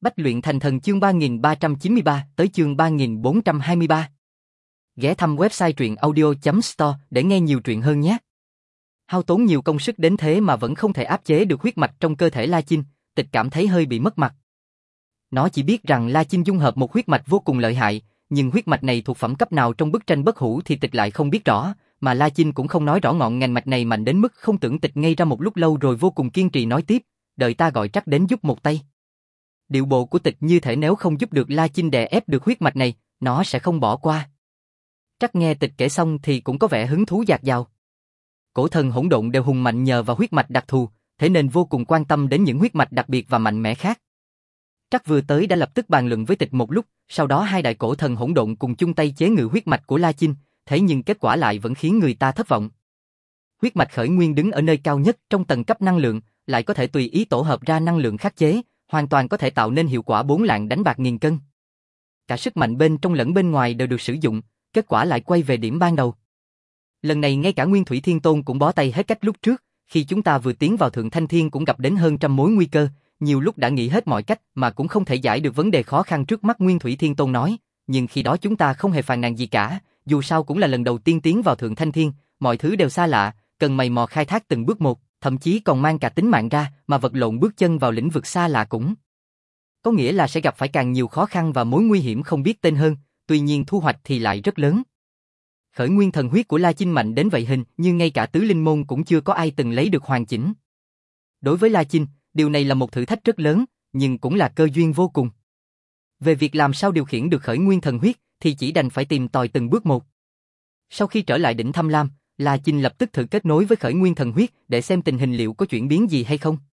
Bách luyện thành thần chương 3393 tới chương 3423. Ghé thăm website truyện audio.store để nghe nhiều truyện hơn nhé. Hao tốn nhiều công sức đến thế mà vẫn không thể áp chế được huyết mạch trong cơ thể La Chinh, Tịch cảm thấy hơi bị mất mặt. Nó chỉ biết rằng La Chinh dung hợp một huyết mạch vô cùng lợi hại, nhưng huyết mạch này thuộc phẩm cấp nào trong bức tranh bất hủ thì Tịch lại không biết rõ, mà La Chinh cũng không nói rõ ngọn ngành mạch này mạnh đến mức không tưởng. Tịch ngây ra một lúc lâu rồi vô cùng kiên trì nói tiếp, đợi ta gọi Trắc đến giúp một tay. Điệu bộ của Tịch như thể nếu không giúp được La Chinh đè ép được huyết mạch này, nó sẽ không bỏ qua. Trắc nghe Tịch kể xong thì cũng có vẻ hứng thú dạt dào. Cổ thần hỗn độn đều hùng mạnh nhờ vào huyết mạch đặc thù, thế nên vô cùng quan tâm đến những huyết mạch đặc biệt và mạnh mẽ khác. Trắc vừa tới đã lập tức bàn luận với Tịch một lúc, sau đó hai đại cổ thần hỗn độn cùng chung tay chế ngự huyết mạch của La Chinh, thế nhưng kết quả lại vẫn khiến người ta thất vọng. Huyết mạch khởi nguyên đứng ở nơi cao nhất trong tầng cấp năng lượng, lại có thể tùy ý tổ hợp ra năng lượng khắc chế, hoàn toàn có thể tạo nên hiệu quả 4 lạng đánh bạc nghìn cân. Cả sức mạnh bên trong lẫn bên ngoài đều được sử dụng, kết quả lại quay về điểm ban đầu. Lần này ngay cả Nguyên Thủy Thiên Tôn cũng bó tay hết cách. Lúc trước, khi chúng ta vừa tiến vào Thượng Thanh Thiên cũng gặp đến hơn trăm mối nguy cơ, nhiều lúc đã nghĩ hết mọi cách mà cũng không thể giải được vấn đề khó khăn trước mắt. Nguyên Thủy Thiên Tôn nói, nhưng khi đó chúng ta không hề phàn nàn gì cả, dù sao cũng là lần đầu tiên tiến vào Thượng Thanh Thiên, mọi thứ đều xa lạ, cần mày mò khai thác từng bước một, thậm chí còn mang cả tính mạng ra, mà vật lộn bước chân vào lĩnh vực xa lạ cũng có nghĩa là sẽ gặp phải càng nhiều khó khăn và mối nguy hiểm không biết tên hơn, tuy nhiên thu hoạch thì lại rất lớn. Khởi nguyên thần huyết của La Chinh mạnh đến vậy hình như ngay cả tứ linh môn cũng chưa có ai từng lấy được hoàn chỉnh. Đối với La Chinh, điều này là một thử thách rất lớn, nhưng cũng là cơ duyên vô cùng. Về việc làm sao điều khiển được khởi nguyên thần huyết thì chỉ đành phải tìm tòi từng bước một. Sau khi trở lại đỉnh Tham Lam, La Chinh lập tức thử kết nối với khởi nguyên thần huyết để xem tình hình liệu có chuyển biến gì hay không.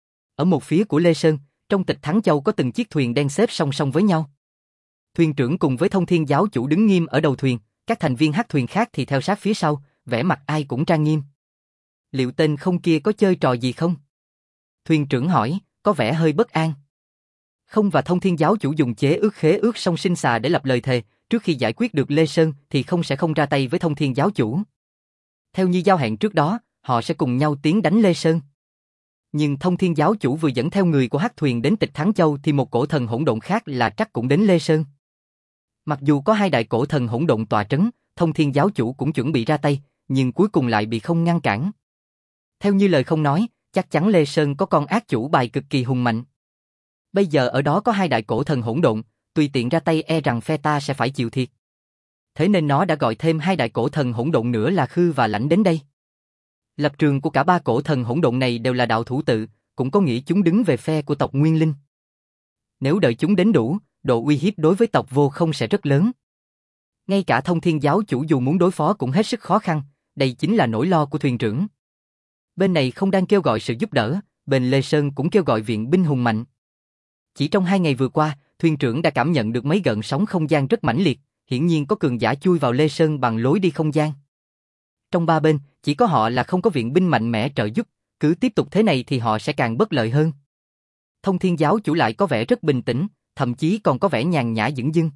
Ở một phía của Lê Sơn, trong Tịch Thắng Châu có từng chiếc thuyền đen xếp song song với nhau. Thuyền trưởng cùng với Thông Thiên giáo chủ đứng nghiêm ở đầu thuyền, các thành viên hắc thuyền khác thì theo sát phía sau, vẻ mặt ai cũng trang nghiêm. Liệu tên không kia có chơi trò gì không? Thuyền trưởng hỏi, có vẻ hơi bất an. Không, và Thông Thiên giáo chủ dùng chế ước khế ước song sinh xà để lập lời thề, trước khi giải quyết được Lê Sơn thì sẽ không ra tay với Thông Thiên giáo chủ. Theo như giao hẹn trước đó, họ sẽ cùng nhau tiến đánh Lê Sơn. Nhưng Thông Thiên giáo chủ vừa dẫn theo người của hắc thuyền đến Tịch Thắng Châu thì một cổ thần hỗn độn khác là Trắc cũng đến Lê Sơn. Mặc dù có hai đại cổ thần hỗn độn tọa trấn, Thông Thiên giáo chủ cũng chuẩn bị ra tay, nhưng cuối cùng lại bị không ngăn cản. Theo như lời không nói, chắc chắn Lê Sơn có con ác chủ bài cực kỳ hùng mạnh. Bây giờ ở đó có hai đại cổ thần hỗn độn, tùy tiện ra tay e rằng phe ta sẽ phải chịu thiệt. Thế nên nó đã gọi thêm hai đại cổ thần hỗn độn nữa là Khư và Lãnh đến đây. Lập trường của cả ba cổ thần hỗn độn này đều là đạo thủ tự, cũng có nghĩa chúng đứng về phe của tộc Nguyên Linh. Nếu đợi chúng đến đủ, độ uy hiếp đối với tộc Vô Không sẽ rất lớn. Ngay cả Thông Thiên giáo chủ dù muốn đối phó cũng hết sức khó khăn, đây chính là nỗi lo của thuyền trưởng. Bên này không đang kêu gọi sự giúp đỡ, bên Lê Sơn cũng kêu gọi viện binh hùng mạnh. Chỉ trong 2 ngày vừa qua, thuyền trưởng đã cảm nhận được mấy gợn sóng không gian rất mãnh liệt, hiển nhiên có cường giả chui vào Lê Sơn bằng lối đi không gian. Trong ba bên, chỉ có họ là không có viện binh mạnh mẽ trợ giúp, cứ tiếp tục thế này thì họ sẽ càng bất lợi hơn. Thông Thiên giáo chủ lại có vẻ rất bình tĩnh, thậm chí còn có vẻ nhàn nhã dửng dưng.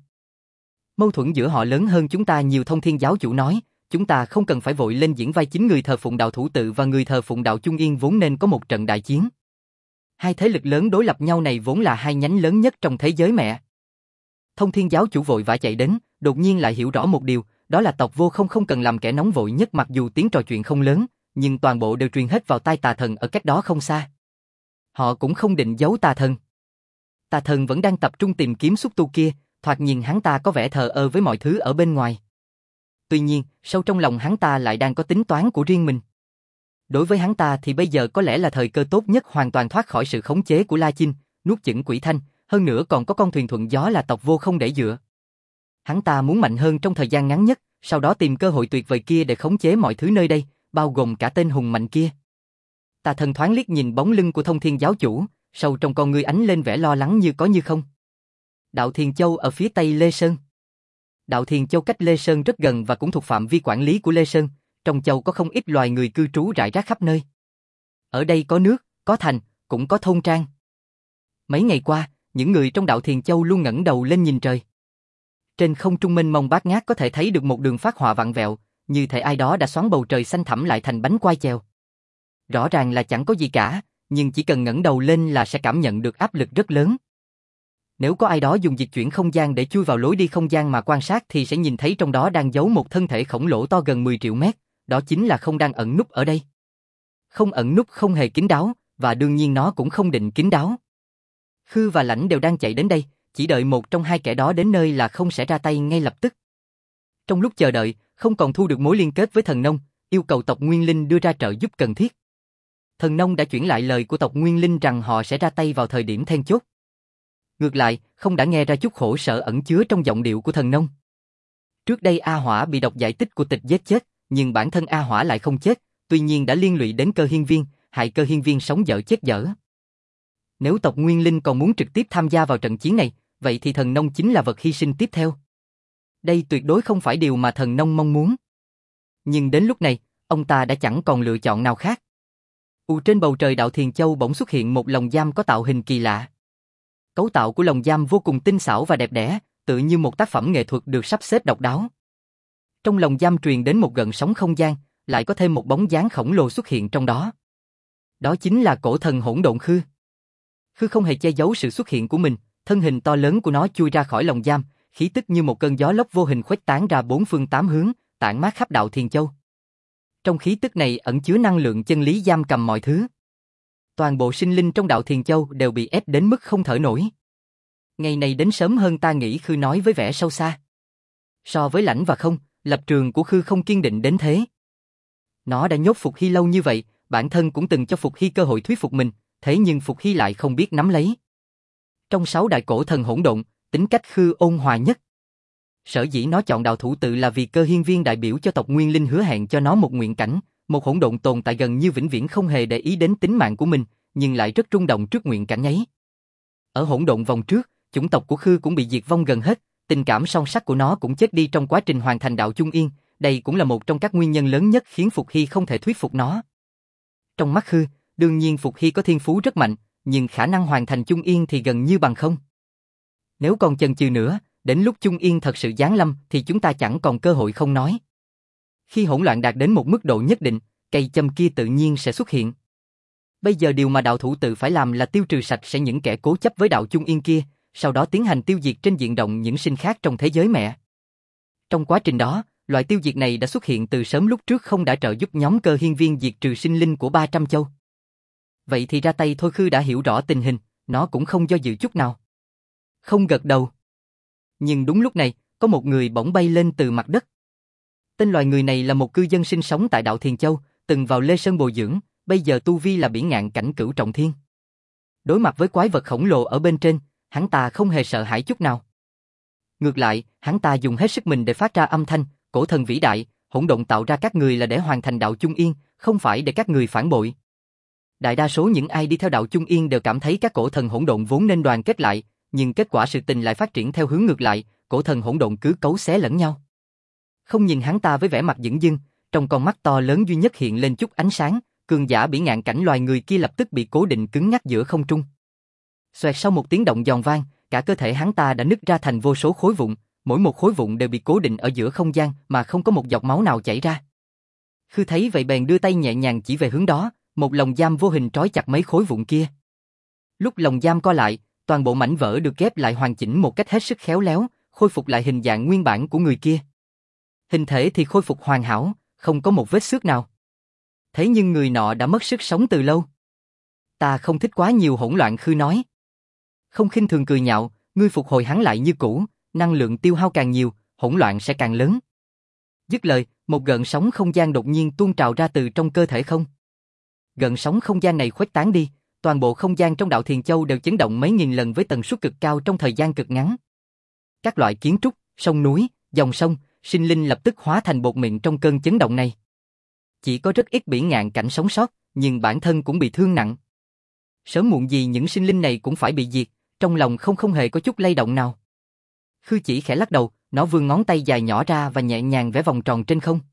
Mâu thuẫn giữa họ lớn hơn chúng ta nhiều. Thông Thiên giáo chủ nói, chúng ta không cần phải vội lên diễn vai chính người thờ phụng đạo thủ tự và người thờ phụng đạo Trung Yên vốn nên có một trận đại chiến. Hai thế lực lớn đối lập nhau này vốn là hai nhánh lớn nhất trong thế giới mẹ. Thông Thiên giáo chủ vội vã chạy đến, đột nhiên lại hiểu rõ một điều, đó là tộc Vô Không không cần làm kẻ nóng vội nhất. Mặc dù tiếng trò chuyện không lớn, nhưng toàn bộ đều truyền hết vào tai Tà Thần ở cách đó không xa. Họ cũng không định giấu Tà Thần. Tà Thần vẫn đang tập trung tìm kiếm xúc tu kia, thoạt nhìn hắn ta có vẻ thờ ơ với mọi thứ ở bên ngoài. Tuy nhiên, sâu trong lòng hắn ta lại đang có tính toán của riêng mình. Đối với hắn ta thì bây giờ có lẽ là thời cơ tốt nhất hoàn toàn thoát khỏi sự khống chế của La Chinh, nuốt chửng Quỷ Thanh, hơn nữa còn có con thuyền thuận gió là tộc Vô Không để dựa. Hắn ta muốn mạnh hơn trong thời gian ngắn nhất, sau đó tìm cơ hội tuyệt vời kia để khống chế mọi thứ nơi đây, bao gồm cả tên hùng mạnh kia. Tà Thần thoáng liếc nhìn bóng lưng của Thông Thiên giáo chủ, sâu trong con ngươi ánh lên vẻ lo lắng như có như không. Đạo Thiền Châu ở phía tây Lê Sơn. Đạo Thiền Châu cách Lê Sơn rất gần và cũng thuộc phạm vi quản lý của Lê Sơn, trong châu có không ít loài người cư trú rải rác khắp nơi. Ở đây có nước, có thành, cũng có thôn trang. Mấy ngày qua, những người trong đạo Thiền Châu luôn ngẩng đầu lên nhìn trời. Trên không trung mênh mông bát ngát có thể thấy được một đường phác họa vặn vẹo, như thể ai đó đã xoắn bầu trời xanh thẳm lại thành bánh quai chèo. Rõ ràng là chẳng có gì cả, nhưng chỉ cần ngẩng đầu lên là sẽ cảm nhận được áp lực rất lớn. Nếu có ai đó dùng dịch chuyển không gian để chui vào lối đi không gian mà quan sát thì sẽ nhìn thấy trong đó đang giấu một thân thể khổng lồ to gần 10 triệu mét, đó chính là không đang ẩn núp ở đây. Không ẩn núp không hề kín đáo, và đương nhiên nó cũng không định kín đáo. Khư và Lãnh đều đang chạy đến đây, chỉ đợi một trong hai kẻ đó đến nơi là không sẽ ra tay ngay lập tức. Trong lúc chờ đợi, không còn thu được mối liên kết với thần nông, yêu cầu tộc Nguyên Linh đưa ra trợ giúp cần thiết. Thần nông đã chuyển lại lời của tộc Nguyên Linh rằng họ sẽ ra tay vào thời điểm then chốt. Ngược lại, không đã nghe ra chút khổ sở ẩn chứa trong giọng điệu của thần nông. Trước đây A Hỏa bị độc giải tích của tịch giết chết, nhưng bản thân A Hỏa lại không chết, tuy nhiên đã liên lụy đến Cơ Hiên Viên, hại Cơ Hiên Viên sống dở chết dở. Nếu tộc Nguyên Linh còn muốn trực tiếp tham gia vào trận chiến này, vậy thì thần nông chính là vật hy sinh tiếp theo. Đây tuyệt đối không phải điều mà thần nông mong muốn. Nhưng đến lúc này, ông ta đã chẳng còn lựa chọn nào khác. Trên bầu trời đạo Thiền Châu bỗng xuất hiện một lồng giam có tạo hình kỳ lạ. Cấu tạo của lồng giam vô cùng tinh xảo và đẹp đẽ, tựa như một tác phẩm nghệ thuật được sắp xếp độc đáo. Trong lồng giam truyền đến một gợn sóng không gian, lại có thêm một bóng dáng khổng lồ xuất hiện trong đó. Đó chính là cổ thần hỗn độn Khư. Khư không hề che giấu sự xuất hiện của mình, thân hình to lớn của nó chui ra khỏi lồng giam, khí tức như một cơn gió lốc vô hình khuếch tán ra bốn phương tám hướng, tản mát khắp đạo Thiền Châu. Trong khí tức này ẩn chứa năng lượng chân lý giam cầm mọi thứ. Toàn bộ sinh linh trong đạo Thiền Châu đều bị ép đến mức không thở nổi. Ngày này đến sớm hơn ta nghĩ, Khư nói với vẻ sâu xa. So với Lãnh và Không, lập trường của Khư không kiên định đến thế. Nó đã nhốt Phục Hy lâu như vậy, bản thân cũng từng cho Phục Hy cơ hội thuyết phục mình, thế nhưng Phục Hy lại không biết nắm lấy. Trong 6 đại cổ thần hỗn độn, tính cách Khư ôn hòa nhất. Sở dĩ nó chọn đạo thủ tự là vì Cơ Hiên Viên đại biểu cho tộc Nguyên Linh hứa hẹn cho nó một nguyện cảnh, một hỗn độn tồn tại gần như vĩnh viễn không hề để ý đến tính mạng của mình, nhưng lại rất rung động trước nguyện cảnh ấy. Ở hỗn độn vòng trước, chủng tộc của Khư cũng bị diệt vong gần hết, tình cảm song sắc của nó cũng chết đi trong quá trình hoàn thành đạo Chung Yên, đây cũng là một trong các nguyên nhân lớn nhất khiến Phục Hy không thể thuyết phục nó. Trong mắt Khư, đương nhiên Phục Hy có thiên phú rất mạnh, nhưng khả năng hoàn thành Chung Yên thì gần như bằng không. Nếu còn chần chừ nữa, đến lúc Chung Yên thật sự giáng lâm thì chúng ta chẳng còn cơ hội không nói. Khi hỗn loạn đạt đến một mức độ nhất định, cây châm kia tự nhiên sẽ xuất hiện. Bây giờ điều mà đạo thủ tự phải làm là tiêu trừ sạch sẽ những kẻ cố chấp với đạo Chung Yên kia, sau đó tiến hành tiêu diệt trên diện rộng những sinh khác trong thế giới mẹ. Trong quá trình đó, loại tiêu diệt này đã xuất hiện từ sớm, lúc trước Không đã trợ giúp nhóm Cơ Hiên Viên diệt trừ sinh linh của 300 châu. Vậy thì ra tay thôi. Khư đã hiểu rõ tình hình, nó cũng không do dự chút nào. Không gật đầu. Nhưng đúng lúc này, có một người bỗng bay lên từ mặt đất. Tên loài người này là một cư dân sinh sống tại đạo Thiền Châu, từng vào Lê Sơn bồi dưỡng, bây giờ tu vi là bỉ ngạn cảnh cửu trọng thiên. Đối mặt với quái vật khổng lồ ở bên trên, hắn ta không hề sợ hãi chút nào. Ngược lại, hắn ta dùng hết sức mình để phát ra âm thanh, cổ thần vĩ đại, hỗn độn tạo ra các người là để hoàn thành đạo Chung Yên, không phải để các người phản bội. Đại đa số những ai đi theo đạo Chung Yên đều cảm thấy các cổ thần hỗn độn vốn nên đoàn kết lại, nhưng kết quả sự tình lại phát triển theo hướng ngược lại, cổ thần hỗn độn cứ cấu xé lẫn nhau. Không nhìn hắn ta với vẻ mặt dửng dưng, trong con mắt to lớn duy nhất hiện lên chút ánh sáng, cường giả bỉ ngạn cảnh loài người kia lập tức bị cố định cứng ngắc giữa không trung. Xoẹt, sau một tiếng động giòn vang, cả cơ thể hắn ta đã nứt ra thành vô số khối vụn, mỗi một khối vụn đều bị cố định ở giữa không gian mà không có một giọt máu nào chảy ra. Khư thấy vậy bèn đưa tay nhẹ nhàng chỉ về hướng đó, một lồng giam vô hình trói chặt mấy khối vụn kia. Lúc lồng giam co lại, toàn bộ mảnh vỡ được ghép lại hoàn chỉnh một cách hết sức khéo léo, khôi phục lại hình dạng nguyên bản của người kia. Hình thể thì khôi phục hoàn hảo, không có một vết xước nào. Thế nhưng người nọ đã mất sức sống từ lâu. Ta không thích quá nhiều hỗn loạn, Khư nói. Không khinh thường cười nhạo, ngươi phục hồi hắn lại như cũ, năng lượng tiêu hao càng nhiều, hỗn loạn sẽ càng lớn. Dứt lời, một gợn sóng không gian đột nhiên tuôn trào ra từ trong cơ thể Không. Gợn sóng không gian này khuếch tán đi, toàn bộ không gian trong đạo Thiền Châu đều chấn động mấy nghìn lần với tần suất cực cao trong thời gian cực ngắn. Các loại kiến trúc, sông núi, dòng sông, sinh linh lập tức hóa thành bột mịn trong cơn chấn động này. Chỉ có rất ít bỉ ngạn cảnh sống sót, nhưng bản thân cũng bị thương nặng. Sớm muộn gì những sinh linh này cũng phải bị diệt, trong lòng không hề có chút lay động nào. Khư chỉ khẽ lắc đầu, nó vươn ngón tay dài nhỏ ra và nhẹ nhàng vẽ vòng tròn trên không.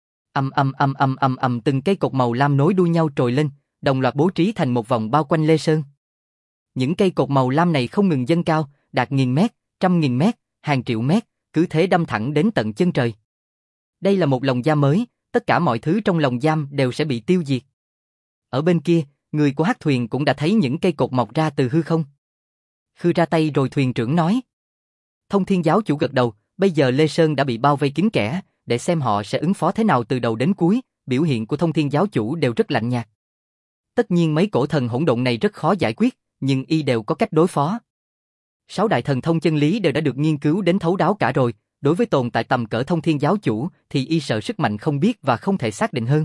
Từng cây cột màu lam nối đuôi nhau trồi lên, đồng loạt bố trí thành một vòng bao quanh Lê Sơn. Những cây cột màu lam này không ngừng dâng cao, đạt nghìn mét, trăm nghìn mét, hàng triệu mét, cứ thế đâm thẳng đến tận chân trời. Đây là một lồng giam mới, tất cả mọi thứ trong lồng giam đều sẽ bị tiêu diệt. Ở bên kia, người của Hắc Thuyền cũng đã thấy những cây cột mọc ra từ hư không. Khư ra tay rồi thuyền trưởng nói. Thông Thiên giáo chủ gật đầu, bây giờ Lê Sơn đã bị bao vây kín kẽ, để xem họ sẽ ứng phó thế nào từ đầu đến cuối, biểu hiện của Thông Thiên giáo chủ đều rất lạnh nhạt. Tất nhiên mấy cổ thần hỗn độn này rất khó giải quyết, nhưng y đều có cách đối phó. 6 đại thần thông chân lý đều đã được nghiên cứu đến thấu đáo cả rồi, đối với tồn tại tầm cỡ Thông Thiên giáo chủ thì y sợ sức mạnh không biết và không thể xác định hơn.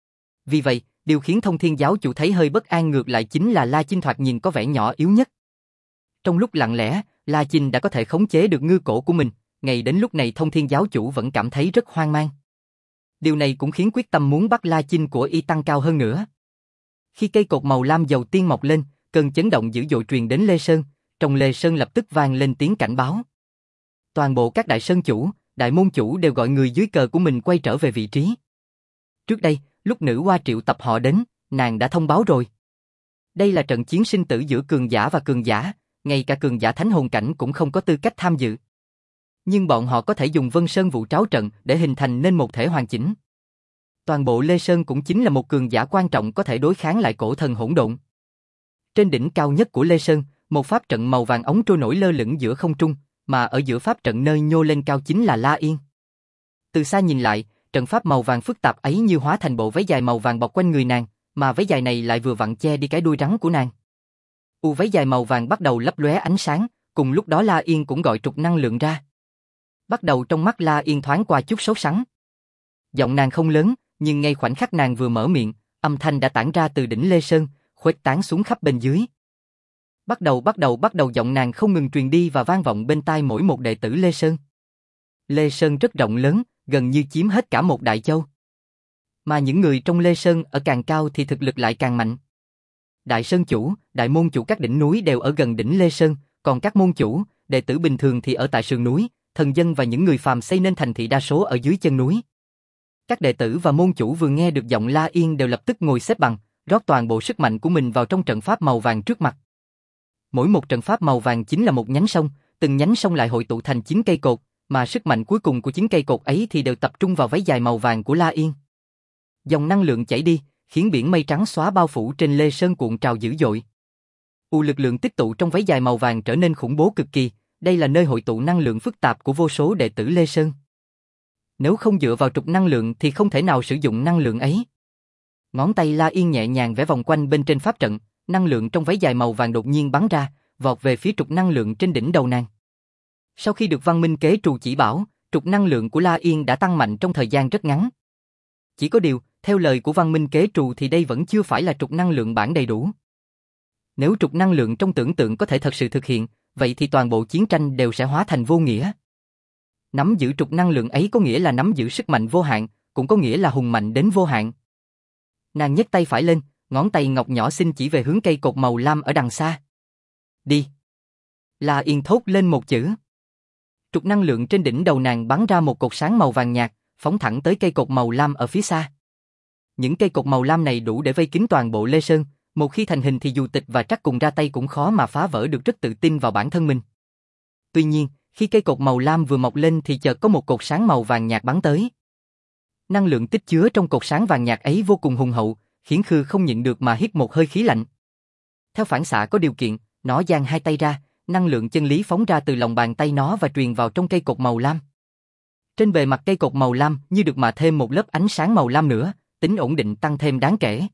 Vì vậy, điều khiến Thông Thiên giáo chủ thấy hơi bất an ngược lại chính là La Chinh thoạt nhìn có vẻ nhỏ yếu nhất. Trong lúc lặng lẽ, La Chinh đã có thể khống chế được ngư cổ của mình, ngay đến lúc này Thông Thiên giáo chủ vẫn cảm thấy rất hoang mang. Điều này cũng khiến quyết tâm muốn bắt La Chinh của y tăng cao hơn nữa. Khi cây cột màu lam đầu tiên mọc lên, cơn chấn động dữ dội truyền đến Lê Sơn, trong Lê Sơn lập tức vang lên tiếng cảnh báo. Toàn bộ các đại sơn chủ, đại môn chủ đều gọi người dưới cờ của mình quay trở về vị trí. Trước đây, lúc nữ hoa triệu tập họ đến, nàng đã thông báo rồi. Đây là trận chiến sinh tử giữa cường giả và cường giả, ngay cả cường giả thánh hồn cảnh cũng không có tư cách tham dự. Nhưng bọn họ có thể dùng Vân Sơn Vũ Tráo trận để hình thành nên một thể hoàn chỉnh. Toàn bộ Lê Sơn cũng chính là một cường giả quan trọng có thể đối kháng lại cổ thần hỗn độn. Trên đỉnh cao nhất của Lê Sơn, một pháp trận màu vàng ống trôi nổi lơ lửng giữa không trung, mà ở giữa pháp trận nơi nhô lên cao chính là La Yên. Từ xa nhìn lại, trận pháp màu vàng phức tạp ấy như hóa thành bộ váy dài màu vàng bọc quanh người nàng, mà váy dài này lại vừa vặn che đi cái đuôi rắn của nàng. Váy dài màu vàng bắt đầu lấp lóe ánh sáng, cùng lúc đó La Yên cũng gọi trục năng lượng ra. Bắt đầu trong mắt La Yên thoáng qua chút sốt sắng. Giọng nàng không lớn, nhưng ngay khoảnh khắc nàng vừa mở miệng, âm thanh đã tản ra từ đỉnh Lê Sơn, khuếch tán xuống khắp bên dưới. Bắt đầu giọng nàng không ngừng truyền đi và vang vọng bên tai mỗi một đệ tử Lê Sơn. Lê Sơn rất rộng lớn, gần như chiếm hết cả một đại châu. Mà những người trong Lê Sơn ở càng cao thì thực lực lại càng mạnh. Đại sơn chủ, đại môn chủ các đỉnh núi đều ở gần đỉnh Lê Sơn, còn các môn chủ, đệ tử bình thường thì ở tại sườn núi, thần dân và những người phàm xây nên thành thị đa số ở dưới chân núi. Các đệ tử và môn chủ vừa nghe được giọng La Yên đều lập tức ngồi xếp bằng, rót toàn bộ sức mạnh của mình vào trong trận pháp màu vàng trước mặt. Mỗi một trận pháp màu vàng chính là một nhánh sông, từng nhánh sông lại hội tụ thành 9 cây cột, mà sức mạnh cuối cùng của 9 cây cột ấy thì đều tập trung vào váy dài màu vàng của La Yên. Dòng năng lượng chảy đi, khiến biển mây trắng xóa bao phủ trên Lê Sơn cuộn trào dữ dội. Lực lượng tích tụ trong váy dài màu vàng trở nên khủng bố cực kỳ, đây là nơi hội tụ năng lượng phức tạp của vô số đệ tử Lê Sơn. Nếu không dựa vào trục năng lượng thì không thể nào sử dụng năng lượng ấy. Ngón tay La Yên nhẹ nhàng vẽ vòng quanh bên trên pháp trận, năng lượng trong váy dài màu vàng đột nhiên bắn ra, vọt về phía trục năng lượng trên đỉnh đầu nàng. Sau khi được Văn Minh Kế Trù chỉ bảo, trục năng lượng của La Yên đã tăng mạnh trong thời gian rất ngắn. Chỉ có điều, theo lời của Văn Minh Kế Trù thì đây vẫn chưa phải là trục năng lượng bản đầy đủ. Nếu trục năng lượng trong tưởng tượng có thể thật sự thực hiện, vậy thì toàn bộ chiến tranh đều sẽ hóa thành vô nghĩa. Nắm giữ trục năng lượng ấy có nghĩa là nắm giữ sức mạnh vô hạn, cũng có nghĩa là hùng mạnh đến vô hạn. Nàng nhấc tay phải lên, ngón tay ngọc nhỏ xinh chỉ về hướng cây cột màu lam ở đằng xa. Đi. La Yên thốt lên một chữ. Trục năng lượng trên đỉnh đầu nàng bắn ra một cột sáng màu vàng nhạt, phóng thẳng tới cây cột màu lam ở phía xa. Những cây cột màu lam này đủ để vây kín toàn bộ Lê Sơn, một khi thành hình thì dù Tịch và Trắc cùng ra tay cũng khó mà phá vỡ được, rất tự tin vào bản thân mình. Tuy nhiên, khi cây cột màu lam vừa mọc lên thì chợt có một cột sáng màu vàng nhạt bắn tới. Năng lượng tích chứa trong cột sáng vàng nhạt ấy vô cùng hùng hậu, khiến Khư không nhịn được mà hít một hơi khí lạnh. Theo phản xạ có điều kiện, nó giang hai tay ra, năng lượng chân lý phóng ra từ lòng bàn tay nó và truyền vào trong cây cột màu lam. Trên bề mặt cây cột màu lam như được mà thêm một lớp ánh sáng màu lam nữa, tính ổn định tăng thêm đáng kể.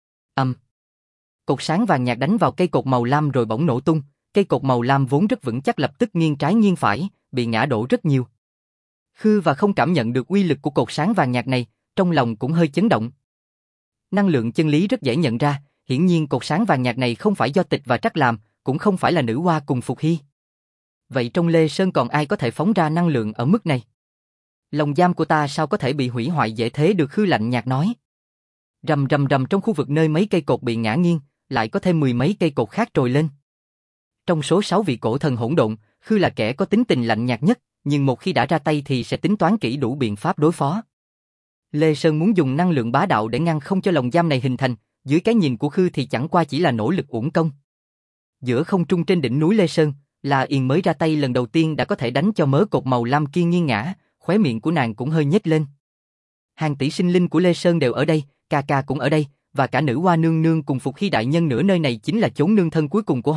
Cột sáng vàng nhạt đánh vào cây cột màu lam rồi bỗng nổ tung, cây cột màu lam vốn rất vững chắc lập tức nghiêng trái nghiêng phải, bị ngã đổ rất nhiều. Khư và không cảm nhận được uy lực của cột sáng vàng nhạt này, trong lòng cũng hơi chấn động. Năng lượng chân lý rất dễ nhận ra, hiển nhiên cột sáng vàng nhạt này không phải do Tịch và Trắc làm, cũng không phải là nữ hoa cùng Phục Hy. Vậy trong Lê Sơn còn ai có thể phóng ra năng lượng ở mức này? Lồng giam của ta sao có thể bị hủy hoại dễ thế được, Khư lạnh nhạt nói. Rầm rầm rầm, trong khu vực nơi mấy cây cột bị ngã nghiêng, lại có thêm 10 mấy cây cột khác trồi lên. Trong số 6 vị cổ thần hỗn độn, Khư là kẻ có tính tình lạnh nhạt nhất, nhưng một khi đã ra tay thì sẽ tính toán kỹ đủ biện pháp đối phó. Lê Sơn muốn dùng năng lượng bá đạo để ngăn không cho lồng giam này hình thành, dưới cái nhìn của Khư thì chẳng qua chỉ là nỗ lực uổng công. Giữa không trung trên đỉnh núi Lê Sơn, La Yên mới ra tay lần đầu tiên đã có thể đánh cho mớ cột màu lam kia nghiêng ngã, khóe miệng của nàng cũng hơi nhếch lên. Hàng tỷ sinh linh của Lê Sơn đều ở đây, ca ca cũng ở đây, và cả nữ hoa nương nương cùng Phục Hy đại nhân nữa, nơi này chính là chốn nương thân cuối cùng của họ,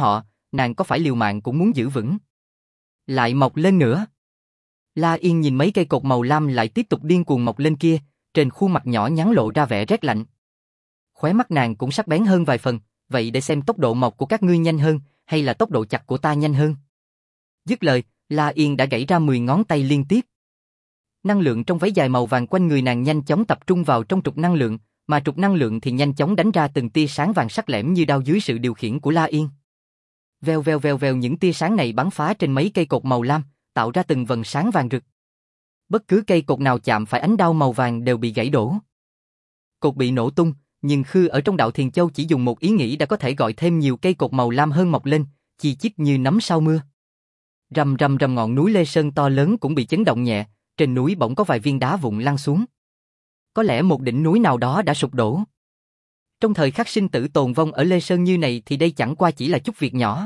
nàng có phải liều mạng cũng muốn giữ vững. Lại mọc lên nữa. La Yên nhìn mấy cây cột màu lam lại tiếp tục điên cuồng mọc lên kia, trên khuôn mặt nhỏ nhắn lộ ra vẻ rét lạnh. Khóe mắt nàng cũng sắc bén hơn vài phần, vậy để xem tốc độ mọc của các ngươi nhanh hơn, hay là tốc độ chặt của ta nhanh hơn. Dứt lời, La Yên đã gãy ra 10 ngón tay liên tiếp. Năng lượng trong váy dài màu vàng quanh người nàng nhanh chóng tập trung vào trong trục năng lượng, mà trục năng lượng thì nhanh chóng đánh ra từng tia sáng vàng sắc lẻm như đao dưới sự điều khiển của La Yên. Vèo vèo vèo vèo, những tia sáng này bắn phá trên mấy cây cột màu lam, tạo ra từng vầng sáng vàng rực. Bất cứ cây cột nào chạm phải ánh đao màu vàng đều bị gãy đổ. Cột bị nổ tung, nhưng Khư ở trong Đạo Thiền Châu chỉ dùng một ý nghĩ đã có thể gọi thêm nhiều cây cột màu lam hơn mọc lên, chi chít như nấm sau mưa. Rầm rầm rầm, ngọn núi Lê Sơn to lớn cũng bị chấn động nhẹ, trên núi bỗng có vài viên đá vụn lăn xuống. Có lẽ một đỉnh núi nào đó đã sụp đổ. Trong thời khắc sinh tử tồn vong ở Lê Sơn như này thì đây chẳng qua chỉ là chút việc nhỏ.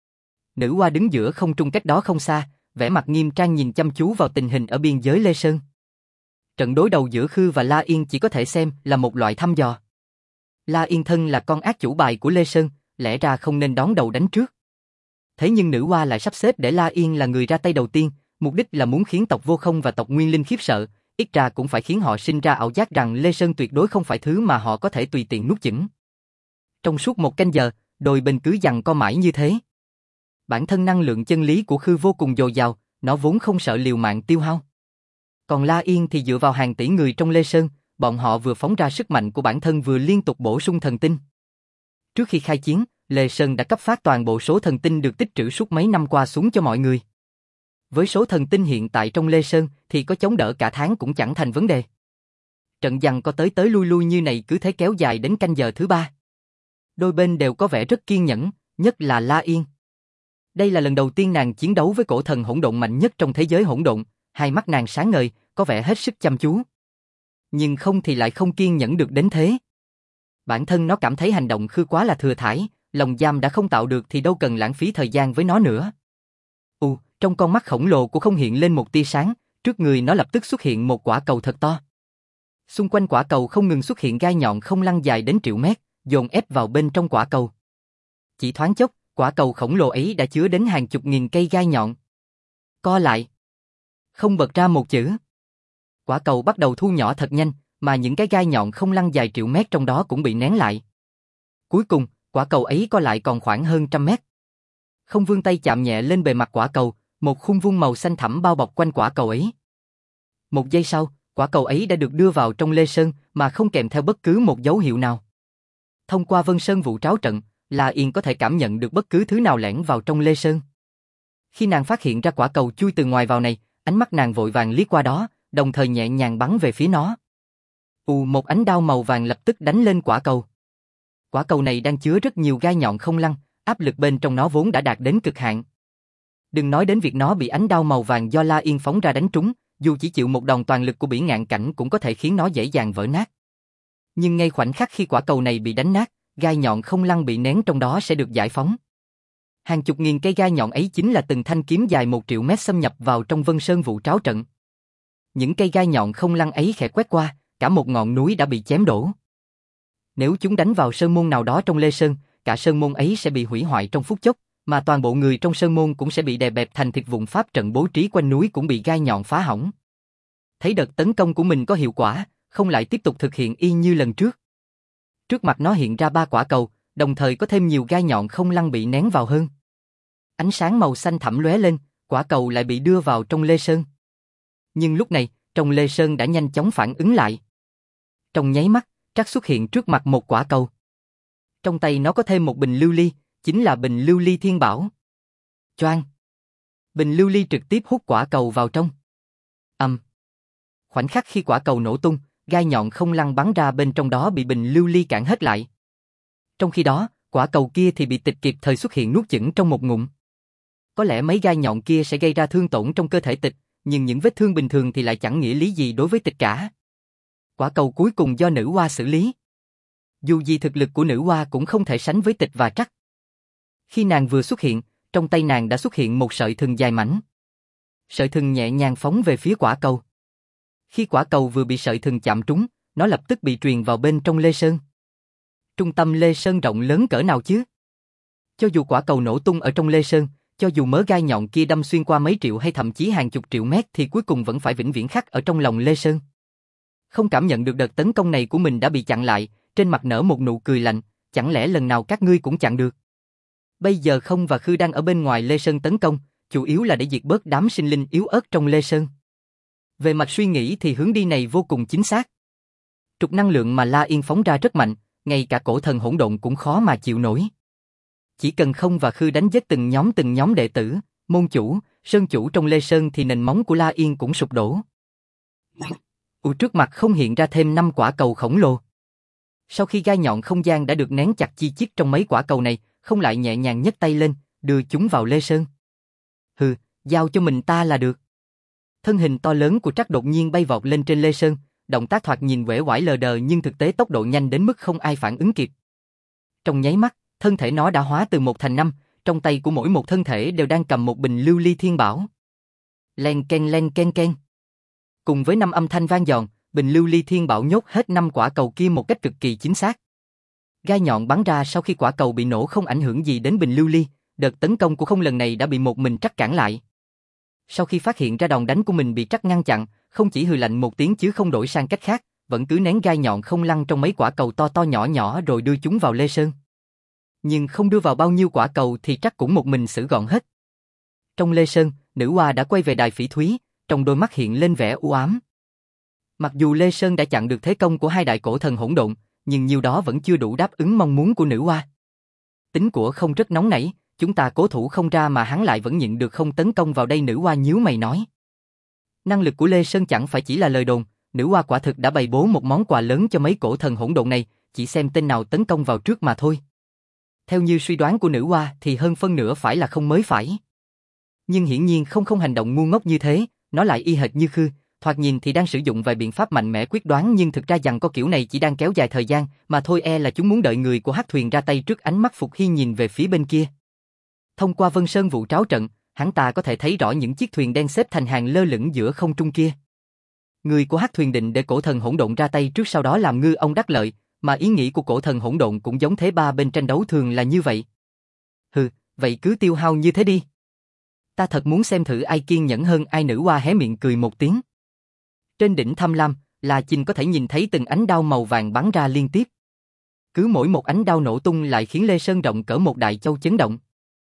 Nữ Hoa đứng giữa không trung cách đó không xa, vẻ mặt nghiêm trang nhìn chăm chú vào tình hình ở biên giới Lê Sơn. Trận đối đầu giữa Khư và La Yên chỉ có thể xem là một loại thăm dò. La Yên thân là con ác chủ bài của Lê Sơn, lẽ ra không nên đón đầu đánh trước. Thế nhưng Nữ Hoa lại sắp xếp để La Yên là người ra tay đầu tiên, mục đích là muốn khiến tộc Vô Không và tộc Nguyên Linh khiếp sợ, ít ra cũng phải khiến họ sinh ra ảo giác rằng Lê Sơn tuyệt đối không phải thứ mà họ có thể tùy tiện nuốt chửng. Trong suốt một canh giờ, đôi bên cứ giằng co mãi như thế. Bản thân năng lượng chân lý của Khư vô cùng dồi dào, nó vốn không sợ liều mạng tiêu hao. Còn La Yên thì dựa vào hàng tỷ người trong Lê Sơn, bọn họ vừa phóng ra sức mạnh của bản thân vừa liên tục bổ sung thần tinh. Trước khi khai chiến, Lê Sơn đã cấp phát toàn bộ số thần tinh được tích trữ suốt mấy năm qua xuống cho mọi người. Với số thần tinh hiện tại trong Lê Sơn thì có chống đỡ cả tháng cũng chẳng thành vấn đề. Trận giằng co tới tới lui lui như này cứ thế kéo dài đến canh giờ thứ 3. Đôi bên đều có vẻ rất kiên nhẫn, nhất là La Yên. Đây là lần đầu tiên nàng chiến đấu với cổ thần hỗn độn mạnh nhất trong thế giới hỗn độn, hai mắt nàng sáng ngời, có vẻ hết sức chăm chú. Nhưng không thì lại không kiên nhẫn được đến thế. Bản thân nó cảm thấy hành động Khư quá là thừa thãi, lòng giam đã không tạo được thì đâu cần lãng phí thời gian với nó nữa. Trong con mắt khổng lồ của không hiện lên một tia sáng, trước người nó lập tức xuất hiện một quả cầu thật to. Xung quanh quả cầu không ngừng xuất hiện gai nhọn không lăn dài đến triệu mét, dồn ép vào bên trong quả cầu. Chỉ thoáng chốc, quả cầu khổng lồ ấy đã chứa đến hàng chục nghìn cây gai nhọn. Co lại. Không bật ra một chữ. Quả cầu bắt đầu thu nhỏ thật nhanh, mà những cái gai nhọn không lăn dài triệu mét trong đó cũng bị nén lại. Cuối cùng, quả cầu ấy co lại còn khoảng hơn 100 mét. Không vươn tay chạm nhẹ lên bề mặt quả cầu, một khung vuông màu xanh thẳm bao bọc quanh quả cầu ấy. Một giây sau, quả cầu ấy đã được đưa vào trong Lê Sơn mà không kèm theo bất cứ một dấu hiệu nào. Thông qua Vân Sơn vụ tráo trận, La Yên có thể cảm nhận được bất cứ thứ nào lẻn vào trong Lê Sơn. Khi nàng phát hiện ra quả cầu chui từ ngoài vào này, ánh mắt nàng vội vàng liếc qua đó, đồng thời nhẹ nhàng bắn về phía nó. Một ánh đao màu vàng lập tức đánh lên quả cầu. Quả cầu này đang chứa rất nhiều gai nhọn không lăn, áp lực bên trong nó vốn đã đạt đến cực hạn. Đừng nói đến việc nó bị ánh đao màu vàng do La Yên phóng ra đánh trúng, dù chỉ chịu một đòn toàn lực của Bỉ Ngạn Cảnh cũng có thể khiến nó dễ dàng vỡ nát. Nhưng ngay khoảnh khắc khi quả cầu này bị đánh nát, gai nhọn không lăn bị nén trong đó sẽ được giải phóng. Hàng chục nghìn cây gai nhọn ấy chính là từng thanh kiếm dài 1 triệu mét xâm nhập vào trong Vân Sơn vụ tráo trận. Những cây gai nhọn không lăn ấy khẽ quét qua, cả một ngọn núi đã bị chém đổ. Nếu chúng đánh vào sơn môn nào đó trong Lê Sơn, cả sơn môn ấy sẽ bị hủy hoại trong phút chốc, mà toàn bộ người trong sơn môn cũng sẽ bị đè bẹp thành thịt vụn. Pháp trận bố trí quanh núi cũng bị gai nhọn phá hỏng. Thấy đợt tấn công của mình có hiệu quả, không lại tiếp tục thực hiện y như lần trước. Trước mặt nó hiện ra 3 quả cầu, đồng thời có thêm nhiều gai nhọn không lăn bị nén vào hơn. Ánh sáng màu xanh thẳm lóe lên, quả cầu lại bị đưa vào trong Lê Sơn. Nhưng lúc này, trong Lê Sơn đã nhanh chóng phản ứng lại. Trong nháy mắt, Trắc xuất hiện trước mặt một quả cầu. Trong tay nó có thêm một bình lưu ly, chính là bình lưu ly thiên bảo. Choang! Bình lưu ly trực tiếp hút quả cầu vào trong. Khoảnh khắc khi quả cầu nổ tung, gai nhọn không lăn bắn ra bên trong đó bị bình lưu ly cản hết lại. Trong khi đó, quả cầu kia thì bị Tịch kịp thời xuất hiện nuốt chửng trong một ngụm. Có lẽ mấy gai nhọn kia sẽ gây ra thương tổn trong cơ thể Tịch, nhưng những vết thương bình thường thì lại chẳng nghĩa lý gì đối với Tịch cả. Quả cầu cuối cùng do Nữ Hoa xử lý. Dù gì thực lực của Nữ Hoa cũng không thể sánh với Tịch và Trắc. Khi nàng vừa xuất hiện, trong tay nàng đã xuất hiện một sợi thừng dài mảnh. Sợi thừng nhẹ nhàng phóng về phía quả cầu. Khi quả cầu vừa bị sợi thừng chạm trúng, nó lập tức bị truyền vào bên trong Lê Sơn. Trung tâm Lê Sơn rộng lớn cỡ nào chứ? Cho dù quả cầu nổ tung ở trong Lê Sơn, cho dù mớ gai nhọn kia đâm xuyên qua mấy triệu hay thậm chí hàng chục triệu mét thì cuối cùng vẫn phải vĩnh viễn khắc ở trong lòng Lê Sơn. Không cảm nhận được đợt tấn công này của mình đã bị chặn lại, trên mặt nở một nụ cười lạnh, chẳng lẽ lần nào các ngươi cũng chặn được? Bây giờ Không và Khư đang ở bên ngoài Lê Sơn tấn công, chủ yếu là để diệt bớt đám sinh linh yếu ớt trong Lê Sơn. Về mặt suy nghĩ thì hướng đi này vô cùng chính xác. Trục năng lượng mà La Yên phóng ra rất mạnh, ngay cả cổ thần hỗn độn cũng khó mà chịu nổi. Chỉ cần Không và Khư đánh giết từng nhóm đệ tử, môn chủ, sơn chủ trong Lê Sơn thì nền móng của La Yên cũng sụp đổ. Trước mặt Không hiện ra thêm 5 quả cầu khổng lồ. Sau khi gai nhọn không gian đã được nén chặt chi chít trong mấy quả cầu này, Không lại nhẹ nhàng nhấc tay lên, đưa chúng vào Lê Sơn. Hừ, giao cho mình ta là được. Thân hình to lớn của Trắc đột nhiên bay vọt lên trên Lê Sơn, động tác thoạt nhìn uể oải lờ đờ nhưng thực tế tốc độ nhanh đến mức không ai phản ứng kịp. Trong nháy mắt, thân thể nó đã hóa từ 1 thành 5, trong tay của mỗi một thân thể đều đang cầm một bình lưu ly thiên bảo. Len ken ken. Cùng với 5 âm thanh vang dọn, bình lưu ly thiên bảo nhốt hết 5 quả cầu kia một cách cực kỳ chính xác. Gai nhọn bắn ra sau khi quả cầu bị nổ không ảnh hưởng gì đến bình lưu ly, đợt tấn công của Không lần này đã bị một mình Trắc cản lại. Sau khi phát hiện ra đòn đánh của mình bị Trắc ngăn chặn, Không chỉ hừ lạnh một tiếng chứ không đổi sang cách khác, vẫn cứ nén gai nhọn không lăn trong mấy quả cầu to nhỏ rồi đưa chúng vào Lê Sơn. Nhưng không đưa vào bao nhiêu quả cầu thì Trắc cũng một mình xử gọn hết. Trong Lê Sơn, nữ hoa đã quay về đài phỉ thúy, trong đôi mắt hiện lên vẻ u ám. Mặc dù Lê Sơn đã chặn được thế công của hai đại cổ thần hỗn độn, nhưng nhiêu đó vẫn chưa đủ đáp ứng mong muốn của nữ hoa. Tính của Không rất nóng nảy, chúng ta cố thủ không ra mà hắn lại vẫn nhịn được Không tấn công vào đây. Nữ hoa nhíu mày nói. Năng lực của Lê Sơn chẳng phải chỉ là lời đồn, nữ hoa quả thực đã bày bố một món quà lớn cho mấy cổ thần hỗn độn này, chỉ xem tên nào tấn công vào trước mà thôi. Theo như suy đoán của nữ hoa thì hơn phân nửa phải là Không mới phải. Nhưng hiển nhiên không hành động ngu ngốc như thế, nó lại y hệt như Khư, thoạt nhìn thì đang sử dụng vài biện pháp mạnh mẽ quyết đoán nhưng thực ra rằng có kiểu này chỉ đang kéo dài thời gian, mà thôi là chúng muốn đợi người của Hắc Thuyền ra tay trước. Ánh mắt Phục Hy nhìn về phía bên kia. Thông qua Vân Sơn vụ tráo trận, hắn ta có thể thấy rõ những chiếc thuyền đen xếp thành hàng lơ lửng giữa không trung kia. Người của Hắc Thuyền định để cổ thần hỗn độn ra tay trước sau đó làm ngư ông đắc lợi, mà ý nghĩ của cổ thần hỗn độn cũng giống thế, ba bên tranh đấu thường là như vậy. Hừ, vậy cứ tiêu hao như thế đi. Ta thật muốn xem thử ai kiên nhẫn hơn ai. Nữ hoa hé miệng cười một tiếng. Trên đỉnh Tham Lam, La Chinh có thể nhìn thấy từng ánh đao màu vàng bắn ra liên tiếp. Cứ mỗi một ánh đao nổ tung lại khiến Lê Sơn rộng cỡ một đại châu chấn động.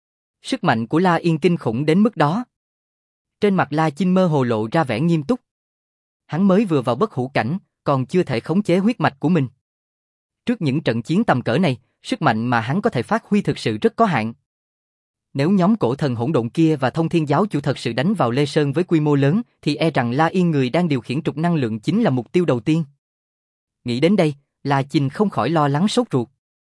Sức mạnh của La Yên kinh khủng đến mức đó. Trên mặt La Chinh mơ hồ lộ ra vẻ nghiêm túc. Hắn mới vừa vào bất hủ cảnh, còn chưa thể khống chế huyết mạch của mình. Trước những trận chiến tầm cỡ này, sức mạnh mà hắn có thể phát huy thực sự rất có hạn. Nếu nhóm cổ thần hỗn độn kia và Thông Thiên giáo chủ thật sự đánh vào Lê Sơn với quy mô lớn, thì e rằng La Yên người đang điều khiển trục năng lượng chính là mục tiêu đầu tiên. Nghĩ đến đây, La Chinh không khỏi lo lắng sốt ruột.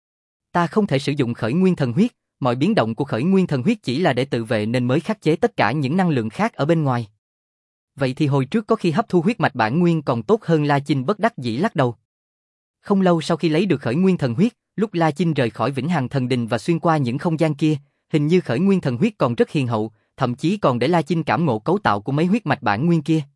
Ta không thể sử dụng khởi nguyên thần huyết, mọi biến động của khởi nguyên thần huyết chỉ là để tự vệ nên mới khắc chế tất cả những năng lượng khác ở bên ngoài. Vậy thì hồi trước có khi hấp thu huyết mạch bản nguyên còn tốt hơn. La Chinh bất đắc dĩ lắc đầu. Không lâu sau khi lấy được khởi nguyên thần huyết, lúc La Chinh rời khỏi Vĩnh Hằng Thần Đình và xuyên qua những không gian kia, hình như khởi nguyên thần huyết còn rất hiền hậu, thậm chí còn để La Chinh cảm ngộ cấu tạo của mấy huyết mạch bản nguyên kia.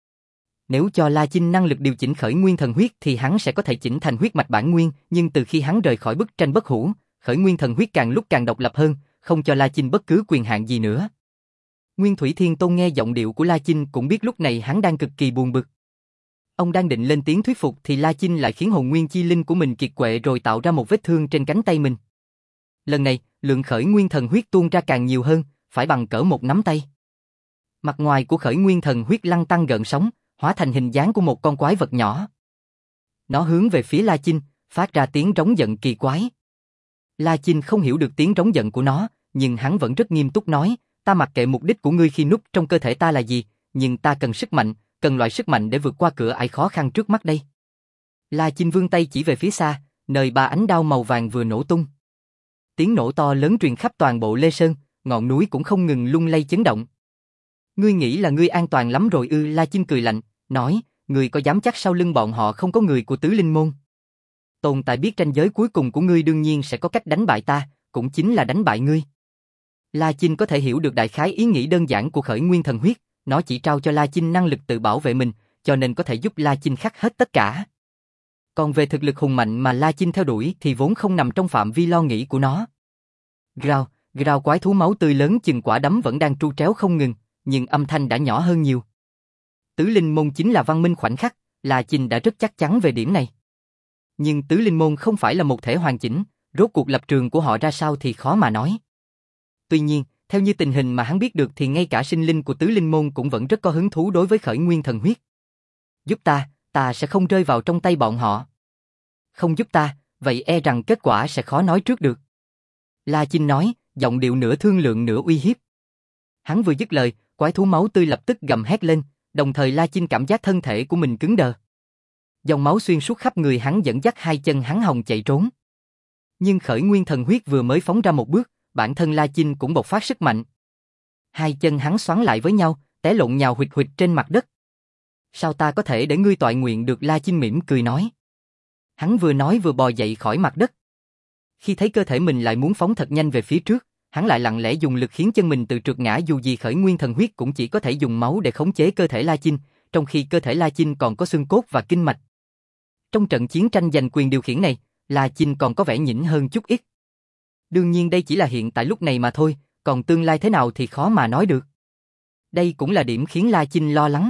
Nếu cho La Chinh năng lực điều chỉnh khởi nguyên thần huyết thì hắn sẽ có thể chỉnh thành huyết mạch bản nguyên, nhưng từ khi hắn rời khỏi bức tranh bất hủ, khởi nguyên thần huyết càng lúc càng độc lập hơn, không cho La Chinh bất cứ quyền hạn gì nữa. Nguyên Thủy Thiên Tôn nghe giọng điệu của La Chinh cũng biết lúc này hắn đang cực kỳ buồn bực. Ông đang định lên tiếng thuyết phục thì La Chinh lại khiến hồn nguyên chi linh của mình kiệt quệ rồi tạo ra một vết thương trên cánh tay mình. Lần này, lượng khởi nguyên thần huyết tuôn ra càng nhiều hơn, phải bằng cỡ một nắm tay. Mặt ngoài của khởi nguyên thần huyết lăn tăn gợn sóng, hóa thành hình dáng của một con quái vật nhỏ. Nó hướng về phía La Chinh, phát ra tiếng rống giận kỳ quái. La Chinh không hiểu được tiếng rống giận của nó, nhưng hắn vẫn rất nghiêm túc nói, ta mặc kệ mục đích của ngươi khi núp trong cơ thể ta là gì, nhưng ta cần sức mạnh, cần loại sức mạnh để vượt qua cửa ải khó khăn trước mắt đây. La Chinh vươn tay chỉ về phía xa, nơi 3 ánh đao màu vàng vừa nổ tung. Tiếng nổ to lớn truyền khắp toàn bộ Lê Sơn, ngọn núi cũng không ngừng lung lay chấn động. Ngươi nghĩ là ngươi an toàn lắm rồi ư? La Chinh cười lạnh, nói, ngươi có dám chắc sau lưng bọn họ không có người của Tứ Linh Môn? Tồn tại biết ranh giới cuối cùng của ngươi đương nhiên sẽ có cách đánh bại ta, cũng chính là đánh bại ngươi. La Chinh có thể hiểu được đại khái ý nghĩ đơn giản của khởi nguyên thần huyết, nó chỉ trao cho La Chinh năng lực tự bảo vệ mình, cho nên có thể giúp La Chinh khắc hết tất cả. Còn về thực lực hùng mạnh mà La Chinh theo đuổi thì vốn không nằm trong phạm vi lo nghĩ của nó. Gào, gào quái thú máu tươi lớn chừng quả đấm vẫn đang tru tréo không ngừng, nhưng âm thanh đã nhỏ hơn nhiều. Tứ linh môn chính là văn minh khoảnh khắc, La Chinh đã rất chắc chắn về điểm này. Nhưng tứ linh môn không phải là một thể hoàn chỉnh, rốt cuộc lập trường của họ ra sao thì khó mà nói. Tuy nhiên, theo như tình hình mà hắn biết được thì ngay cả sinh linh của tứ linh môn cũng vẫn rất có hứng thú đối với khởi nguyên thần huyết. Giúp ta sẽ không rơi vào trong tay bọn họ. Không giúp ta, vậy e rằng kết quả sẽ khó nói trước được. La Chinh nói, giọng điệu nửa thương lượng nửa uy hiếp. Hắn vừa dứt lời, quái thú máu tươi lập tức gầm hét lên, đồng thời La Chinh cảm giác thân thể của mình cứng đờ. Dòng máu xuyên suốt khắp người hắn dẫn dắt hai chân hắn hồng chạy trốn. Nhưng khởi nguyên thần huyết vừa mới phóng ra một bước, bản thân La Chinh cũng bộc phát sức mạnh. Hai chân hắn xoắn lại với nhau, té lộn nhào huỵch huỵch trên mặt đất. Sao ta có thể để ngươi toại nguyện được, La Chinh mỉm cười nói. Hắn vừa nói vừa bò dậy khỏi mặt đất. Khi thấy cơ thể mình lại muốn phóng thật nhanh về phía trước, hắn lại lặng lẽ dùng lực khiến chân mình tự trượt ngã, dù gì khởi nguyên thần huyết cũng chỉ có thể dùng máu để khống chế cơ thể La Chinh, trong khi cơ thể La Chinh còn có xương cốt và kinh mạch. Trong trận chiến tranh giành quyền điều khiển này, La Chinh còn có vẻ nhỉnh hơn chút ít. Đương nhiên đây chỉ là hiện tại lúc này mà thôi, còn tương lai thế nào thì khó mà nói được. Đây cũng là điểm khiến La Chinh lo lắng.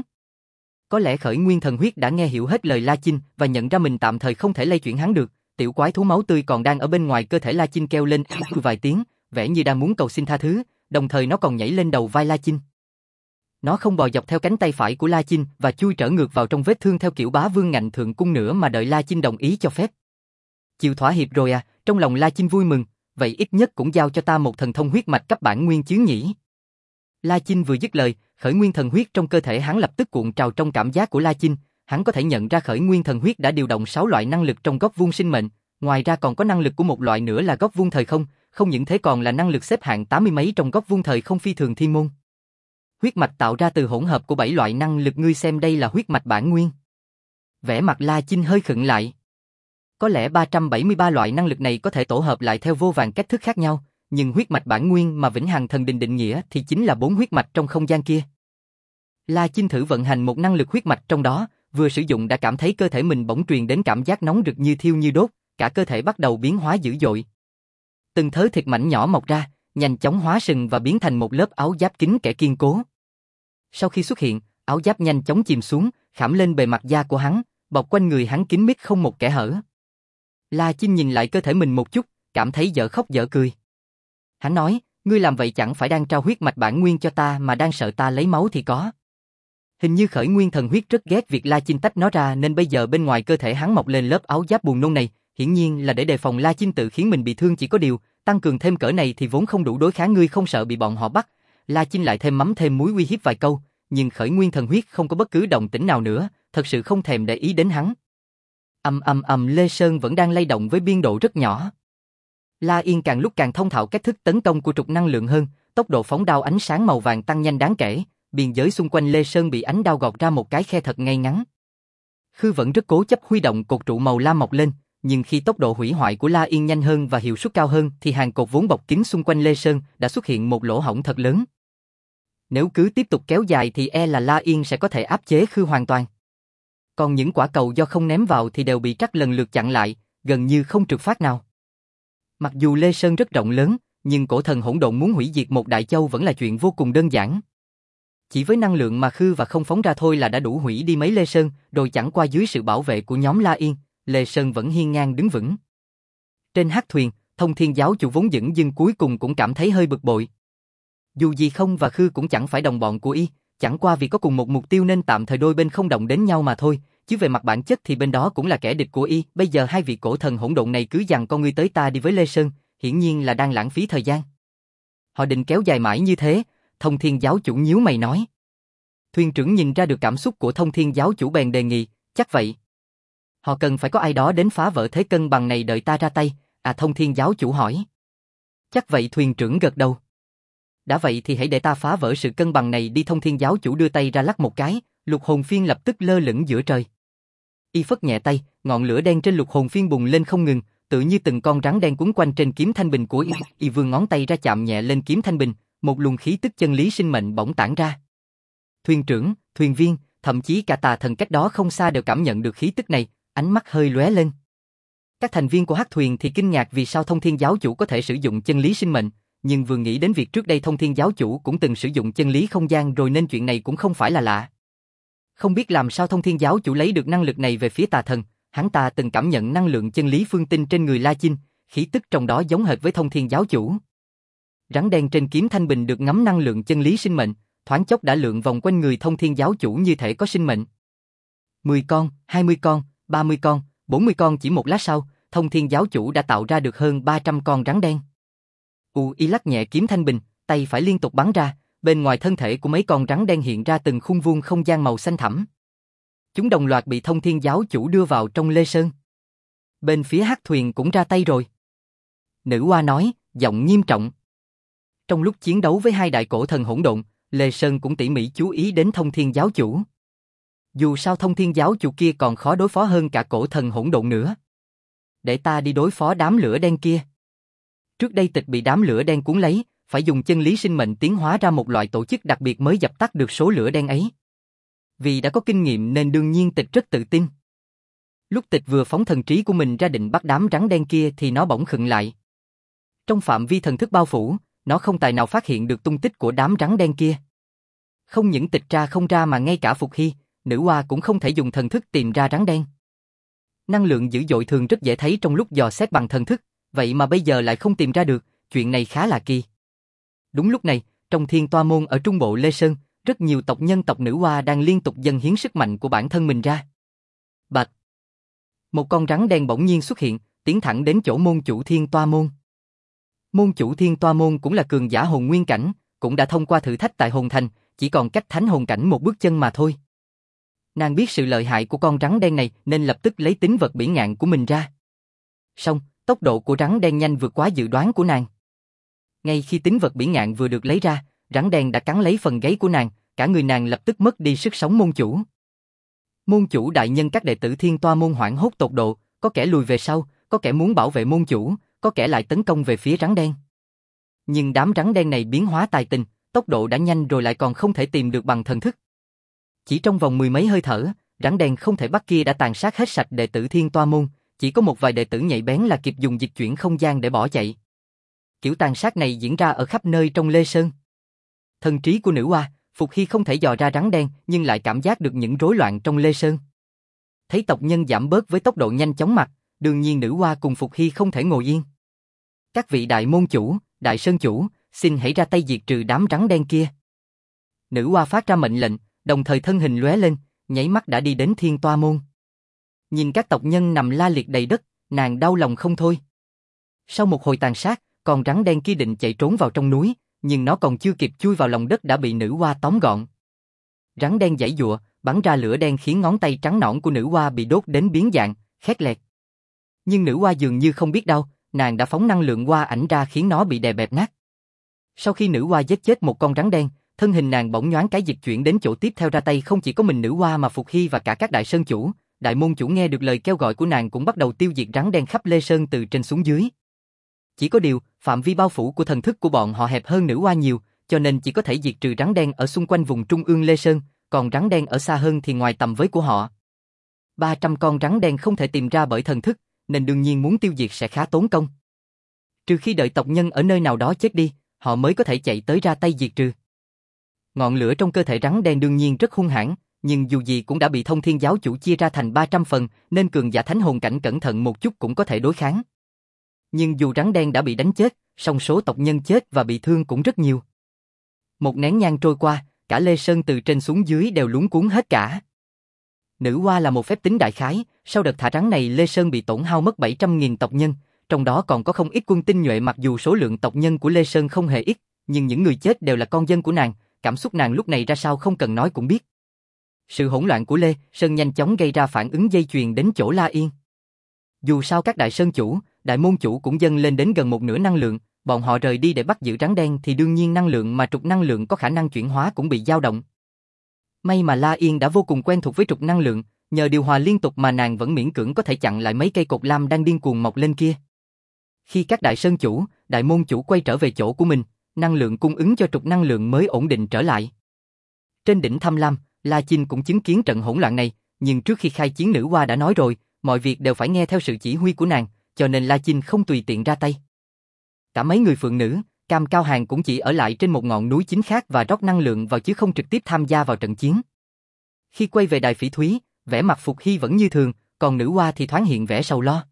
Có lẽ khởi nguyên thần huyết đã nghe hiểu hết lời La Chinh và nhận ra mình tạm thời không thể lay chuyển hắn được. Tiểu quái thú máu tươi còn đang ở bên ngoài cơ thể La Chinh kêu lên vài tiếng, vẻ như đang muốn cầu xin tha thứ, đồng thời nó còn nhảy lên đầu vai La Chinh. Nó không bò dọc theo cánh tay phải của La Chinh và chui trở ngược vào trong vết thương theo kiểu bá vương ngạnh thượng cung nữa mà đợi La Chinh đồng ý cho phép. Chịu thỏa hiệp rồi à, trong lòng La Chinh vui mừng, vậy ít nhất cũng giao cho ta một thần thông huyết mạch cấp bản nguyên chứ nhỉ. La Chinh vừa dứt lời, khởi nguyên thần huyết trong cơ thể hắn lập tức cuộn trào. Trong cảm giác của La Chinh, hắn có thể nhận ra khởi nguyên thần huyết đã điều động 6 loại năng lực trong góc vuông sinh mệnh, ngoài ra còn có năng lực của một loại nữa là góc vuông thời không, không những thế còn là năng lực xếp hạng 80 mấy trong góc vuông thời không phi thường thiên môn. Huyết mạch tạo ra từ hỗn hợp của 7 loại năng lực, ngươi xem đây là huyết mạch bản nguyên. Vẻ mặt La Chinh hơi khựng lại. Có lẽ 373 loại năng lực này có thể tổ hợp lại theo vô vàn cách thức khác nhau, nhưng huyết mạch bản nguyên mà Vĩnh Hằng Thần Đình định nghĩa thì chính là 4 huyết mạch trong không gian kia. La Chinh thử vận hành một năng lực huyết mạch trong đó, vừa sử dụng đã cảm thấy cơ thể mình bỗng truyền đến cảm giác nóng rực như thiêu như đốt, cả cơ thể bắt đầu biến hóa dữ dội. Từng thớ thịt mảnh nhỏ mọc ra, nhanh chóng hóa sừng và biến thành một lớp áo giáp kín kẽ kiên cố. Sau khi xuất hiện, áo giáp nhanh chóng chìm xuống, khảm lên bề mặt da của hắn, bọc quanh người hắn kín mít không một kẽ hở. La Chinh nhìn lại cơ thể mình một chút, cảm thấy dở khóc dở cười. Hắn nói, ngươi làm vậy chẳng phải đang trao huyết mạch bản nguyên cho ta mà đang sợ ta lấy máu thì có. Hình như khởi nguyên thần huyết rất ghét việc La Chinh tách nó ra, nên bây giờ bên ngoài cơ thể hắn mọc lên lớp áo giáp buồn nôn này, hiển nhiên là để đề phòng La Chinh tự khiến mình bị thương. Chỉ có điều, tăng cường thêm cỡ này thì vốn không đủ đối kháng, ngươi không sợ bị bọn họ bắt. La Chinh lại thêm mắm thêm muối uy hiếp vài câu, nhưng khởi nguyên thần huyết không có bất cứ động tĩnh nào nữa, thật sự không thèm để ý đến hắn. Lê Sơn vẫn đang lay động với biên độ rất nhỏ. La Yên càng lúc càng thông thạo cách thức tấn công của trục năng lượng hơn, tốc độ phóng đao ánh sáng màu vàng tăng nhanh đáng kể, biên giới xung quanh Lê Sơn bị ánh đao gọt ra một cái khe thật ngay ngắn. Khư vẫn rất cố chấp huy động cột trụ màu lam mọc lên, nhưng khi tốc độ hủy hoại của La Yên nhanh hơn và hiệu suất cao hơn thì hàng cột vốn bọc kín xung quanh Lê Sơn đã xuất hiện một lỗ hổng thật lớn. Nếu cứ tiếp tục kéo dài thì e là La Yên sẽ có thể áp chế Khư hoàn toàn. Còn những quả cầu do không ném vào thì đều bị Trắc lần lượt chặn lại, gần như không trượt phát nào. Mặc dù Lê Sơn rất rộng lớn, nhưng cổ thần hỗn độn muốn hủy diệt một đại châu vẫn là chuyện vô cùng đơn giản. Chỉ với năng lượng mà Khư và không phóng ra thôi là đã đủ hủy đi mấy Lê Sơn, rồi chẳng qua dưới sự bảo vệ của nhóm La Yên, Lê Sơn vẫn hiên ngang đứng vững. Trên hắc thuyền, Thông Thiên giáo chủ vốn dửng dưng cuối cùng cũng cảm thấy hơi bực bội. Dù gì không và Khư cũng chẳng phải đồng bọn của y, chẳng qua vì có cùng một mục tiêu nên tạm thời đôi bên không động đến nhau mà thôi, chứ về mặt bản chất thì bên đó cũng là kẻ địch của y. Bây giờ hai vị cổ thần hỗn độn này cứ giằng con ngươi tới ta đi với Lê Sơn, hiển nhiên là đang lãng phí thời gian. Họ định kéo dài mãi như thế, Thông Thiên giáo chủ nhíu mày nói. Thuyền trưởng nhìn ra được cảm xúc của Thông Thiên giáo chủ bèn đề nghị, chắc vậy. Họ cần phải có ai đó đến phá vỡ thế cân bằng này đợi ta ra tay, Thông Thiên giáo chủ hỏi. Chắc vậy, thuyền trưởng gật đầu. Đã vậy thì hãy để ta phá vỡ sự cân bằng này đi. Thông Thiên giáo chủ đưa tay ra lắc một cái, lục hồn phiên lập tức lơ lửng giữa trời. Y phất nhẹ tay, ngọn lửa đen trên lục hồn phiên bùng lên không ngừng, tự như từng con rắn đen quấn quanh trên kiếm thanh bình của y. Y vươn ngón tay ra chạm nhẹ lên kiếm thanh bình, một luồng khí tức chân lý sinh mệnh bỗng tản ra. Thuyền trưởng, thuyền viên, thậm chí cả tà thần cách đó không xa đều cảm nhận được khí tức này, ánh mắt hơi lóe lên. Các thành viên của Hắc Thuyền thì kinh ngạc vì sao Thông Thiên giáo chủ có thể sử dụng chân lý sinh mệnh, nhưng vừa nghĩ đến việc trước đây Thông Thiên giáo chủ cũng từng sử dụng chân lý không gian rồi nên chuyện này cũng không phải là lạ. Không biết làm sao Thông Thiên giáo chủ lấy được năng lực này về phía tà thần, hắn ta từng cảm nhận năng lượng chân lý phương tinh trên người La Chinh, khí tức trong đó giống hệt với Thông Thiên giáo chủ. Rắn đen trên kiếm thanh bình được ngắm năng lượng chân lý sinh mệnh, thoáng chốc đã lượn vòng quanh người Thông Thiên giáo chủ như thể có sinh mệnh. 10 con, 20 con, 30 con, 40 con, chỉ một lát sau, Thông Thiên giáo chủ đã tạo ra được hơn 300 con rắn đen. Y lắc nhẹ kiếm thanh bình, tay phải liên tục bắn ra, bên ngoài thân thể của mấy con rắn đen hiện ra từng khung vuông không gian màu xanh thẳm. Chúng đồng loạt bị Thông Thiên giáo chủ đưa vào trong Lê Sơn. Bên phía Hắc Thuyền cũng ra tay rồi. Nữ oa nói, giọng nghiêm trọng. Trong lúc chiến đấu với hai đại cổ thần hỗn độn, Lê Sơn cũng tỉ mỉ chú ý đến Thông Thiên giáo chủ. Dù sao Thông Thiên giáo chủ kia còn khó đối phó hơn cả cổ thần hỗn độn nữa. Để ta đi đối phó đám lửa đen kia. Trước đây Tịch bị đám lửa đen cuốn lấy, phải dùng chân lý sinh mệnh tiến hóa ra một loại tổ chức đặc biệt mới dập tắt được số lửa đen ấy. Vì đã có kinh nghiệm nên đương nhiên Tịch rất tự tin. Lúc Tịch vừa phóng thần trí của mình ra định bắt đám rắn đen kia thì nó bỗng khựng lại. Trong phạm vi thần thức bao phủ, nó không tài nào phát hiện được tung tích của đám rắn đen kia. Không những Tịch tra không ra mà ngay cả Phục Hy, nữ oa cũng không thể dùng thần thức tìm ra rắn đen. Năng lượng dữ dội thường rất dễ thấy trong lúc dò xét bằng thần thức, vậy mà bây giờ lại không tìm ra được, chuyện này khá là kỳ. Đúng lúc này, trong Thiên Toa Môn ở trung bộ Lê Sơn, rất nhiều tộc nhân tộc nữ oa đang liên tục dâng hiến sức mạnh của bản thân mình ra. Bạch! Một con rắn đen bỗng nhiên xuất hiện, tiến thẳng đến chỗ môn chủ Thiên Toa Môn. Môn chủ Thiên Toa Môn cũng là cường giả hồn nguyên cảnh, cũng đã thông qua thử thách tại hồn thành, chỉ còn cách thánh hồn cảnh một bước chân mà thôi. Nàng biết sự lợi hại của con rắn đen này nên lập tức lấy tính vật bỉ ngạn của mình ra. Song, tốc độ của rắn đen nhanh vượt quá dự đoán của nàng. Ngay khi tính vật bỉ ngạn vừa được lấy ra, rắn đen đã cắn lấy phần gáy của nàng, cả người nàng lập tức mất đi sức sống môn chủ. Môn chủ đại nhân, các đệ tử Thiên Toa Môn hoảng hốt tột độ, có kẻ lùi về sau, có kẻ muốn bảo vệ môn chủ, có kẻ lại tấn công về phía rắn đen. Nhưng đám rắn đen này biến hóa tài tình, tốc độ đã nhanh rồi lại còn không thể tìm được bằng thần thức. Chỉ trong vòng mười mấy hơi thở, rắn đen không thể bắt kia đã tàn sát hết sạch đệ tử Thiên Toa Môn, chỉ có một vài đệ tử nhạy bén là kịp dùng dịch chuyển không gian để bỏ chạy. Kiểu tàn sát này diễn ra ở khắp nơi trong Lê Sơn. Thần trí của nữ oa, Phục Hy không thể dò ra rắn đen nhưng lại cảm giác được những rối loạn trong Lê Sơn. Thấy tộc nhân giảm bớt với tốc độ nhanh chóng mặt, đương nhiên nữ oa cùng Phục Hy không thể ngồi yên. Các vị đại môn chủ, đại sơn chủ, xin hãy ra tay diệt trừ đám rắn đen kia. Nữ oa phát ra mệnh lệnh, đồng thời thân hình lóe lên, nháy mắt đã đi đến Thiên Toa Môn. Nhìn các tộc nhân nằm la liệt đầy đất, nàng đau lòng không thôi. Sau một hồi tàn sát, con rắn đen kia định chạy trốn vào trong núi, nhưng nó còn chưa kịp chui vào lòng đất đã bị nữ oa tóm gọn. Rắn đen giãy giụa, bắn ra lửa đen khiến ngón tay trắng nõn của nữ oa bị đốt đến biến dạng, khét lẹt. Nhưng nữ oa dường như không biết đau, nàng đã phóng năng lượng oa ảnh ra khiến nó bị đè bẹp nát. Sau khi nữ oa giết chết một con rắn đen, thân hình nàng bỗng nhoáng cái dịch chuyển đến chỗ tiếp theo ra tay. Không chỉ có mình nữ oa mà Phục Hy và cả các đại sơn chủ, đại môn chủ nghe được lời kêu gọi của nàng cũng bắt đầu tiêu diệt rắn đen khắp Lê Sơn từ trên xuống dưới. Chỉ có điều, phạm vi bao phủ của thần thức của bọn họ hẹp hơn nữ oa nhiều, cho nên chỉ có thể diệt trừ rắn đen ở xung quanh vùng trung ương Lê Sơn, còn rắn đen ở xa hơn thì ngoài tầm với của họ. 300 con rắn đen không thể tìm ra bởi thần thức, nên đương nhiên muốn tiêu diệt sẽ khá tốn công. Trừ khi đợi tộc nhân ở nơi nào đó chết đi, họ mới có thể chạy tới ra tay diệt trừ. Ngọn lửa trong cơ thể rắn đen đương nhiên rất hung hãn, nhưng dù gì cũng đã bị Thông Thiên giáo chủ chia ra thành 300 phần, nên cường giả thánh hồn cảnh cẩn thận một chút cũng có thể đối kháng. Nhưng dù rắn đen đã bị đánh chết, song số tộc nhân chết và bị thương cũng rất nhiều. Một nén nhang trôi qua, cả Lê Sơn từ trên xuống dưới đều luống cuống hết cả. Nữ oa là một phép tính đại khái, sau đợt thả rắn này Lê Sơn bị tổn hao mất 700.000 tộc nhân, trong đó còn có không ít quân tinh nhuệ. Mặc dù số lượng tộc nhân của Lê Sơn không hề ít, nhưng những người chết đều là con dân của nàng, cảm xúc nàng lúc này ra sao không cần nói cũng biết. Sự hỗn loạn của Lê Sơn nhanh chóng gây ra phản ứng dây chuyền đến chỗ La Yên. Dù sao các đại sơn chủ, đại môn chủ cũng dâng lên đến gần một nửa năng lượng, bọn họ rời đi để bắt giữ rắn đen thì đương nhiên năng lượng mà trục năng lượng có khả năng chuyển hóa cũng bị dao động. May mà La Yên đã vô cùng quen thuộc với trục năng lượng, nhờ điều hòa liên tục mà nàng vẫn miễn cưỡng có thể chặn lại mấy cây cột lam đang điên cuồng mọc lên kia. Khi các đại sơn chủ, đại môn chủ quay trở về chỗ của mình, năng lượng cung ứng cho trục năng lượng mới ổn định trở lại. Trên đỉnh Tham Lam, La Chinh cũng chứng kiến trận hỗn loạn này, nhưng trước khi khai chiến nữ oa đã nói rồi, mọi việc đều phải nghe theo sự chỉ huy của nàng, cho nên La Chinh không tùy tiện ra tay. Cả mấy người phượng nữ, Cam Cao Hàng cũng chỉ ở lại trên một ngọn núi chính khác và rót năng lượng vào chứ không trực tiếp tham gia vào trận chiến. Khi quay về đài phỉ thúy, vẻ mặt Phục Hy vẫn như thường, còn nữ hoa thì thoáng hiện vẻ sầu lo.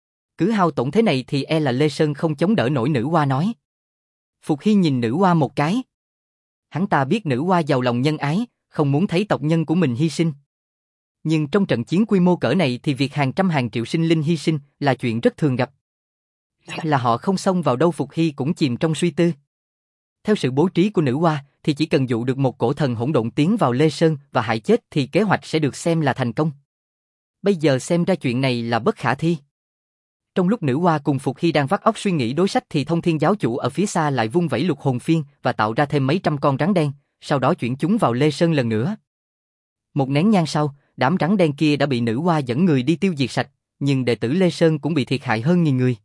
Cứ hao tổn thế này thì e là Lê Sơn không chống đỡ nổi, nữ hoa nói. Phục Hy nhìn nữ hoa một cái. Hắn ta biết nữ hoa giàu lòng nhân ái, không muốn thấy tộc nhân của mình hy sinh. Nhưng trong trận chiến quy mô cỡ này thì việc hàng trăm hàng triệu sinh linh hy sinh là chuyện rất thường gặp. Là họ không xông vào đâu, Phục Hy cũng chìm trong suy tư. Theo sự bố trí của nữ hoa thì chỉ cần dụ được một cổ thần hỗn độn tiến vào Lê Sơn và hại chết thì kế hoạch sẽ được xem là thành công. Bây giờ xem ra chuyện này là bất khả thi. Trong lúc nữ hoa cùng Phục Hy đang vắt óc suy nghĩ đối sách thì Thông Thiên giáo chủ ở phía xa lại vung vẩy lục hồn phiên và tạo ra thêm mấy trăm con rắn đen, sau đó chuyển chúng vào Lê Sơn lần nữa. Một nén nhang sau, đám rắn đen kia đã bị nữ hoa dẫn người đi tiêu diệt sạch, nhưng đệ tử Lê Sơn cũng bị thiệt hại hơn 1000 người.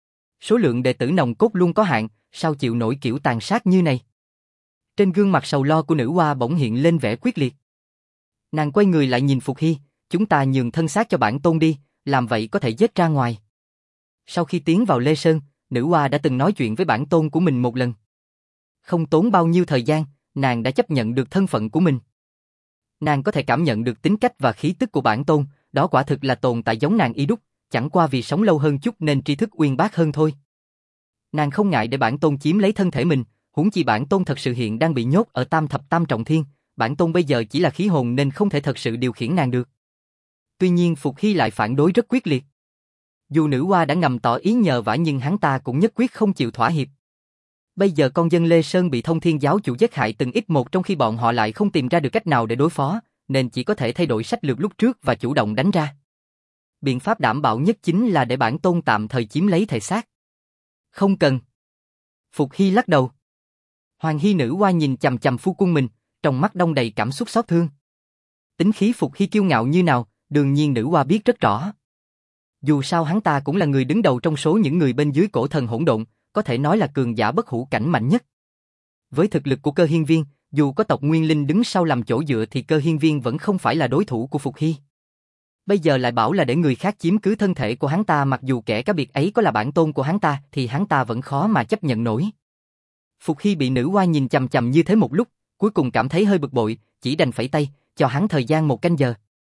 Số lượng đệ tử nòng cốt luôn có hạn, sao chịu nổi kiểu tàn sát như này? Trên gương mặt sầu lo của nữ hoa bỗng hiện lên vẻ quyết liệt. Nàng quay người lại nhìn Phục Hy, chúng ta nhường thân xác cho bản tôn đi, làm vậy có thể giết ra ngoài. Sau khi tiến vào Lê Sơn, nữ hoa đã từng nói chuyện với bản tôn của mình một lần. Không tốn bao nhiêu thời gian, nàng đã chấp nhận được thân phận của mình. Nàng có thể cảm nhận được tính cách và khí tức của bản tôn, đó quả thực là tồn tại giống nàng y đúc, chẳng qua vì sống lâu hơn chút nên tri thức uyên bác hơn thôi. Nàng không ngại để bản tôn chiếm lấy thân thể mình, huống chi bản tôn thật sự hiện đang bị nhốt ở tam thập tam trọng thiên, bản tôn bây giờ chỉ là khí hồn nên không thể thật sự điều khiển nàng được. Tuy nhiên Phục Hy lại phản đối rất quyết liệt. Dù nữ hoa đã ngầm tỏ ý nhờ vả nhưng hắn ta cũng nhất quyết không chịu thỏa hiệp. Bây giờ con dân Lê Sơn bị Thông Thiên giáo chủ giết hại từng ít một trong khi bọn họ lại không tìm ra được cách nào để đối phó, nên chỉ có thể thay đổi sách lược lúc trước và chủ động đánh ra. Biện pháp đảm bảo nhất chính là để bản tôn tạm thời chiếm lấy thể xác. Không cần. Phục Hy lắc đầu. Hoàng Hy nữ hoa nhìn chằm chằm phu quân mình, trong mắt đong đầy cảm xúc xót thương. Tính khí Phục Hy kiêu ngạo như nào, đương nhiên nữ hoa biết rất rõ. Dù sao hắn ta cũng là người đứng đầu trong số những người bên dưới cổ thần hỗn độn, có thể nói là cường giả bất hủ cảnh mạnh nhất. Với thực lực của Cơ Hiên Viên, dù có tộc Nguyên Linh đứng sau làm chỗ dựa thì Cơ Hiên Viên vẫn không phải là đối thủ của Phục Hy. Bây giờ lại bảo là để người khác chiếm cứ thân thể của hắn ta, mặc dù kẻ cá biệt ấy có là bản tôn của hắn ta thì hắn ta vẫn khó mà chấp nhận nổi. Phục Hy bị nữ hoa nhìn chằm chằm như thế một lúc, cuối cùng cảm thấy hơi bực bội, chỉ đành phẩy tay, cho hắn thời gian 1 canh giờ.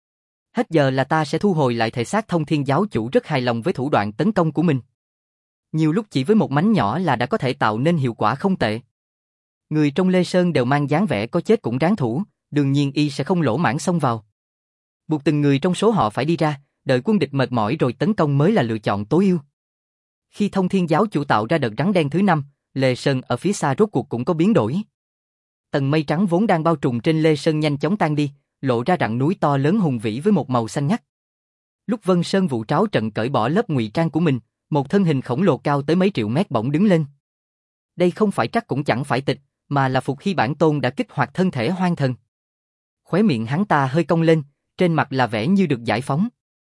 Hết giờ là ta sẽ thu hồi lại thể xác. Thông Thiên giáo chủ rất hài lòng với thủ đoạn tấn công của mình. Nhiều lúc chỉ với một mánh nhỏ là đã có thể tạo nên hiệu quả không tệ. Người trong Lê Sơn đều mang dáng vẻ có chết cũng ráng thủ, đương nhiên y sẽ không lỗ mãng xông vào. Buộc từng người trong số họ phải đi ra, đợi quân địch mệt mỏi rồi tấn công mới là lựa chọn tối ưu. Khi Thông Thiên giáo chủ tạo ra đợt rắn đen thứ 5, Lê Sơn ở phía xa rốt cuộc cũng có biến đổi. Tầng mây trắng vốn đang bao trùm trên Lê Sơn nhanh chóng tan đi, lộ ra rặng núi to lớn hùng vĩ với một màu xanh ngắt. Lúc Vân Sơn Vũ Tráo trận cởi bỏ lớp ngụy trang của mình, một thân hình khổng lồ cao tới mấy triệu mét bỗng đứng lên. Đây không phải trắc cũng chẳng phải tịch, mà là Phục Hy bản tôn đã kích hoạt thân thể hoang thần. Khóe miệng hắn ta hơi cong lên, trên mặt là vẻ như được giải phóng.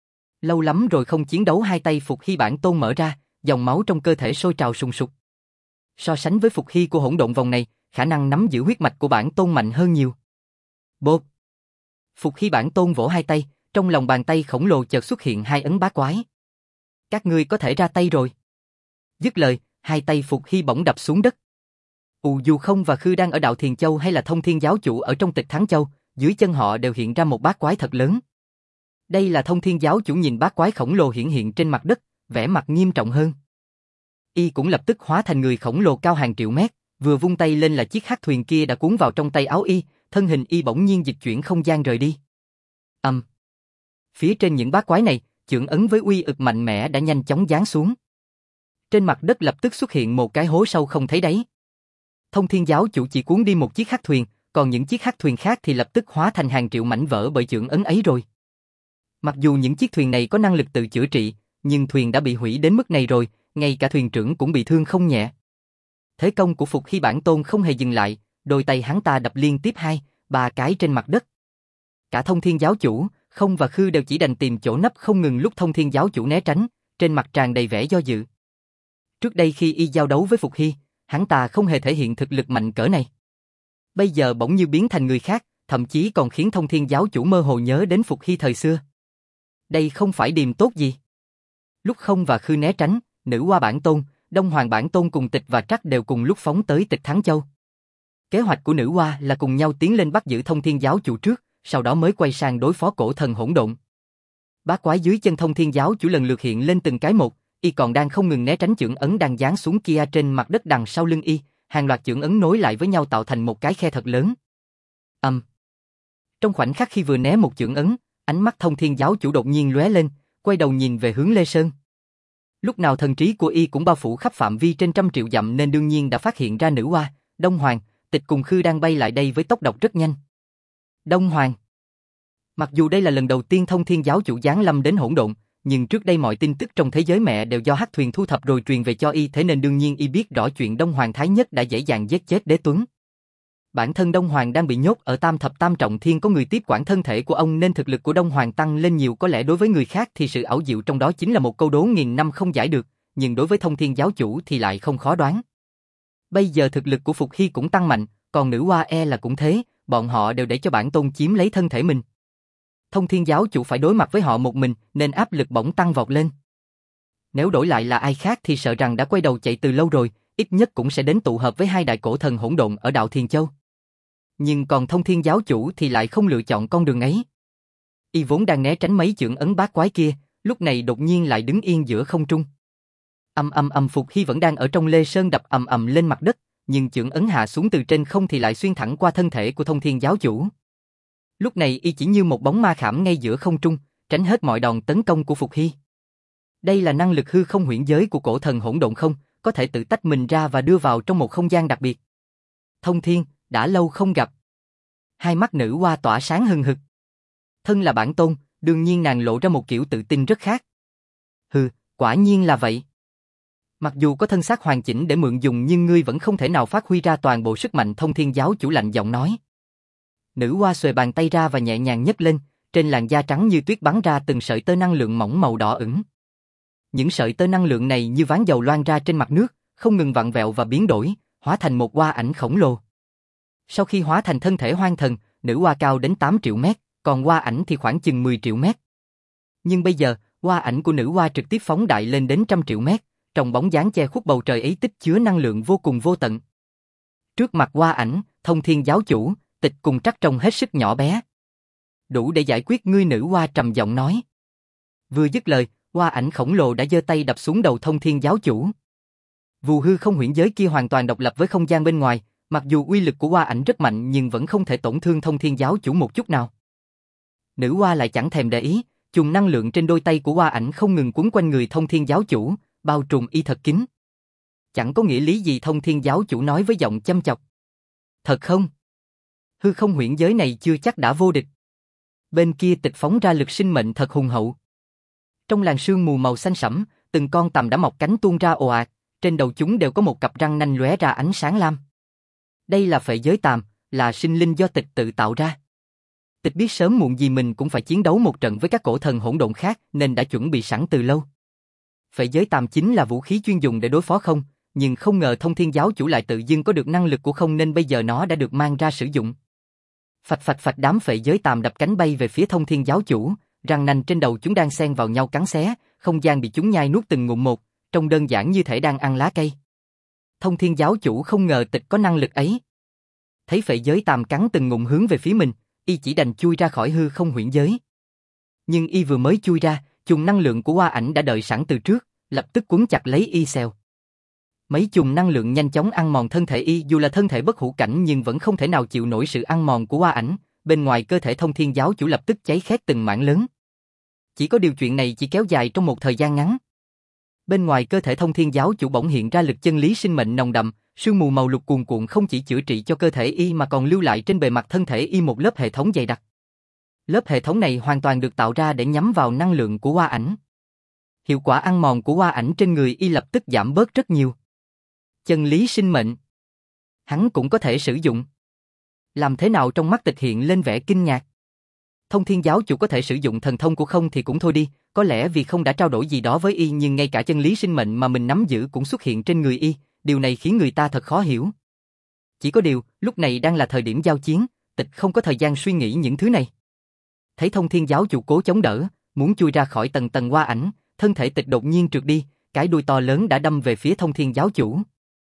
Lâu lắm rồi không chiến đấu, hai tay Phục Hy bản tôn mở ra, dòng máu trong cơ thể sôi trào sùng sục. So sánh với Phục Hy của hỗn độn vòng này, khả năng nắm giữ huyết mạch của bản tôn mạnh hơn nhiều. Bộp! Phục Hy bản tôn vỗ hai tay, trong lòng bàn tay khổng lồ chợt xuất hiện 2 ấn bá quái. Các ngươi có thể ra tay rồi. Dứt lời, hai tay Phục Hy bỗng đập xuống đất. Dù không và Khư đang ở Đạo Thiền Châu hay là Thông Thiên giáo chủ ở trong Tịch Thắng Châu, dưới chân họ đều hiện ra một bát quái thật lớn. Đây là Thông Thiên giáo chủ nhìn bát quái khổng lồ hiện trên mặt đất, vẻ mặt nghiêm trọng hơn. Y cũng lập tức hóa thành người khổng lồ cao hàng triệu mét, vừa vung tay lên là chiếc hắc thuyền kia đã cuốn vào trong tay áo y, thân hình y bỗng nhiên dịch chuyển không gian rời đi. Phía trên những bát quái này, chưởng ấn với uy ực mạnh mẽ đã nhanh chóng giáng xuống. Trên mặt đất lập tức xuất hiện một cái hố sâu không thấy đáy. Thông Thiên giáo chủ chỉ cuốn đi một chiếc hắc thuyền, còn những chiếc hắc thuyền khác thì lập tức hóa thành hàng triệu mảnh vỡ bởi chưởng ấn ấy rồi. Mặc dù những chiếc thuyền này có năng lực tự chữa trị, nhưng thuyền đã bị hủy đến mức này rồi, ngay cả thuyền trưởng cũng bị thương không nhẹ. Thế công của Phục Hy bản tôn không hề dừng lại, đôi tay hắn ta đập liên tiếp 2-3 cái trên mặt đất. Cả Thông Thiên giáo chủ, Không và Khư đều chỉ đành tìm chỗ nấp không ngừng lúc Thông Thiên giáo chủ né tránh, trên mặt tràn đầy vẻ do dự. Trước đây khi y giao đấu với Phục Hy, hắn ta không hề thể hiện thực lực mạnh cỡ này. Bây giờ bỗng như biến thành người khác, thậm chí còn khiến Thông Thiên giáo chủ mơ hồ nhớ đến Phục Hy thời xưa. Đây không phải điềm tốt gì. Lúc Không và Khư né tránh, Nữ Hoa Bản Tôn, Đông Hoàng Bản Tôn cùng Tịch và Trắc đều cùng lúc phóng tới Tịch Thắng Châu. Kế hoạch của Nữ Hoa là cùng nhau tiến lên bắt giữ Thông Thiên Giáo Chủ trước, sau đó mới quay sang đối phó Cổ Thần Hỗn Độn. Bát quái dưới chân Thông Thiên Giáo Chủ lần lượt hiện lên từng cái một, y còn đang không ngừng né tránh chưởng ấn đang giáng xuống kia trên mặt đất đằng sau lưng y, hàng loạt chưởng ấn nối lại với nhau tạo thành một cái khe thật lớn. Trong khoảnh khắc khi vừa né một chưởng ấn, ánh mắt Thông Thiên Giáo Chủ đột nhiên lóe lên, quay đầu nhìn về hướng Lê Sơn. Lúc nào thần trí của y cũng bao phủ khắp phạm vi trên 100 triệu dặm nên đương nhiên đã phát hiện ra Nữ Hoa, Đông Hoàng, Tịch cùng Khư đang bay lại đây với tốc độ rất nhanh. Đông Hoàng. Mặc dù đây là lần đầu tiên Thông Thiên Giáo Chủ giáng lâm đến hỗn độn, nhưng trước đây mọi tin tức trong thế giới mẹ đều do Hắc Thuyền thu thập rồi truyền về cho y, thế nên đương nhiên y biết rõ chuyện Đông Hoàng Thái Nhất đã dễ dàng giết chết Đế Tuấn. Bản thân Đông Hoàng đang bị nhốt ở Tam Thập Tam Trọng Thiên, có người tiếp quản thân thể của ông nên thực lực của Đông Hoàng tăng lên nhiều, có lẽ đối với người khác thì sự ảo diệu trong đó chính là một câu đố nghìn năm không giải được, nhưng đối với Thông Thiên Giáo Chủ thì lại không khó đoán. Bây giờ thực lực của Phục Hy cũng tăng mạnh, còn Nữ Hoa là cũng thế, bọn họ đều để cho bản tôn chiếm lấy thân thể mình. Thông Thiên Giáo Chủ phải đối mặt với họ một mình nên áp lực bỗng tăng vọt lên. Nếu đổi lại là ai khác thì sợ rằng đã quay đầu chạy từ lâu rồi, ít nhất cũng sẽ đến tụ hợp với hai đại cổ thần hỗn độn ở Đạo Thiền Châu. Nhưng còn Thông Thiên Giáo Chủ thì lại không lựa chọn con đường ấy. Y vốn đang né tránh mấy chưởng ấn bát quái kia, lúc này đột nhiên lại đứng yên giữa không trung. Phục Hy vẫn đang ở trong Lê Sơn đập lên mặt đất, nhưng chưởng ấn hạ xuống từ trên không thì lại xuyên thẳng qua thân thể của Thông Thiên Giáo Chủ. Lúc này y chỉ như một bóng ma khảm ngay giữa không trung, tránh hết mọi đòn tấn công của Phục Hy. Đây là năng lực hư không huyễn giới của cổ thần hỗn độn không, có thể tự tách mình ra và đưa vào trong một không gian đặc biệt. Thông Thiên, đã lâu không gặp. Hai mắt Nữ Hoa tỏa sáng hừng hực. Thân là bản tôn, đương nhiên nàng lộ ra một kiểu tự tin rất khác. Quả nhiên là vậy. Mặc dù có thân xác hoàn chỉnh để mượn dùng nhưng ngươi vẫn không thể nào phát huy ra toàn bộ sức mạnh. Thông Thiên Giáo Chủ lạnh giọng nói. Nữ Hoa xuề bàn tay ra và nhẹ nhàng nhấc lên, trên làn da trắng như tuyết bắn ra từng sợi tơ năng lượng mỏng màu đỏ ửng. Những sợi tơ năng lượng này như ván dầu loang ra trên mặt nước, không ngừng vặn vẹo và biến đổi, hóa thành một hoa ảnh khổng lồ. Sau khi hóa thành thân thể hoang thần, Nữ Hoa cao đến 8 triệu mét, còn hoa ảnh thì khoảng chừng 10 triệu mét. Nhưng bây giờ, hoa ảnh của Nữ Hoa trực tiếp phóng đại lên đến 100 triệu mét, trong bóng dáng che khuất bầu trời ấy tích chứa năng lượng vô cùng vô tận. Trước mặt hoa ảnh, Thông Thiên Giáo Chủ, Tịch cùng Trắc trông hết sức nhỏ bé. Đủ để giải quyết ngươi. Nữ Hoa trầm giọng nói. Vừa dứt lời, hoa ảnh khổng lồ đã giơ tay đập xuống đầu Thông Thiên Giáo Chủ. Vù hư không huyễn giới kia hoàn toàn độc lập với không gian bên ngoài, mặc dù uy lực của hoa ảnh rất mạnh nhưng vẫn không thể tổn thương Thông Thiên Giáo Chủ một chút nào. Nữ Hoa lại chẳng thèm để ý, chùm năng lượng trên đôi tay của hoa ảnh không ngừng quấn quanh người Thông Thiên Giáo Chủ, bao trùm y thật kín. Chẳng có nghĩa lý gì. Thông Thiên Giáo Chủ nói với giọng châm chọc. Thật không? Hư không huyễn giới này chưa chắc đã vô địch. Bên kia Tịch phóng ra lực sinh mệnh thật hùng hậu. Trong làn sương mù màu xanh sẫm, từng con tằm đã mọc cánh tuôn ra ồ ạt, trên đầu chúng đều có một cặp răng nanh lóe ra ánh sáng lam. Đây là phệ giới tàm, là sinh linh do Tịch tự tạo ra. Tịch biết sớm muộn gì mình cũng phải chiến đấu một trận với các cổ thần hỗn độn khác nên đã chuẩn bị sẵn từ lâu. Phệ giới tàm chính là vũ khí chuyên dùng để đối phó không, nhưng không ngờ Thông Thiên Giáo Chủ lại tự dưng có được năng lực của không nên bây giờ nó đã được mang ra sử dụng. Phạch phạch phạch, đám phệ giới tàm đập cánh bay về phía Thông Thiên Giáo Chủ, răng nanh trên đầu chúng đang xen vào nhau cắn xé, không gian bị chúng nhai nuốt từng ngụm một, trông đơn giản như thể đang ăn lá cây. Thông Thiên Giáo Chủ không ngờ Tịch có năng lực ấy. Thấy phệ giới tàm cắn từng ngụm hướng về phía mình, y chỉ đành chui ra khỏi hư không huyễn giới. Nhưng y vừa mới chui ra, chùm năng lượng của hoa ảnh đã đợi sẵn từ trước, lập tức quấn chặt lấy y xèo. Mấy chùm năng lượng nhanh chóng ăn mòn thân thể y, dù là thân thể bất hủ cảnh nhưng vẫn không thể nào chịu nổi sự ăn mòn của hoa ảnh, bên ngoài cơ thể Thông Thiên Giáo Chủ lập tức cháy khét từng mảng lớn. Chỉ có điều chuyện này chỉ kéo dài trong một thời gian ngắn. Bên ngoài cơ thể Thông Thiên Giáo Chủ bỗng hiện ra lực chân lý sinh mệnh nồng đậm, sương mù màu lục cuồn cuộn không chỉ chữa trị cho cơ thể y mà còn lưu lại trên bề mặt thân thể y một lớp hệ thống dày đặc. Lớp hệ thống này hoàn toàn được tạo ra để nhắm vào năng lượng của hoa ảnh. Hiệu quả ăn mòn của hoa ảnh trên người y lập tức giảm bớt rất nhiều. Chân lý sinh mệnh. Hắn cũng có thể sử dụng. Làm thế nào? Trong mắt Tịch hiện lên vẻ kinh ngạc. Thông Thiên Giáo Chủ có thể sử dụng thần thông của không thì cũng thôi đi, có lẽ vì không đã trao đổi gì đó với y nhưng ngay cả chân lý sinh mệnh mà mình nắm giữ cũng xuất hiện trên người y, điều này khiến người ta thật khó hiểu. Chỉ có điều, lúc này đang là thời điểm giao chiến, Tịch không có thời gian suy nghĩ những thứ này. Thấy Thông Thiên Giáo Chủ cố chống đỡ, muốn chui ra khỏi tầng tầng hoa ảnh, thân thể Tịch đột nhiên trượt đi, cái đuôi to lớn đã đâm về phía Thông Thiên giáo chủ.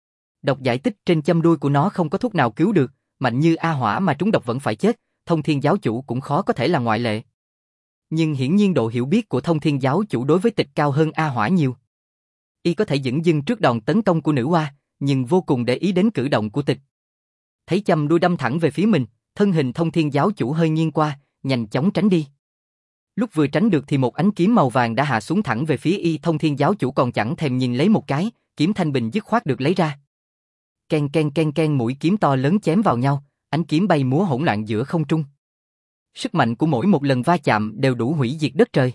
Độc giải tích trên châm đuôi của nó không có thuốc nào cứu được, mạnh như A Hỏa mà trúng độc vẫn phải chết, Thông Thiên giáo chủ cũng khó có thể là ngoại lệ. Nhưng hiển nhiên độ hiểu biết của Thông Thiên giáo chủ đối với Tịch cao hơn A Hỏa nhiều. Y có thể dửng dưng trước đòn tấn công của nữ oa, nhưng vô cùng để ý đến cử động của Tịch. Thấy châm đuôi đâm thẳng về phía mình, thân hình Thông Thiên giáo chủ hơi nghiêng qua, nhanh chóng tránh đi. Lúc vừa tránh được thì một ánh kiếm màu vàng đã hạ xuống thẳng về phía Y. Thông Thiên giáo chủ còn chẳng thèm nhìn lấy một cái, kiếm thanh bình dứt khoát được lấy ra. Ken ken ken ken, mũi kiếm to lớn chém vào nhau, ánh kiếm bay múa hỗn loạn giữa không trung. Sức mạnh của mỗi một lần va chạm đều đủ hủy diệt đất trời.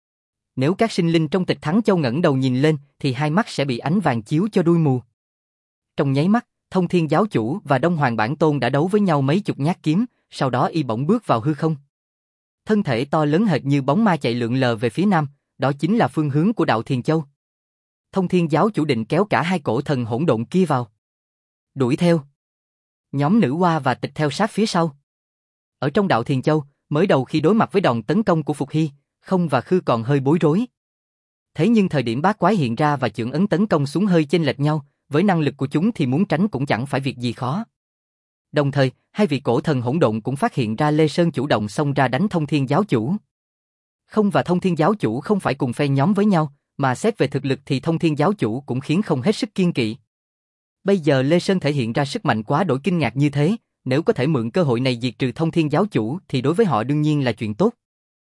Nếu các sinh linh trong Tịch Thắng Châu ngẩng đầu nhìn lên thì hai mắt sẽ bị ánh vàng chiếu cho đuôi mù. Trong nháy mắt, Thông Thiên giáo chủ và Đông Hoàng Bản Tôn đã đấu với nhau mấy chục nhát kiếm, sau đó Y bỗng bước vào hư không. Thân thể to lớn hệt như bóng ma chạy lượn lờ về phía nam, đó chính là phương hướng của Đạo Thiền Châu. Thông Thiên giáo chủ định kéo cả hai cổ thần hỗn độn kia vào. Đuổi theo. Nhóm nữ oa và Tịch theo sát phía sau. Ở trong Đạo Thiền Châu, mới đầu khi đối mặt với đòn tấn công của Phục Hy, Không và Khư còn hơi bối rối. Thế nhưng thời điểm bát quái hiện ra và chưởng ấn tấn công xuống hơi chênh lệch nhau, với năng lực của chúng thì muốn tránh cũng chẳng phải việc gì khó. Đồng thời, hai vị cổ thần hỗn độn cũng phát hiện ra Lê Sơn chủ động xông ra đánh Thông Thiên giáo chủ. Không và Thông Thiên giáo chủ không phải cùng phe nhóm với nhau, mà xét về thực lực thì Thông Thiên giáo chủ cũng khiến Không hết sức kiên kỵ. Bây giờ Lê Sơn thể hiện ra sức mạnh quá đổi kinh ngạc như thế, nếu có thể mượn cơ hội này diệt trừ Thông Thiên giáo chủ thì đối với họ đương nhiên là chuyện tốt.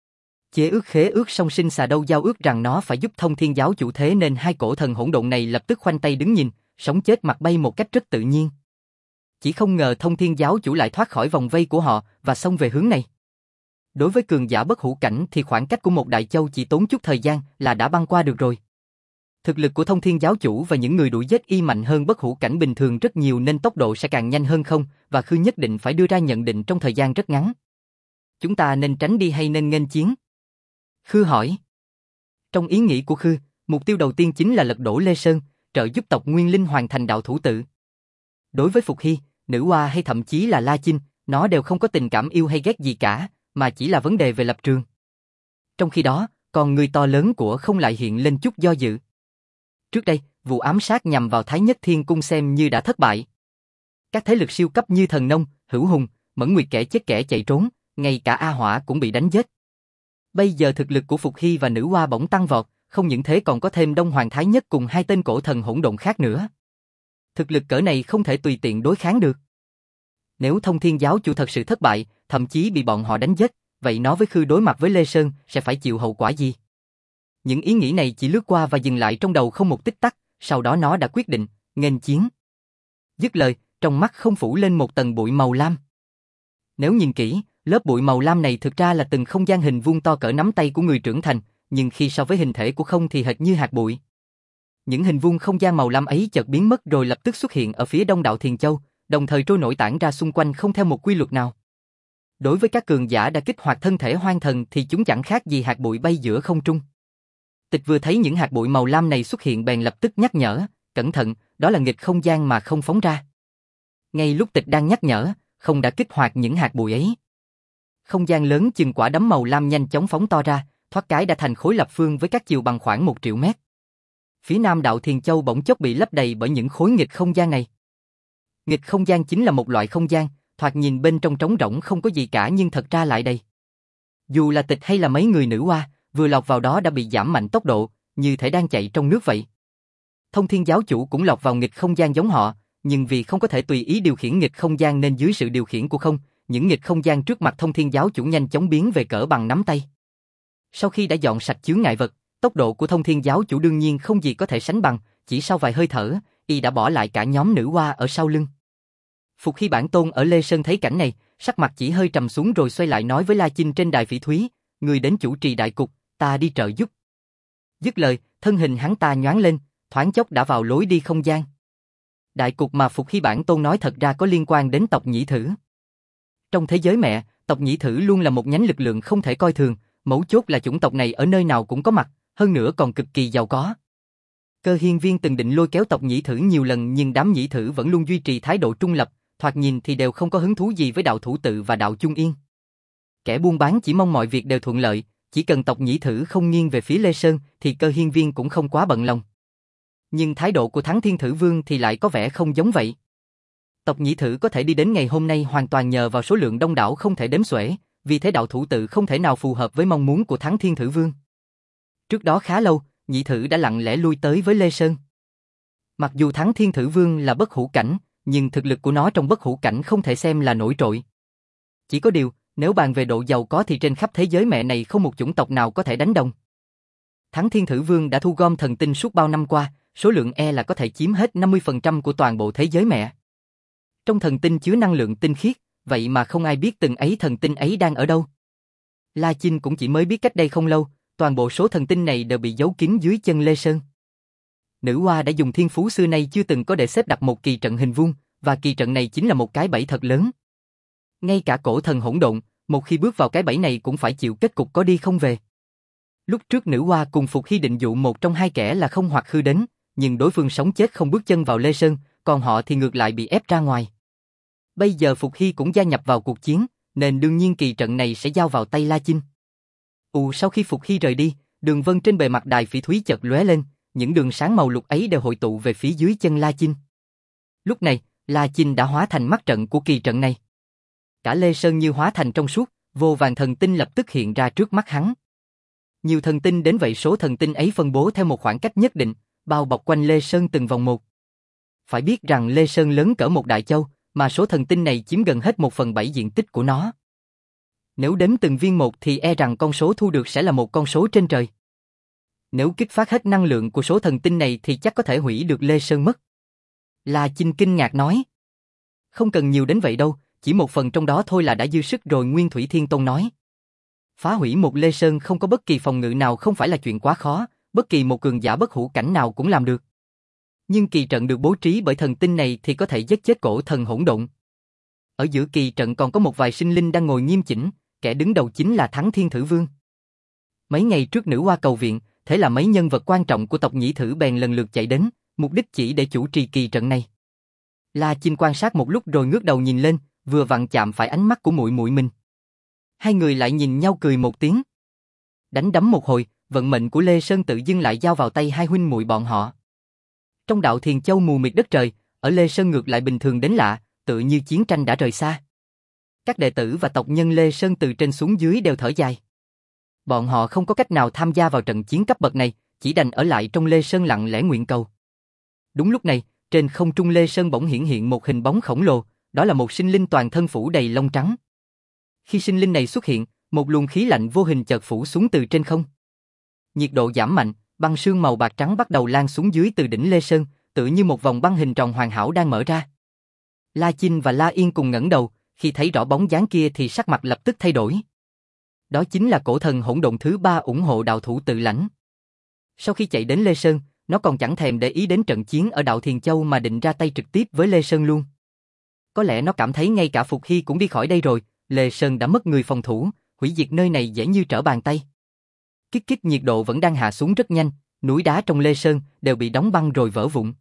Chế ước khế ước song sinh xà đâu giao ước rằng nó phải giúp Thông Thiên giáo chủ, thế nên hai cổ thần hỗn độn này lập tức khoanh tay đứng nhìn, sống chết mặt bay một cách rất tự nhiên. Chỉ không ngờ Thông Thiên giáo chủ lại thoát khỏi vòng vây của họ và xông về hướng này. Đối với cường giả bất hủ cảnh thì khoảng cách của một đại châu chỉ tốn chút thời gian là đã băng qua được rồi. Thực lực của Thông Thiên giáo chủ và những người đuổi giết Y mạnh hơn bất hủ cảnh bình thường rất nhiều nên tốc độ sẽ càng nhanh hơn Không và Khư nhất định phải đưa ra nhận định trong thời gian rất ngắn. Chúng ta nên tránh đi hay nên nghênh chiến? Khư hỏi. Trong ý nghĩ của Khư, mục tiêu đầu tiên chính là lật đổ Lê Sơn, trợ giúp tộc Nguyên Linh hoàn thành đạo thủ tự. Đối với Phục Hy, nữ oa hay thậm chí là La Chinh, nó đều không có tình cảm yêu hay ghét gì cả, mà chỉ là vấn đề về lập trường. Trong khi đó, còn người to lớn của Không lại hiện lên chút do dự. Trước đây, vụ ám sát nhằm vào Thái Nhất Thiên Cung xem như đã thất bại. Các thế lực siêu cấp như Thần Nông, Hữu Hùng, Mẫn Nguyệt kẻ chết kẻ chạy trốn, ngay cả A Hỏa cũng bị đánh giết. Bây giờ thực lực của Phục Hy và nữ oa bỗng tăng vọt, không những thế còn có thêm Đông Hoàng Thái Nhất cùng hai tên cổ thần hỗn độn khác nữa. Thực lực cỡ này không thể tùy tiện đối kháng được. Nếu Thông Thiên giáo chủ thật sự thất bại, thậm chí bị bọn họ đánh giết, vậy nó với Khư đối mặt với Lê Sơn sẽ phải chịu hậu quả gì? Những ý nghĩ này chỉ lướt qua và dừng lại trong đầu không một tích tắc, sau đó nó đã quyết định, nghênh chiến. Dứt lời, trong mắt Không phủ lên một tầng bụi màu lam. Nếu nhìn kỹ, lớp bụi màu lam này thực ra là từng không gian hình vuông to cỡ nắm tay của người trưởng thành, nhưng khi so với hình thể của Không thì hệt như hạt bụi. Những hình vuông không gian màu lam ấy chợt biến mất rồi lập tức xuất hiện ở phía đông Đạo Thiền Châu, đồng thời trôi nổi tản ra xung quanh không theo một quy luật nào. Đối với các cường giả đã kích hoạt thân thể hoang thần thì chúng chẳng khác gì hạt bụi bay giữa không trung. Tịch vừa thấy những hạt bụi màu lam này xuất hiện bèn lập tức nhắc nhở, cẩn thận, đó là nghịch không gian mà Không phóng ra. Ngay lúc Tịch đang nhắc nhở, Không đã kích hoạt những hạt bụi ấy. Không gian lớn chừng quả đấm màu lam nhanh chóng phóng to ra, thoát cái đã thành khối lập phương với các chiều bằng khoảng 1 triệu mét. Phía nam Đạo Thiền Châu bỗng chốc bị lấp đầy bởi những khối nghịch không gian này. Nghịch không gian chính là một loại không gian, thoạt nhìn bên trong trống rỗng không có gì cả nhưng thật ra lại đầy. Dù là Tịch hay là mấy người nữ oa, vừa lọt vào đó đã bị giảm mạnh tốc độ, như thể đang chạy trong nước vậy. Thông Thiên giáo chủ cũng lọt vào nghịch không gian giống họ, nhưng vì không có thể tùy ý điều khiển nghịch không gian nên dưới sự điều khiển của Không, những nghịch không gian trước mặt Thông Thiên giáo chủ nhanh chóng biến về cỡ bằng nắm tay. Sau khi đã dọn sạch chướng ngại vật, tốc độ của Thông Thiên giáo chủ đương nhiên không gì có thể sánh bằng, chỉ sau vài hơi thở, y đã bỏ lại cả nhóm nữ oa ở sau lưng. Phục Hy Bản Tôn ở Lê Sơn thấy cảnh này, sắc mặt chỉ hơi trầm xuống rồi xoay lại nói với La Chinh trên đài phỉ thúy, người đến chủ trì đại cục, ta đi trợ giúp. Dứt lời, thân hình hắn ta nhoáng lên, thoáng chốc đã vào lối đi không gian. Đại cục mà Phục Hy Bản Tôn nói thật ra có liên quan đến tộc Nhĩ Thử. Trong thế giới mẹ, tộc Nhĩ Thử luôn là một nhánh lực lượng không thể coi thường, mấu chốt là chủng tộc này ở nơi nào cũng có mặt, hơn nữa còn cực kỳ giàu có. Cơ Hiên Viên từng định lôi kéo tộc Nhĩ Thử nhiều lần nhưng đám Nhĩ Thử vẫn luôn duy trì thái độ trung lập, thoạt nhìn thì đều không có hứng thú gì với đạo thủ tự và đạo Chung Yên. Kẻ buôn bán chỉ mong mọi việc đều thuận lợi, chỉ cần tộc Nhĩ Thử không nghiêng về phía Lê Sơn thì Cơ Hiên Viên cũng không quá bận lòng. Nhưng thái độ của Thắng Thiên Thử Vương thì lại có vẻ không giống vậy. Tộc Nhĩ Thử có thể đi đến ngày hôm nay hoàn toàn nhờ vào số lượng đông đảo không thể đếm xuể, vì thế đạo thủ tự không thể nào phù hợp với mong muốn của Thắng Thiên Thử Vương. Trước đó khá lâu, Nhĩ Thử đã lặng lẽ lui tới với Lê Sơn. Mặc dù Thắng Thiên Thử Vương là bất hủ cảnh, nhưng thực lực của nó trong bất hủ cảnh không thể xem là nổi trội. Chỉ có điều, nếu bàn về độ giàu có thì trên khắp thế giới mẹ này không một chủng tộc nào có thể đánh đồng. Thắng Thiên Thử Vương đã thu gom thần tinh suốt bao năm qua, số lượng là có thể chiếm hết 50% của toàn bộ thế giới mẹ. Trong thần tinh chứa năng lượng tinh khiết, vậy mà không ai biết từng ấy thần tinh ấy đang ở đâu. La Chinh cũng chỉ mới biết cách đây không lâu, toàn bộ số thần tinh này đều bị giấu kín dưới chân Lê Sơn. Nữ hoa đã dùng thiên phú xưa nay chưa từng có để xếp đặt một kỳ trận hình vuông, và kỳ trận này chính là một cái bẫy thật lớn. Ngay cả cổ thần hỗn độn, một khi bước vào cái bẫy này cũng phải chịu kết cục có đi không về. Lúc trước nữ hoa cùng Phục Hy định dụ một trong hai kẻ là Không Hoặc Hư đến, nhưng đối phương sống chết không bước chân vào Lê Sơn, còn họ thì ngược lại bị ép ra ngoài. Bây giờ Phục Hy cũng gia nhập vào cuộc chiến, nên đương nhiên kỳ trận này sẽ giao vào tay La Chinh. Sau khi Phục Hy rời đi, đường vân trên bề mặt đài phỉ thúy chợt lóe lên, những đường sáng màu lục ấy đều hội tụ về phía dưới chân La Chinh. Lúc này, La Chinh đã hóa thành mắt trận của kỳ trận này. Cả Lê Sơn như hóa thành trong suốt, vô vàn thần tinh lập tức hiện ra trước mắt hắn. Nhiều thần tinh đến vậy, số thần tinh ấy phân bố theo một khoảng cách nhất định, bao bọc quanh Lê Sơn từng vòng một. Phải biết rằng Lê Sơn lớn cỡ một đại châu, mà số thần tinh này chiếm gần hết 1/7 diện tích của nó. Nếu đếm từng viên một thì rằng con số thu được sẽ là một con số trên trời. Nếu kích phát hết năng lượng của số thần tinh này thì chắc có thể hủy được Lê Sơn mất. La Chinh kinh ngạc nói. Không cần nhiều đến vậy đâu, chỉ một phần trong đó thôi là đã dư sức rồi. Nguyên Thủy Thiên Tôn nói. Phá hủy một Lê Sơn không có bất kỳ phòng ngự nào không phải là chuyện quá khó, bất kỳ một cường giả bất hủ cảnh nào cũng làm được. Nhưng kỳ trận được bố trí bởi thần tinh này thì có thể giết chết cổ thần hỗn độn. Ở giữa kỳ trận còn có một vài sinh linh đang ngồi nghiêm chỉnh, kẻ đứng đầu chính là Thắng Thiên Thử Vương. Mấy ngày trước nữ hoa cầu viện, thế là mấy nhân vật quan trọng của tộc Nhĩ Thử bèn lần lượt chạy đến, mục đích chỉ để chủ trì kỳ trận này. La Chinh quan sát một lúc rồi ngước đầu nhìn lên, vừa vặn chạm phải ánh mắt của muội muội mình. Hai người lại nhìn nhau cười một tiếng. Đánh đấm một hồi, vận mệnh của Lê Sơn tự dưng lại giao vào tay hai huynh muội bọn họ. Trong đạo Thiền Châu mù mịt đất trời, ở Lê Sơn ngược lại bình thường đến lạ, tự như chiến tranh đã rời xa. Các đệ tử và tộc nhân Lê Sơn từ trên xuống dưới đều thở dài. Bọn họ không có cách nào tham gia vào trận chiến cấp bậc này, chỉ đành ở lại trong Lê Sơn lặng lẽ nguyện cầu. Đúng lúc này, trên không trung Lê Sơn bỗng hiện một hình bóng khổng lồ, đó là một sinh linh toàn thân phủ đầy lông trắng. Khi sinh linh này xuất hiện, một luồng khí lạnh vô hình chợt phủ xuống từ trên không. Nhiệt độ giảm mạnh, băng sương màu bạc trắng bắt đầu lan xuống dưới từ đỉnh Lê Sơn, tự như một vòng băng hình tròn hoàn hảo đang mở ra. La Chinh và La Yên cùng ngẩng đầu, khi thấy rõ bóng dáng kia thì sắc mặt lập tức thay đổi. Đó chính là cổ thần hỗn độn thứ 3 ủng hộ đạo thủ Tự Lãnh. Sau khi chạy đến Lê Sơn, nó còn chẳng thèm để ý đến trận chiến ở đạo Thiền Châu mà định ra tay trực tiếp với Lê Sơn luôn. Có lẽ nó cảm thấy ngay cả Phục Hy cũng đi khỏi đây rồi, Lê Sơn đã mất người phòng thủ, hủy diệt nơi này dễ như trở bàn tay. Kích nhiệt độ vẫn đang hạ xuống rất nhanh, núi đá trong Lê Sơn đều bị đóng băng rồi vỡ vụn.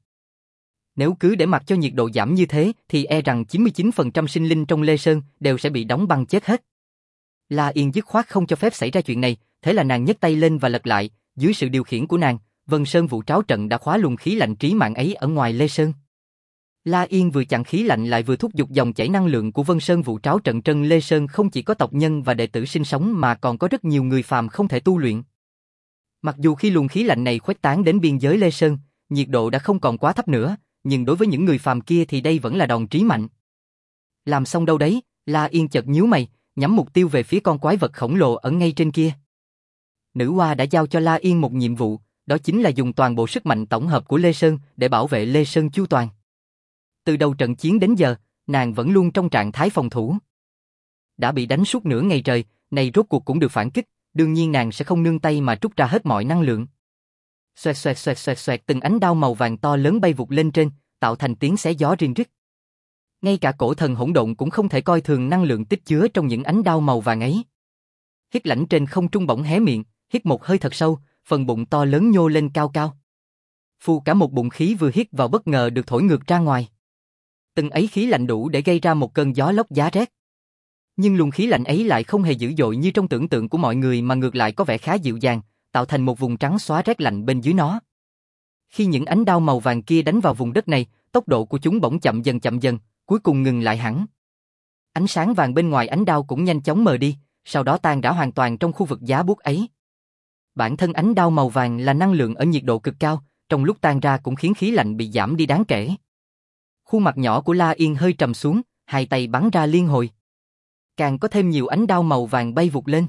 Nếu cứ để mặc cho nhiệt độ giảm như thế thì rằng 99% sinh linh trong Lê Sơn đều sẽ bị đóng băng chết hết. La Yên dứt khoát không cho phép xảy ra chuyện này, thế là nàng nhấc tay lên và lật lại, dưới sự điều khiển của nàng, Vân Sơn Vũ Tráo Trận đã khóa luồng khí lạnh trí mạng ấy ở ngoài Lê Sơn. La Yên vừa chặn khí lạnh lại vừa thúc giục dòng chảy năng lượng của Vân Sơn Vũ Tráo Trận. Trên Lê Sơn không chỉ có tộc nhân và đệ tử sinh sống mà còn có rất nhiều người phàm không thể tu luyện. Mặc dù khi luồng khí lạnh này khuếch tán đến biên giới Lê Sơn, nhiệt độ đã không còn quá thấp nữa, nhưng đối với những người phàm kia thì đây vẫn là đòn trí mạnh. Làm xong đâu đấy, La Yên chợt nhíu mày, nhắm mục tiêu về phía con quái vật khổng lồ ở ngay trên kia. Nữ hoa đã giao cho La Yên một nhiệm vụ, đó chính là dùng toàn bộ sức mạnh tổng hợp của Lê Sơn để bảo vệ Lê Sơn chu toàn. Từ đầu trận chiến đến giờ, nàng vẫn luôn trong trạng thái phòng thủ. Đã bị đánh suốt nửa ngày trời, này rốt cuộc cũng được phản kích, đương nhiên nàng sẽ không nương tay mà trút ra hết mọi năng lượng. Xoẹt xoẹt xoẹt xoẹt xoẹt, từng ánh đao màu vàng to lớn bay vụt lên trên, tạo thành tiếng xé gió riêng rít. Ngay cả cổ thần hỗn độn cũng không thể coi thường năng lượng tích chứa trong những ánh đao màu vàng ấy. Hít lãnh trên không trung bỗng hé miệng, hít một hơi thật sâu, phần bụng to lớn nhô lên cao cao. Phù cả một bụng khí vừa hít vào bất ngờ được thổi ngược ra ngoài. Từng ấy khí lạnh đủ để gây ra một cơn gió lốc giá rét. Nhưng luồng khí lạnh ấy lại không hề dữ dội như trong tưởng tượng của mọi người mà ngược lại có vẻ khá dịu dàng, tạo thành một vùng trắng xóa rét lạnh bên dưới nó. Khi những ánh đao màu vàng kia đánh vào vùng đất này, tốc độ của chúng bỗng chậm dần, cuối cùng ngừng lại hẳn. Ánh sáng vàng bên ngoài ánh đao cũng nhanh chóng mờ đi, sau đó tan rã hoàn toàn trong khu vực giá buốt ấy. Bản thân ánh đao màu vàng là năng lượng ở nhiệt độ cực cao, trong lúc tan ra cũng khiến khí lạnh bị giảm đi đáng kể. Khuôn mặt nhỏ của La Yên hơi trầm xuống, hai tay bắn ra liên hồi. Càng có thêm nhiều ánh đao màu vàng bay vụt lên.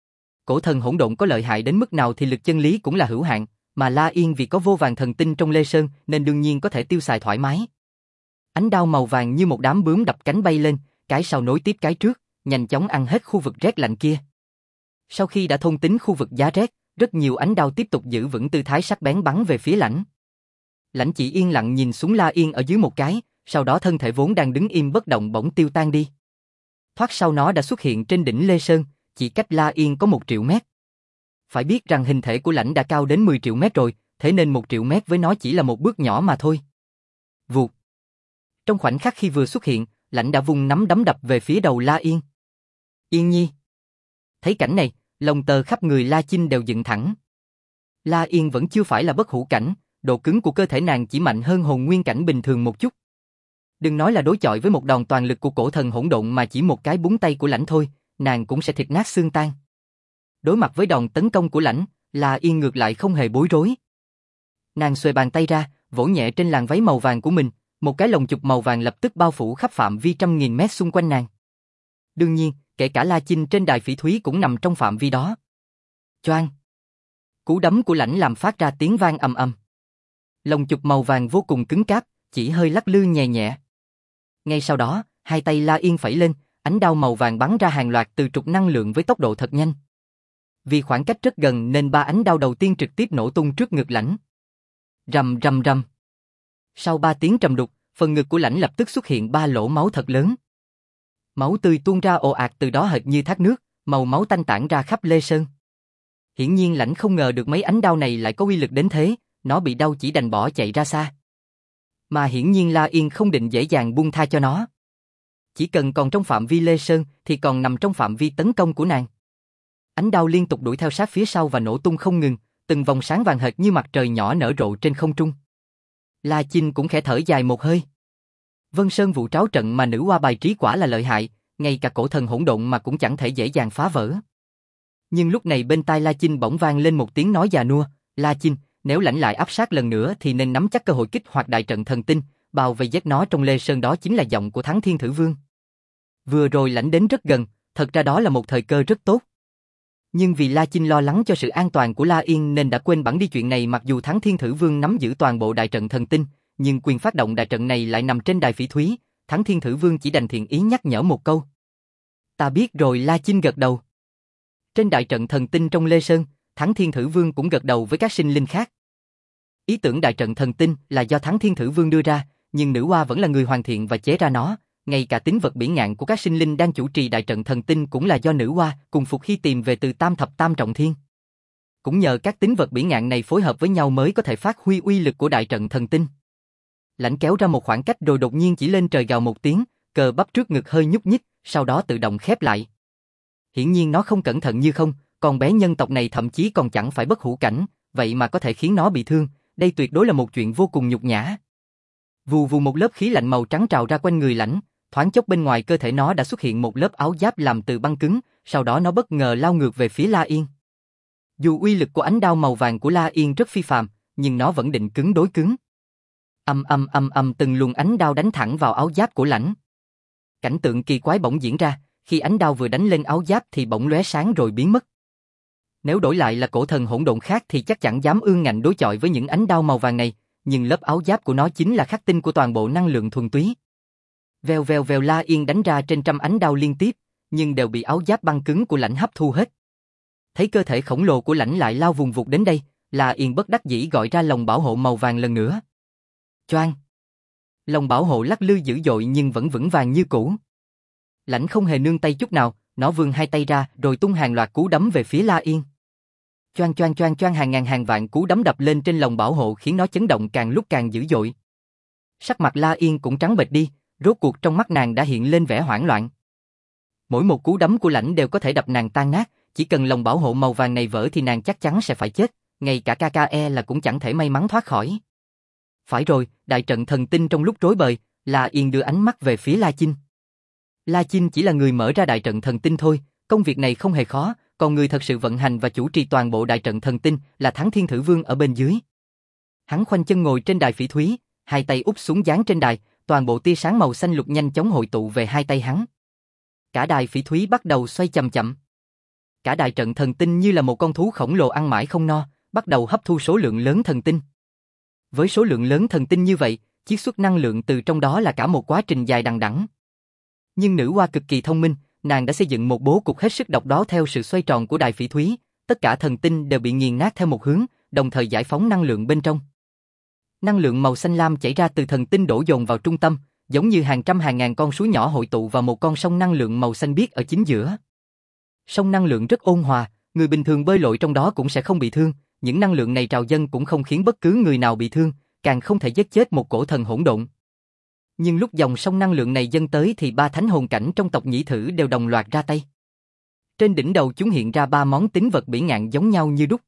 Cổ thần hỗn độn có lợi hại đến mức nào thì lực chân lý cũng là hữu hạn, mà La Yên vì có vô vàn thần tinh trong Lê Sơn nên đương nhiên có thể tiêu xài thoải mái. Ánh đao màu vàng như một đám bướm đập cánh bay lên, cái sau nối tiếp cái trước, nhanh chóng ăn hết khu vực rét lạnh kia. Sau khi đã thôn tính khu vực giá rét, rất nhiều ánh đao tiếp tục giữ vững tư thái sắc bén bắn về phía Lãnh. Lãnh chỉ yên lặng nhìn xuống La Yên ở dưới một cái, sau đó thân thể vốn đang đứng im bất động bỗng tiêu tan đi. Thoát sau nó đã xuất hiện trên đỉnh Lê Sơn, chỉ cách La Yên có 1 triệu mét. Phải biết rằng hình thể của Lãnh đã cao đến 10 triệu mét rồi, thế nên 1 triệu mét với nó chỉ là một bước nhỏ mà thôi. Vụt. Trong khoảnh khắc khi vừa xuất hiện, Lãnh đã vung nắm đấm đập về phía đầu La Yên. Yên Nhi. Thấy cảnh này, lông tơ khắp người La Chinh đều dựng thẳng. La Yên vẫn chưa phải là bất hủ cảnh, độ cứng của cơ thể nàng chỉ mạnh hơn hồn nguyên cảnh bình thường một chút. Đừng nói là đối chọi với một đòn toàn lực của cổ thần hỗn độn mà chỉ một cái búng tay của Lãnh thôi, nàng cũng sẽ thịt nát xương tan. Đối mặt với đòn tấn công của Lãnh, La Yên ngược lại không hề bối rối. Nàng xuề bàn tay ra, vỗ nhẹ trên làn váy màu vàng của mình, một cái lồng chụp màu vàng lập tức bao phủ khắp phạm vi trăm nghìn mét xung quanh nàng. Đương nhiên, kể cả La Chinh trên đài phỉ thúy cũng nằm trong phạm vi đó. Choang! Cú đấm của Lãnh làm phát ra tiếng vang ầm ầm. Lồng chụp màu vàng vô cùng cứng cáp, chỉ hơi lắc lư nhẹ nhẹ. Ngay sau đó, hai tay La Yên phẩy lên, ánh đao màu vàng bắn ra hàng loạt từ trục năng lượng với tốc độ thật nhanh. Vì khoảng cách rất gần nên 3 ánh đao đầu tiên trực tiếp nổ tung trước ngực Lãnh. Rầm rầm rầm. Sau 3 tiếng trầm đục, phần ngực của Lãnh lập tức xuất hiện 3 lỗ máu thật lớn. Máu tươi tuôn ra ồ ạt từ đó hệt như thác nước, màu máu tanh tản ra khắp Lê Sơn. Hiển nhiên Lãnh không ngờ được mấy ánh đao này lại có uy lực đến thế, nó bị đau chỉ đành bỏ chạy ra xa. Mà hiển nhiên La Yên không định dễ dàng buông tha cho nó. Chỉ cần còn trong phạm vi Lê Sơn thì còn nằm trong phạm vi tấn công của nàng. Ánh đao liên tục đuổi theo sát phía sau và nổ tung không ngừng, từng vòng sáng vàng hệt như mặt trời nhỏ nở rộ trên không trung. La Chinh cũng khẽ thở dài một hơi. Vân Sơn vụ tráo trận mà nữ hoa bài trí quả là lợi hại, ngay cả cổ thần hỗn độn mà cũng chẳng thể dễ dàng phá vỡ. Nhưng lúc này bên tai La Chinh bỗng vang lên một tiếng nói già nua, La Chinh, nếu Lãnh lại áp sát lần nữa thì nên nắm chắc cơ hội kích hoạt đại trận thần tinh, bao vây giết nó trong Lê Sơn. Đó chính là giọng của Thắng Thiên Thử Vương. Vừa rồi Lãnh đến rất gần, thật ra đó là một thời cơ rất tốt. Nhưng vì La Chinh lo lắng cho sự an toàn của La Yên nên đã quên bẵng đi chuyện này. Mặc dù Thắng Thiên Thử Vương nắm giữ toàn bộ đại trận thần tinh, nhưng quyền phát động đại trận này lại nằm trên đài phỉ thúy. Thắng Thiên Thử Vương chỉ đành thiện ý nhắc nhở một câu. Ta biết rồi. La Chinh gật đầu. Trên đại trận thần tinh trong Lê Sơn, Thắng Thiên Thử Vương cũng gật đầu với các sinh linh khác. Ý tưởng đại trận thần tinh là do Thắng Thiên Thử Vương đưa ra, nhưng nữ hoa vẫn là người hoàn thiện và chế ra nó. Ngay cả tính vật bỉ ngạn của các sinh linh đang chủ trì đại trận thần tinh cũng là do nữ hoa cùng Phục Hy tìm về từ Tam Thập Tam Trọng Thiên. Cũng nhờ các tính vật bỉ ngạn này phối hợp với nhau mới có thể phát huy uy lực của đại trận thần tinh. Lãnh kéo ra một khoảng cách rồi đột nhiên chỉ lên trời gào một tiếng, cơ bắp trước ngực hơi nhúc nhích, sau đó tự động khép lại. Hiển nhiên nó không cẩn thận như không, con bé nhân tộc này thậm chí còn chẳng phải bất hủ cảnh, vậy mà có thể khiến nó bị thương, đây tuyệt đối là một chuyện vô cùng nhục nhã. Vù vù một lớp khí lạnh màu trắng trào ra quanh người Lãnh, thoáng chốc bên ngoài cơ thể nó đã xuất hiện một lớp áo giáp làm từ băng cứng, sau đó nó bất ngờ lao ngược về phía La Yên. Dù uy lực của ánh đao màu vàng của La Yên rất phi phàm, nhưng nó vẫn định cứng đối cứng. Từng luồng ánh đao đánh thẳng vào áo giáp của Lãnh. Cảnh tượng kỳ quái bỗng diễn ra, khi ánh đao vừa đánh lên áo giáp thì bỗng lóe sáng rồi biến mất. Nếu đổi lại là cổ thần hỗn độn khác thì chắc chẳng dám ương ngạnh đối chọi với những ánh đao màu vàng này, nhưng lớp áo giáp của nó chính là khắc tinh của toàn bộ năng lượng thuần túy. Vèo vèo vèo, La Yên đánh ra trên trăm ánh đao liên tiếp, nhưng đều bị áo giáp băng cứng của Lãnh hấp thu hết. Thấy cơ thể khổng lồ của Lãnh lại lao vùng vụt đến đây, La Yên bất đắc dĩ gọi ra lồng bảo hộ màu vàng lần nữa. Choang! Lồng bảo hộ lắc lư dữ dội nhưng vẫn vững vàng như cũ. Lãnh không hề nương tay chút nào, nó vươn hai tay ra rồi tung hàng loạt cú đấm về phía La Yên. Choang choang choang choang, hàng ngàn hàng vạn cú đấm đập lên trên lồng bảo hộ khiến nó chấn động càng lúc càng dữ dội. Sắc mặt La Yên cũng trắng bệch đi, rốt cuộc trong mắt nàng đã hiện lên vẻ hoảng loạn. Mỗi một cú đấm của Lãnh đều có thể đập nàng tan nát, chỉ cần lồng bảo hộ màu vàng này vỡ thì nàng chắc chắn sẽ phải chết, ngay cả KKE là cũng chẳng thể may mắn thoát khỏi. Phải rồi, đại trận thần tinh trong lúc rối bời, La Yên đưa ánh mắt về phía La Chinh. La Chinh chỉ là người mở ra đại trận thần tinh thôi, công việc này không hề khó, còn người thật sự vận hành và chủ trì toàn bộ đại trận thần tinh là Thắng Thiên Thử Vương ở bên dưới. Hắn khoanh chân ngồi trên đài phỉ thúy, hai tay úp xuống dán trên đài, toàn bộ tia sáng màu xanh lục nhanh chóng hội tụ về hai tay hắn. Cả đài phỉ thúy bắt đầu xoay chậm chậm. Cả đại trận thần tinh như là một con thú khổng lồ ăn mãi không no, bắt đầu hấp thu số lượng lớn thần tinh. Với số lượng lớn thần tinh như vậy, chiết xuất năng lượng từ trong đó là cả một quá trình dài đằng đẵng. Nhưng nữ hoa cực kỳ thông minh, nàng đã xây dựng một bố cục hết sức độc đáo theo sự xoay tròn của đài phỉ thúy, tất cả thần tinh đều bị nghiền nát theo một hướng, đồng thời giải phóng năng lượng bên trong. Năng lượng màu xanh lam chảy ra từ thần tinh đổ dồn vào trung tâm, giống như hàng trăm hàng ngàn con suối nhỏ hội tụ vào một con sông năng lượng màu xanh biếc ở chính giữa. Sông năng lượng rất ôn hòa, người bình thường bơi lội trong đó cũng sẽ không bị thương, những năng lượng này trào dâng cũng không khiến bất cứ người nào bị thương, càng không thể giết chết một cổ thần hỗn độn. Nhưng lúc dòng sông năng lượng này dâng tới thì ba thánh hồn cảnh trong tộc Nhĩ Thử đều đồng loạt ra tay. Trên đỉnh đầu chúng hiện ra ba món tín vật bỉ ngạn giống nhau như đúc.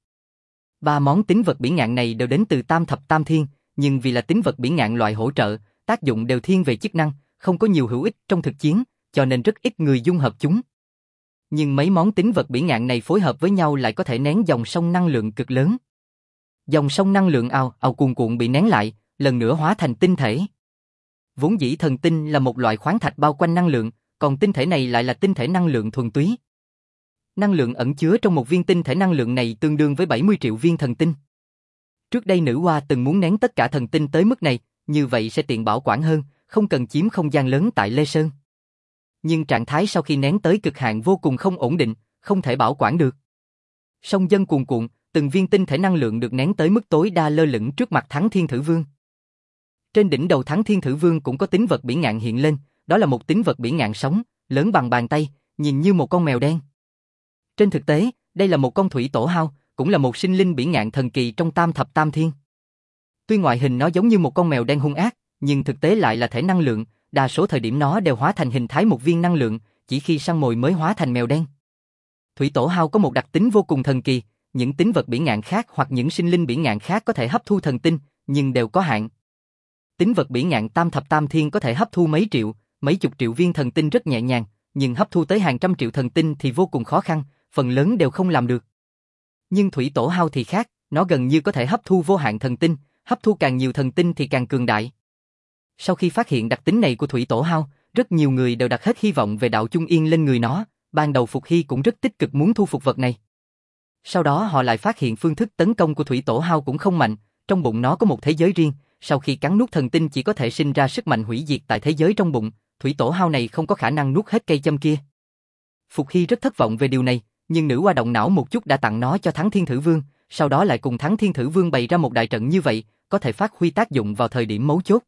Ba món tín vật bỉ ngạn này đều đến từ Tam Thập Tam Thiên, nhưng vì là tín vật bỉ ngạn loại hỗ trợ, tác dụng đều thiên về chức năng, không có nhiều hữu ích trong thực chiến, cho nên rất ít người dung hợp chúng. Nhưng mấy món tín vật bỉ ngạn này phối hợp với nhau lại có thể nén dòng sông năng lượng cực lớn. Dòng sông năng lượng ào ào cuồn cuộn bị nén lại, lần nữa hóa thành tinh thể. Vốn dĩ thần tinh là một loại khoáng thạch bao quanh năng lượng, còn tinh thể này lại là tinh thể năng lượng thuần túy. Năng lượng ẩn chứa trong một viên tinh thể năng lượng này tương đương với 70 triệu viên thần tinh. Trước đây nữ hoa từng muốn nén tất cả thần tinh tới mức này, như vậy sẽ tiện bảo quản hơn, không cần chiếm không gian lớn tại Lê Sơn. Nhưng trạng thái sau khi nén tới cực hạn vô cùng không ổn định, không thể bảo quản được. Sông dâng cuồn cuộn, từng viên tinh thể năng lượng được nén tới mức tối đa lơ lửng trước mặt Thắng Thiên Thử Vương. Trên đỉnh đầu Thắng Thiên Thử Vương cũng có tín vật bỉ ngạn hiện lên, đó là một tín vật bỉ ngạn sống, lớn bằng bàn tay, nhìn như một con mèo đen. Trên thực tế, đây là một con thủy tổ hao, cũng là một sinh linh bỉ ngạn thần kỳ trong Tam Thập Tam Thiên. Tuy ngoại hình nó giống như một con mèo đen hung ác, nhưng thực tế lại là thể năng lượng, đa số thời điểm nó đều hóa thành hình thái một viên năng lượng, chỉ khi săn mồi mới hóa thành mèo đen. Thủy tổ hao có một đặc tính vô cùng thần kỳ, những tín vật bỉ ngạn khác hoặc những sinh linh bỉ ngạn khác có thể hấp thu thần tinh, nhưng đều có hạn. Tín vật bỉ ngạn Tam Thập Tam Thiên có thể hấp thu mấy triệu, mấy chục triệu viên thần tinh rất nhẹ nhàng, nhưng hấp thu tới hàng trăm triệu thần tinh thì vô cùng khó khăn, phần lớn đều không làm được. Nhưng thủy tổ hao thì khác, nó gần như có thể hấp thu vô hạn thần tinh, hấp thu càng nhiều thần tinh thì càng cường đại. Sau khi phát hiện đặc tính này của thủy tổ hao, rất nhiều người đều đặt hết hy vọng về đạo Trung Yên lên người nó, ban đầu Phục Hy cũng rất tích cực muốn thu phục vật này. Sau đó họ lại phát hiện phương thức tấn công của thủy tổ hao cũng không mạnh, trong bụng nó có một thế giới riêng, sau khi cắn nuốt thần tinh chỉ có thể sinh ra sức mạnh hủy diệt tại thế giới trong bụng, thủy tổ hao này không có khả năng nuốt hết cây châm kia. Phục Hy rất thất vọng về điều này, nhưng nữ hoa động não một chút đã tặng nó cho Thắng Thiên Thử Vương, sau đó lại cùng Thắng Thiên Thử Vương bày ra một đại trận như vậy, có thể phát huy tác dụng vào thời điểm mấu chốt.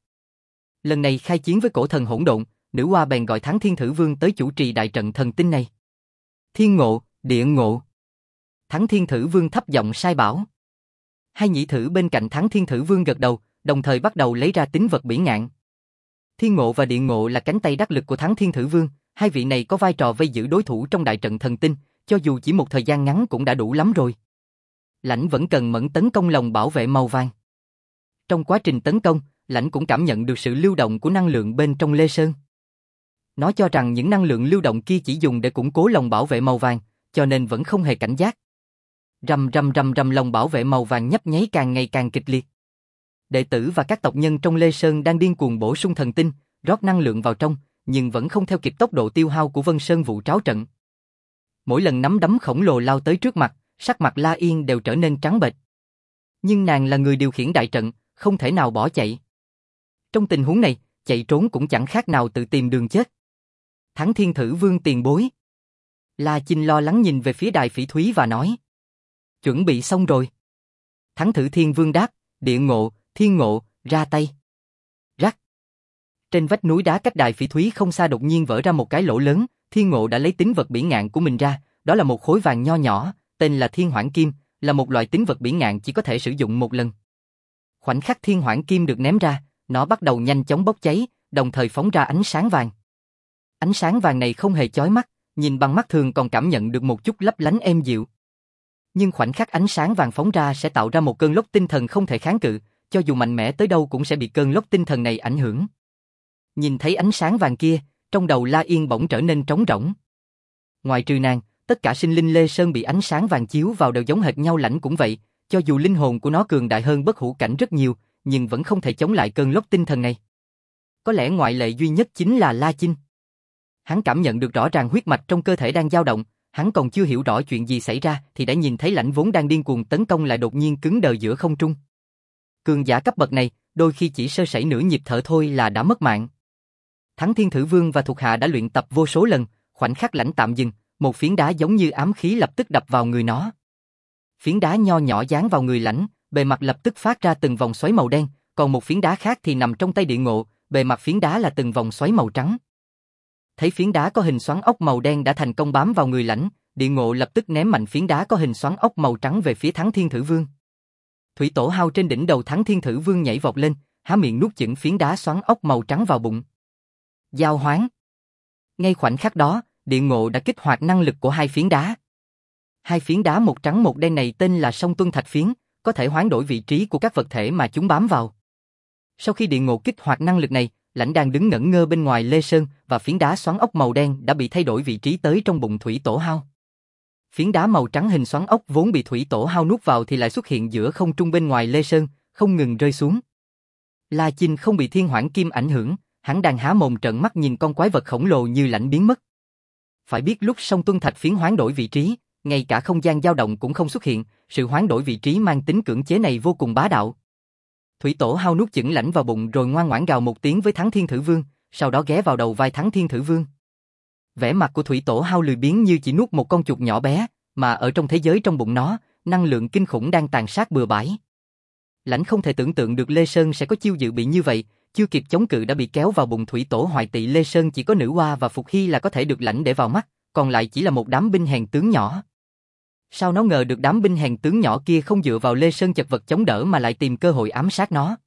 Lần này khai chiến với cổ thần hỗn độn, nữ hoa bèn gọi Thắng Thiên Thử Vương tới chủ trì đại trận thần tinh này. Thiên ngộ, địa ngộ. Thắng Thiên Thử Vương thấp giọng sai bảo. Hai nhị thử bên cạnh Thắng Thiên Thử Vương gật đầu, đồng thời bắt đầu lấy ra tín vật bỉ ngạn. Thiên ngộ và địa ngộ là cánh tay đắc lực của Thắng Thiên Thử Vương, hai vị này có vai trò vây giữ đối thủ trong đại trận thần tinh, cho dù chỉ một thời gian ngắn cũng đã đủ lắm rồi. Lãnh vẫn cần mẫn tấn công lồng bảo vệ màu vàng. Trong quá trình tấn công, Lãnh cũng cảm nhận được sự lưu động của năng lượng bên trong Lê Sơn. Nó cho rằng những năng lượng lưu động kia chỉ dùng để củng cố lồng bảo vệ màu vàng, cho nên vẫn không hề cảnh giác. Rầm rầm rầm rầm, lồng bảo vệ màu vàng nhấp nháy càng ngày càng kịch liệt. Đệ tử và các tộc nhân trong Lê Sơn đang điên cuồng bổ sung thần tinh, rót năng lượng vào trong, nhưng vẫn không theo kịp tốc độ tiêu hao của Vân Sơn vụ tráo trận. Mỗi lần nắm đấm khổng lồ lao tới trước mặt, sắc mặt La Yên đều trở nên trắng bệch. Nhưng nàng là người điều khiển đại trận, không thể nào bỏ chạy. Trong tình huống này, chạy trốn cũng chẳng khác nào tự tìm đường chết. Thắng Thiên Thử Vương tiền bối. La Chinh lo lắng nhìn về phía đài phỉ thúy và nói. Chuẩn bị xong rồi. Thắng Thử Thiên Vương đáp, địa ngộ, thiên ngộ, ra tay. Rắc. Trên vách núi đá cách đài phỉ thúy không xa đột nhiên vỡ ra một cái lỗ lớn, thiên ngộ đã lấy tín vật bỉ ngạn của mình ra, đó là một khối vàng nho nhỏ, tên là Thiên Hoảng Kim, là một loại tín vật bỉ ngạn chỉ có thể sử dụng một lần. Khoảnh khắc Thiên Hoảng Kim được ném ra, nó bắt đầu nhanh chóng bốc cháy, đồng thời phóng ra ánh sáng vàng. Ánh sáng vàng này không hề chói mắt, nhìn bằng mắt thường còn cảm nhận được một chút lấp lánh êm dịu. Nhưng khoảnh khắc ánh sáng vàng phóng ra sẽ tạo ra một cơn lốc tinh thần không thể kháng cự, cho dù mạnh mẽ tới đâu cũng sẽ bị cơn lốc tinh thần này ảnh hưởng. Nhìn thấy ánh sáng vàng kia, trong đầu La Yên bỗng trở nên trống rỗng. Ngoài trừ nàng, tất cả sinh linh Lê Sơn bị ánh sáng vàng chiếu vào đều giống hệt nhau. Lãnh cũng vậy, cho dù linh hồn của nó cường đại hơn bất hủ cảnh rất nhiều, nhưng vẫn không thể chống lại cơn lốc tinh thần này. Có lẽ ngoại lệ duy nhất chính là La Chinh. Hắn cảm nhận được rõ ràng huyết mạch trong cơ thể đang dao động, hắn còn chưa hiểu rõ chuyện gì xảy ra thì đã nhìn thấy Lãnh vốn đang điên cuồng tấn công lại đột nhiên cứng đờ giữa không trung. Cường giả cấp bậc này, đôi khi chỉ sơ sẩy nửa nhịp thở thôi là đã mất mạng. Thắng Thiên Thử Vương và thuộc hạ đã luyện tập vô số lần, khoảnh khắc Lãnh tạm dừng, một phiến đá giống như ám khí lập tức đập vào người nó. Phiến đá nho nhỏ dán vào người Lãnh, bề mặt lập tức phát ra từng vòng xoáy màu đen, còn một phiến đá khác thì nằm trong tay Địa Ngộ, bề mặt phiến đá là từng vòng xoáy màu trắng. Thấy phiến đá có hình xoắn ốc màu đen đã thành công bám vào người Lãnh, Địa Ngộ lập tức ném mạnh phiến đá có hình xoắn ốc màu trắng về phía Thắng Thiên Thử Vương. Thủy Tổ Hao trên đỉnh đầu Thắng Thiên Thử Vương nhảy vọt lên, há miệng nuốt chửng phiến đá xoắn ốc màu trắng vào bụng. Giao hoán. Ngay khoảnh khắc đó, Địa Ngộ đã kích hoạt năng lực của hai phiến đá. Hai phiến đá một trắng một đen này tên là Song Tuân Thạch Phiến, có thể hoán đổi vị trí của các vật thể mà chúng bám vào. Sau khi Địa Ngộ kích hoạt năng lực này, Lãnh đang đứng ngẩn ngơ bên ngoài Lê Sơn và phiến đá xoắn ốc màu đen đã bị thay đổi vị trí tới trong bụng Thủy Tổ Hao. Phiến đá màu trắng hình xoắn ốc vốn bị Thủy Tổ Hao nuốt vào thì lại xuất hiện giữa không trung bên ngoài Lê Sơn, không ngừng rơi xuống. La Chinh không bị Thiên Hoảng Kim ảnh hưởng, hắn đang há mồm trợn mắt nhìn con quái vật khổng lồ như Lãnh biến mất. Phải biết lúc Song Tuân Thạch Phiến hoán đổi vị trí, ngay cả không gian dao động cũng không xuất hiện, sự hoán đổi vị trí mang tính cưỡng chế này vô cùng bá đạo. Thủy Tổ Hao nuốt chửng Lãnh vào bụng rồi ngoan ngoãn gào một tiếng với Thắng Thiên Thử Vương, sau đó ghé vào đầu vai Thắng Thiên Thử Vương. Vẻ mặt của Thủy Tổ Hao lười biếng như chỉ nuốt một con chuột nhỏ bé, mà ở trong thế giới trong bụng nó, năng lượng kinh khủng đang tàn sát bừa bãi. Lãnh không thể tưởng tượng được Lê Sơn sẽ có chiêu dự bị như vậy, chưa kịp chống cự đã bị kéo vào bụng Thủy Tổ Hoại Tỵ. Lê Sơn chỉ có Nữ Hoa và Phục Hy là có thể được Lãnh để vào mắt, còn lại chỉ là một đám binh hèn tướng nhỏ. Sao nó ngờ được đám binh hèn tướng nhỏ kia không dựa vào Lê Sơn chật vật chống đỡ mà lại tìm cơ hội ám sát nó.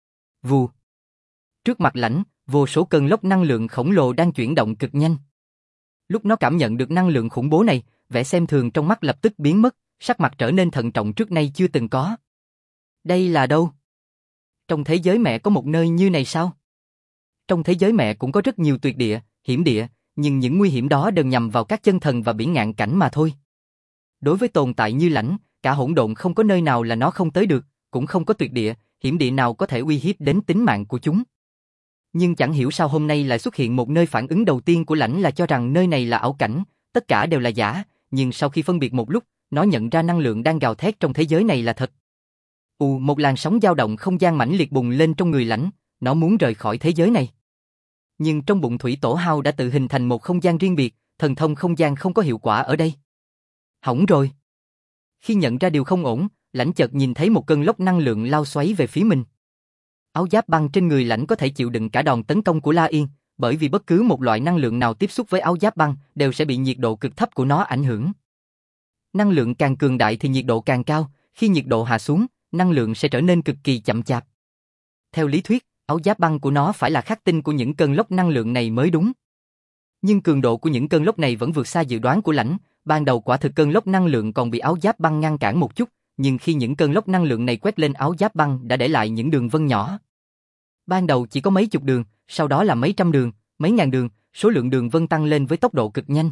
Vù. Trước mặt Lãnh, vô số cơn lốc năng lượng khổng lồ đang chuyển động cực nhanh. Lúc nó cảm nhận được năng lượng khủng bố này, vẻ xem thường trong mắt lập tức biến mất, sắc mặt trở nên thận trọng trước nay chưa từng có. Đây là đâu? Trong thế giới mẹ có một nơi như này sao? Trong thế giới mẹ cũng có rất nhiều tuyệt địa, hiểm địa, nhưng những nguy hiểm đó đều nhằm vào các chân thần và biển ngạn cảnh mà thôi. Đối với tồn tại như Lãnh, cả hỗn độn không có nơi nào là nó không tới được, cũng không có tuyệt địa, hiểm địa nào có thể uy hiếp đến tính mạng của chúng. Nhưng chẳng hiểu sao hôm nay lại xuất hiện một nơi. Phản ứng đầu tiên của Lãnh là cho rằng nơi này là ảo cảnh, tất cả đều là giả, nhưng sau khi phân biệt một lúc, nó nhận ra năng lượng đang gào thét trong thế giới này là thật. Một làn sóng dao động không gian mãnh liệt bùng lên trong người Lãnh, nó muốn rời khỏi thế giới này. Nhưng trong bụng Thủy Tổ Hao đã tự hình thành một không gian riêng biệt, thần thông không gian không có hiệu quả ở đây. Hỏng rồi. Khi nhận ra điều không ổn, Lãnh chợt nhìn thấy một cơn lốc năng lượng lao xoáy về phía mình. Áo giáp băng trên người Lãnh có thể chịu đựng cả đòn tấn công của La Yên, bởi vì bất cứ một loại năng lượng nào tiếp xúc với áo giáp băng đều sẽ bị nhiệt độ cực thấp của nó ảnh hưởng. Năng lượng càng cường đại thì nhiệt độ càng cao, khi nhiệt độ hạ xuống, năng lượng sẽ trở nên cực kỳ chậm chạp. Theo lý thuyết, áo giáp băng của nó phải là khắc tinh của những cơn lốc năng lượng này mới đúng. Nhưng cường độ của những cơn lốc này vẫn vượt xa dự đoán của Lãnh, ban đầu quả thực cơn lốc năng lượng còn bị áo giáp băng ngăn cản một chút, nhưng khi những cơn lốc năng lượng này quét lên áo giáp băng đã để lại những đường vân nhỏ. Ban đầu chỉ có mấy chục đường, sau đó là mấy trăm đường, mấy ngàn đường, số lượng đường vân tăng lên với tốc độ cực nhanh.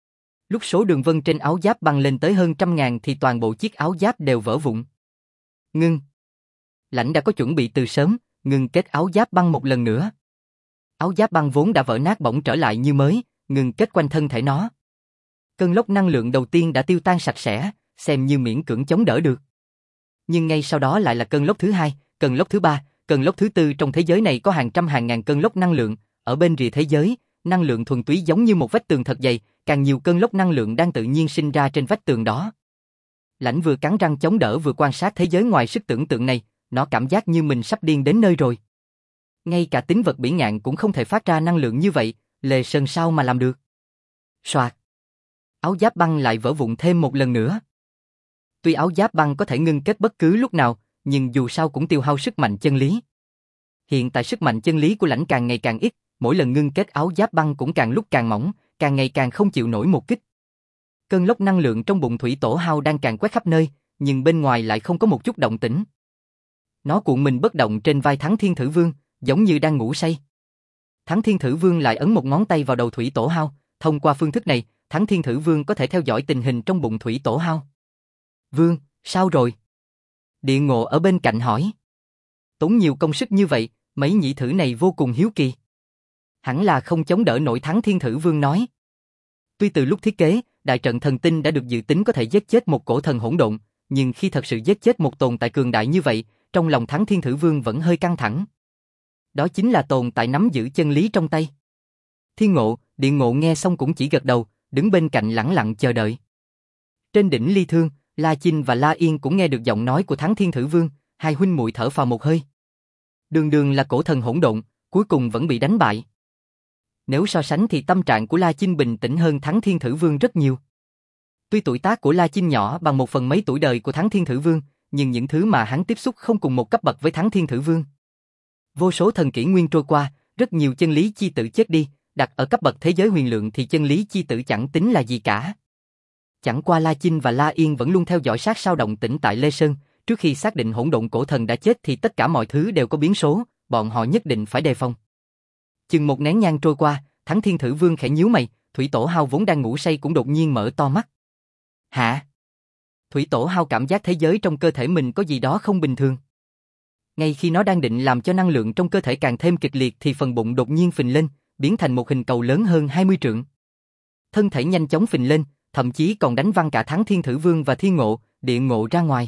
Lúc số đường vân trên áo giáp băng lên tới hơn 100.000 thì toàn bộ chiếc áo giáp đều vỡ vụn. Ngưng. Lãnh đã có chuẩn bị từ sớm, ngừng kết áo giáp băng một lần nữa. Áo giáp băng vốn đã vỡ nát bỗng trở lại như mới, ngừng kết quanh thân thể nó. Cơn lốc năng lượng đầu tiên đã tiêu tan sạch sẽ, xem như miễn cưỡng chống đỡ được. Nhưng ngay sau đó lại là cơn lốc thứ hai, cơn lốc thứ ba, cơn lốc thứ tư. Trong thế giới này có hàng trăm hàng ngàn cơn lốc năng lượng, ở bên rìa thế giới, năng lượng thuần túy giống như một vách tường thật dày, càng nhiều cơn lốc năng lượng đang tự nhiên sinh ra trên vách tường đó. Lãnh vừa cắn răng chống đỡ vừa quan sát thế giới ngoài sức tưởng tượng này, nó cảm giác như mình sắp điên đến nơi rồi. Ngay cả tính vật biển ngạn cũng không thể phát ra năng lượng như vậy, Lê Sơn sao mà làm được? Soạt. Áo giáp băng lại vỡ vụn thêm một lần nữa. Tuy áo giáp băng có thể ngưng kết bất cứ lúc nào, nhưng dù sao cũng tiêu hao sức mạnh chân lý. Hiện tại sức mạnh chân lý của Lãnh càng ngày càng ít, mỗi lần ngưng kết áo giáp băng cũng càng lúc càng mỏng, càng ngày càng không chịu nổi một kích. Cơn lốc năng lượng trong bụng thủy tổ hao đang càng quét khắp nơi, nhưng bên ngoài lại không có một chút động tĩnh. Nó cuộn mình bất động trên vai Thắng Thiên Thử Vương, giống như đang ngủ say. Thắng Thiên Thử Vương lại ấn một ngón tay vào đầu thủy tổ hao, thông qua phương thức này, Thắng Thiên Thử Vương có thể theo dõi tình hình trong bụng thủy tổ hao. Vương, sao rồi? Địa Ngộ ở bên cạnh hỏi. Tốn nhiều công sức như vậy, mấy nhị thử này vô cùng hiếu kỳ. Hẳn là không chống đỡ nổi, Thắng Thiên Thử Vương nói. Tuy từ lúc thiết kế, đại trận thần tinh đã được dự tính có thể giết chết một cổ thần hỗn độn, nhưng khi thật sự giết chết một tồn tại cường đại như vậy, trong lòng Thắng Thiên Thử Vương vẫn hơi căng thẳng. Đó chính là tồn tại nắm giữ chân lý trong tay. Thiên Ngộ, Địa Ngộ nghe xong cũng chỉ gật đầu, đứng bên cạnh lẳng lặng chờ đợi. Trên đỉnh Ly Thương, La Chinh và La Yên cũng nghe được giọng nói của Thắng Thiên Thử Vương, hai huynh muội thở phào một hơi. Đường đường là cổ thần hỗn độn, cuối cùng vẫn bị đánh bại. Nếu so sánh thì tâm trạng của La Chinh bình tĩnh hơn Thắng Thiên Thử Vương rất nhiều. Tuy tuổi tác của La Chinh nhỏ bằng một phần mấy tuổi đời của Thắng Thiên Thử Vương, nhưng những thứ mà hắn tiếp xúc không cùng một cấp bậc với Thắng Thiên Thử Vương. Vô số thần kỷ nguyên trôi qua, rất nhiều chân lý chi tử chết đi, đặt ở cấp bậc thế giới huyền lượng thì chân lý chi tử chẳng tính là gì cả. Chẳng qua La Chinh và La Yên vẫn luôn theo dõi sát sao động tĩnh tại Lê Sơn, trước khi xác định hỗn độn cổ thần đã chết thì tất cả mọi thứ đều có biến số, bọn họ nhất định phải đề phòng. Chừng một nén nhang trôi qua, Thắng Thiên Thử Vương khẽ nhíu mày, thủy tổ hao vốn đang ngủ say cũng đột nhiên mở to mắt. Hả? Thủy tổ hao cảm giác thế giới trong cơ thể mình có gì đó không bình thường. Ngay khi nó đang định làm cho năng lượng trong cơ thể càng thêm kịch liệt thì phần bụng đột nhiên phình lên, biến thành một hình cầu lớn hơn 20 trượng. Thân thể nhanh chóng phình lên, thậm chí còn đánh văng cả Thắng Thiên Thử Vương và Thiên Ngộ, Địa Ngộ ra ngoài.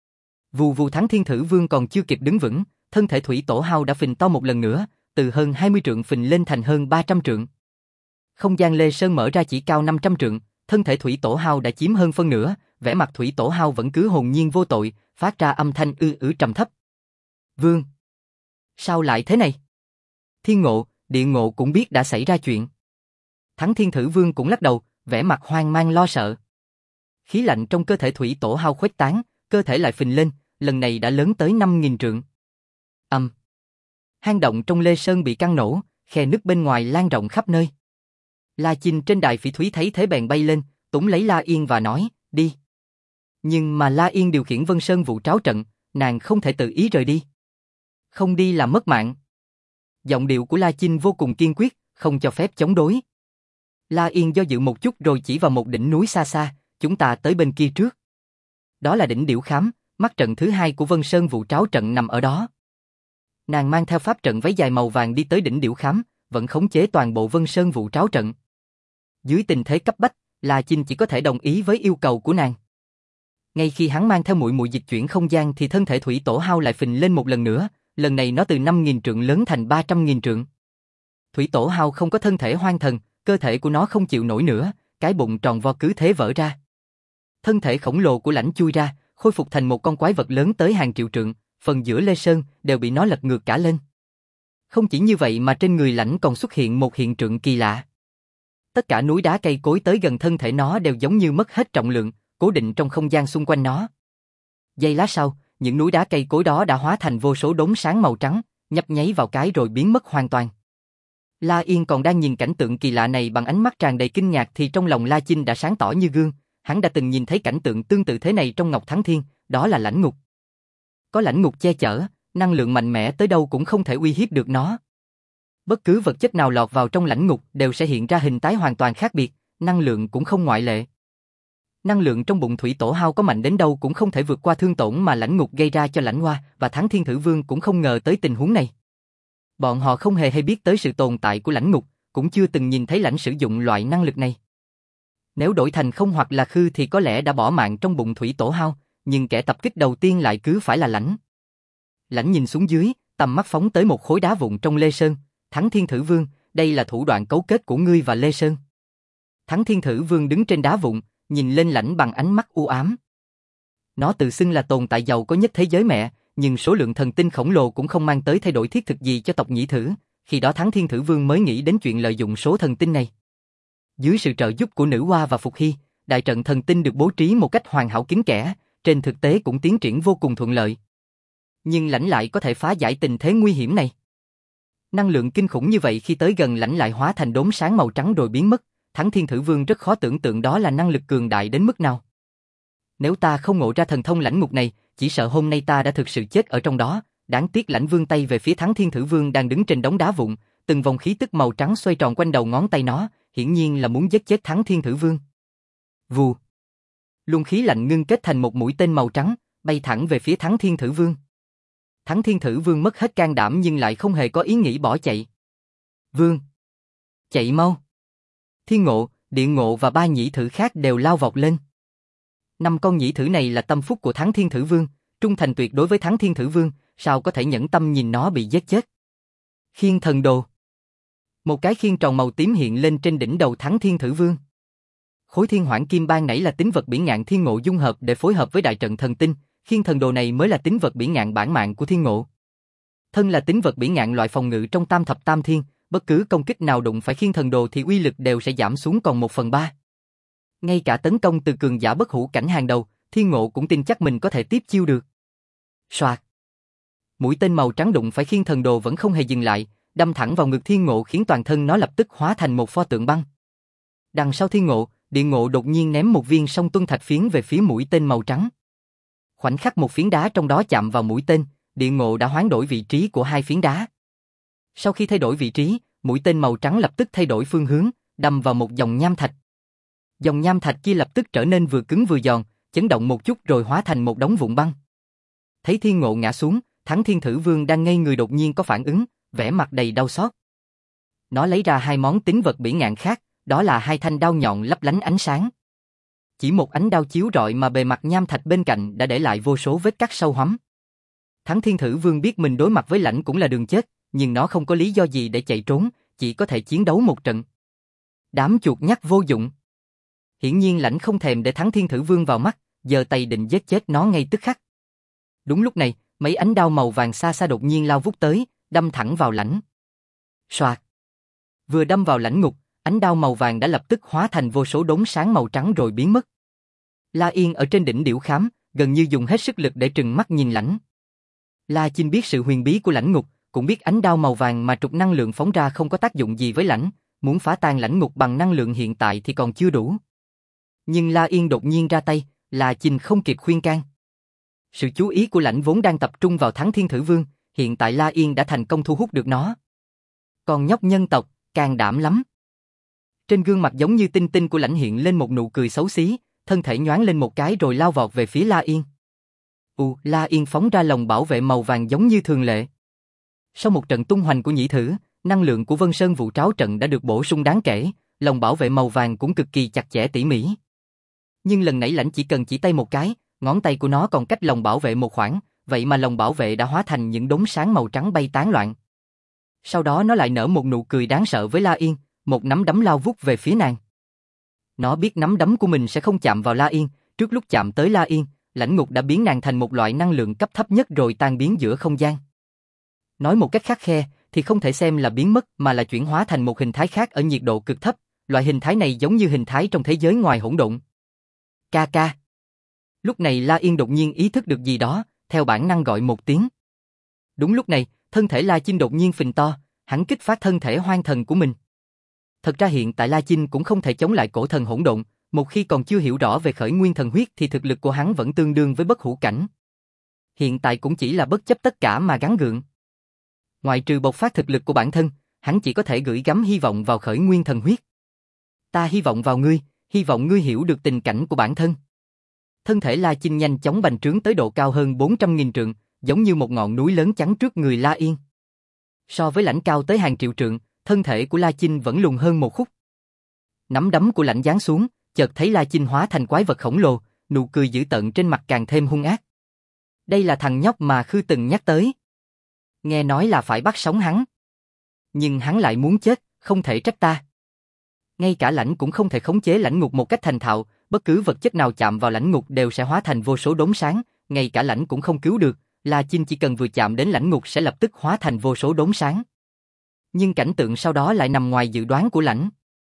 Vù vù, Thắng Thiên Thử Vương còn chưa kịp đứng vững, thân thể thủy tổ hao đã phình to một lần nữa, từ hơn 20 trượng phình lên thành hơn 300 trượng. Không gian Lê Sơn mở ra chỉ cao 500 trượng, thân thể thủy tổ hao đã chiếm hơn phân nửa, vẻ mặt thủy tổ hao vẫn cứ hồn nhiên vô tội, phát ra âm thanh trầm thấp. Vương! Sao lại thế này? Thiên Ngộ, Địa Ngộ cũng biết đã xảy ra chuyện. Thắng Thiên Thử Vương cũng lắc đầu, vẻ mặt hoang mang lo sợ. Khí lạnh trong cơ thể thủy tổ hao khuếch tán, cơ thể lại phình lên, lần này đã lớn tới 5.000 trượng. Hang động trong Lê Sơn bị căng nổ, khe nứt bên ngoài lan rộng khắp nơi. La Chinh trên đài phỉ thúy thấy thế bèn bay lên, túm lấy La Yên và nói, đi. Nhưng mà La Yên điều khiển Vân Sơn vụ tráo trận, nàng không thể tự ý rời đi. Không đi là mất mạng. Giọng điệu của La Chinh vô cùng kiên quyết, không cho phép chống đối. La Yên do dự một chút rồi chỉ vào một đỉnh núi xa xa, chúng ta tới bên kia trước. Đó là đỉnh Điểu Khám, mắt trận thứ hai của Vân Sơn vụ tráo trận nằm ở đó. Nàng mang theo pháp trận váy dài màu vàng đi tới đỉnh Điểu Khám, vẫn khống chế toàn bộ Vân Sơn vụ tráo trận. Dưới tình thế cấp bách, La Chinh chỉ có thể đồng ý với yêu cầu của nàng. Ngay khi hắn mang theo muội muội dịch chuyển không gian thì thân thể thủy tổ hao lại phình lên một lần nữa, lần này nó từ 5.000 trượng lớn thành 300.000 trượng. Thủy tổ hao không có thân thể hoang thần, cơ thể của nó không chịu nổi nữa, cái bụng tròn vo cứ thế vỡ ra. Thân thể khổng lồ của Lãnh chui ra, khôi phục thành một con quái vật lớn tới hàng triệu trượng, phần giữa Lê Sơn đều bị nó lật ngược cả lên. Không chỉ như vậy mà trên người Lãnh còn xuất hiện một hiện tượng kỳ lạ. Tất cả núi đá cây cối tới gần thân thể nó đều giống như mất hết trọng lượng, cố định trong không gian xung quanh nó. Giây lát sau, những núi đá cây cối đó đã hóa thành vô số đốm sáng màu trắng, nhấp nháy vào cái rồi biến mất hoàn toàn. La Yên còn đang nhìn cảnh tượng kỳ lạ này bằng ánh mắt tràn đầy kinh ngạc thì trong lòng La Chinh đã sáng tỏ như gương, hắn đã từng nhìn thấy cảnh tượng tương tự thế này trong Ngọc Thắng Thiên, đó là lãnh ngục. Có lãnh ngục che chở, năng lượng mạnh mẽ tới đâu cũng không thể uy hiếp được nó. Bất cứ vật chất nào lọt vào trong lãnh ngục đều sẽ hiện ra hình thái hoàn toàn khác biệt, năng lượng cũng không ngoại lệ. Năng lượng trong bụng thủy tổ hao có mạnh đến đâu cũng không thể vượt qua thương tổn mà lãnh ngục gây ra cho Lãnh Hoa, và Thắng Thiên Thử Vương cũng không ngờ tới tình huống này. Bọn họ không hề hay biết tới sự tồn tại của lãnh ngục, cũng chưa từng nhìn thấy lãnh sử dụng loại năng lực này. Nếu đổi thành không hoặc là khư thì có lẽ đã bỏ mạng trong bụng thủy tổ hao, nhưng kẻ tập kích đầu tiên lại cứ phải là lãnh. Lãnh nhìn xuống dưới, tầm mắt phóng tới một khối đá vụn trong Lê Sơn. Thắng Thiên Thử Vương, đây là thủ đoạn cấu kết của ngươi và Lê Sơn. Thắng Thiên Thử Vương đứng trên đá vụn, nhìn lên lãnh bằng ánh mắt u ám. Nó tự xưng là tồn tại giàu có nhất thế giới mẹ, nhưng số lượng thần tinh khổng lồ cũng không mang tới thay đổi thiết thực gì cho tộc Nhĩ Thử, khi đó Thắng Thiên Thử Vương mới nghĩ đến chuyện lợi dụng số thần tinh này. Dưới sự trợ giúp của Nữ Hoa và Phục Hy, đại trận thần tinh được bố trí một cách hoàn hảo kín kẽ, trên thực tế cũng tiến triển vô cùng thuận lợi. Nhưng lãnh lại có thể phá giải tình thế nguy hiểm này. Năng lượng kinh khủng như vậy khi tới gần lãnh lại hóa thành đốm sáng màu trắng rồi biến mất, Thắng Thiên Thử Vương rất khó tưởng tượng đó là năng lực cường đại đến mức nào. Nếu ta không ngộ ra thần thông lãnh ngục này, chỉ sợ hôm nay ta đã thực sự chết ở trong đó. Đáng tiếc. Lãnh vươn tay về phía Thắng Thiên Thử Vương đang đứng trên đống đá vụn, từng vòng khí tức màu trắng xoay tròn quanh đầu ngón tay nó, hiển nhiên là muốn giết chết Thắng Thiên Thử Vương. Vù. Luồng khí lạnh ngưng kết thành một mũi tên màu trắng, bay thẳng về phía Thắng Thiên Thử Vương. Thắng Thiên Thử Vương mất hết can đảm nhưng lại không hề có ý nghĩ bỏ chạy. Vương! Chạy mau! Thiên Ngộ, Địa Ngộ và 3 nhĩ thử khác đều lao vọt lên. 5 con nhĩ thử này là tâm phúc của Thắng Thiên Thử Vương, trung thành tuyệt đối với Thắng Thiên Thử Vương, sao có thể nhẫn tâm nhìn nó bị giết chết. Khiên thần đồ. Một cái khiên tròn màu tím hiện lên trên đỉnh đầu Thắng Thiên Thử Vương. Khối thiên hoảng kim ban nãy là tính vật bỉ ngạn Thiên Ngộ dung hợp để phối hợp với đại trận thần tinh, khiên thần đồ này mới là tính vật bỉ ngạn bản mạng của Thiên Ngộ. Thân là tính vật bỉ ngạn loại phòng ngự trong tam thập tam thiên, bất cứ công kích nào đụng phải khiên thần đồ thì uy lực đều sẽ giảm xuống còn 1/3. Ngay cả tấn công từ cường giả bất hủ cảnh hàng đầu, Thiên Ngộ cũng tin chắc mình có thể tiếp chiêu được. Soạt. Mũi tên màu trắng đụng phải khiên thần đồ vẫn không hề dừng lại, đâm thẳng vào ngực Thiên Ngộ khiến toàn thân nó lập tức hóa thành một pho tượng băng. Đằng sau Thiên Ngộ, Địa Ngộ đột nhiên ném một viên song tuân thạch phiến về phía mũi tên màu trắng. Khoảnh khắc một phiến đá trong đó chạm vào mũi tên, Địa Ngộ đã hoán đổi vị trí của 2 phiến đá. Sau khi thay đổi vị trí, mũi tên màu trắng lập tức thay đổi phương hướng, đâm vào một dòng nham thạch. Dòng nham thạch kia lập tức trở nên vừa cứng vừa giòn, chấn động một chút rồi hóa thành một đống vụn băng. Thấy Thiên Ngộ ngã xuống, Thắng Thiên Thử Vương đang ngây người đột nhiên có phản ứng, vẻ mặt đầy đau xót. Nó lấy ra 2 món tính vật bỉ ngạn khác, đó là 2 thanh đao nhọn lấp lánh ánh sáng. Chỉ một ánh đao chiếu rọi mà bề mặt nham thạch bên cạnh đã để lại vô số vết cắt sâu hoắm. Thắng Thiên Thử Vương biết mình đối mặt với Lãnh cũng là đường chết, nhưng nó không có lý do gì để chạy trốn, chỉ có thể chiến đấu một trận. Đám chuột nhắt vô dụng. Hiển nhiên Lãnh không thèm để Thắng Thiên Thử Vương vào mắt, giơ tay định giết chết nó ngay tức khắc. Đúng lúc này, mấy ánh đao màu vàng xa xa đột nhiên lao vút tới, đâm thẳng vào Lãnh. Soạt. Vừa đâm vào Lãnh ngục, ánh đao màu vàng đã lập tức hóa thành vô số đốm sáng màu trắng rồi biến mất. La Yên ở trên đỉnh điểu khám, gần như dùng hết sức lực để trừng mắt nhìn Lãnh. La Chinh biết sự huyền bí của Lãnh ngục, cũng biết ánh đao màu vàng mà trục năng lượng phóng ra không có tác dụng gì với Lãnh, muốn phá tan Lãnh ngục bằng năng lượng hiện tại thì còn chưa đủ. Nhưng La Yên đột nhiên ra tay, La Chinh không kịp khuyên can. Sự chú ý của Lãnh vốn đang tập trung vào Thắng Thiên Thử Vương, hiện tại La Yên đã thành công thu hút được nó. Còn nhóc nhân tộc, can đảm lắm. Trên gương mặt giống như tinh tinh của Lãnh hiện lên một nụ cười xấu xí, thân thể nhoáng lên một cái rồi lao vọt về phía La Yên. La Yên phóng ra lồng bảo vệ màu vàng giống như thường lệ. Sau một trận tung hoành của nhĩ thử, năng lượng của Vân Sơn vụ tráo trận đã được bổ sung đáng kể, lồng bảo vệ màu vàng cũng cực kỳ chặt chẽ tỉ mỉ. Nhưng lần nãy Lãnh chỉ cần chỉ tay một cái, ngón tay của nó còn cách lồng bảo vệ một khoảng, vậy mà lồng bảo vệ đã hóa thành những đốm sáng màu trắng bay tán loạn. Sau đó nó lại nở một nụ cười đáng sợ với La Yên, một nắm đấm lao vút về phía nàng. Nó biết nắm đấm của mình sẽ không chạm vào La Yên, trước lúc chạm tới La Yên, Lãnh ngục đã biến nàng thành một loại năng lượng cấp thấp nhất rồi tan biến giữa không gian. Nói một cách khắt khe, thì không thể xem là biến mất mà là chuyển hóa thành một hình thái khác ở nhiệt độ cực thấp, loại hình thái này giống như hình thái trong thế giới ngoài hỗn độn. Ca ca. Lúc này La Yên đột nhiên ý thức được gì đó, theo bản năng gọi một tiếng. Đúng lúc này, thân thể La Chinh đột nhiên phình to, hắn kích phát thân thể hoang thần của mình. Thật ra hiện tại La Chinh cũng không thể chống lại cổ thần hỗn độn, một khi còn chưa hiểu rõ về khởi nguyên thần huyết thì thực lực của hắn vẫn tương đương với bất hủ cảnh. Hiện tại cũng chỉ là bất chấp tất cả mà gắng gượng. Ngoại trừ bộc phát thực lực của bản thân, hắn chỉ có thể gửi gắm hy vọng vào khởi nguyên thần huyết. Ta hy vọng vào ngươi, hy vọng ngươi hiểu được tình cảnh của bản thân. Thân thể La Chinh nhanh chóng bành trướng tới độ cao hơn 400.000 trượng, giống như một ngọn núi lớn chắn trước người La Yên. So với Lãnh cao tới hàng triệu trượng, thân thể của La Chinh vẫn lùn hơn một khúc. Nắm đấm của Lãnh giáng xuống, chợt thấy La Chinh hóa thành quái vật khổng lồ, nụ cười dữ tợn trên mặt càng thêm hung ác. Đây là thằng nhóc mà Khư từng nhắc tới. Nghe nói là phải bắt sống hắn. Nhưng hắn lại muốn chết, không thể trách ta. Ngay cả Lãnh cũng không thể khống chế lãnh ngục một cách thành thạo, bất cứ vật chất nào chạm vào lãnh ngục đều sẽ hóa thành vô số đốm sáng, ngay cả Lãnh cũng không cứu được, La Chinh chỉ cần vừa chạm đến lãnh ngục sẽ lập tức hóa thành vô số đốm sáng. Nhưng cảnh tượng sau đó lại nằm ngoài dự đoán của Lãnh.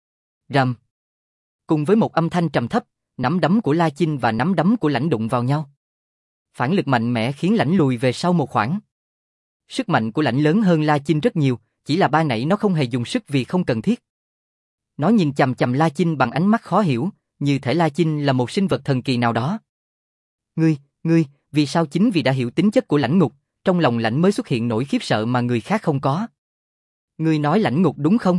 Rầm. Cùng với một âm thanh trầm thấp, nắm đấm của La Chinh và nắm đấm của Lãnh đụng vào nhau. Phản lực mạnh mẽ khiến Lãnh lùi về sau một khoảng. Sức mạnh của Lãnh lớn hơn La Chinh rất nhiều, chỉ là ba nãy nó không hề dùng sức vì không cần thiết. Nó nhìn chằm chằm La Chinh bằng ánh mắt khó hiểu, như thể La Chinh là một sinh vật thần kỳ nào đó. Ngươi, vì sao chính vì đã hiểu tính chất của lãnh ngục, trong lòng lãnh mới xuất hiện nỗi khiếp sợ mà người khác không có. Ngươi nói lãnh ngục đúng không?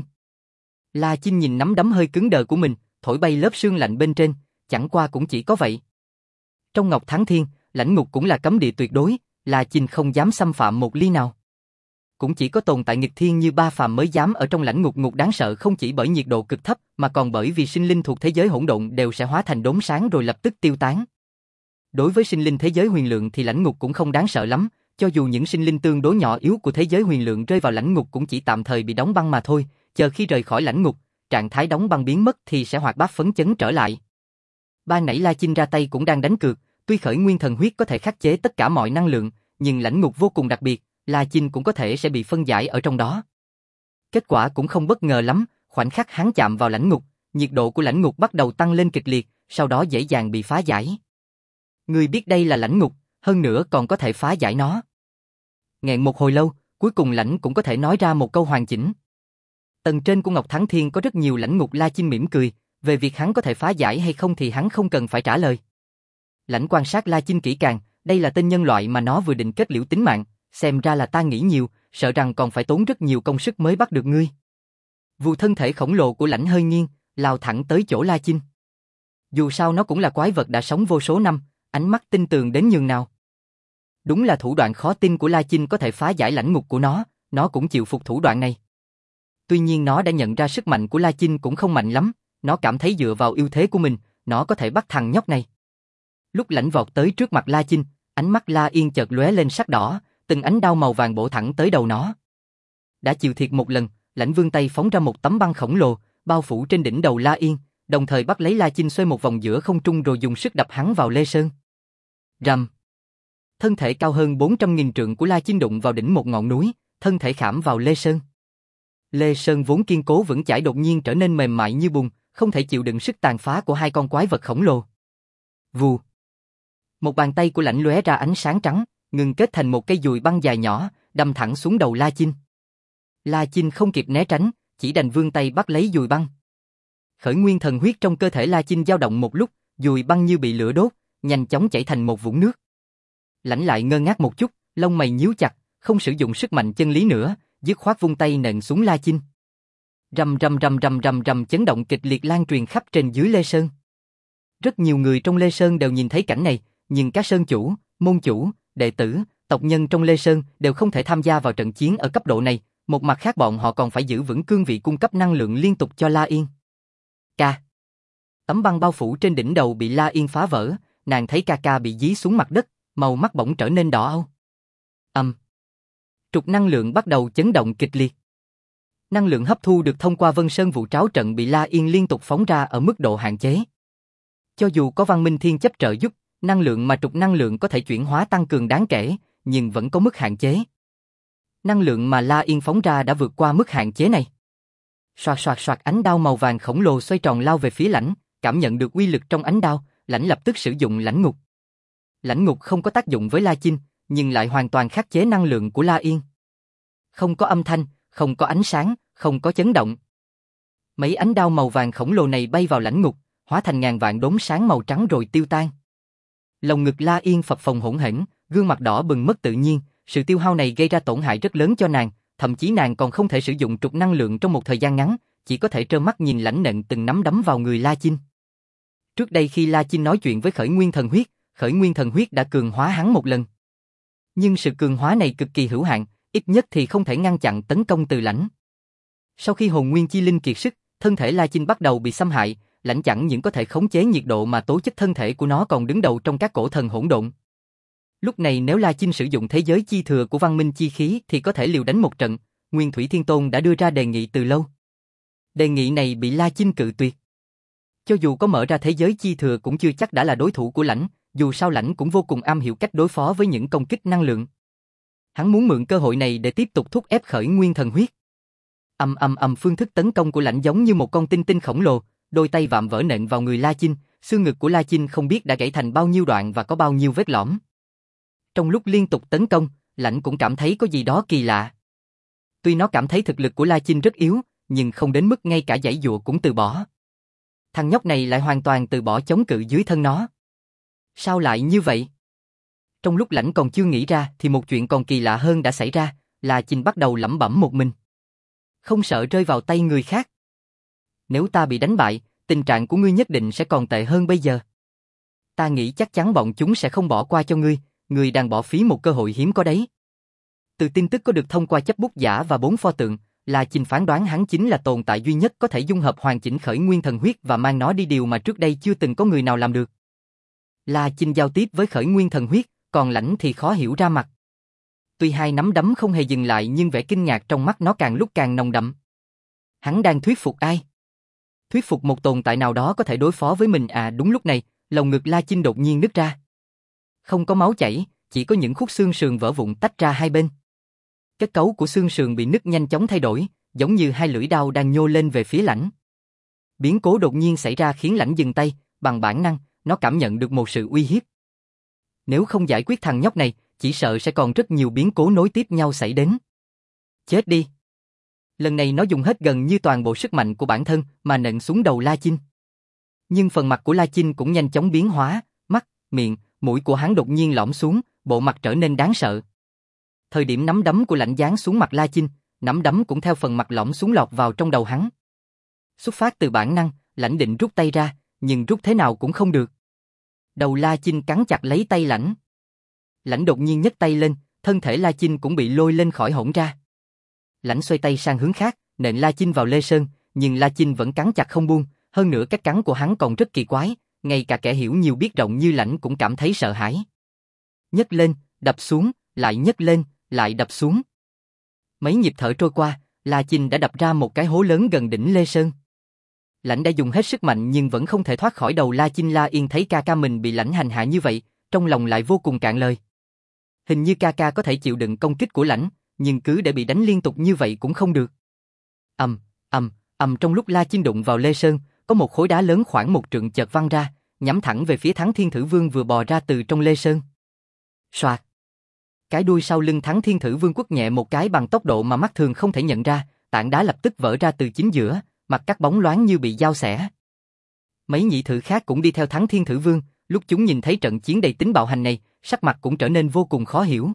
La Chinh nhìn nắm đấm hơi cứng đờ của mình, thổi bay lớp sương lạnh bên trên, chẳng qua cũng chỉ có vậy. Trong Ngọc Thắng Thiên, lãnh ngục cũng là cấm địa tuyệt đối, La Chinh không dám xâm phạm một ly nào. Cũng chỉ có tồn tại nghịch thiên như Ba Phàm mới dám ở trong lãnh ngục. Ngục đáng sợ không chỉ bởi nhiệt độ cực thấp, mà còn bởi vì sinh linh thuộc thế giới hỗn độn đều sẽ hóa thành đốm sáng rồi lập tức tiêu tán. Đối với sinh linh thế giới huyền lượng thì lãnh ngục cũng không đáng sợ lắm, cho dù những sinh linh tương đối nhỏ yếu của thế giới huyền lượng rơi vào lãnh ngục cũng chỉ tạm thời bị đóng băng mà thôi, chờ khi rời khỏi lãnh ngục, trạng thái đóng băng biến mất thì sẽ hoạt bát phấn chấn trở lại. Ban nãy La Chinh ra tay cũng đang đánh cược, tuy khởi nguyên thần huyết có thể khắc chế tất cả mọi năng lượng, nhưng lãnh ngục vô cùng đặc biệt, La Chinh cũng có thể sẽ bị phân giải ở trong đó. Kết quả cũng không bất ngờ lắm, khoảnh khắc hắn chạm vào lãnh ngục, nhiệt độ của lãnh ngục bắt đầu tăng lên kịch liệt, sau đó dễ dàng bị phá giải. Ngươi biết đây là lãnh ngục, hơn nữa còn có thể phá giải nó. Nghẹn một hồi lâu, cuối cùng lãnh cũng có thể nói ra một câu hoàn chỉnh. Tầng trên của Ngọc Thắng Thiên có rất nhiều lãnh ngục. La Chinh mỉm cười, về việc hắn có thể phá giải hay không thì hắn không cần phải trả lời. Lãnh quan sát La Chinh kỹ càng, đây là tên nhân loại mà nó vừa định kết liễu tính mạng, xem ra là ta nghĩ nhiều, sợ rằng còn phải tốn rất nhiều công sức mới bắt được ngươi. Vù thân thể khổng lồ của lãnh hơi nghiêng, lao thẳng tới chỗ La Chinh. Dù sao nó cũng là quái vật đã sống vô số năm, ánh mắt tinh tường đến nhường nào. Đúng là thủ đoạn khó tin của La Chinh có thể phá giải lãnh ngục của nó cũng chịu phục thủ đoạn này. Tuy nhiên nó đã nhận ra sức mạnh của La Chinh cũng không mạnh lắm, nó cảm thấy dựa vào ưu thế của mình, nó có thể bắt thằng nhóc này. Lúc lãnh vọt tới trước mặt La Chinh, ánh mắt La Yên chợt lóe lên sắc đỏ, từng ánh đao màu vàng bổ thẳng tới đầu nó. Đã chịu thiệt một lần, lãnh vươn tay phóng ra một tấm băng khổng lồ, bao phủ trên đỉnh đầu La Yên, đồng thời bắt lấy La Chinh xoay một vòng giữa không trung rồi dùng sức đập hắn vào Lê Sơn. Rầm. Thân thể cao hơn 400.000 trượng của La Chinh đụng vào đỉnh một ngọn núi, thân thể khảm vào Lê Sơn. Lê Sơn vốn kiên cố vững chãi đột nhiên trở nên mềm mại như bùn, không thể chịu đựng sức tàn phá của hai con quái vật khổng lồ. Vù. Một bàn tay của lãnh lóe ra ánh sáng trắng, ngừng kết thành một cây dùi băng dài nhỏ, đâm thẳng xuống đầu La Chinh. La Chinh không kịp né tránh, chỉ đành vươn tay bắt lấy dùi băng. Khởi nguyên thần huyết trong cơ thể La Chinh dao động một lúc, dùi băng như bị lửa đốt, nhanh chóng chảy thành một vũng nước. Lãnh lại ngơ ngác một chút, lông mày nhíu chặt, không sử dụng sức mạnh chân lý nữa, dứt khoát vung tay nện xuống La Chinh. Rầm rầm rầm rầm rầm rầm, chấn động kịch liệt lan truyền khắp trên dưới Lê Sơn. Rất nhiều người trong Lê Sơn đều nhìn thấy cảnh này, nhưng các sơn chủ, môn chủ, đệ tử, tộc nhân trong Lê Sơn đều không thể tham gia vào trận chiến ở cấp độ này, một mặt khác bọn họ còn phải giữ vững cương vị cung cấp năng lượng liên tục cho La Yên. Ca. Tấm băng bao phủ trên đỉnh đầu bị La Yên phá vỡ, nàng thấy ca ca bị dí xuống mặt đất, màu mắt bỗng trở nên đỏ au. Trục năng lượng bắt đầu chấn động kịch liệt. Năng lượng hấp thu được thông qua Vân Sơn vụ tráo trận bị La Yên liên tục phóng ra ở mức độ hạn chế. Cho dù có Văn Minh Thiên chấp trợ giúp, năng lượng mà trục năng lượng có thể chuyển hóa tăng cường đáng kể, nhưng vẫn có mức hạn chế. Năng lượng mà La Yên phóng ra đã vượt qua mức hạn chế này. Soạt soạt soạt, ánh đao màu vàng khổng lồ xoay tròn lao về phía lãnh, cảm nhận được uy lực trong ánh đao, lãnh lập tức sử dụng lãnh ngục. Lãnh ngục không có tác dụng với La Chinh, nhưng lại hoàn toàn khắc chế năng lượng của La Yên. Không có âm thanh, không có ánh sáng, không có chấn động. Mấy ánh đao màu vàng khổng lồ này bay vào lãnh ngục, hóa thành ngàn vạn đốm sáng màu trắng rồi tiêu tan. Lồng ngực La Yên phập phồng hỗn hển, gương mặt đỏ bừng mất tự nhiên, sự tiêu hao này gây ra tổn hại rất lớn cho nàng, thậm chí nàng còn không thể sử dụng trục năng lượng trong một thời gian ngắn, chỉ có thể trơ mắt nhìn lãnh nện từng nắm đấm vào người La Chinh. Trước đây khi La Chinh nói chuyện với khởi nguyên thần huyết đã cường hóa hắn một lần. Nhưng sự cường hóa này cực kỳ hữu hạn, ít nhất thì không thể ngăn chặn tấn công từ lãnh. Sau khi hồn nguyên chi linh kiệt sức, thân thể La Chinh bắt đầu bị xâm hại, lãnh chẳng những có thể khống chế nhiệt độ mà tố chất thân thể của nó còn đứng đầu trong các cổ thần hỗn độn. Lúc này nếu La Chinh sử dụng thế giới chi thừa của văn minh chi khí thì có thể liều đánh một trận, Nguyên Thủy Thiên Tôn đã đưa ra đề nghị từ lâu. Đề nghị này bị La Chinh cự tuyệt. Cho dù có mở ra thế giới chi thừa cũng chưa chắc đã là đối thủ của lãnh, dù sao lãnh cũng vô cùng am hiểu cách đối phó với những công kích năng lượng. Hắn muốn mượn cơ hội này để tiếp tục thúc ép khởi nguyên thần huyết. Phương thức tấn công của lãnh giống như một con tinh tinh khổng lồ, đôi tay vạm vỡ nện vào người La Chinh, xương ngực của La Chinh không biết đã gãy thành bao nhiêu đoạn và có bao nhiêu vết lõm. Trong lúc liên tục tấn công, lãnh cũng cảm thấy có gì đó kỳ lạ. Tuy nó cảm thấy thực lực của La Chinh rất yếu, nhưng không đến mức ngay cả giãy giụa cũng từ bỏ. Thằng nhóc này lại hoàn toàn từ bỏ chống cự dưới thân nó. Sao lại như vậy? Trong lúc Lãnh còn chưa nghĩ ra thì một chuyện còn kỳ lạ hơn đã xảy ra, La Chinh bắt đầu lẩm bẩm một mình. Không sợ rơi vào tay người khác. Nếu ta bị đánh bại, tình trạng của ngươi nhất định sẽ còn tệ hơn bây giờ. Ta nghĩ chắc chắn bọn chúng sẽ không bỏ qua cho ngươi đang bỏ phí một cơ hội hiếm có đấy. Từ tin tức có được thông qua chấp bút giả và 4 pho tượng, La Chinh phán đoán hắn chính là tồn tại duy nhất có thể dung hợp hoàn chỉnh khởi nguyên thần huyết và mang nó đi, điều mà trước đây chưa từng có người nào làm được. La Chinh giao tiếp với khởi nguyên thần huyết, còn Lãnh thì khó hiểu ra mặt. Tuy hai nắm đấm không hề dừng lại nhưng vẻ kinh ngạc trong mắt nó càng lúc càng nồng đậm. Hắn đang thuyết phục ai? Thuyết phục một tồn tại nào đó có thể đối phó với mình à? Đúng lúc này, lồng ngực La Chinh đột nhiên nứt ra. Không có máu chảy, chỉ có những khúc xương sườn vỡ vụn tách ra hai bên. Kết cấu của xương sườn bị nứt nhanh chóng thay đổi, giống như hai lưỡi đao đang nhô lên về phía Lãnh. Biến cố đột nhiên xảy ra khiến Lãnh dừng tay, bằng bản năng, nó cảm nhận được một sự uy hiếp. Nếu không giải quyết thằng nhóc này, chỉ sợ sẽ còn rất nhiều biến cố nối tiếp nhau xảy đến. Chết đi! Lần này nó dùng hết gần như toàn bộ sức mạnh của bản thân mà nện xuống đầu La Chinh. Nhưng phần mặt của La Chinh cũng nhanh chóng biến hóa, mắt, miệng, mũi của hắn đột nhiên lõm xuống, bộ mặt trở nên đáng sợ. Thời điểm nắm đấm của Lãnh giáng xuống mặt La Chinh, nắm đấm cũng theo phần mặt lõm xuống lọt vào trong đầu hắn. Xuất phát từ bản năng, Lãnh định rút tay ra, nhưng rút thế nào cũng không được. Đầu La Chinh cắn chặt lấy tay Lãnh. Lãnh đột nhiên nhấc tay lên, thân thể La Chinh cũng bị lôi lên khỏi hỗn ra. Lãnh xoay tay sang hướng khác, nện La Chinh vào lê sơn, nhưng La Chinh vẫn cắn chặt không buông, hơn nữa cách cắn của hắn còn rất kỳ quái, ngay cả kẻ hiểu nhiều biết rộng như Lãnh cũng cảm thấy sợ hãi. Nhấc lên, đập xuống, lại nhấc lên, lại đập xuống. Mấy nhịp thở trôi qua, La Chinh đã đập ra một cái hố lớn gần đỉnh lê sơn. Lãnh đã dùng hết sức mạnh nhưng vẫn không thể thoát khỏi đầu La Chinh. La Yên thấy ca ca mình bị Lãnh hành hạ như vậy, trong lòng lại vô cùng cạn lời. Hình như ca ca có thể chịu đựng công kích của Lãnh, nhưng cứ để bị đánh liên tục như vậy cũng không được. Trong lúc La Chinh đụng vào lê sơn, có một khối đá lớn khoảng 1 trượng chợt văng ra, nhắm thẳng về phía Thắng Thiên Thử Vương vừa bò ra từ trong lê sơn. Soạt! Cái đuôi sau lưng Thắng Thiên Thử Vương quất nhẹ một cái bằng tốc độ mà mắt thường không thể nhận ra, tảng đá lập tức vỡ ra từ chính giữa, mặt cắt bóng loáng như bị dao xẻ. Mấy nhị thử khác cũng đi theo Thắng Thiên Thử Vương, lúc chúng nhìn thấy trận chiến đầy tính bạo hành này, sắc mặt cũng trở nên vô cùng khó hiểu.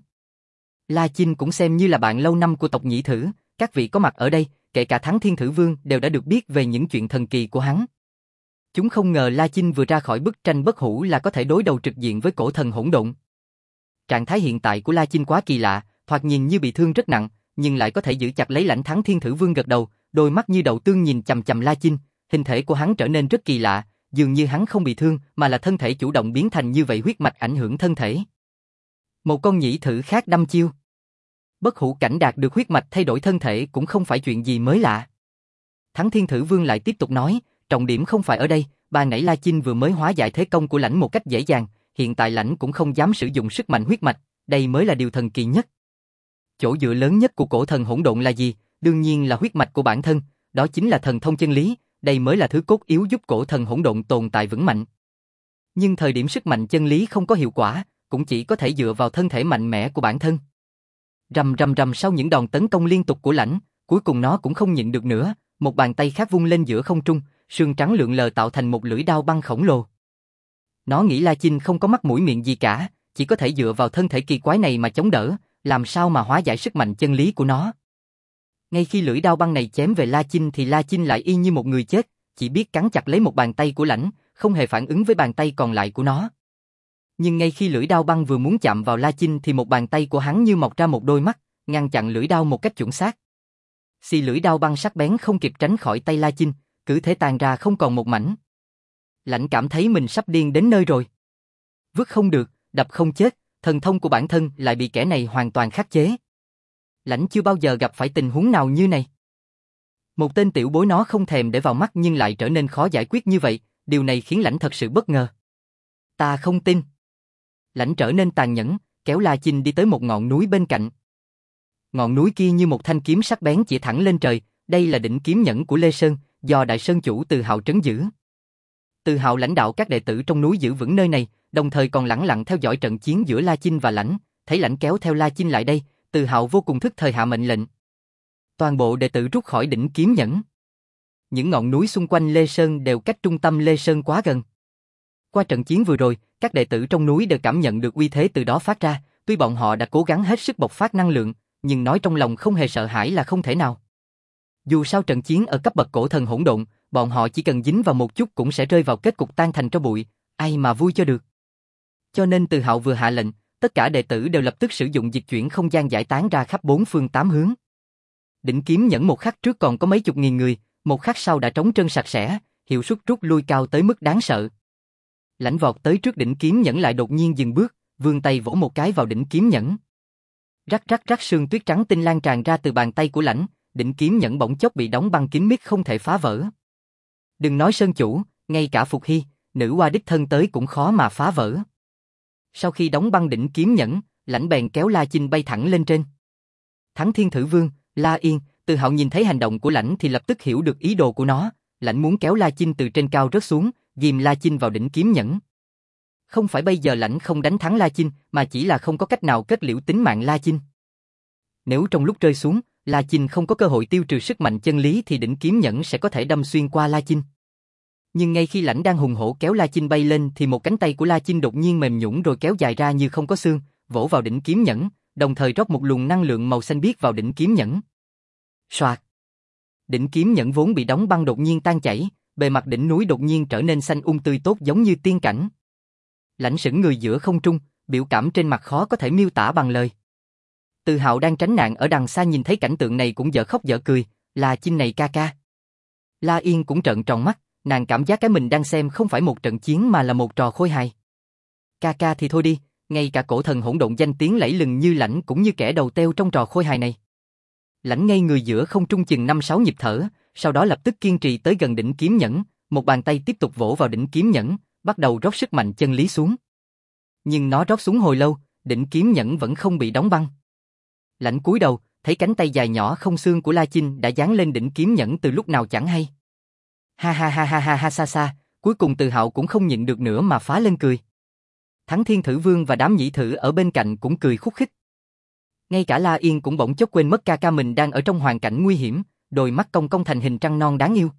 La Chinh cũng xem như là bạn lâu năm của tộc nhị thử, các vị có mặt ở đây, kể cả Thắng Thiên Thử Vương đều đã được biết về những chuyện thần kỳ của hắn. Chúng không ngờ La Chinh vừa ra khỏi bức tranh bất hủ là có thể đối đầu trực diện với cổ thần hỗn độn. Trạng thái hiện tại của La Chinh quá kỳ lạ, thoạt nhìn như bị thương rất nặng, nhưng lại có thể giữ chặt lấy lãnh. Thắng Thiên Thử Vương gật đầu, đôi mắt như đậu tương nhìn chằm chằm La Chinh, hình thể của hắn trở nên rất kỳ lạ, dường như hắn không bị thương mà là thân thể chủ động biến thành như vậy, huyết mạch ảnh hưởng thân thể. Một con nhị thử khác đâm chiêu. Bất hủ cảnh đạt được huyết mạch thay đổi thân thể cũng không phải chuyện gì mới lạ. Thắng Thiên Thử Vương lại tiếp tục nói, trọng điểm không phải ở đây, ban nãy La Chinh vừa mới hóa giải thế công của lãnh một cách dễ dàng, hiện tại lãnh cũng không dám sử dụng sức mạnh huyết mạch, đây mới là điều thần kỳ nhất. Chỗ dựa lớn nhất của cổ thần hỗn độn là gì? Đương nhiên là huyết mạch của bản thân, đó chính là thần thông chân lý, đây mới là thứ cốt yếu giúp cổ thần hỗn độn tồn tại vững mạnh. Nhưng thời điểm sức mạnh chân lý không có hiệu quả, cũng chỉ có thể dựa vào thân thể mạnh mẽ của bản thân. Rầm rầm rầm, sau những đòn tấn công liên tục của lãnh, cuối cùng nó cũng không nhịn được nữa, một bàn tay khác vung lên giữa không trung, sương trắng lượn lờ tạo thành một lưỡi đao băng khổng lồ. Nó nghĩ La Chinh không có mắt mũi miệng gì cả, chỉ có thể dựa vào thân thể kỳ quái này mà chống đỡ, làm sao mà hóa giải sức mạnh chân lý của nó. Ngay khi lưỡi đao băng này chém về La Chinh thì La Chinh lại y như một người chết, chỉ biết cắn chặt lấy một bàn tay của lãnh, không hề phản ứng với bàn tay còn lại của nó. Nhưng ngay khi lưỡi đao băng vừa muốn chạm vào La Chinh thì một bàn tay của hắn như mọc ra một đôi mắt, ngăn chặn lưỡi đao một cách chuẩn xác. Xì, lưỡi đao băng sắc bén không kịp tránh khỏi tay La Chinh, cứ thế tan ra không còn một mảnh. Lãnh cảm thấy mình sắp điên đến nơi rồi. Vứt không được, đập không chết, thần thông của bản thân lại bị kẻ này hoàn toàn khắc chế. Lãnh chưa bao giờ gặp phải tình huống nào như này. Một tên tiểu bối nó không thèm để vào mắt nhưng lại trở nên khó giải quyết như vậy, điều này khiến lãnh thật sự bất ngờ. Ta không tin. Lãnh trở nên tàn nhẫn, kéo La Chinh đi tới một ngọn núi bên cạnh. Ngọn núi kia như một thanh kiếm sắc bén chỉ thẳng lên trời, đây là đỉnh kiếm nhẫn của Lê Sơn, do đại sơn chủ Từ Hạo trấn giữ. Từ Hạo lãnh đạo các đệ tử trong núi giữ vững nơi này, đồng thời còn lẳng lặng theo dõi trận chiến giữa La Chinh và lãnh, thấy lãnh kéo theo La Chinh lại đây, Từ Hạo vô cùng thức thời hạ mệnh lệnh. Toàn bộ đệ tử rút khỏi đỉnh kiếm nhẫn. Những ngọn núi xung quanh Lê Sơn đều cách trung tâm Lê Sơn quá gần. Qua trận chiến vừa rồi, các đệ tử trong núi đều cảm nhận được uy thế từ đó phát ra, tuy bọn họ đã cố gắng hết sức bộc phát năng lượng, nhưng nói trong lòng không hề sợ hãi là không thể nào. Dù sao trận chiến ở cấp bậc cổ thần hỗn độn, bọn họ chỉ cần dính vào một chút cũng sẽ rơi vào kết cục tan thành tro bụi, ai mà vui cho được. Cho nên Từ Hạo vừa hạ lệnh, tất cả đệ tử đều lập tức sử dụng dịch chuyển không gian giải tán ra khắp bốn phương tám hướng. Đỉnh kiếm nhẫn một khắc trước còn có mấy chục nghìn người, một khắc sau đã trống trơn sạch sẽ, hiệu suất rút lui cao tới mức đáng sợ. Lãnh vọt tới trước đỉnh kiếm nhẫn lại đột nhiên dừng bước, vươn tay vỗ một cái vào đỉnh kiếm nhẫn. Rắc rắc rắc, sương tuyết trắng tinh lan tràn ra từ bàn tay của Lãnh, đỉnh kiếm nhẫn bỗng chốc bị đóng băng kín mít không thể phá vỡ. Đừng nói Sơn chủ, ngay cả Phục Hy, nữ hoa đích thân tới cũng khó mà phá vỡ. Sau khi đóng băng đỉnh kiếm nhẫn, Lãnh bèn kéo La Chinh bay thẳng lên trên. Thắng Thiên Thử Vương, La Yên, Từ Hạo nhìn thấy hành động của Lãnh thì lập tức hiểu được ý đồ của nó. Lãnh muốn kéo La Chinh từ trên cao rớt xuống, ghim La Chinh vào đỉnh kiếm nhẫn. Không phải bây giờ Lãnh không đánh thắng La Chinh, mà chỉ là không có cách nào kết liễu tính mạng La Chinh. Nếu trong lúc rơi xuống, La Chinh không có cơ hội tiêu trừ sức mạnh chân lý thì đỉnh kiếm nhẫn sẽ có thể đâm xuyên qua La Chinh. Nhưng ngay khi Lãnh đang hùng hổ kéo La Chinh bay lên thì một cánh tay của La Chinh đột nhiên mềm nhũn rồi kéo dài ra như không có xương, vỗ vào đỉnh kiếm nhẫn, đồng thời rót một luồng năng lượng màu xanh biếc vào đỉnh kiếm nhẫn. Soạt. Đỉnh kiếm nhẫn vốn bị đóng băng đột nhiên tan chảy, bề mặt đỉnh núi đột nhiên trở nên xanh tươi tốt giống như tiên cảnh. Lãnh sững người giữa không trung, biểu cảm trên mặt khó có thể miêu tả bằng lời. Từ Hạo đang tránh nạn ở đằng xa nhìn thấy cảnh tượng này cũng dở khóc dở cười, La Chinh này ca ca. La Yên cũng trợn tròn mắt, nàng cảm giác cái mình đang xem không phải một trận chiến mà là một trò khôi hài. Ca ca thì thôi đi, ngay cả cổ thần hỗn độn danh tiếng lẫy lừng như Lãnh cũng như kẻ đầu teo trong trò khôi hài này. Lãnh ngây người giữa không trung chừng 5-6 nhịp thở, sau đó lập tức kiên trì tới gần đỉnh kiếm nhẫn, một bàn tay tiếp tục vỗ vào đỉnh kiếm nhẫn, bắt đầu rót sức mạnh chân lý xuống. Nhưng nó rót xuống hồi lâu, đỉnh kiếm nhẫn vẫn không bị đóng băng. Lãnh cúi đầu, thấy cánh tay dài nhỏ không xương của La Chinh đã dán lên đỉnh kiếm nhẫn từ lúc nào chẳng hay. Ha ha ha ha ha ha xa xa, cuối cùng Từ Hạo cũng không nhịn được nữa mà phá lên cười. Thắng Thiên Thử Vương và đám nhị thử ở bên cạnh cũng cười khúc khích. Ngay cả La Yên cũng bỗng chốc quên mất ca ca mình đang ở trong hoàn cảnh nguy hiểm, đôi mắt cong cong thành hình trăng non đáng yêu.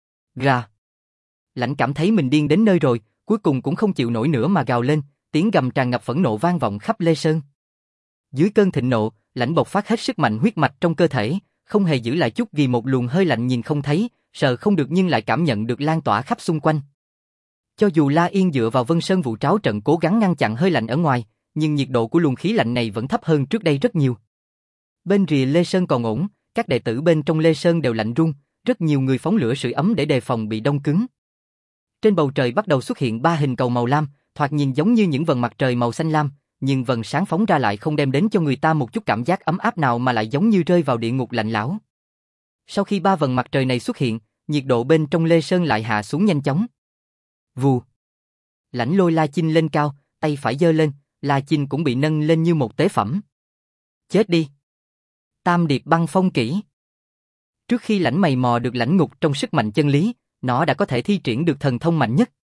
Gà. Lãnh cảm thấy mình điên đến nơi rồi, cuối cùng cũng không chịu nổi nữa mà gào lên, tiếng gầm tràn ngập phẫn nộ vang vọng khắp Lê Sơn. Dưới cơn thịnh nộ, Lãnh bộc phát hết sức mạnh huyết mạch trong cơ thể, không hề giữ lại chút gì, một luồng hơi lạnh nhìn không thấy, sờ không được nhưng lại cảm nhận được lan tỏa khắp xung quanh. Cho dù La Yên dựa vào Vân Sơn Vụ Tráo Trận cố gắng ngăn chặn hơi lạnh ở ngoài, nhưng nhiệt độ của luồng khí lạnh này vẫn thấp hơn trước đây rất nhiều. Bên rìa Lê Sơn còn ổn, các đệ tử bên trong Lê Sơn đều lạnh run, rất nhiều người phóng lửa sưởi ấm để đề phòng bị đông cứng. Trên bầu trời bắt đầu xuất hiện 3 hình cầu màu lam, thoạt nhìn giống như những vầng mặt trời màu xanh lam, nhưng vầng sáng phóng ra lại không đem đến cho người ta một chút cảm giác ấm áp nào mà lại giống như rơi vào địa ngục lạnh lẽo. Sau khi 3 vầng mặt trời này xuất hiện, nhiệt độ bên trong Lê Sơn lại hạ xuống nhanh chóng. Vù. Lãnh lôi La Chinh lên cao, tay phải giơ lên, La Chinh cũng bị nâng lên như một tế phẩm. Chết đi. Tam điệp băng phong kỹ. Trước khi Lãnh mày mò được lãnh ngục trong sức mạnh chân lý, nó đã có thể thi triển được thần thông mạnh nhất.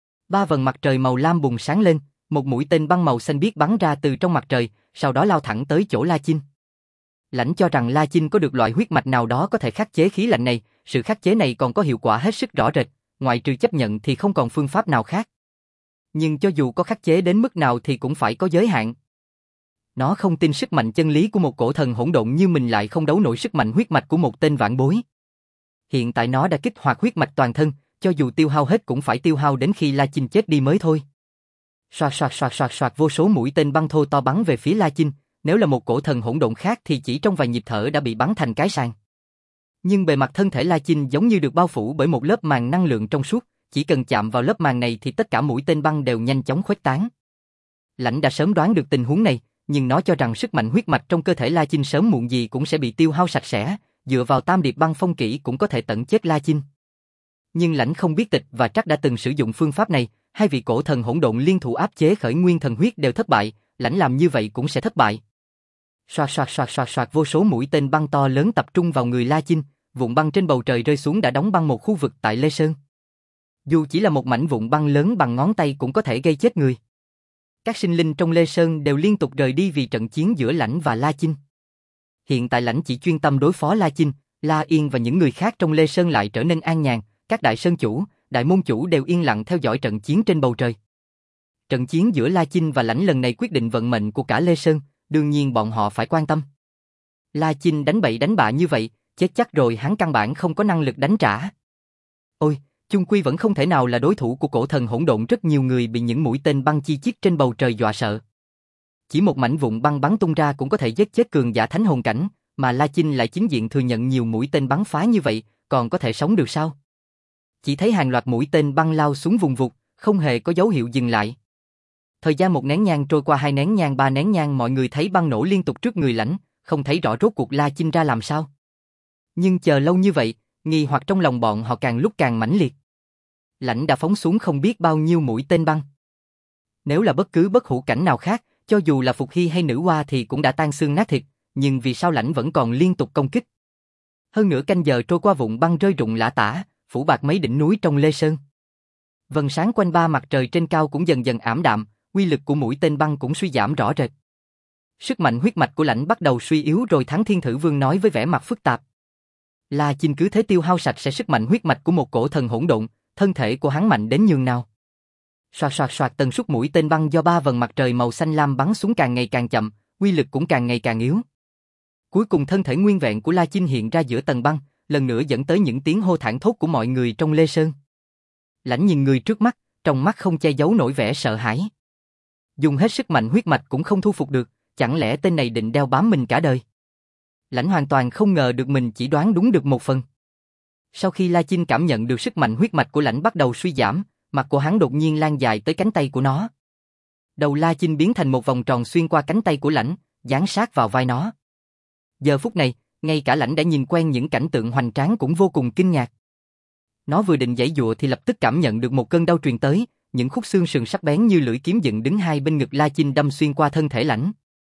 3 vầng mặt trời màu lam bùng sáng lên, một mũi tên băng màu xanh biếc bắn ra từ trong mặt trời, sau đó lao thẳng tới chỗ La Chinh. Lãnh cho rằng La Chinh có được loại huyết mạch nào đó có thể khắc chế khí lạnh này, sự khắc chế này còn có hiệu quả hết sức rõ rệt, ngoại trừ chấp nhận thì không còn phương pháp nào khác. Nhưng cho dù có khắc chế đến mức nào thì cũng phải có giới hạn. Nó không tin sức mạnh chân lý của một cổ thần hỗn độn như mình lại không đấu nổi sức mạnh huyết mạch của một tên vãn bối. Hiện tại nó đã kích hoạt huyết mạch toàn thân, cho dù tiêu hao hết cũng phải tiêu hao đến khi La Chinh chết đi mới thôi. Soạt soạt soạt soạt soạt, vô số mũi tên băng thô to bắn về phía La Chinh, nếu là một cổ thần hỗn độn khác thì chỉ trong vài nhịp thở đã bị bắn thành cái sàng. Nhưng bề mặt thân thể La Chinh giống như được bao phủ bởi một lớp màng năng lượng trong suốt, chỉ cần chạm vào lớp màng này thì tất cả mũi tên băng đều nhanh chóng khuếch tán. Lãnh đã sớm đoán được tình huống này, nhưng nó cho rằng sức mạnh huyết mạch trong cơ thể La Chinh sớm muộn gì cũng sẽ bị tiêu hao sạch sẽ, dựa vào tam điệp băng phong kỹ cũng có thể tận chết La Chinh. Nhưng Lãnh không biết Tịch và Trắc đã từng sử dụng phương pháp này, hai vị cổ thần hỗn độn liên thủ áp chế khởi nguyên thần huyết đều thất bại, Lãnh làm như vậy cũng sẽ thất bại. Soạt soạt soạt soạt soạt, vô số mũi tên băng to lớn tập trung vào người La Chinh, vụn băng trên bầu trời rơi xuống đã đóng băng một khu vực tại Lê Sơn. Dù chỉ là một mảnh vụn băng lớn bằng ngón tay cũng có thể gây chết người. Các sinh linh trong Lê Sơn đều liên tục rời đi vì trận chiến giữa Lãnh và La Chinh. hiện tại lãnh chỉ chuyên tâm đối phó La Chinh, La Yên và những người khác trong Lê Sơn lại trở nên an nhàn, các đại sơn chủ, đại môn chủ đều yên lặng theo dõi trận chiến trên bầu trời. Trận chiến giữa La Chinh và lãnh lần này quyết định vận mệnh của cả Lê Sơn, đương nhiên bọn họ phải quan tâm. La Chinh đánh bậy đánh bạ như vậy, chết chắc rồi, hắn căn bản không có năng lực đánh trả. Ôi, chung quy vẫn không thể nào là đối thủ của cổ thần hỗn độn, rất nhiều người bị những mũi tên băng chi chít trên bầu trời dọa sợ. Chỉ một mảnh vụn băng bắn tung ra cũng có thể giết chết cường giả thánh hồn cảnh, mà La Chinh lại chính diện thừa nhận nhiều mũi tên bắn phá như vậy, còn có thể sống được sao? Chỉ thấy hàng loạt mũi tên băng lao xuống vùng vụt, không hề có dấu hiệu dừng lại. Thời gian 1 nén nhang trôi qua, 2 nén nhang, 3 nén nhang, mọi người thấy băng nổ liên tục trước người lãnh, không thấy rõ rốt cuộc La Chinh ra làm sao. Nhưng chờ lâu như vậy, nghi hoặc trong lòng bọn họ càng lúc càng mãnh liệt. Lãnh đã phóng xuống không biết bao nhiêu mũi tên băng. Nếu là bất cứ bất hủ cảnh nào khác, cho dù là Phục Hy hay Nữ Hoa thì cũng đã tan xương nát thịt, nhưng vì sao lãnh vẫn còn liên tục công kích? Hơn nửa canh giờ trôi qua, vụn băng rơi rụng lả tả, phủ bạt mấy đỉnh núi trong Lê Sơn. Vầng sáng quanh ba mặt trời trên cao cũng dần dần ảm đạm, uy lực của mũi tên băng cũng suy giảm rõ rệt. Sức mạnh huyết mạch của lãnh bắt đầu suy yếu rồi. Thắng Thiên Thử Vương nói với vẻ mặt phức tạp. La Chinh cứ thế tiêu hao sạch sẽ sức mạnh huyết mạch của một cổ thần hỗn độn, thân thể của hắn mạnh đến nhường nào. Soạt soạt soạt, tần suất mũi tên băng do 3 vầng mặt trời màu xanh lam bắn xuống càng ngày càng chậm, uy lực cũng càng ngày càng yếu. Cuối cùng thân thể nguyên vẹn của La Chinh hiện ra giữa tầng băng, lần nữa dẫn tới những tiếng hô thảng thốt của mọi người trong Lê Sơn. Lãnh nhìn người trước mắt, trong mắt không che giấu nổi vẻ sợ hãi. Dùng hết sức mạnh huyết mạch cũng không thu phục được, chẳng lẽ tên này định đeo bám mình cả đời? Lãnh hoàn toàn không ngờ được mình chỉ đoán đúng được một phần. Sau khi La Chinh cảm nhận được sức mạnh huyết mạch của lãnh bắt đầu suy giảm, mặt của hắn đột nhiên lan dài tới cánh tay của nó. Đầu La Chinh biến thành một vòng tròn xuyên qua cánh tay của lãnh, dán sát vào vai nó. Giờ phút này, ngay cả lãnh đã nhìn quen những cảnh tượng hoành tráng cũng vô cùng kinh ngạc. Nó vừa định giãy giụa thì lập tức cảm nhận được một cơn đau truyền tới, những khúc xương sườn sắc bén như lưỡi kiếm dựng đứng hai bên ngực La Chinh đâm xuyên qua thân thể lãnh.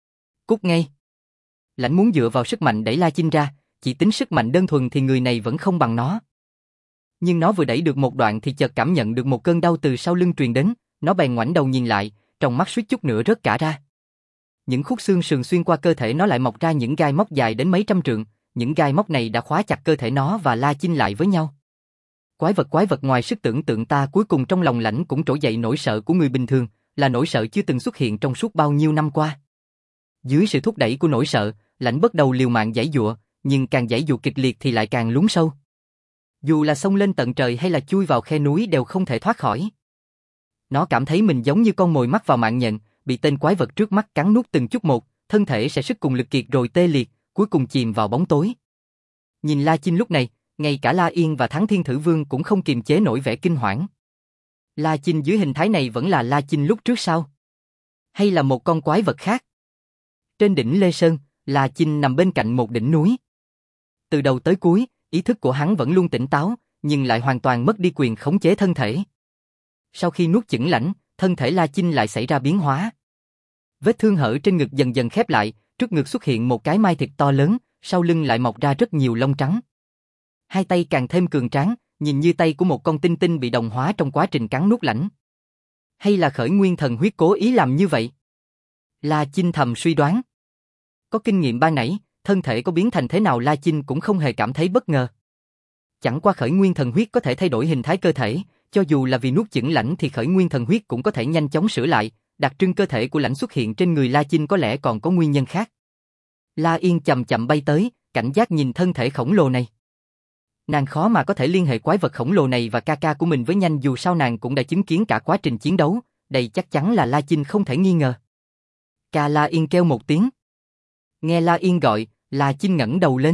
Cút ngay! Lãnh muốn dựa vào sức mạnh đẩy La Chinh ra, chỉ tính sức mạnh đơn thuần thì người này vẫn không bằng nó. Nhưng nó vừa đẩy được một đoạn thì chợt cảm nhận được một cơn đau từ sau lưng truyền đến, nó bèn ngoảnh đầu nhìn lại, trong mắt suýt chút nữa rớt cả ra. Những khúc xương sườn xuyên qua cơ thể nó lại mọc ra những gai móc dài đến mấy trăm trượng, những gai móc này đã khóa chặt cơ thể nó và La Chinh lại với nhau. Quái vật ngoài sức tưởng tượng ta. Cuối cùng trong lòng lãnh cũng trỗi dậy nỗi sợ của người bình thường, là nỗi sợ chưa từng xuất hiện trong suốt bao nhiêu năm qua. Dưới sự thúc đẩy của nỗi sợ, lãnh bắt đầu liều mạng giãy giụa, nhưng càng giãy giụa kịch liệt thì lại càng lún sâu. Dù là xông lên tận trời hay là chui vào khe núi đều không thể thoát khỏi. Nó cảm thấy mình giống như con mồi mắc vào mạng nhện, bị tên quái vật trước mắt cắn nuốt từng chút một, thân thể sẽ sức cùng lực kiệt rồi tê liệt, cuối cùng chìm vào bóng tối. Nhìn La Chinh lúc này, ngay cả La Yên và Thắng Thiên Thử Vương cũng không kiềm chế nổi vẻ kinh hoảng. La Chinh dưới hình thái này vẫn là La Chinh lúc trước sao? Hay là một con quái vật khác? Trên đỉnh Lê Sơn, La Chinh nằm bên cạnh một đỉnh núi. Từ đầu tới cuối, ý thức của hắn vẫn luôn tỉnh táo, nhưng lại hoàn toàn mất đi quyền khống chế thân thể. Sau khi nuốt chửng lãnh, thân thể La Chinh lại xảy ra biến hóa. Vết thương hở trên ngực dần dần khép lại, trước ngực xuất hiện một cái mai thịt to lớn, sau lưng lại mọc ra rất nhiều lông trắng. Hai tay càng thêm cường tráng, nhìn như tay của một con tinh tinh bị đồng hóa trong quá trình cắn nuốt lãnh. Hay là khởi nguyên thần huyết cố ý làm như vậy? La Chinh thầm suy đoán. Có kinh nghiệm ban nãy, thân thể có biến thành thế nào La Chinh cũng không hề cảm thấy bất ngờ. Chẳng qua khởi nguyên thần huyết có thể thay đổi hình thái cơ thể, cho dù là vì nuốt chửng lãnh thì khởi nguyên thần huyết cũng có thể nhanh chóng sửa lại, đặc trưng cơ thể của lãnh xuất hiện trên người La Chinh có lẽ còn có nguyên nhân khác. La Yên chậm chậm bay tới, cảnh giác nhìn thân thể khổng lồ này. Nàng khó mà có thể liên hệ quái vật khổng lồ này và ca ca của mình với nhanh, dù sao nàng cũng đã chứng kiến cả quá trình chiến đấu, đây chắc chắn là La Chinh không thể nghi ngờ. Ca. La Yên kêu một tiếng. Nghe La Yên gọi, La Chinh ngẩng đầu lên.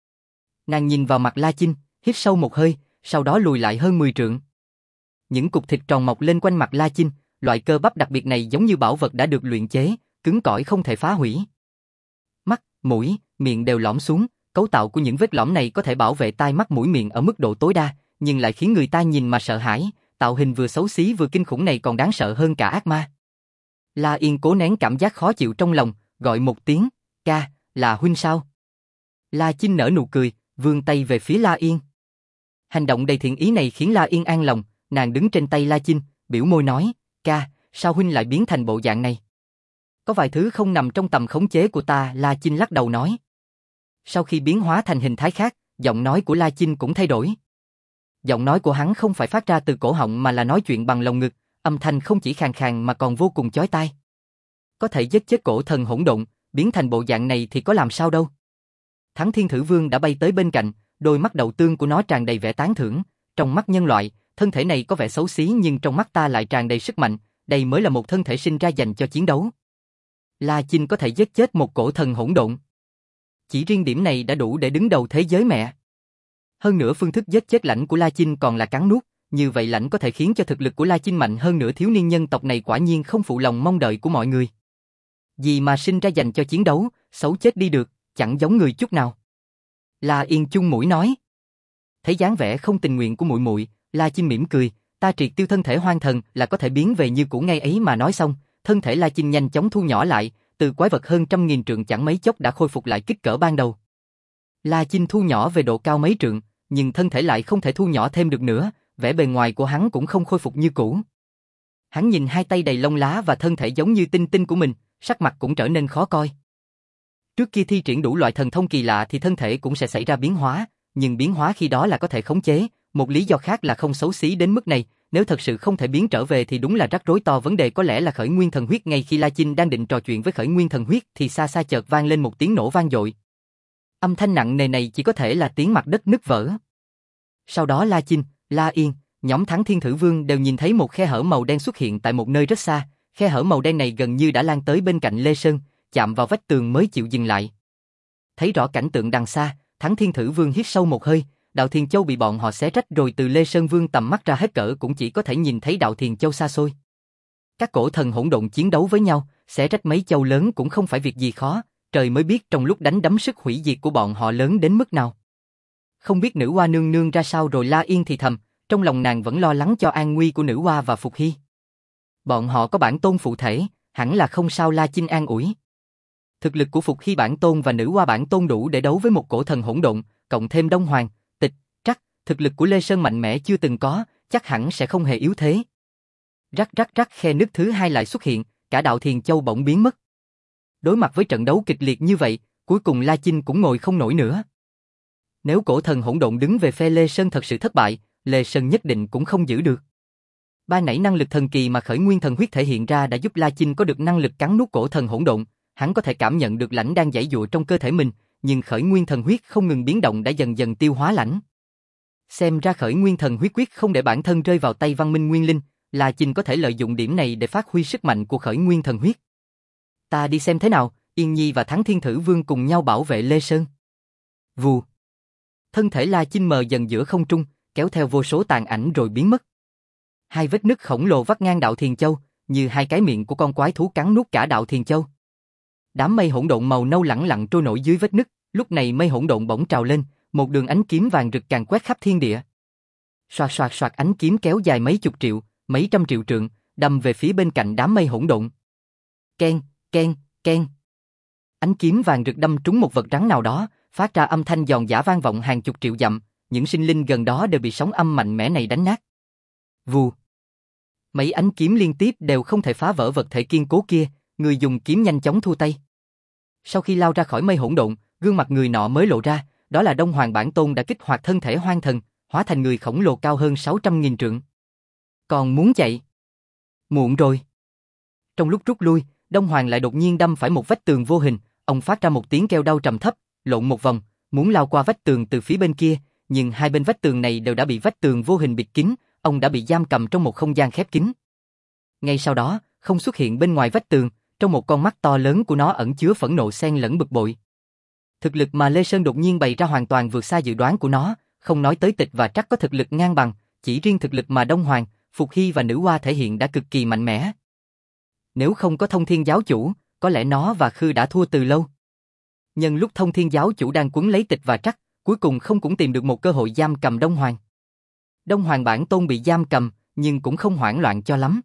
Nàng nhìn vào mặt La Chinh, hít sâu một hơi, sau đó lùi lại hơn 10 trượng. Những cục thịt tròn mọc lên quanh mặt La Chinh, loại cơ bắp đặc biệt này giống như bảo vật đã được luyện chế, cứng cỏi không thể phá hủy. Mắt, mũi, miệng đều lõm xuống, cấu tạo của những vết lõm này có thể bảo vệ tai mắt mũi miệng ở mức độ tối đa, nhưng lại khiến người ta nhìn mà sợ hãi, tạo hình vừa xấu xí vừa kinh khủng này còn đáng sợ hơn cả ác ma. La Yên cố nén cảm giác khó chịu trong lòng, gọi một tiếng, ca, là huynh sao? La Chinh nở nụ cười, vươn tay về phía La Yên. Hành động đầy thiện ý này khiến La Yên an lòng, nàng đứng trên tay La Chinh, biểu môi nói, ca, sao huynh lại biến thành bộ dạng này? Có vài thứ không nằm trong tầm khống chế của ta. La Chinh lắc đầu nói. Sau khi biến hóa thành hình thái khác, giọng nói của La Chinh cũng thay đổi. Giọng nói của hắn không phải phát ra từ cổ họng mà là nói chuyện bằng lồng ngực, âm thanh không chỉ khàn khàn mà còn vô cùng chói tai. Có thể giết chết cổ thần hỗn độn, biến thành bộ dạng này thì có làm sao đâu. Thắng Thiên Thử Vương đã bay tới bên cạnh, đôi mắt đậu tương của nó tràn đầy vẻ tán thưởng. Trong mắt nhân loại, thân thể này có vẻ xấu xí nhưng trong mắt ta lại tràn đầy sức mạnh, đây mới là một thân thể sinh ra dành cho chiến đấu. La Chinh có thể giết chết một cổ thần hỗn độn. Chỉ riêng điểm này đã đủ để đứng đầu thế giới mẹ. Hơn nữa phương thức giết chết Lãnh của La Chinh còn là cắn nuốt, như vậy Lãnh có thể khiến cho thực lực của La Chinh mạnh hơn nữa. Thiếu niên nhân tộc này quả nhiên không phụ lòng mong đợi của mọi người. Gì mà sinh ra dành cho chiến đấu, xấu chết đi được, chẳng giống người chút nào. La Yên chung mũi nói. Thấy dáng vẻ không tình nguyện của muội muội, La Chinh mỉm cười, ta triệt tiêu thân thể hoang thần là có thể biến về như cũ ngay ấy mà. Nói xong, thân thể La Chinh nhanh chóng thu nhỏ lại, từ quái vật hơn 100.000 trượng chẳng mấy chốc đã khôi phục lại kích cỡ ban đầu. La Chinh thu nhỏ về độ cao mấy trượng, nhưng thân thể lại không thể thu nhỏ thêm được nữa, vẻ bề ngoài của hắn cũng không khôi phục như cũ. Hắn nhìn hai tay đầy lông lá và thân thể giống như tinh tinh của mình, sắc mặt cũng trở nên khó coi. Trước kia thi triển đủ loại thần thông kỳ lạ thì thân thể cũng sẽ xảy ra biến hóa, nhưng biến hóa khi đó là có thể khống chế, một lý do khác là không xấu xí đến mức này, nếu thật sự không thể biến trở về thì đúng là rắc rối to. Vấn đề có lẽ là Khởi Nguyên Thần Huyết. Ngay khi La Chinh đang định trò chuyện với Khởi Nguyên Thần Huyết thì xa xa chợt vang lên một tiếng nổ vang dội. Âm thanh nặng nề này chỉ có thể là tiếng mặt đất nứt vỡ. Sau đó La Chinh, La Yên, nhóm Thắng Thiên Thử Vương đều nhìn thấy một khe hở màu đen xuất hiện tại một nơi rất xa, khe hở màu đen này gần như đã lan tới bên cạnh Lê Sơn, chạm vào vách tường mới chịu dừng lại. Thấy rõ cảnh tượng đằng xa, Thắng Thiên Thử Vương hít sâu một hơi, Đạo Thiền Châu bị bọn họ xé rách rồi từ Lê Sơn Vương tầm mắt ra hết cỡ cũng chỉ có thể nhìn thấy Đạo Thiền Châu xa xôi. Các cổ thần hỗn độn chiến đấu với nhau, xé rách mấy châu lớn cũng không phải việc gì khó, trời mới biết trong lúc đánh đấm sức hủy diệt của bọn họ lớn đến mức nào. Không biết nữ hoa nương nương ra sao rồi. La Yên thì thầm, trong lòng nàng vẫn lo lắng cho an nguy của nữ hoa và Phục Hy. Bọn họ có bản tôn phụ thể, hẳn là không sao. La Chinh an ủi. Thực lực của Phục Hy bản tôn và nữ hoa bản tôn đủ để đấu với một cổ thần hỗn độn, cộng thêm Đông Hoàng, Tịch, Trắc, thực lực của Lê Sơn mạnh mẽ chưa từng có, chắc hẳn sẽ không hề yếu thế. Rắc rắc rắc, khe nứt thứ hai lại xuất hiện, cả Đạo Thiền Châu bỗng biến mất. Đối mặt với trận đấu kịch liệt như vậy, cuối cùng La Chinh cũng ngồi không nổi nữa. Nếu cổ thần hỗn độn đứng về phe Lê Sơn thật sự thất bại, Lê Sơn nhất định cũng không giữ được. Ban nãy năng lực thần kỳ mà Khởi Nguyên Thần Huyết thể hiện ra đã giúp La Chinh có được năng lực cắn nuốt cổ thần hỗn độn, hắn có thể cảm nhận được Lãnh đang giãy giụa trong cơ thể mình, nhưng Khởi Nguyên Thần Huyết không ngừng biến động đã dần dần tiêu hóa Lãnh. Xem ra Khởi Nguyên Thần Huyết quyết không để bản thân rơi vào tay Văn Minh Nguyên Linh, La Chinh có thể lợi dụng điểm này để phát huy sức mạnh của Khởi Nguyên Thần Huyết. Ta đi xem thế nào. Yên Nhi và Thắng Thiên Thử Vương cùng nhau bảo vệ Lê Sơn. Vù. Thân thể La Chinh mờ dần giữa không trung, kéo theo vô số tàn ảnh rồi biến mất. Hai vết nứt khổng lồ vắt ngang Đạo Thiền Châu, như hai cái miệng của con quái thú cắn nuốt cả Đạo Thiền Châu. Đám mây hỗn độn màu nâu lẳng lặng trôi nổi dưới vết nứt, lúc này mây hỗn độn bỗng trào lên, một đường ánh kiếm vàng rực càn quét khắp thiên địa. Xoạt xoạt xoạt, ánh kiếm kéo dài mấy chục triệu, mấy trăm triệu trượng, đâm về phía bên cạnh đám mây hỗn độn. Keng, keng, keng. Ánh kiếm vàng rực đâm trúng một vật rắn nào đó, phát ra âm thanh giòn giã vang vọng hàng chục triệu dặm, những sinh linh gần đó đều bị sóng âm mạnh mẽ này đánh nát. Vù. Mấy ánh kiếm liên tiếp đều không thể phá vỡ vật thể kiên cố kia, người dùng kiếm nhanh chóng thu tay. Sau khi lao ra khỏi mây hỗn độn, gương mặt người nọ mới lộ ra, đó là Đông Hoàng bản tôn đã kích hoạt thân thể hoang thần, hóa thành người khổng lồ cao hơn 600.000 trượng. Còn muốn chạy? Muộn rồi. Trong lúc rút lui, Đông Hoàng lại đột nhiên đâm phải một vách tường vô hình, ông phát ra một tiếng kêu đau trầm thấp, lộn một vòng, muốn lao qua vách tường từ phía bên kia, nhưng hai bên vách tường này đều đã bị vách tường vô hình bịt kín, ông đã bị giam cầm trong một không gian khép kín. Ngay sau đó, không xuất hiện bên ngoài vách tường, trong một con mắt to lớn của nó ẩn chứa phẫn nộ xen lẫn bực bội. Thực lực mà Lê Sơn đột nhiên bày ra hoàn toàn vượt xa dự đoán của nó, không nói tới Tịch và Trắc có thực lực ngang bằng, chỉ riêng thực lực mà Đông Hoàng, Phục Hy và Nữ Hoa thể hiện đã cực kỳ mạnh mẽ. Nếu không có Thông Thiên giáo chủ, có lẽ nó và Khư đã thua từ lâu. Nhân lúc Thông Thiên giáo chủ đang quấn lấy Tịch và Trắc, cuối cùng không cũng tìm được một cơ hội giam cầm Đông Hoàng. Đông Hoàng bản tôn bị giam cầm, nhưng cũng không hoảng loạn cho lắm.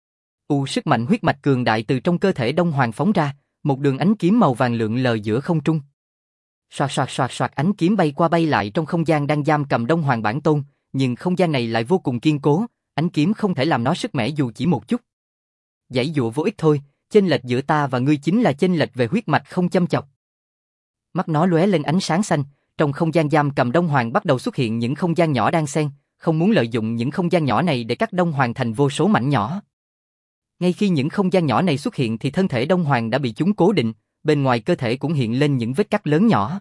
Sức mạnh huyết mạch cường đại từ trong cơ thể Đông Hoàng phóng ra, một đường ánh kiếm màu vàng lượn lờ giữa không trung. Xoạt xoạt xoạt xoạt, ánh kiếm bay qua bay lại trong không gian đang giam cầm Đông Hoàng bản tôn, nhưng không gian này lại vô cùng kiên cố, ánh kiếm không thể làm nó sức mẻ dù chỉ một chút. Giãy dụa vô ích thôi, chênh lệch giữa ta và ngươi chính là chênh lệch về huyết mạch không châm chọc. Mắt nó lóe lên ánh sáng xanh, trong không gian giam cầm Đông Hoàng bắt đầu xuất hiện những không gian nhỏ đan xen, không muốn lợi dụng những không gian nhỏ này để cắt Đông Hoàng thành vô số mảnh nhỏ. Ngay khi những không gian nhỏ này xuất hiện thì thân thể Đông Hoàng đã bị chúng cố định, bên ngoài cơ thể cũng hiện lên những vết cắt lớn nhỏ.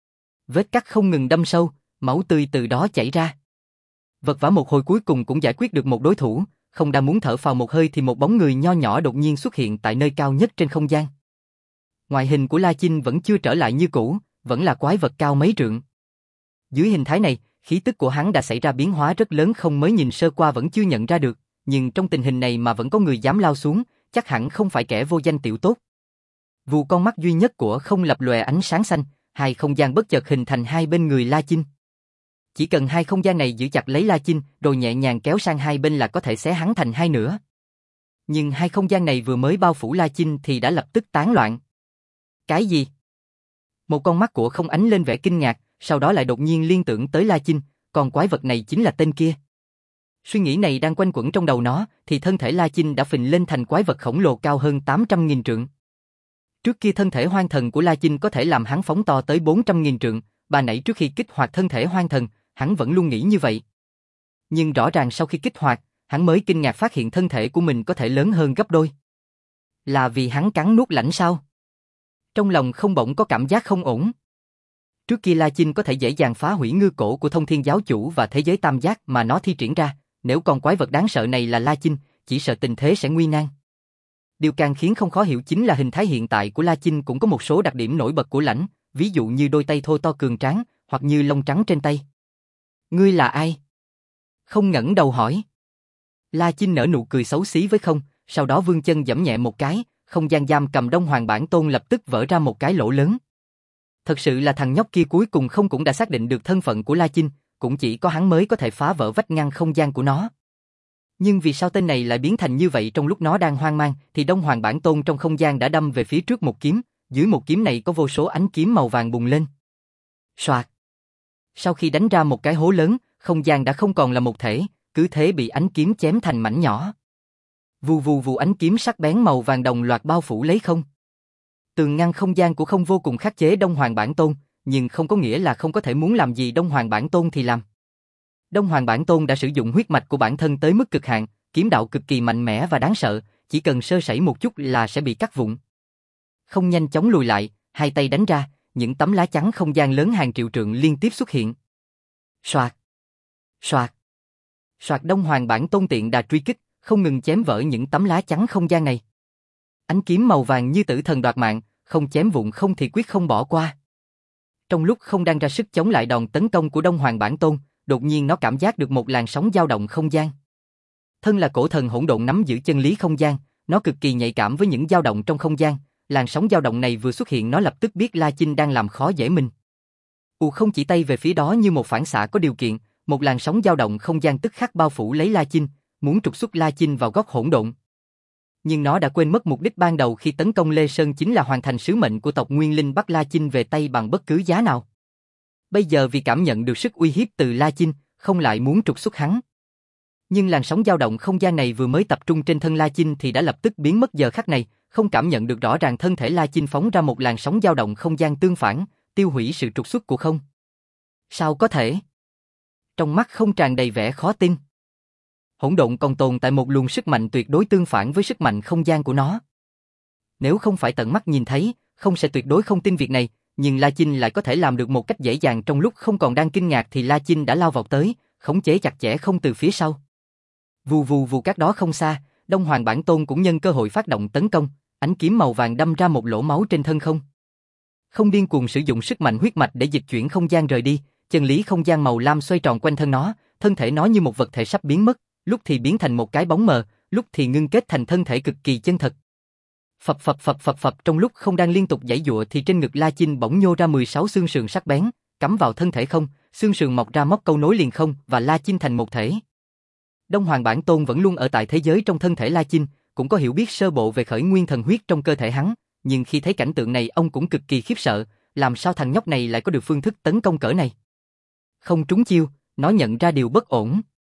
Vết cắt không ngừng đâm sâu, máu tươi từ đó chảy ra. Vật vã một hồi cuối cùng cũng giải quyết được một đối thủ, không đang muốn thở phào một hơi thì một bóng người nho nhỏ đột nhiên xuất hiện tại nơi cao nhất trên không gian. Ngoại hình của La Chinh vẫn chưa trở lại như cũ, vẫn là quái vật cao mấy trượng. Dưới hình thái này, khí tức của hắn đã xảy ra biến hóa rất lớn, không mới nhìn sơ qua vẫn chưa nhận ra được, nhưng trong tình hình này mà vẫn có người dám lao xuống, chắc hẳn không phải kẻ vô danh tiểu tốt. Vù con mắt duy nhất của không lập lòe ánh sáng xanh, hai không gian bất chợt hình thành hai bên người La Chinh. Chỉ cần hai không gian này giữ chặt lấy La Chinh, rồi nhẹ nhàng kéo sang hai bên là có thể xé hắn thành hai nửa. Nhưng hai không gian này vừa mới bao phủ La Chinh thì đã lập tức tán loạn. Cái gì? Một con mắt của không ánh lên vẻ kinh ngạc, sau đó lại đột nhiên liên tưởng tới La Chinh, còn quái vật này chính là tên kia. Suy nghĩ này đang quanh quẩn trong đầu nó, thì thân thể La Chinh đã phình lên thành quái vật khổng lồ cao hơn 800.000 trượng. Trước kia thân thể hoang thần của La Chinh có thể làm hắn phóng to tới 400.000 trượng, bà nãy trước khi kích hoạt thân thể hoang thần, hắn vẫn luôn nghĩ như vậy. Nhưng rõ ràng sau khi kích hoạt, hắn mới kinh ngạc phát hiện thân thể của mình có thể lớn hơn gấp đôi. Là vì hắn cắn nuốt lãnh sao? Trong lòng không bỗng có cảm giác không ổn. Trước kia La Chinh có thể dễ dàng phá hủy ngư cổ của Thông Thiên Giáo Chủ và thế giới tam giác mà nó thi triển ra, nếu con quái vật đáng sợ này là La Chinh, chỉ sợ tình thế sẽ nguy nan. Điều càng khiến không khó hiểu chính là hình thái hiện tại của La Chinh cũng có một số đặc điểm nổi bật của lãnh, ví dụ như đôi tay thô to cường tráng, hoặc như lông trắng trên tay. Ngươi là ai? Không ngẩng đầu hỏi. La Chinh nở nụ cười xấu xí với không, sau đó vươn chân giẫm nhẹ một cái, không gian giam cầm Đông Hoàng Bản Tôn lập tức vỡ ra một cái lỗ lớn. Thật sự là thằng nhóc kia cuối cùng không cũng đã xác định được thân phận của La Chinh, cũng chỉ có hắn mới có thể phá vỡ vách ngăn không gian của nó. Nhưng vì sao tên này lại biến thành như vậy? Trong lúc nó đang hoang mang thì Đông Hoàng Bản Tôn trong không gian đã đâm về phía trước một kiếm, dưới một kiếm này có vô số ánh kiếm màu vàng bùng lên. Soạt. Sau khi đánh ra một cái hố lớn, không gian đã không còn là một thể, cứ thế bị ánh kiếm chém thành mảnh nhỏ. Vù vù vù, ánh kiếm sắc bén màu vàng đồng loạt bao phủ lấy không. Tường ngăn không gian của không vô cùng khắc chế Đông Hoàng Bản Tôn, nhưng không có nghĩa là không có thể muốn làm gì Đông Hoàng Bản Tôn thì làm. Đông Hoàng Bản Tôn đã sử dụng huyết mạch của bản thân tới mức cực hạn, kiếm đạo cực kỳ mạnh mẽ và đáng sợ, chỉ cần sơ sẩy một chút là sẽ bị cắt vụn. Không nhanh chóng lùi lại, hai tay đánh ra, những tấm lá chắn không gian lớn hàng triệu trượng liên tiếp xuất hiện. Soạt, soạt, soạt. Đông Hoàng Bản Tôn tiện đà truy kích, không ngừng chém vỡ những tấm lá chắn không gian này. Ánh kiếm màu vàng như tử thần đoạt mạng, không chém vụn không thì quyết không bỏ qua. Trong lúc không đang ra sức chống lại đòn tấn công của Đông Hoàng Bản Tôn, đột nhiên nó cảm giác được một làn sóng dao động không gian. Thân là cổ thần hỗn độn nắm giữ chân lý không gian, nó cực kỳ nhạy cảm với những dao động trong không gian. Làn sóng dao động này vừa xuất hiện nó lập tức biết La Chinh đang làm khó dễ mình. Không chỉ tay về phía đó như một phản xạ có điều kiện, một làn sóng dao động không gian tức khắc bao phủ lấy La Chinh, muốn trục xuất La Chinh vào góc hỗn độn. Nhưng nó đã quên mất mục đích ban đầu khi tấn công Lê Sơn chính là hoàn thành sứ mệnh của tộc Nguyên Linh bắt La Chinh về tay bằng bất cứ giá nào. Bây giờ vì cảm nhận được sức uy hiếp từ La Chinh, không lại muốn trục xuất hắn. Nhưng làn sóng dao động không gian này vừa mới tập trung trên thân La Chinh thì đã lập tức biến mất giờ khắc này, không cảm nhận được rõ ràng thân thể La Chinh phóng ra một làn sóng dao động không gian tương phản, tiêu hủy sự trục xuất của không. Sao có thể? Trong mắt không tràn đầy vẻ khó tin. Hỗn độn còn tồn tại một luồng sức mạnh tuyệt đối tương phản với sức mạnh không gian của nó. Nếu không phải tận mắt nhìn thấy, không sẽ tuyệt đối không tin việc này, nhưng La Chinh lại có thể làm được một cách dễ dàng. Trong lúc không còn đang kinh ngạc thì La Chinh đã lao vào tới, khống chế chặt chẽ không từ phía sau. Vù vù vù, cách đó không xa, Đông Hoàng Bản Tôn cũng nhân cơ hội phát động tấn công, ánh kiếm màu vàng đâm ra một lỗ máu trên thân không. Không điên cuồng sử dụng sức mạnh huyết mạch để dịch chuyển không gian rời đi, chân lý không gian màu lam xoay tròn quanh thân nó, thân thể nó như một vật thể sắp biến mất, lúc thì biến thành một cái bóng mờ, lúc thì ngưng kết thành thân thể cực kỳ chân thật. Phập phập phập phập phập, trong lúc không đang liên tục giãy giụa thì trên ngực La Chinh bỗng nhô ra 16 xương sườn sắc bén, cắm vào thân thể không, xương sườn mọc ra móc câu nối liền không và La Chinh thành một thể. Đông Hoàng Bản Tôn vẫn luôn ở tại thế giới trong thân thể La Chinh, cũng có hiểu biết sơ bộ về khởi nguyên thần huyết trong cơ thể hắn, nhưng khi thấy cảnh tượng này ông cũng cực kỳ khiếp sợ, làm sao thằng nhóc này lại có được phương thức tấn công cỡ này. Không trúng chiêu, nó nhận ra điều bất ổn.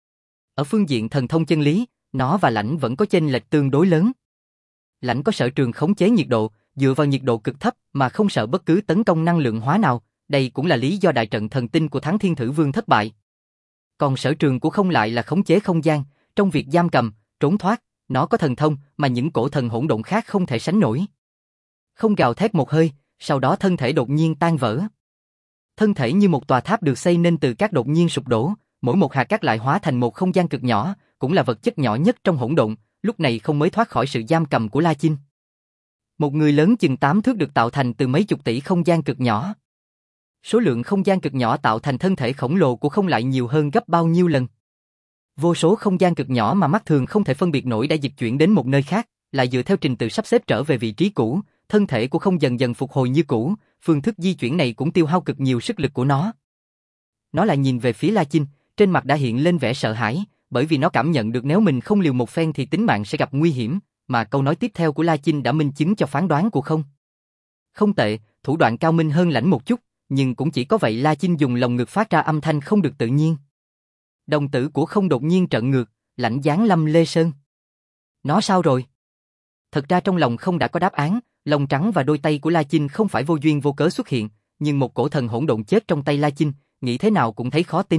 Ở phương diện thần thông chân lý, nó và Lãnh vẫn có chênh lệch tương đối lớn. Lãnh có sở trường khống chế nhiệt độ, dựa vào nhiệt độ cực thấp mà không sợ bất cứ tấn công năng lượng hóa nào, đây cũng là lý do đại trận thần tinh của Thắng Thiên Thử Vương thất bại. Còn sở trường của không lại là khống chế không gian, trong việc giam cầm, trốn thoát, nó có thần thông mà những cổ thần hỗn độn khác không thể sánh nổi. Không gào thét một hơi, sau đó thân thể đột nhiên tan vỡ. Thân thể như một tòa tháp được xây nên từ cát đột nhiên sụp đổ, mỗi một hạt cát lại hóa thành một không gian cực nhỏ, cũng là vật chất nhỏ nhất trong hỗn độn, lúc này không mới thoát khỏi sự giam cầm của La Chinh. Một người lớn chừng 8 thước được tạo thành từ mấy chục tỷ không gian cực nhỏ. Số lượng không gian cực nhỏ tạo thành thân thể khổng lồ của không lại nhiều hơn gấp bao nhiêu lần. Vô số không gian cực nhỏ mà mắt thường không thể phân biệt nổi đã dịch chuyển đến một nơi khác, lại dựa theo trình tự sắp xếp trở về vị trí cũ, thân thể của không dần dần phục hồi như cũ, phương thức di chuyển này cũng tiêu hao cực nhiều sức lực của nó. Nó lại nhìn về phía La Chinh, trên mặt đã hiện lên vẻ sợ hãi, bởi vì nó cảm nhận được nếu mình không liều một phen thì tính mạng sẽ gặp nguy hiểm, mà câu nói tiếp theo của La Chinh đã minh chứng cho phán đoán của không. Không tệ, thủ đoạn cao minh hơn lãnh một chút, nhưng cũng chỉ có vậy. La Chinh dùng lồng ngực phát ra âm thanh không được tự nhiên. Đồng tử của không đột nhiên trợn ngược, lãnh giáng Lâm Lê Sơn. Nó sao rồi? Thật ra trong lòng không đã có đáp án, lông trắng và đôi tay của La Chinh không phải vô duyên vô cớ xuất hiện, nhưng một cổ thần hỗn độn chết trong tay La Chinh, nghĩ thế nào cũng thấy khó tin.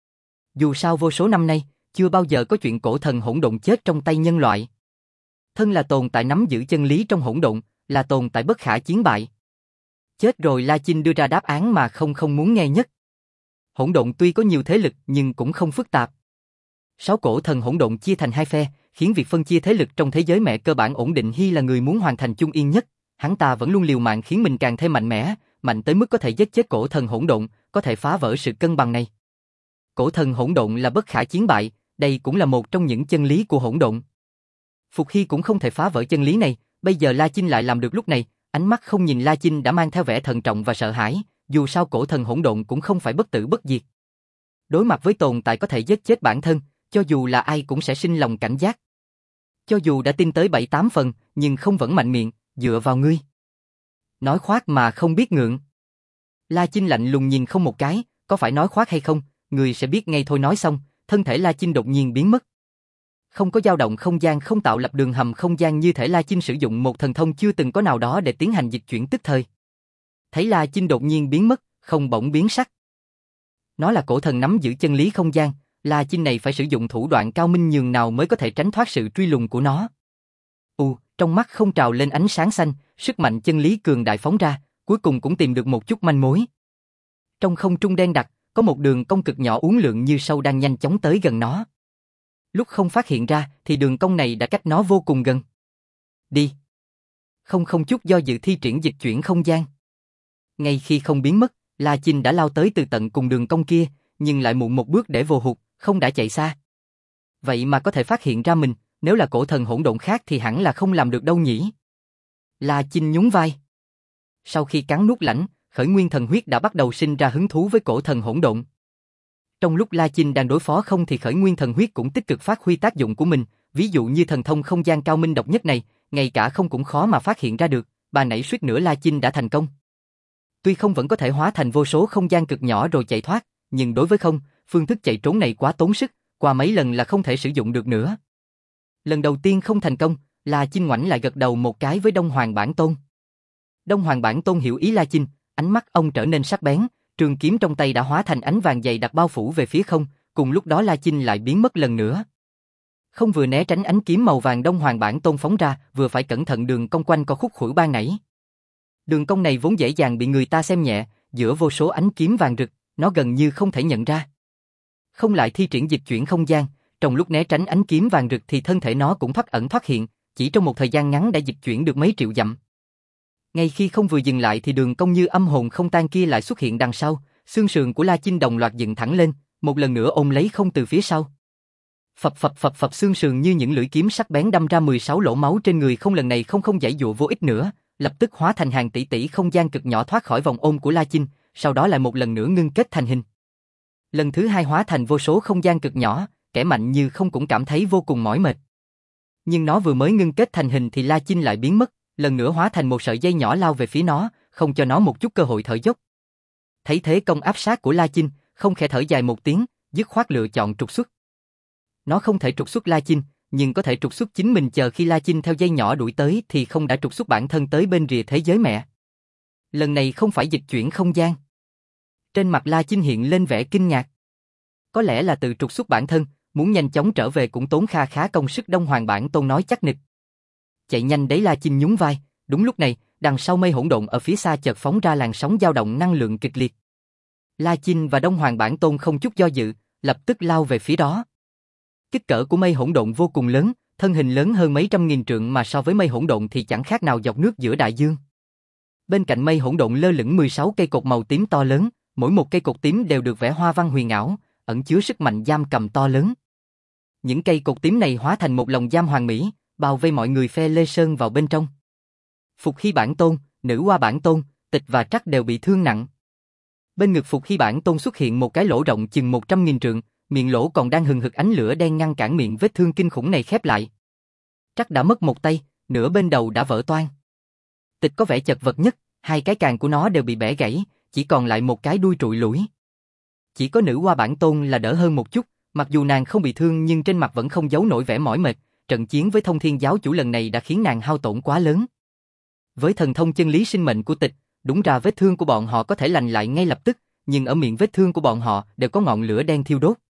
Dù sao vô số năm nay, chưa bao giờ có chuyện cổ thần hỗn độn chết trong tay nhân loại. Thân là tồn tại nắm giữ chân lý trong hỗn độn, là tồn tại bất khả chiến bại. Chết rồi. La Chinh đưa ra đáp án mà không muốn nghe nhất. Hỗn độn tuy có nhiều thế lực nhưng cũng không phức tạp. 6 cổ thần hỗn độn chia thành 2 phe, khiến việc phân chia thế lực trong thế giới mẹ cơ bản ổn định. Hy là người muốn hoàn thành chung yên nhất, hắn ta vẫn luôn liều mạng khiến mình càng thêm mạnh mẽ, mạnh tới mức có thể giết chết cổ thần hỗn độn, có thể phá vỡ sự cân bằng này. Cổ thần hỗn độn là bất khả chiến bại, đây cũng là một trong những chân lý của hỗn độn. Phục Hy cũng không thể phá vỡ chân lý này, bây giờ La Chinh lại làm được lúc này, ánh mắt không nhìn La Chinh đã mang theo vẻ thận trọng và sợ hãi, dù sao cổ thần hỗn độn cũng không phải bất tử bất diệt. Đối mặt với tồn tại có thể giết chết bản thân, cho dù là ai cũng sẽ sinh lòng cảnh giác. Cho dù đã tin tới 7-8 phần, nhưng không vẫn mạnh miệng, dựa vào ngươi. Nói khoác mà không biết ngượng. La Chinh lạnh lùng nhìn không một cái, có phải nói khoác hay không, người sẽ biết ngay thôi. Nói xong, thân thể La Chinh đột nhiên biến mất. Không có dao động không gian, không tạo lập đường hầm không gian, như thể La Chinh sử dụng một thần thông chưa từng có nào đó để tiến hành dịch chuyển tức thời. Thấy La Chinh đột nhiên biến mất, không bỗng biến sắc. Nó là cổ thần nắm giữ chân lý không gian, La Chinh này phải sử dụng thủ đoạn cao minh nhường nào mới có thể tránh thoát sự truy lùng của nó. Trong mắt không trào lên ánh sáng xanh, sức mạnh chân lý cường đại phóng ra, cuối cùng cũng tìm được một chút manh mối. Trong không trung đen đặc, có một đường cong cực nhỏ uốn lượn như sâu đang nhanh chóng tới gần nó. Lúc không phát hiện ra thì đường cong này đã cách nó vô cùng gần. Đi. Không chút do dự thi triển dịch chuyển không gian. Ngay khi không biến mất, La Chinh đã lao tới từ tận cùng đường cong kia, nhưng lại muộn một bước để vô hụt, không đã chạy xa. Vậy mà có thể phát hiện ra mình, nếu là cổ thần hỗn độn khác thì hẳn là không làm được đâu nhỉ. La Chinh nhún vai. Sau khi cắn nuốt lãnh, khởi nguyên thần huyết đã bắt đầu sinh ra hứng thú với cổ thần hỗn độn. Trong lúc La Chinh đang đối phó không thì khởi nguyên thần huyết cũng tích cực phát huy tác dụng của mình, ví dụ như thần thông không gian cao minh độc nhất này, ngay cả không cũng khó mà phát hiện ra được, bà nãy suýt nữa La Chinh đã thành công. Tuy không vẫn có thể hóa thành vô số không gian cực nhỏ rồi chạy thoát, nhưng đối với không, phương thức chạy trốn này quá tốn sức, qua mấy lần là không thể sử dụng được nữa. Lần đầu tiên không thành công, La Chinh ngoảnh lại gật đầu một cái với Đông Hoàng Bản Tôn. Đông Hoàng Bản Tôn hiểu ý La Chinh, ánh mắt ông trở nên sắc bén, trường kiếm trong tay đã hóa thành ánh vàng dày đặc bao phủ về phía không, cùng lúc đó La Chinh lại biến mất lần nữa. Không vừa né tránh ánh kiếm màu vàng Đông Hoàng Bản Tôn phóng ra, vừa phải cẩn thận đường cong quanh co khúc khuỷu ban nãy. Đường cong này vốn dễ dàng bị người ta xem nhẹ, giữa vô số ánh kiếm vàng rực, nó gần như không thể nhận ra. Không lại thi triển dịch chuyển không gian, trong lúc né tránh ánh kiếm vàng rực thì thân thể nó cũng thoát ẩn thoát hiện, chỉ trong một thời gian ngắn đã dịch chuyển được mấy triệu dặm. Ngay khi không vừa dừng lại thì đường cong như âm hồn không tan kia lại xuất hiện đằng sau, xương sườn của La Chinh đồng loạt dựng thẳng lên, một lần nữa ôm lấy không từ phía sau. Phập phập phập phập, xương sườn như những lưỡi kiếm sắc bén đâm ra 16 lỗ máu trên người không, lần này không giãy dụa vô ích nữa, lập tức hóa thành hàng tỷ tỷ không gian cực nhỏ thoát khỏi vòng ôm của La Chinh, sau đó lại một lần nữa ngưng kết thành hình. Lần thứ hai hóa thành vô số không gian cực nhỏ, kẻ mạnh như không cũng cảm thấy vô cùng mỏi mệt. Nhưng nó vừa mới ngưng kết thành hình thì La Chinh lại biến mất, lần nữa hóa thành một sợi dây nhỏ lao về phía nó, không cho nó một chút cơ hội thở dốc. Thấy thế công áp sát của La Chinh, không khẽ thở dài một tiếng, dứt khoát lựa chọn trục xuất. Nó không thể trục xuất La Chinh, nhưng có thể trục xuất chính mình chờ khi La Chinh theo dây nhỏ đuổi tới thì không đã trục xuất bản thân tới bên rìa thế giới mẹ. Lần này không phải dịch chuyển không gian. Trên mặt La Chinh hiện lên vẻ kinh ngạc. Có lẽ là tự trục xuất bản thân, muốn nhanh chóng trở về cũng tốn kha khá công sức. Đông Hoàng Bản Tôn nói chắc nịch. Chạy nhanh đấy, La Chinh nhún vai. Đúng lúc này, đằng sau mây hỗn độn ở phía xa chợt phóng ra làn sóng dao động năng lượng kịch liệt. La Chinh và Đông Hoàng Bản Tôn không chút do dự, lập tức lao về phía đó. Kích cỡ của mây hỗn độn vô cùng lớn, thân hình lớn hơn mấy trăm nghìn trượng mà so với mây hỗn độn thì chẳng khác nào giọt nước giữa đại dương. Bên cạnh mây hỗn độn lơ lửng 16 cây cột màu tím to lớn, mỗi một cây cột tím đều được vẽ hoa văn huyền ảo, ẩn chứa sức mạnh giam cầm to lớn. Những cây cột tím này hóa thành một lồng giam hoàn mỹ, bao vây mọi người phe Lê Sơn vào bên trong. Phục Hy Bản Tôn, Nữ Hoa Bản Tôn, Tịch và Trắc đều bị thương nặng. Bên ngực Phục Hy Bản Tôn xuất hiện một cái lỗ rộng chừng 100.000 trượng, miệng lỗ còn đang hừng hực ánh lửa đen ngăn cản miệng vết thương kinh khủng này khép lại. Trắc đã mất một tay, nửa bên đầu đã vỡ toang. Tịch có vẻ chật vật nhất, hai cái càng của nó đều bị bẻ gãy, chỉ còn lại một cái đuôi trụi lủi. Chỉ có Nữ Hoa Bản Tôn là đỡ hơn một chút, mặc dù nàng không bị thương nhưng trên mặt vẫn không giấu nổi vẻ mỏi mệt, trận chiến với Thông Thiên Giáo Chủ lần này đã khiến nàng hao tổn quá lớn. Với thần thông chân lý sinh mệnh của Tịch, đúng ra vết thương của bọn họ có thể lành lại ngay lập tức, nhưng ở miệng vết thương của bọn họ đều có ngọn lửa đen thiêu đốt.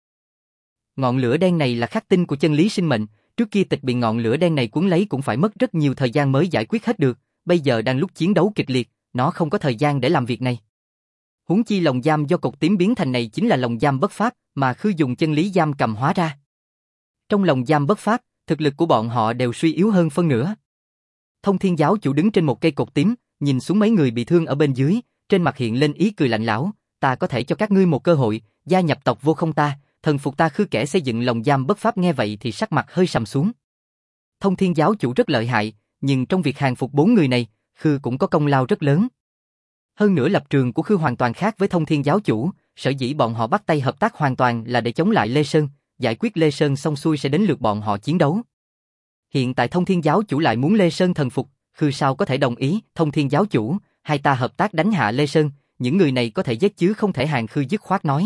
Ngọn lửa đen này là khắc tinh của chân lý sinh mệnh, trước kia Tịch bị ngọn lửa đen này cuốn lấy cũng phải mất rất nhiều thời gian mới giải quyết hết được, bây giờ đang lúc chiến đấu kịch liệt, nó không có thời gian để làm việc này. Huống chi lồng giam do cột tím biến thành này chính là lồng giam bất pháp mà Khư dùng chân lý giam cầm hóa ra. Trong lồng giam bất pháp, thực lực của bọn họ đều suy yếu hơn phân nửa. Thông Thiên Giáo Chủ đứng trên một cây cột tím, nhìn xuống mấy người bị thương ở bên dưới, trên mặt hiện lên ý cười lạnh lẽo, ta có thể cho các ngươi một cơ hội, gia nhập tộc Vô Không ta, thần phục ta. Khư kẻ xây dựng lồng giam bất pháp nghe vậy thì sắc mặt hơi sầm xuống. Thông Thiên Giáo Chủ rất lợi hại, nhưng trong việc hàng phục 4 người này, Khư cũng có công lao rất lớn. Hơn nữa lập trường của Khư hoàn toàn khác với Thông Thiên Giáo Chủ, sở dĩ bọn họ bắt tay hợp tác hoàn toàn là để chống lại Lê Sơn, giải quyết Lê Sơn xong xuôi sẽ đến lượt bọn họ chiến đấu. Hiện tại Thông Thiên Giáo Chủ lại muốn Lê Sơn thần phục, Khư sao có thể đồng ý? Thông Thiên Giáo Chủ, hai ta hợp tác đánh hạ Lê Sơn, những người này có thể giết chứ không thể hàng. Khư dứt khoát nói.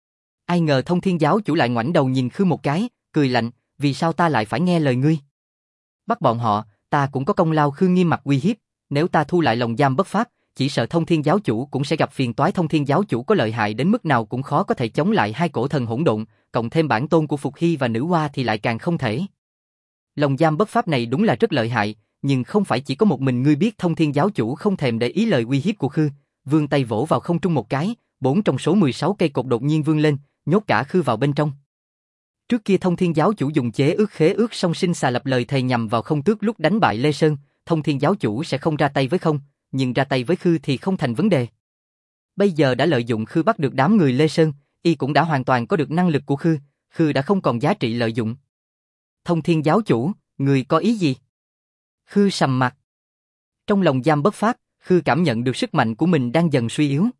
Ai ngờ Thông Thiên Giáo Chủ lại ngoảnh đầu nhìn Khư một cái, cười lạnh, vì sao ta lại phải nghe lời ngươi? Bắt bọn họ, ta cũng có công lao. Khư nghiêm mặt uy hiếp, nếu ta thu lại lồng giam bất pháp, chỉ sợ Thông Thiên Giáo Chủ cũng sẽ gặp phiền toái. Thông Thiên Giáo Chủ có lợi hại đến mức nào cũng khó có thể chống lại hai cổ thần hỗn độn, cộng thêm bản tôn của Phục Hy và Nữ Hoa thì lại càng không thể. Lồng giam bất pháp này đúng là rất lợi hại, nhưng không phải chỉ có một mình ngươi biết. Thông Thiên Giáo Chủ không thèm để ý lời uy hiếp của Khư, vươn tay vỗ vào không trung một cái, 4 trong số 16 cây cột đột nhiên vươn lên, nhốt cả Khư vào bên trong. Trước kia Thông Thiên Giáo Chủ dùng chế ước khế ước song sinh xà lập lời thề nhằm vào Không Tước lúc đánh bại Lê Sơn, Thông Thiên Giáo Chủ sẽ không ra tay với Không, nhưng ra tay với Khư thì không thành vấn đề. Bây giờ đã lợi dụng Khư bắt được đám người Lê Sơn, y cũng đã hoàn toàn có được năng lực của Khư, Khư đã không còn giá trị lợi dụng. Thông Thiên Giáo Chủ, người có ý gì? Khư sầm mặt. Trong lòng giam bất pháp, Khư cảm nhận được sức mạnh của mình đang dần suy yếu.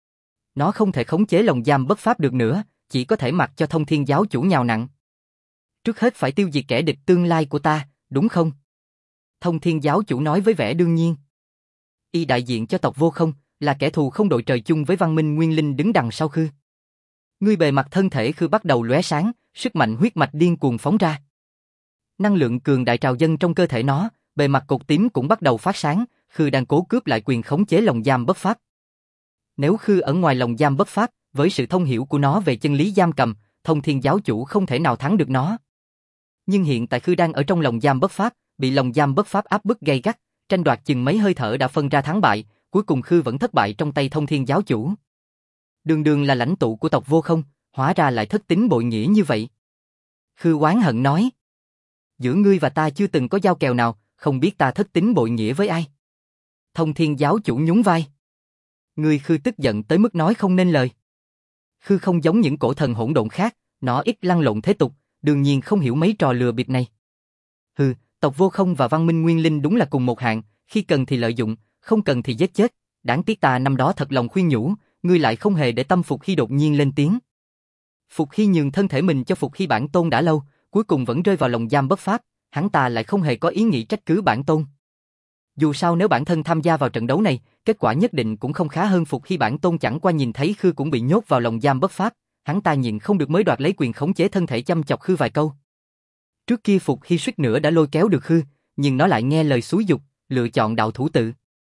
Nó không thể khống chế lòng giam bất pháp được nữa, chỉ có thể mặc cho Thông Thiên Giáo Chủ nhào nặn. Trước hết phải tiêu diệt kẻ địch tương lai của ta, đúng không? Thông Thiên Giáo Chủ nói với vẻ đương nhiên. Y đại diện cho tộc Vô Không, là kẻ thù không đội trời chung với văn minh nguyên linh đứng đằng sau Khư. Ngươi bề mặt thân thể Khư bắt đầu lóe sáng, sức mạnh huyết mạch điên cuồng phóng ra. Năng lượng cường đại trào dâng trong cơ thể nó, bề mặt cột tím cũng bắt đầu phát sáng, Khư đang cố cướp lại quyền khống chế lồng giam bất pháp. Nếu Khư ở ngoài lồng giam bất pháp, với sự thông hiểu của nó về chân lý giam cầm, Thông Thiên Giáo Chủ không thể nào thắng được nó. Nhưng hiện tại Khư đang ở trong lồng giam bất pháp, bị lồng giam bất pháp áp bức gay gắt, tranh đoạt chừng mấy hơi thở đã phân ra thắng bại, cuối cùng Khư vẫn thất bại trong tay Thông Thiên Giáo Chủ. Đường đường là lãnh tụ của tộc Vô Không, hóa ra lại thất tín bội nghĩa như vậy. Khư oán hận nói. Giữa ngươi và ta chưa từng có giao kèo nào, không biết ta thất tín bội nghĩa với ai. Thông Thiên Giáo Chủ nhún vai. Ngươi Khư tức giận tới mức nói không nên lời. Khư không giống những cổ thần hỗn độn khác, nó ít lăn lộn thế tục, đương nhiên không hiểu mấy trò lừa bịp này. Hừ, tộc Vô Không và văn minh nguyên linh đúng là cùng một hạng, khi cần thì lợi dụng, không cần thì giết chết. Đáng tiếc ta năm đó thật lòng khuyên nhủ, ngươi lại không hề để tâm. Phục Hy đột nhiên lên tiếng. Phục Hy nhường thân thể mình cho Phục Hy Bản Tôn đã lâu, cuối cùng vẫn rơi vào lồng giam bất pháp, hắn ta lại không hề có ý nghĩ trách cứ Bản Tôn. Dù sao nếu bản thân tham gia vào trận đấu này, kết quả nhất định cũng không khá hơn. Phục Hy Bản Tôn chẳng qua nhìn thấy Khư cũng bị nhốt vào lồng giam bất pháp, hắn ta nhịn không được mới đoạt lấy quyền khống chế thân thể chăm chọc Khư vài câu. Trước kia Phục Hy suýt nữa đã lôi kéo được Khư, nhưng nó lại nghe lời xúi giục, lựa chọn đạo thủ tự.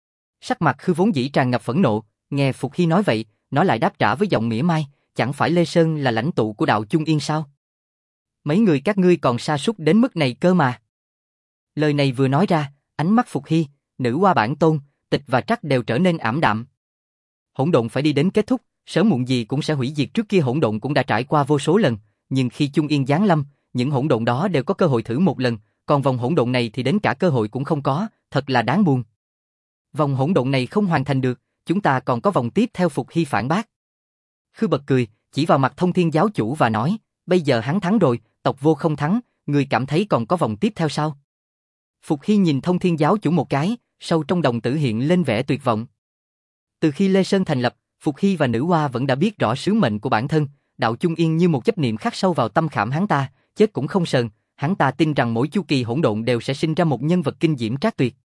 Sắc mặt Khư vốn dĩ tràn ngập phẫn nộ, nghe Phục Hy nói vậy, nó lại đáp trả với giọng mỉa mai, chẳng phải Lê Sơn là lãnh tụ của đạo Trung Yên sao? Mấy người các ngươi còn sa sút đến mức này cơ mà. Lời này vừa nói ra, ánh mắt Phục Hy, Nữ Hoa Bản Tôn, Tịch và Trắc đều trở nên ảm đạm. Hỗn độn phải đi đến kết thúc, sớm muộn gì cũng sẽ hủy diệt. Trước kia hỗn độn cũng đã trải qua vô số lần, nhưng khi Trung Yên giáng lâm, những hỗn độn đó đều có cơ hội thử một lần, còn vòng hỗn độn này thì đến cả cơ hội cũng không có, thật là đáng buồn. Vòng hỗn độn này không hoàn thành được, chúng ta còn có vòng tiếp theo. Phục Hy phản bác. Khư bật cười, chỉ vào mặt Thông Thiên giáo chủ và nói, bây giờ hắn thắng rồi, tộc Vô không thắng, người cảm thấy còn có vòng tiếp theo sao? Phục Hy nhìn Thông Thiên giáo chủ một cái, sâu trong đồng tử hiện lên vẻ tuyệt vọng. Từ khi Lê Sơn thành lập, Phục Hy và Nữ Hoa vẫn đã biết rõ sứ mệnh của bản thân, đạo Trung Yên như một chấp niệm khắc sâu vào tâm khảm hắn ta, chết cũng không sờn, hắn ta tin rằng mỗi chu kỳ hỗn độn đều sẽ sinh ra một nhân vật kinh diễm trác tuyệt.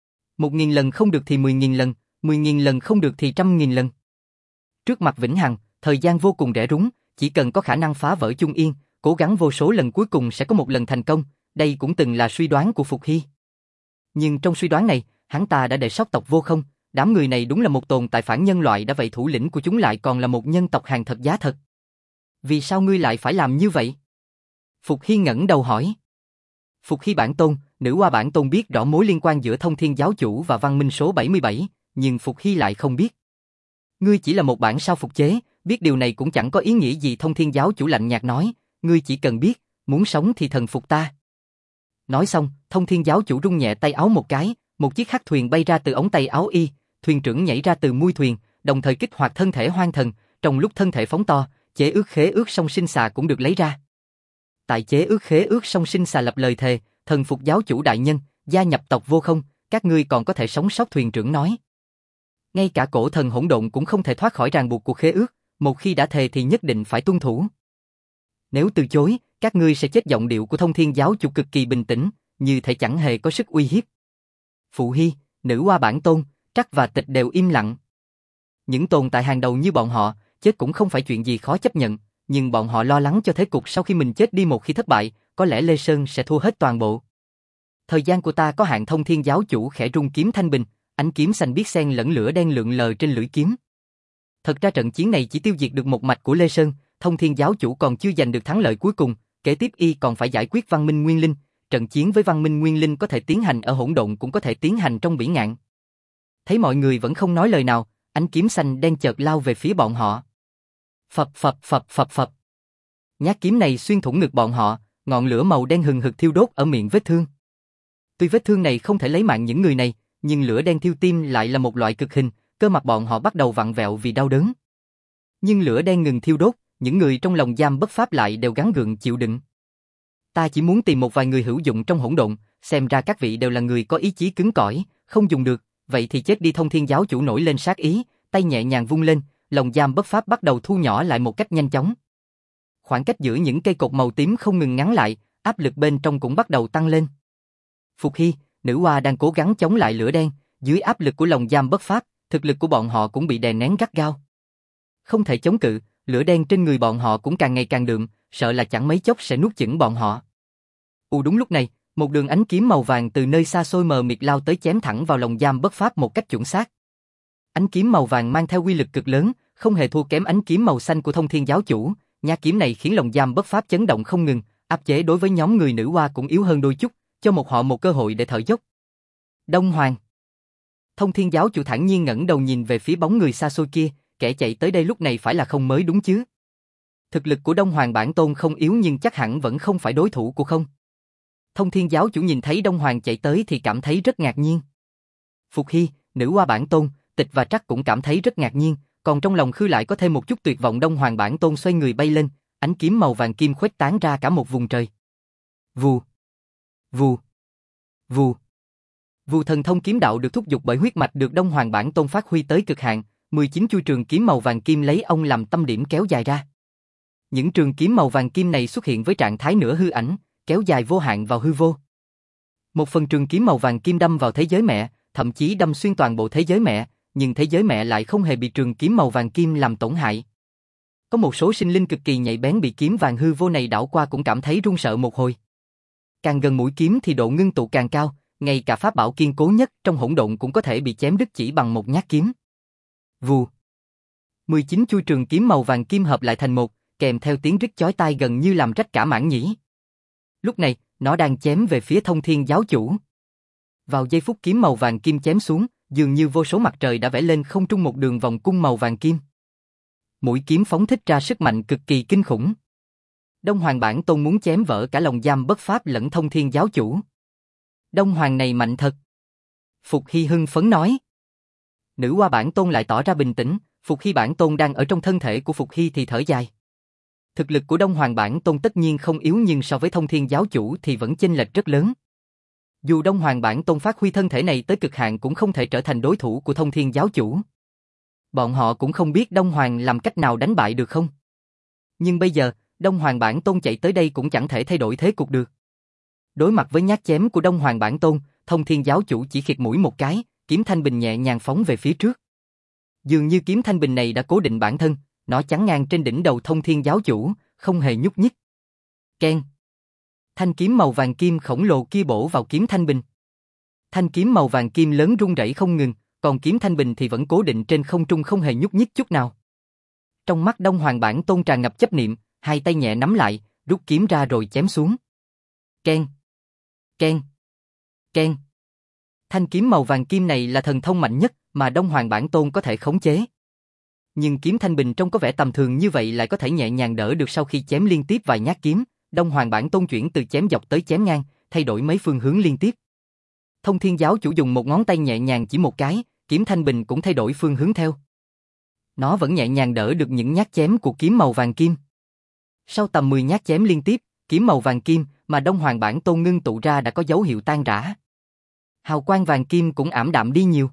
1000 lần không được thì 10.000 lần, 10.000 lần không được thì 100.000 lần. Trước mặt vĩnh hằng, thời gian vô cùng rẻ rúng, chỉ cần có khả năng phá vỡ Trung Yên, cố gắng vô số lần cuối cùng sẽ có một lần thành công, đây cũng từng là suy đoán của Phục Hy. Nhưng trong suy đoán này, hắn ta đã để sót tộc Vô Không, đám người này đúng là một tồn tại phản nhân loại, đã vậy thủ lĩnh của chúng lại còn là một nhân tộc hàng thật giá thật. Vì sao ngươi lại phải làm như vậy? Phục Hy ngẩng đầu hỏi. Phục Hy Bản Tôn, Nữ Hoa Bản Tôn biết rõ mối liên quan giữa Thông Thiên giáo chủ và văn minh số 77, nhưng Phục Hy lại không biết. Ngươi chỉ là một bản sao phục chế, biết điều này cũng chẳng có ý nghĩa gì. Thông Thiên giáo chủ lạnh nhạt nói, ngươi chỉ cần biết, muốn sống thì thần phục ta. Nói xong, Thông Thiên giáo chủ rung nhẹ tay áo một cái, một chiếc hắc thuyền bay ra từ ống tay áo y, thuyền trưởng nhảy ra từ mui thuyền, đồng thời kích hoạt thân thể hoang thần, trong lúc thân thể phóng to, chế ước khế ước song sinh xà cũng được lấy ra. Tại chế ước khế ước song sinh xà lập lời thề, thần phục giáo chủ đại nhân, gia nhập tộc Vô Không, các ngươi còn có thể sống sót. Thuyền trưởng nói. Ngay cả cổ thần hỗn độn cũng không thể thoát khỏi ràng buộc của khế ước, một khi đã thề thì nhất định phải tuân thủ. Nếu từ chối, các ngươi sẽ chết. Giọng điệu của Thông Thiên giáo chủ cực kỳ bình tĩnh, như thể chẳng hề có sức uy hiếp. Phụ Hy, Nữ Hoa Bản Tôn, Trắc và Tịch đều im lặng. Những tồn tại hàng đầu như bọn họ, chết cũng không phải chuyện gì khó chấp nhận, nhưng bọn họ lo lắng cho thế cục sau khi mình chết đi. Một khi thất bại, có lẽ Lê Sơn sẽ thua hết toàn bộ. Thời gian của ta có hạn. Thông Thiên giáo chủ khẽ rung kiếm thanh bình, ánh kiếm xanh biếc xen lẫn lửa đen lượn lờ trên lưỡi kiếm. Thật ra trận chiến này chỉ tiêu diệt được một mạch của Lê Sơn, Thông Thiên giáo chủ còn chưa giành được thắng lợi cuối cùng, kế tiếp y còn phải giải quyết văn minh nguyên linh. Trận chiến với văn minh nguyên linh có thể tiến hành ở hỗn độn, cũng có thể tiến hành trong bỉ ngạn. Thấy mọi người vẫn không nói lời nào, ánh kiếm xanh đen chợt lao về phía bọn họ. Phập phập phập phập phập. Nhát kiếm này xuyên thủng ngực bọn họ, ngọn lửa màu đen hừng hực thiêu đốt ở miệng vết thương. Tuy vết thương này không thể lấy mạng những người này, nhưng lửa đen thiêu tim lại là một loại cực hình, cơ mặt bọn họ bắt đầu vặn vẹo vì đau đớn. Nhưng lửa đen ngừng thiêu đốt, những người trong lồng giam bất pháp lại đều gắng gượng chịu đựng. Ta chỉ muốn tìm một vài người hữu dụng trong hỗn độn, xem ra các vị đều là người có ý chí cứng cỏi, không dùng được, vậy thì chết đi. Thông Thiên giáo chủ nổi lên sát ý, tay nhẹ nhàng vung lên, lồng giam bất pháp bắt đầu thu nhỏ lại một cách nhanh chóng. Khoảng cách giữa những cây cột màu tím không ngừng ngắn lại, áp lực bên trong cũng bắt đầu tăng lên. Phục Hy, Nữ Hoa đang cố gắng chống lại lửa đen, dưới áp lực của lồng giam bất pháp, thực lực của bọn họ cũng bị đè nén gắt gao. Không thể chống cự, lửa đen trên người bọn họ cũng càng ngày càng đượm, sợ là chẳng mấy chốc sẽ nuốt chửng bọn họ. Đúng lúc này, một đường ánh kiếm màu vàng từ nơi xa xôi mờ mịt lao tới chém thẳng vào lồng giam bất pháp một cách chuẩn xác. Ánh kiếm màu vàng mang theo uy lực cực lớn, không hề thua kém ánh kiếm màu xanh của Thông Thiên giáo chủ. Nhát kiếm này khiến lồng giam bất pháp chấn động không ngừng, áp chế đối với nhóm người Nữ Hoa cũng yếu hơn đôi chút, cho họ một cơ hội để thở dốc. Đông Hoàng. Thông Thiên giáo chủ thản nhiên ngẩng đầu nhìn về phía bóng người xa xôi kia, kẻ chạy tới đây lúc này phải là không mới đúng chứ? Thực lực của Đông Hoàng Bản Tôn không yếu nhưng chắc hẳn vẫn không phải đối thủ của không. Thông Thiên giáo chủ nhìn thấy Đông Hoàng chạy tới thì cảm thấy rất ngạc nhiên. Phục Hy, Nữ Hoa Bản Tôn, Tịch và Trắc cũng cảm thấy rất ngạc nhiên, còn trong lòng Khư lại có thêm một chút tuyệt vọng. Đông Hoàng Bản Tôn xoay người bay lên, ánh kiếm màu vàng kim khuếch tán ra cả một vùng trời. Vù, vù, vù. Vù thần thông kiếm đạo được thúc giục bởi huyết mạch được Đông Hoàng Bản Tôn phát huy tới cực hạn, 19 chuôi trường kiếm màu vàng kim lấy ông làm tâm điểm kéo dài ra. Những trường kiếm màu vàng kim này xuất hiện với trạng thái nửa hư ảnh, kéo dài vô hạn vào hư vô. Một phần trường kiếm màu vàng kim đâm vào thế giới mẹ, thậm chí đâm xuyên toàn bộ thế giới mẹ, nhưng thế giới mẹ lại không hề bị trường kiếm màu vàng kim làm tổn hại. Có một số sinh linh cực kỳ nhạy bén bị kiếm vàng hư vô này đảo qua cũng cảm thấy run sợ một hồi. Càng gần mũi kiếm thì độ ngưng tụ càng cao, ngay cả pháp bảo kiên cố nhất trong hỗn độn cũng có thể bị chém đứt chỉ bằng một nhát kiếm. Vù. 19 chuôi trường kiếm màu vàng kim hợp lại thành một, kèm theo tiếng rít chói tai gần như làm rách cả mảng nhĩ. Lúc này, nó đang chém về phía Thông Thiên giáo chủ. Vào giây phút kiếm màu vàng kim chém xuống, dường như vô số mặt trời đã vẽ lên không trung một đường vòng cung màu vàng kim. Mũi kiếm phóng thích ra sức mạnh cực kỳ kinh khủng. Đông Hoàng Bản Tôn muốn chém vỡ cả lồng giam bất pháp lẫn Thông Thiên giáo chủ. Đông Hoàng này mạnh thật. Phục Hy hưng phấn nói. Nữ Hoa Bản Tôn lại tỏ ra bình tĩnh, Phục Hy Bản Tôn đang ở trong thân thể của Phục Hy thì thở dài. Thực lực của Đông Hoàng Bản Tôn tất nhiên không yếu nhưng so với Thông Thiên giáo chủ thì vẫn chênh lệch rất lớn. Dù Đông Hoàng Bản Tôn phát huy thân thể này tới cực hạn cũng không thể trở thành đối thủ của Thông Thiên giáo chủ. Bọn họ cũng không biết Đông Hoàng làm cách nào đánh bại được không. Nhưng bây giờ, Đông Hoàng Bản Tôn chạy tới đây cũng chẳng thể thay đổi thế cục được. Đối mặt với nhát chém của Đông Hoàng Bản Tôn, Thông Thiên giáo chủ chỉ khịt mũi một cái, kiếm thanh bình nhẹ nhàng phóng về phía trước. Dường như kiếm thanh bình này đã cố định bản thân, nó chắn ngang trên đỉnh đầu Thông Thiên giáo chủ, không hề nhúc nhích. Keng. Thanh kiếm màu vàng kim khổng lồ kia bổ vào kiếm thanh bình. Thanh kiếm màu vàng kim lớn rung rẩy không ngừng, còn kiếm thanh bình thì vẫn cố định trên không trung không hề nhúc nhích chút nào. Trong mắt Đông Hoàng Bản Tôn tràn ngập chấp niệm, hai tay nhẹ nắm lại, rút kiếm ra rồi chém xuống. Keng. Keng. Keng. Thanh kiếm màu vàng kim này là thần thông mạnh nhất mà Đông Hoàng Bản Tôn có thể khống chế. Nhưng kiếm thanh bình trông có vẻ tầm thường như vậy lại có thể nhẹ nhàng đỡ được sau khi chém liên tiếp vài nhát kiếm. Đông Hoàng Bản Tôn chuyển từ chém dọc tới chém ngang, thay đổi mấy phương hướng liên tiếp. Thông Thiên giáo chủ dùng một ngón tay nhẹ nhàng chỉ một cái, kiếm thanh bình cũng thay đổi phương hướng theo. Nó vẫn nhẹ nhàng đỡ được những nhát chém của kiếm màu vàng kim. Sau tầm 10 nhát chém liên tiếp, kiếm màu vàng kim mà Đông Hoàng Bản Tôn ngưng tụ ra đã có dấu hiệu tan rã. Hào quang vàng kim cũng ảm đạm đi nhiều.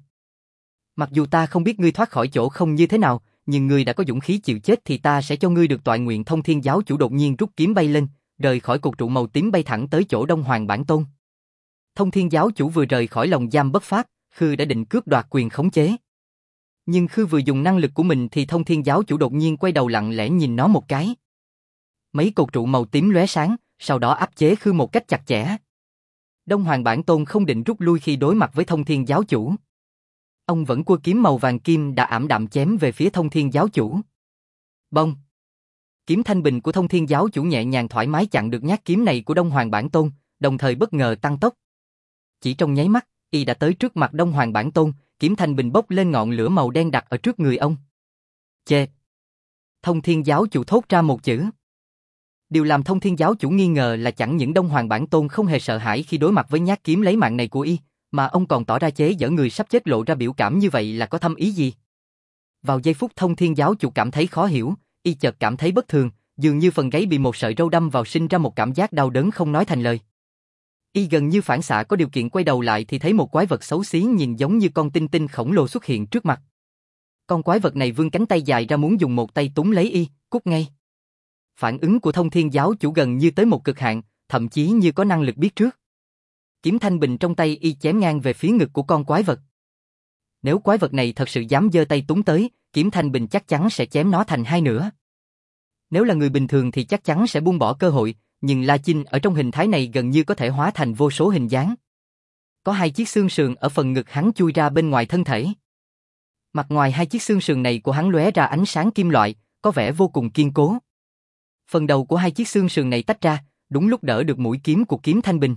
Mặc dù ta không biết ngươi thoát khỏi chỗ không như thế nào, nhưng ngươi đã có dũng khí chịu chết thì ta sẽ cho ngươi được toại nguyện. Thông Thiên giáo chủ đột nhiên rút kiếm bay lên, rời khỏi cột trụ màu tím bay thẳng tới chỗ Đông Hoàng Bản Tôn. Thông Thiên giáo chủ vừa rời khỏi lồng giam bất pháp, Khư đã định cướp đoạt quyền khống chế. Nhưng Khư vừa dùng năng lực của mình thì Thông Thiên giáo chủ đột nhiên quay đầu lặng lẽ nhìn nó một cái. Mấy cột trụ màu tím lóe sáng, sau đó áp chế Khư một cách chặt chẽ. Đông Hoàng Bản Tôn không định rút lui khi đối mặt với Thông Thiên giáo chủ. Ông vẫn cua kiếm màu vàng kim đã ảm đạm chém về phía Thông Thiên giáo chủ. Bông! Kiếm thanh bình của Thông Thiên giáo chủ nhẹ nhàng thoải mái chặn được nhát kiếm này của Đông Hoàng Bản Tôn, đồng thời bất ngờ tăng tốc. Chỉ trong nháy mắt, y đã tới trước mặt Đông Hoàng Bản Tôn, kiếm thanh bình bốc lên ngọn lửa màu đen đặt ở trước người ông. Chê! Thông Thiên giáo chủ thốt ra một chữ. Điều làm Thông Thiên giáo chủ nghi ngờ là chẳng những Đông Hoàng Bản Tôn không hề sợ hãi khi đối mặt với nhát kiếm lấy mạng này của y, mà ông còn tỏ ra chế giễu người sắp chết, lộ ra biểu cảm như vậy là có thâm ý gì? Vào giây phút Thông Thiên giáo chủ cảm thấy khó hiểu, y chợt cảm thấy bất thường, dường như phần gáy bị một sợi râu đâm vào, sinh ra một cảm giác đau đớn không nói thành lời. Y gần như phản xạ có điều kiện quay đầu lại thì thấy một quái vật xấu xí nhìn giống như con tinh tinh khổng lồ xuất hiện trước mặt. Con quái vật này vươn cánh tay dài ra muốn dùng một tay túm lấy y, cút ngay. Phản ứng của Thông Thiên giáo chủ gần như tới một cực hạn, thậm chí như có năng lực biết trước. Kiếm thanh bình trong tay y chém ngang về phía ngực của con quái vật. Nếu quái vật này thật sự dám giơ tay túm tới, kiếm thanh bình chắc chắn sẽ chém nó thành hai nửa. Nếu là người bình thường thì chắc chắn sẽ buông bỏ cơ hội, nhưng La Chinh ở trong hình thái này gần như có thể hóa thành vô số hình dáng. Có hai chiếc xương sườn ở phần ngực hắn chui ra bên ngoài thân thể. Mặt ngoài hai chiếc xương sườn này của hắn lóe ra ánh sáng kim loại, có vẻ vô cùng kiên cố. Phần đầu của hai chiếc xương sườn này tách ra, đúng lúc đỡ được mũi kiếm của kiếm thanh bình.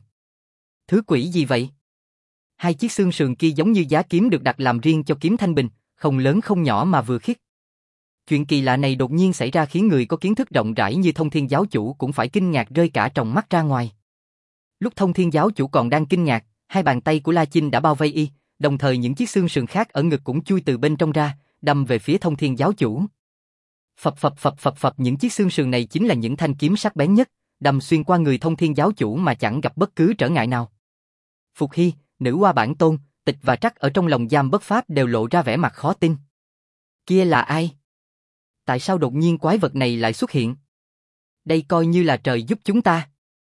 Thứ quỷ gì vậy? Hai chiếc xương sườn kia giống như giá kiếm được đặt làm riêng cho kiếm thanh bình, không lớn không nhỏ mà vừa khiết. Chuyện kỳ lạ này đột nhiên xảy ra khiến người có kiến thức rộng rãi như Thông Thiên giáo chủ cũng phải kinh ngạc rơi cả tròng mắt ra ngoài. Lúc Thông Thiên giáo chủ còn đang kinh ngạc, hai bàn tay của La Chinh đã bao vây y, đồng thời những chiếc xương sườn khác ở ngực cũng chui từ bên trong ra, đâm về phía Thông Thiên giáo chủ. Phập phập phập phập phập, những chiếc xương sườn này chính là những thanh kiếm sắc bén nhất, đâm xuyên qua người Thông Thiên giáo chủ mà chẳng gặp bất cứ trở ngại nào. Phục Hy, Nữ Hoa Bản Tôn, Tịch và Trắc ở trong lồng giam bất pháp đều lộ ra vẻ mặt khó tin. Kia là ai? Tại sao đột nhiên quái vật này lại xuất hiện? Đây coi như là trời giúp chúng ta.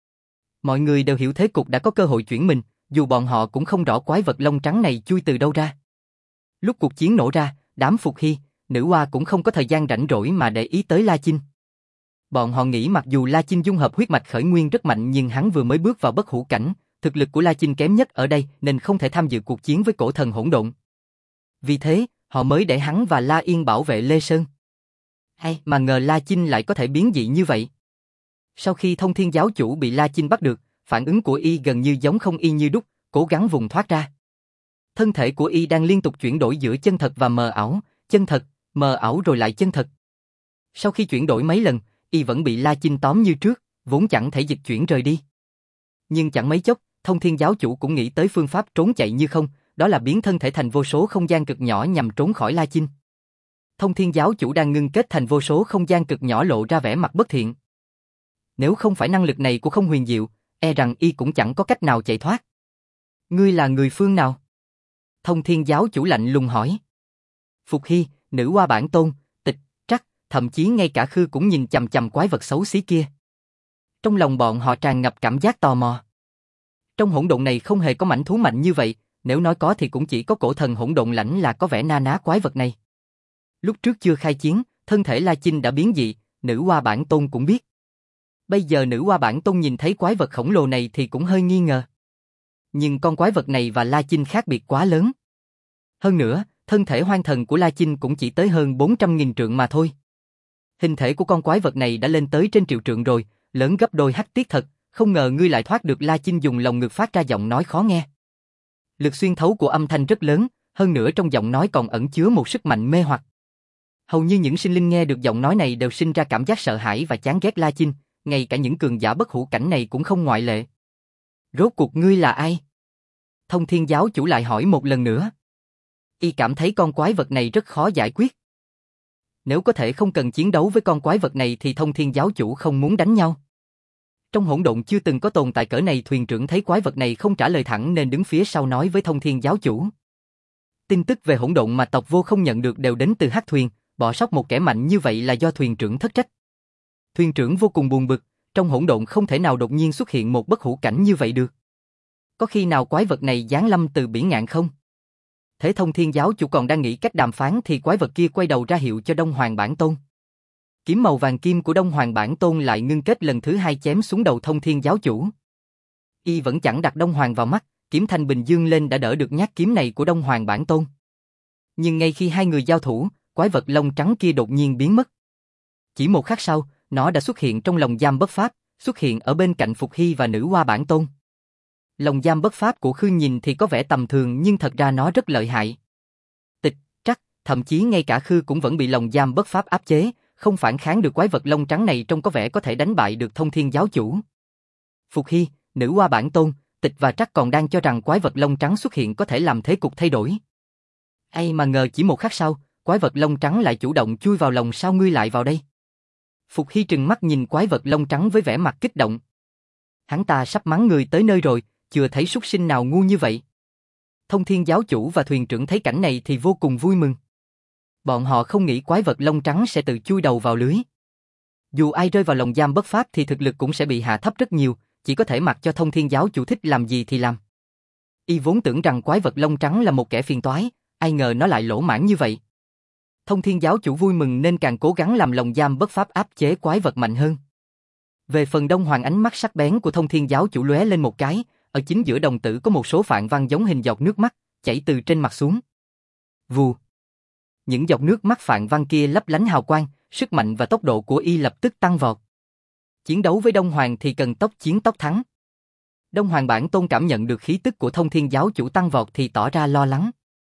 Mọi người đều hiểu thế cục đã có cơ hội chuyển mình, dù bọn họ cũng không rõ quái vật lông trắng này chui từ đâu ra. Lúc cuộc chiến nổ ra, đám Phục Hy, Nữ Hoa cũng không có thời gian rảnh rỗi mà để ý tới La Chinh. Bọn họ nghĩ mặc dù La Chinh dung hợp huyết mạch khởi nguyên rất mạnh nhưng hắn vừa mới bước vào bất hủ cảnh, thực lực của La Chinh kém nhất ở đây nên không thể tham dự cuộc chiến với cổ thần hỗn độn. Vì thế, họ mới để hắn và La Yên bảo vệ Lê Sơn. Hay mà ngờ La Chinh lại có thể biến dị như vậy. Sau khi Thông Thiên giáo chủ bị La Chinh bắt được, phản ứng của y gần như giống không y như đúc, cố gắng vùng thoát ra. Thân thể của y đang liên tục chuyển đổi giữa chân thật và mờ ảo, chân thật, mờ ảo rồi lại chân thật. Sau khi chuyển đổi mấy lần, y vẫn bị La Chinh tóm như trước, vốn chẳng thể dịch chuyển rời đi. Nhưng chẳng mấy chốc, Thông Thiên giáo chủ cũng nghĩ tới phương pháp trốn chạy như không, đó là biến thân thể thành vô số không gian cực nhỏ nhằm trốn khỏi La Chinh. Thông Thiên giáo chủ đang ngưng kết thành vô số không gian cực nhỏ lộ ra vẻ mặt bất thiện. Nếu không phải năng lực này của Không Huyền Diệu, e rằng y cũng chẳng có cách nào chạy thoát. Ngươi là người phương nào? Thông Thiên giáo chủ lạnh lùng hỏi. Phục Hy, nữ hoa bản tôn, Tịch, Trắc, thậm chí ngay cả Khư cũng nhìn chằm chằm quái vật xấu xí kia. Trong lòng bọn họ tràn ngập cảm giác tò mò. Trong hỗn độn này không hề có mãnh thú mạnh như vậy, nếu nói có thì cũng chỉ có cổ thần hỗn độn lãnh là có vẻ na ná quái vật này. Lúc trước chưa khai chiến, thân thể La Chinh đã biến dị, nữ hoa bản tôn cũng biết. Bây giờ nữ hoa bản tôn nhìn thấy quái vật khổng lồ này thì cũng hơi nghi ngờ. Nhưng con quái vật này và La Chinh khác biệt quá lớn. Hơn nữa, thân thể hoang thần của La Chinh cũng chỉ tới hơn 400.000 trượng mà thôi. Hình thể của con quái vật này đã lên tới trên triệu trượng rồi, lớn gấp đôi Hắc Tiết thật, không ngờ ngươi lại thoát được. La Chinh dùng lồng ngực phát ra giọng nói khó nghe. Lực xuyên thấu của âm thanh rất lớn, hơn nữa trong giọng nói còn ẩn chứa một sức mạnh mê hoặc. Hầu như những sinh linh nghe được giọng nói này đều sinh ra cảm giác sợ hãi và chán ghét La Chinh, ngay cả những cường giả bất hủ cảnh này cũng không ngoại lệ. Rốt cuộc ngươi là ai? Thông Thiên giáo chủ lại hỏi một lần nữa. Y cảm thấy con quái vật này rất khó giải quyết. Nếu có thể không cần chiến đấu với con quái vật này thì Thông Thiên giáo chủ không muốn đánh nhau. Trong hỗn độn chưa từng có tồn tại cỡ này. Thuyền trưởng thấy quái vật này không trả lời thẳng nên đứng phía sau nói với Thông Thiên giáo chủ. Tin tức về hỗn độn mà tộc Vô không nhận được đều đến từ Hắc Thuyền, bỏ sót một kẻ mạnh như vậy là do thuyền trưởng thất trách. Thuyền trưởng vô cùng buồn bực, trong hỗn độn không thể nào đột nhiên xuất hiện một bất hủ cảnh như vậy được. Có khi nào quái vật này giáng lâm từ biển ngạn không? Thế Thông Thiên giáo chủ còn đang nghĩ cách đàm phán thì quái vật kia quay đầu ra hiệu cho Đông Hoàng Bản Tôn. Kiếm màu vàng kim của Đông Hoàng Bản Tôn lại ngưng kết lần thứ hai chém xuống đầu Thông Thiên giáo chủ. Y vẫn chẳng đặt Đông Hoàng vào mắt, kiếm thanh bình dương lên đã đỡ được nhát kiếm này của Đông Hoàng Bản Tôn. Nhưng ngay khi hai người giao thủ, quái vật lông trắng kia đột nhiên biến mất. Chỉ một khắc sau, nó đã xuất hiện trong lồng giam bất pháp, xuất hiện ở bên cạnh Phục Hy và nữ hoa Bản Tôn. Lồng giam bất pháp của Khương nhìn thì có vẻ tầm thường nhưng thật ra nó rất lợi hại. Tịch, Trắc, thậm chí ngay cả Khư cũng vẫn bị lồng giam bất pháp áp chế, không phản kháng được quái vật lông trắng này, trông có vẻ có thể đánh bại được Thông Thiên giáo chủ. Phục Hy, nữ hoa Bản Tôn, Tịch và Trắc còn đang cho rằng quái vật lông trắng xuất hiện có thể làm thế cục thay đổi. Ai mà ngờ chỉ một khắc sau, quái vật lông trắng lại chủ động chui vào lòng. Sao ngươi lại vào đây? Phục Hy trừng mắt nhìn quái vật lông trắng với vẻ mặt kích động. Hắn ta sắp mắng người tới nơi rồi, chưa thấy súc sinh nào ngu như vậy. Thông Thiên giáo chủ và thuyền trưởng thấy cảnh này thì vô cùng vui mừng. Bọn họ không nghĩ quái vật lông trắng sẽ tự chui đầu vào lưới. Dù ai rơi vào lồng giam bất pháp thì thực lực cũng sẽ bị hạ thấp rất nhiều, chỉ có thể mặc cho Thông Thiên giáo chủ thích làm gì thì làm. Y vốn tưởng rằng quái vật lông trắng là một kẻ phiền toái, ai ngờ nó lại lỗ mãng như vậy. Thông Thiên giáo chủ vui mừng nên càng cố gắng làm lồng giam bất pháp áp chế quái vật mạnh hơn. Về phần Đông Hoàng, ánh mắt sắc bén của Thông Thiên giáo chủ lóe lên một cái, ở chính giữa đồng tử có một số phạn văn giống hình giọt nước mắt, chảy từ trên mặt xuống. Vù. Những giọt nước mắt phạn văn kia lấp lánh hào quang, sức mạnh và tốc độ của y lập tức tăng vọt. Chiến đấu với Đông Hoàng thì cần tốc chiến tốc thắng. Đông Hoàng Bản Tôn cảm nhận được khí tức của Thông Thiên giáo chủ tăng vọt thì tỏ ra lo lắng.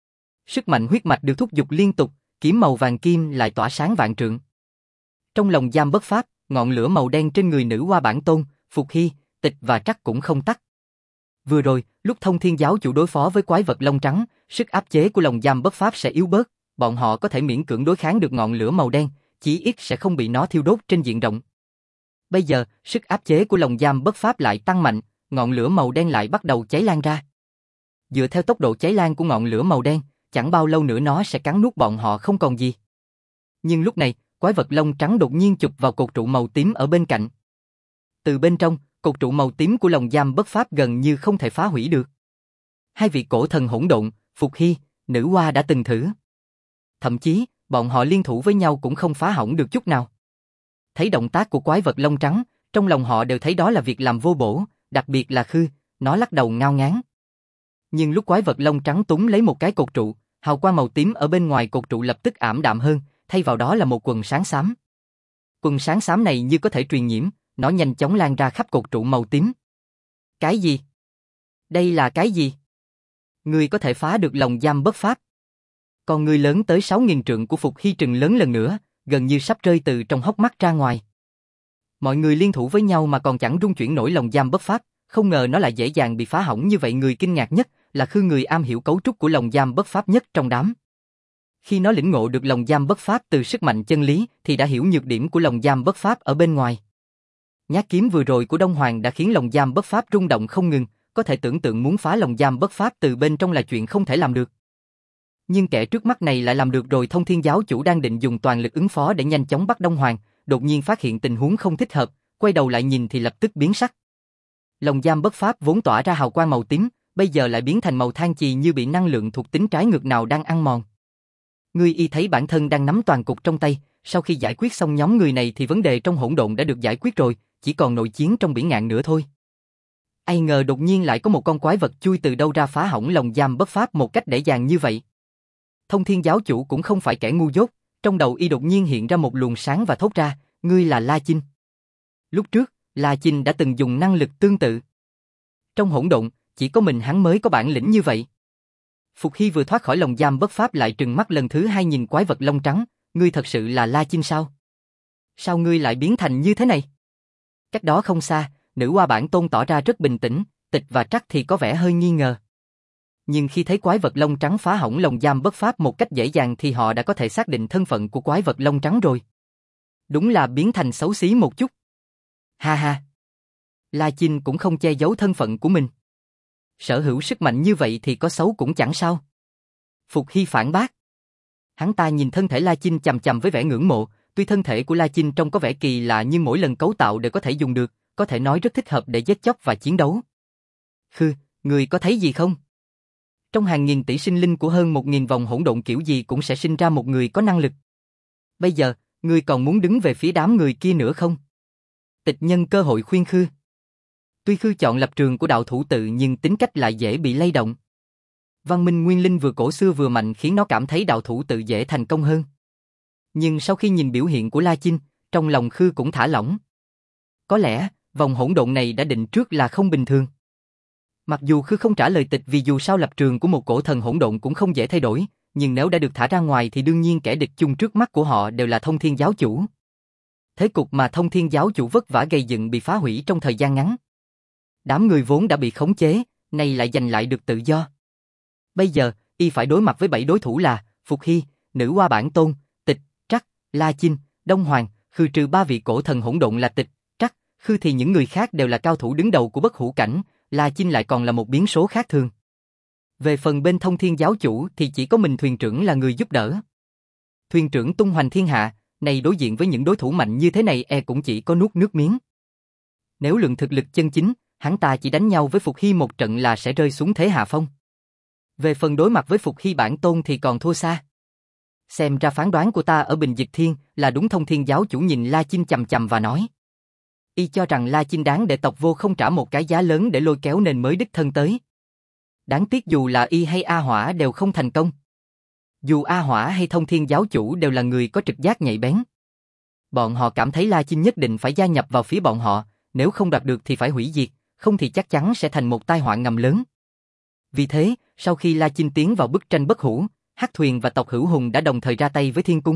Sức mạnh huyết mạch được thúc giục liên tục, kiếm màu vàng kim lại tỏa sáng vạn trượng. Trong lồng giam bất pháp, ngọn lửa màu đen trên người nữ hoa Bản Tôn, Phục Hy, Tịch và Trắc cũng không tắt. Vừa rồi, lúc Thông Thiên giáo chủ đối phó với quái vật lông trắng, sức áp chế của lồng giam bất pháp sẽ yếu bớt, bọn họ có thể miễn cưỡng đối kháng được ngọn lửa màu đen, chí ít sẽ không bị nó thiêu đốt trên diện rộng. Bây giờ, sức áp chế của lồng giam bất pháp lại tăng mạnh, ngọn lửa màu đen lại bắt đầu cháy lan ra. Dựa theo tốc độ cháy lan của ngọn lửa màu đen, chẳng bao lâu nữa nó sẽ cắn nuốt bọn họ không còn gì. Nhưng lúc này, quái vật lông trắng đột nhiên chụp vào cột trụ màu tím ở bên cạnh. Từ bên trong, cột trụ màu tím của lồng giam bất pháp gần như không thể phá hủy được. Hai vị cổ thần hỗn độn, Phục Hy, nữ hoa đã từng thử. Thậm chí, bọn họ liên thủ với nhau cũng không phá hỏng được chút nào. thấy động tác của quái vật lông trắng, trong lòng họ đều thấy đó là việc làm vô bổ, đặc biệt là Khư, nó lắc đầu ngao ngán. Nhưng lúc quái vật lông trắng túm lấy một cái cột trụ, hào quang màu tím ở bên ngoài cột trụ lập tức ảm đạm hơn, thay vào đó là một quần sáng xám. Quần sáng xám này như có thể truyền nhiễm, nó nhanh chóng lan ra khắp cột trụ màu tím. Cái gì? Đây là cái gì? Ngươi có thể phá được lồng giam bất pháp. Còn người lớn tới 6.000 trượng của Phục Hy trừng lớn lần nữa, gần như sắp rơi từ trong hốc mắt ra ngoài. Mọi người liên thủ với nhau mà còn chẳng rung chuyển nổi lồng giam bất pháp, không ngờ nó lại dễ dàng bị phá hỏng như vậy. Người kinh ngạc nhất là Khư, người am hiểu cấu trúc của lồng giam bất pháp nhất trong đám. Khi nó lĩnh ngộ được lồng giam bất pháp từ sức mạnh chân lý thì đã hiểu nhược điểm của lồng giam bất pháp ở bên ngoài. Nhát kiếm vừa rồi của Đông Hoàng đã khiến lồng giam bất pháp rung động không ngừng, có thể tưởng tượng muốn phá lồng giam bất pháp từ bên trong là chuyện không thể làm được. Nhưng kẻ trước mắt này lại làm được rồi. Thông Thiên giáo chủ đang định dùng toàn lực ứng phó để nhanh chóng bắt Đông Hoàng, đột nhiên phát hiện tình huống không thích hợp, quay đầu lại nhìn thì lập tức biến sắc. Lồng giam bất pháp vốn tỏa ra hào quang màu tím, bây giờ lại biến thành màu than chì như bị năng lượng thuộc tính trái ngược nào đang ăn mòn. Ngươi y thấy bản thân đang nắm toàn cục trong tay, sau khi giải quyết xong nhóm người này thì vấn đề trong hỗn độn đã được giải quyết rồi, chỉ còn nội chiến trong biển ngạn nữa thôi. Ai ngờ đột nhiên lại có một con quái vật chui từ đâu ra phá hỏng lồng giam bất pháp một cách dễ dàng như vậy. Thông Thiên giáo chủ cũng không phải kẻ ngu dốt, trong đầu y đột nhiên hiện ra một luồng sáng và thốt ra, ngươi là La Chinh. Lúc trước, La Chinh đã từng dùng năng lực tương tự. Trong hỗn độn, chỉ có mình hắn mới có bản lĩnh như vậy. Phục Hy vừa thoát khỏi lồng giam bất pháp lại trừng mắt lần thứ hai nhìn quái vật lông trắng, ngươi thật sự là La Chinh sao? Sao ngươi lại biến thành như thế này? Cách đó không xa, nữ hoa bản tôn tỏ ra rất bình tĩnh, Tịch và Trắc thì có vẻ hơi nghi ngờ. Nhưng khi thấy quái vật lông trắng phá hỏng lồng giam bất pháp một cách dễ dàng thì họ đã có thể xác định thân phận của quái vật lông trắng rồi. Đúng là biến thành xấu xí một chút. Ha ha. La Chinh cũng không che giấu thân phận của mình. Sở hữu sức mạnh như vậy thì có xấu cũng chẳng sao. Phục Hy phản bác. Hắn ta nhìn thân thể La Chinh chằm chằm với vẻ ngưỡng mộ, tuy thân thể của La Chinh trông có vẻ kỳ lạ nhưng mỗi lần cấu tạo đều có thể dùng được, có thể nói rất thích hợp để giết chóc và chiến đấu. Khư, người có thấy gì không? Trong hàng nghìn tỷ sinh linh của hơn 1.000 vòng hỗn độn kiểu gì cũng sẽ sinh ra một người có năng lực. Bây giờ, người còn muốn đứng về phía đám người kia nữa không? Tịch nhân cơ hội khuyên Khư. Tuy Khư chọn lập trường của đạo thủ tự nhưng tính cách lại dễ bị lay động. Văn minh nguyên linh vừa cổ xưa vừa mạnh khiến nó cảm thấy đạo thủ tự dễ thành công hơn. Nhưng sau khi nhìn biểu hiện của La Chinh, trong lòng Khư cũng thả lỏng. Có lẽ, vòng hỗn độn này đã định trước là không bình thường. Mặc dù Khư không trả lời Tịch vì dù sao lập trường của một cổ thần hỗn độn cũng không dễ thay đổi, nhưng nếu đã được thả ra ngoài thì đương nhiên kẻ địch chung trước mắt của họ đều là Thông Thiên giáo chủ. Thế cục mà Thông Thiên giáo chủ vất vả gây dựng bị phá hủy trong thời gian ngắn. Đám người vốn đã bị khống chế, nay lại giành lại được tự do. Bây giờ, y phải đối mặt với 7 đối thủ là Phục Hy, Nữ Hoa Bản Tôn, Tịch, Trắc, La Chinh, Đông Hoàng, Khư, trừ 3 vị cổ thần hỗn độn là Tịch, Trắc, Khư thì những người khác đều là cao thủ đứng đầu của bất hủ cảnh, La Chinh lại còn là một biến số khác thường. Về phần bên Thông Thiên giáo chủ thì chỉ có mình thuyền trưởng là người giúp đỡ. Thuyền trưởng tung hoành thiên hạ, này đối diện với những đối thủ mạnh như thế này cũng chỉ có nuốt nước miếng. Nếu lượng thực lực chân chính, hắn ta chỉ đánh nhau với Phục Hy một trận là sẽ rơi xuống thế hạ phong. Về phần đối mặt với Phục Hy bản tôn thì còn thua xa. Xem ra phán đoán của ta ở Bình Dịch Thiên là đúng. Thông Thiên giáo chủ nhìn La Chinh chằm chằm và nói. Y cho rằng La Chinh đáng để tộc Vô không trả một cái giá lớn để lôi kéo nên mới đích thân tới. Đáng tiếc dù là Y hay A Hỏa đều không thành công. Dù A Hỏa hay Thông Thiên giáo chủ đều là người có trực giác nhạy bén. Bọn họ cảm thấy La Chinh nhất định phải gia nhập vào phía bọn họ, nếu không đoạt được thì phải hủy diệt, không thì chắc chắn sẽ thành một tai họa ngầm lớn. Vì thế, sau khi La Chinh tiến vào bức tranh bất hủ, Hắc Thuyền và tộc Hữu Hùng đã đồng thời ra tay với Thiên Cung.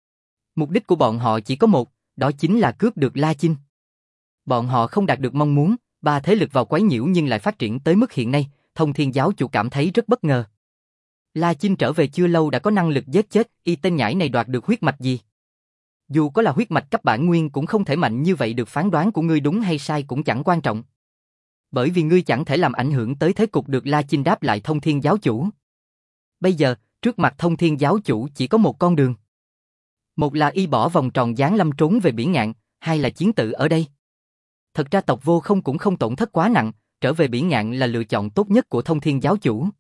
Mục đích của bọn họ chỉ có một, đó chính là cướp được La Chinh. Bọn họ không đạt được mong muốn, 3 thế lực vào quấy nhiễu nhưng lại phát triển tới mức hiện nay, Thông Thiên giáo chủ cảm thấy rất bất ngờ. La Chinh trở về chưa lâu đã có năng lực giết chết, y tên nhãi này đoạt được huyết mạch gì? Dù có là huyết mạch cấp bản nguyên cũng không thể mạnh như vậy được. Phán đoán của ngươi đúng hay sai cũng chẳng quan trọng. Bởi vì ngươi chẳng thể làm ảnh hưởng tới thế cục được. La Chinh đáp lại Thông Thiên giáo chủ. Bây giờ, trước mặt Thông Thiên giáo chủ chỉ có một con đường. Một là y bỏ vòng tròn giáng lâm trốn về biển ngạn, hai là chiến tử ở đây. Thật ra tộc Vô không cũng không tổn thất quá nặng, trở về biển ngạn là lựa chọn tốt nhất của Thông Thiên giáo chủ.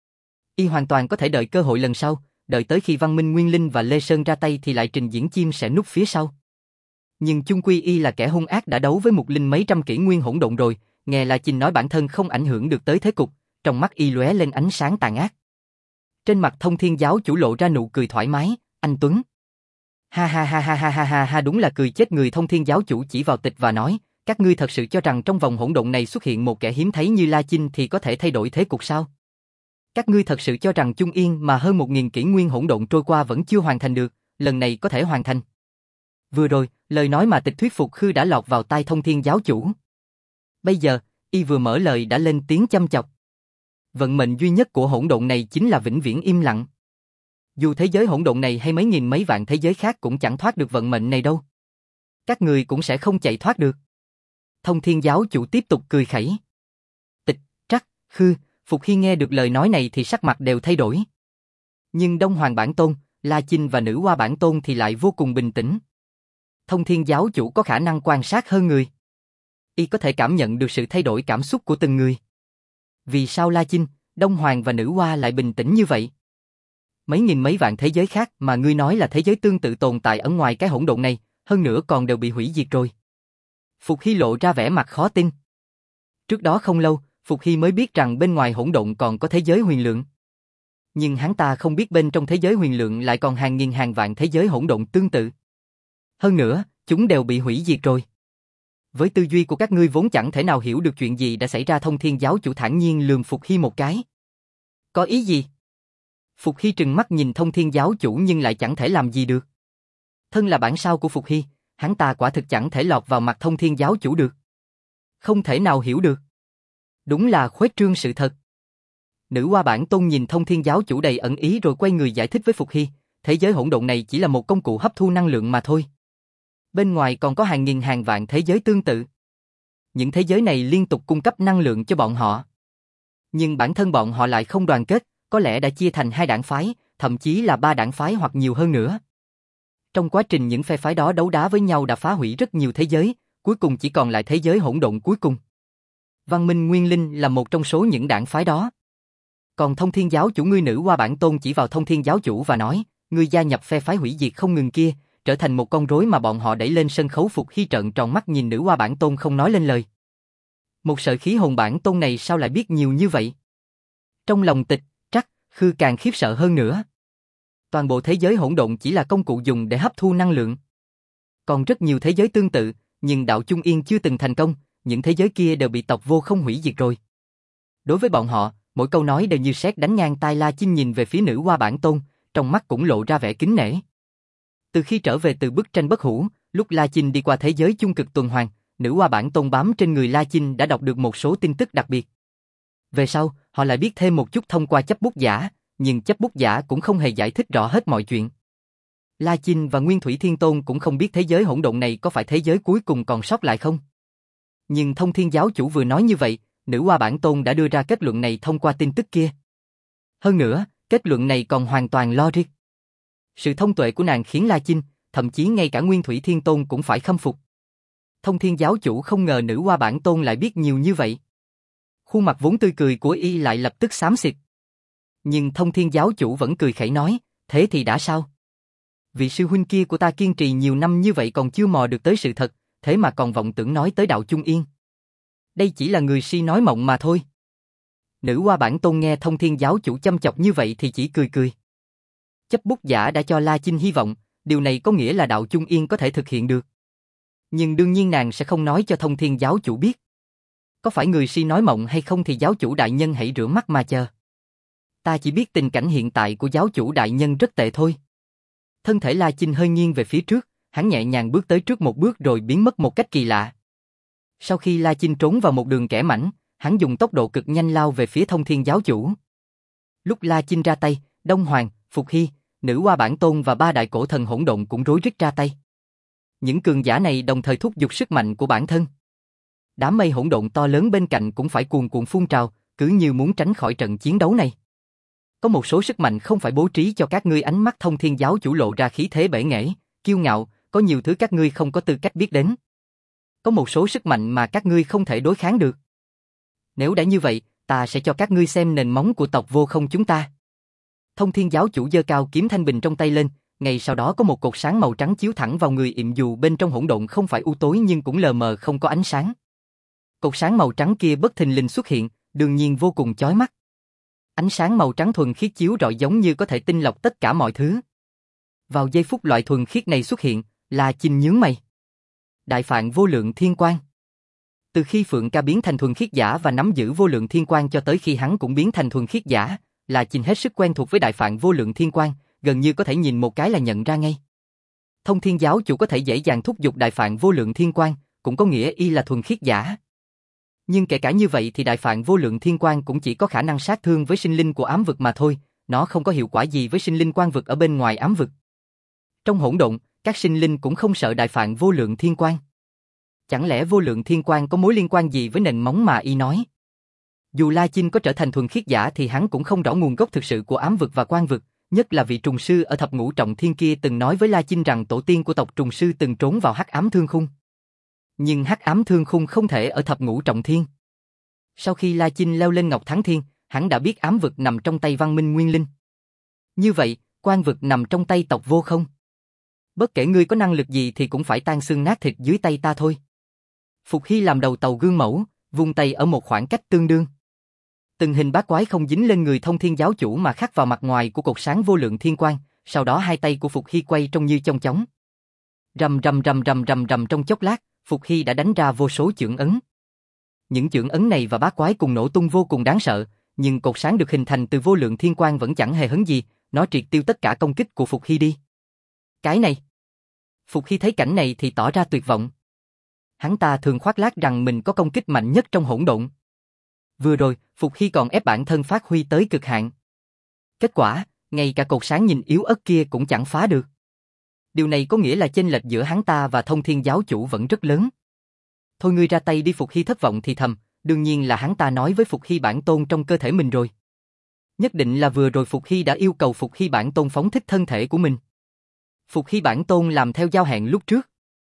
Y hoàn toàn có thể đợi cơ hội lần sau, đợi tới khi Văn Minh Nguyên Linh và Lê Sơn ra tay thì lại trình diễn chim sẻ núp phía sau. Nhưng chung quy y là kẻ hung ác đã đấu với Mục Linh mấy trăm kỷ nguyên hỗn độn rồi, nghe La Chinh nói bản thân không ảnh hưởng được tới thế cục, trong mắt y lóe lên ánh sáng tàn ác. Trên mặt Thông Thiên giáo chủ lộ ra nụ cười thoải mái, anh Tuấn. Ha ha ha ha ha ha ha ha, đúng là cười chết người. Thông Thiên giáo chủ chỉ vào tịch và nói, các ngươi thật sự cho rằng trong vòng hỗn độn này xuất hiện một kẻ hiếm thấy như La Chinh thì có thể thay đổi thế cục sao? Các ngươi thật sự cho rằng Trung Yên mà hơn 1000 kỷ nguyên hỗn độn trôi qua vẫn chưa hoàn thành được, lần này có thể hoàn thành. Vừa rồi, lời nói mà tịch thuyết phục Khư đã lọt vào tai Thông Thiên giáo chủ. Bây giờ, y vừa mở lời đã lên tiếng châm chọc. Vận mệnh duy nhất của hỗn độn này chính là vĩnh viễn im lặng. Dù thế giới hỗn độn này hay mấy nghìn mấy vạn thế giới khác cũng chẳng thoát được vận mệnh này đâu. Các người cũng sẽ không chạy thoát được. Thông Thiên giáo chủ tiếp tục cười khẩy. Tịch, Trắc, Khư, Phục Hy nghe được lời nói này thì sắc mặt đều thay đổi. Nhưng Đông Hoàng bản tôn, La Chinh và Nữ Hoa bản tôn thì lại vô cùng bình tĩnh. Thông Thiên giáo chủ có khả năng quan sát hơn người. Y có thể cảm nhận được sự thay đổi cảm xúc của từng người. Vì sao La Chinh, Đông Hoàng và Nữ Hoa lại bình tĩnh như vậy? Mấy nghìn mấy vạn thế giới khác mà ngươi nói là thế giới tương tự tồn tại ở ngoài cái hỗn độn này, hơn nữa còn đều bị hủy diệt rồi. Phục Hy lộ ra vẻ mặt khó tin. Trước đó không lâu, Phục Hy mới biết rằng bên ngoài hỗn độn còn có thế giới huyền lượng. Nhưng hắn ta không biết bên trong thế giới huyền lượng lại còn hàng nghìn hàng vạn thế giới hỗn độn tương tự. Hơn nữa, chúng đều bị hủy diệt rồi. Với tư duy của các ngươi vốn chẳng thể nào hiểu được chuyện gì đã xảy ra. Thông Thiên giáo chủ thản nhiên lườm Phục Hy một cái. Có ý gì? Phục Hy trừng mắt nhìn Thông Thiên giáo chủ nhưng lại chẳng thể làm gì được. Thân là bản sao của Phục Hy, hắn ta quả thực chẳng thể lọt vào mặt Thông Thiên giáo chủ được. Không thể nào hiểu được. Đúng là khuếch trương sự thật. Nữ Hoa bản tôn nhìn Thông Thiên giáo chủ đầy ẩn ý rồi quay người giải thích với Phục Hy, thế giới hỗn độn này chỉ là một công cụ hấp thu năng lượng mà thôi. Bên ngoài còn có hàng nghìn hàng vạn thế giới tương tự. Những thế giới này liên tục cung cấp năng lượng cho bọn họ. Nhưng bản thân bọn họ lại không đoàn kết, có lẽ đã chia thành 2 đảng phái, thậm chí là 3 đảng phái hoặc nhiều hơn nữa. Trong quá trình những phe phái đó đấu đá với nhau đã phá hủy rất nhiều thế giới, cuối cùng chỉ còn lại thế giới hỗn độn cuối cùng. Văn Minh Nguyên Linh là một trong số những đảng phái đó. Còn Thông Thiên giáo chủ ngươi Nữ Hoa bản tôn chỉ vào Thông Thiên giáo chủ và nói, ngươi gia nhập phe phái hủy diệt không ngừng kia, trở thành một con rối mà bọn họ đẩy lên sân khấu. Phục Hy trợn tròn mắt nhìn Nữ Hoa bản tôn không nói lên lời. Một sợi khí hồn bản tôn này sao lại biết nhiều như vậy? Trong lòng tịch, Trắc, Khư càng khiếp sợ hơn nữa. Toàn bộ thế giới hỗn độn chỉ là công cụ dùng để hấp thu năng lượng. Còn rất nhiều thế giới tương tự, nhưng đạo Trung Yên chưa từng thành công, những thế giới kia đều bị tộc Vô Không hủy diệt rồi. Đối với bọn họ, mỗi câu nói đều như sét đánh ngang tai. La Chinh nhìn về phía Nữ Hoa bản tôn, trong mắt cũng lộ ra vẻ kính nể. Từ khi trở về từ bức tranh bất hủ, lúc La Chinh đi qua thế giới chung cực tuần hoàn, Nữ Hoa bản tôn bám trên người La Chinh đã đọc được một số tin tức đặc biệt. Về sau, họ lại biết thêm một chút thông qua chấp bút giả, nhưng chấp bút giả cũng không hề giải thích rõ hết mọi chuyện. La Chinh và Nguyên Thủy Thiên Tôn cũng không biết thế giới hỗn độn này có phải thế giới cuối cùng còn sót lại không. Nhưng Thông Thiên giáo chủ vừa nói như vậy, Nữ Hoa bản tôn đã đưa ra kết luận này thông qua tin tức kia. Hơn nữa, kết luận này còn hoàn toàn logic. Sự thông tuệ của nàng khiến La Chinh, thậm chí ngay cả Nguyên Thủy Thiên Tôn cũng phải khâm phục. Thông Thiên giáo chủ không ngờ Nữ Hoa bản tôn lại biết nhiều như vậy. Khuôn mặt vốn tươi cười của y lại lập tức xám xịt. Nhưng Thông Thiên giáo chủ vẫn cười khẩy nói, thế thì đã sao? Vị sư huynh kia của ta kiên trì nhiều năm như vậy còn chưa mò được tới sự thật, thế mà còn vọng tưởng nói tới đạo Trung Yên. Đây chỉ là người si nói mộng mà thôi. Nữ Hoa bản tôn nghe Thông Thiên giáo chủ châm chọc như vậy thì chỉ cười cười. Chấp bút giả đã cho La Chinh hy vọng, điều này có nghĩa là đạo Trung Yên có thể thực hiện được. Nhưng đương nhiên nàng sẽ không nói cho Thông Thiên giáo chủ biết. Có phải người si nói mộng hay không thì giáo chủ đại nhân hãy rửa mắt mà chờ. Ta chỉ biết tình cảnh hiện tại của giáo chủ đại nhân rất tệ thôi. Thân thể La Chinh hơi nghiêng về phía trước, hắn nhẹ nhàng bước tới trước một bước rồi biến mất một cách kỳ lạ. Sau khi La Chinh trốn vào một đường kẽ mảnh, hắn dùng tốc độ cực nhanh lao về phía Thông Thiên giáo chủ. Lúc La Chinh ra tay, Đông Hoàng, Phục Hy, Nữ Hoa bản tôn và 3 đại cổ thần hỗn độn cũng rối rít ra tay. Những cường giả này đồng thời thúc giục sức mạnh của bản thân. Đám mây hỗn độn to lớn bên cạnh cũng phải cuồn cuộn phun trào, cứ như muốn tránh khỏi trận chiến đấu này. Có một số sức mạnh không phải bố trí cho các ngươi. Ánh mắt Thông Thiên giáo chủ lộ ra khí thế bể nghệ, kiêu ngạo, có nhiều thứ các ngươi không có tư cách biết đến. Có một số sức mạnh mà các ngươi không thể đối kháng được. Nếu đã như vậy, ta sẽ cho các ngươi xem nền móng của tộc Vô Không chúng ta. Thông Thiên giáo chủ giơ cao kiếm thanh bình trong tay lên, ngay sau đó có một cột sáng màu trắng chiếu thẳng vào người Yểm dù bên trong hỗn độn không phải u tối nhưng cũng lờ mờ không có ánh sáng. Cột sáng màu trắng kia bất thình lình xuất hiện, đương nhiên vô cùng chói mắt. Ánh sáng màu trắng thuần khiết chiếu rọi giống như có thể tinh lọc tất cả mọi thứ. Vào giây phút loại thuần khiết này xuất hiện, La Chinh nhướng mày. Đại Phạn Vô Lượng Thiên Quang. Từ khi Phượng Ca biến thành thuần khiết giả và nắm giữ vô lượng thiên quang cho tới khi hắn cũng biến thành thuần khiết giả, La Chinh hết sức quen thuộc với Đại Phạn Vô Lượng Thiên Quang, gần như có thể nhìn một cái là nhận ra ngay. Thông Thiên giáo chủ có thể dễ dàng thúc giục Đại Phạn Vô Lượng Thiên Quang, cũng có nghĩa y là thuần khiết giả. Nhưng kể cả như vậy thì Đại Phạn Vô Lượng Thiên Quang cũng chỉ có khả năng sát thương với sinh linh của ám vực mà thôi, nó không có hiệu quả gì với sinh linh quang vực ở bên ngoài ám vực. Trong hỗn độn, các sinh linh cũng không sợ Đại Phạn Vô Lượng Thiên Quang. Chẳng lẽ Vô Lượng Thiên Quang có mối liên quan gì với nền móng mà y nói? Dù La Chinh có trở thành thuần khiết giả thì hắn cũng không rõ nguồn gốc thực sự của ám vực và quang vực, nhất là vị trùng sư ở thập ngũ trọng thiên kia từng nói với La Chinh rằng tổ tiên của tộc trùng sư từng trốn vào hắc ám thương khung. Nhưng hắc ám thương khung không thể ở thập ngũ trọng thiên. Sau khi La Chinh leo lên Ngọc Thắng Thiên, hắn đã biết ám vực nằm trong tay Văn Minh Nguyên Linh. Như vậy, quang vực nằm trong tay tộc Vô Không. Bất kể ngươi có năng lực gì thì cũng phải tan xương nát thịt dưới tay ta thôi. Phục Hy làm đầu tàu gương mẫu, vung tay ở một khoảng cách tương đương. Từng hình bát quái không dính lên người Thông Thiên giáo chủ mà khắc vào mặt ngoài của cột sáng Vô Lượng Thiên Quang, sau đó hai tay của Phục Hy quay trông như chong chóng. Rầm rầm rầm rầm rầm rầm trong chốc lát, Phục Hy đã đánh ra vô số chưởng ấn. Những chưởng ấn này và bát quái cùng nổ tung vô cùng đáng sợ, nhưng cột sáng được hình thành từ Vô Lượng Thiên Quang vẫn chẳng hề hấn gì, nó triệt tiêu tất cả công kích của Phục Hy đi. Cái này. Phục Hy thấy cảnh này thì tỏ ra tuyệt vọng. Hắn ta thường khoác lác rằng mình có công kích mạnh nhất trong hỗn độn. Vừa rồi, Phục Hy còn ép bản thân phát huy tới cực hạn. Kết quả, ngay cả cột sáng nhìn yếu ớt kia cũng chẳng phá được. Điều này có nghĩa là chênh lệch giữa hắn ta và Thông Thiên giáo chủ vẫn rất lớn. Thôi ngươi ra tay đi. Phục Hy thất vọng thì thầm, đương nhiên là hắn ta nói với Phục Hy bản tôn trong cơ thể mình rồi. Nhất định là vừa rồi Phục Hy đã yêu cầu Phục Hy bản tôn phóng thích thân thể của mình. Phục Hy bản tôn làm theo giao hẹn lúc trước.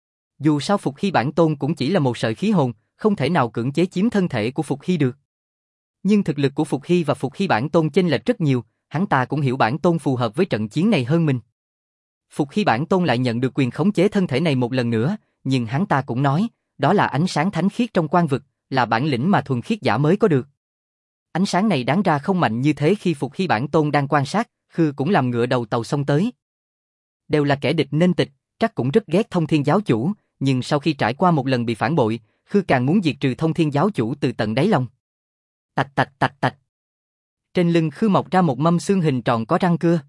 Dù sao Phục Hy bản tôn cũng chỉ là một sợi khí hồn, không thể nào cưỡng chế chiếm thân thể của Phục Hy được. Nhưng thực lực của Phục Hy và Phục Hy bản tôn chênh lệch rất nhiều, hắn ta cũng hiểu bản tôn phù hợp với trận chiến này hơn mình. Phục Hy bản tôn lại nhận được quyền khống chế thân thể này một lần nữa, nhưng hắn ta cũng nói, đó là ánh sáng thánh khiết trong quang vực, là bản lĩnh mà thuần khiết giả mới có được. Ánh sáng này đáng ra không mạnh như thế khi Phục Hy bản tôn đang quan sát, Khư cũng làm ngựa đầu tàu xông tới. Đều là kẻ địch nên tịch, Trắc cũng rất ghét Thông Thiên giáo chủ, nhưng sau khi trải qua một lần bị phản bội, Khư càng muốn diệt trừ Thông Thiên giáo chủ từ tận đáy lòng. Tạch tạch tạch tạch. Trên lưng Khư mọc ra một mâm xương hình tròn có răng cưa.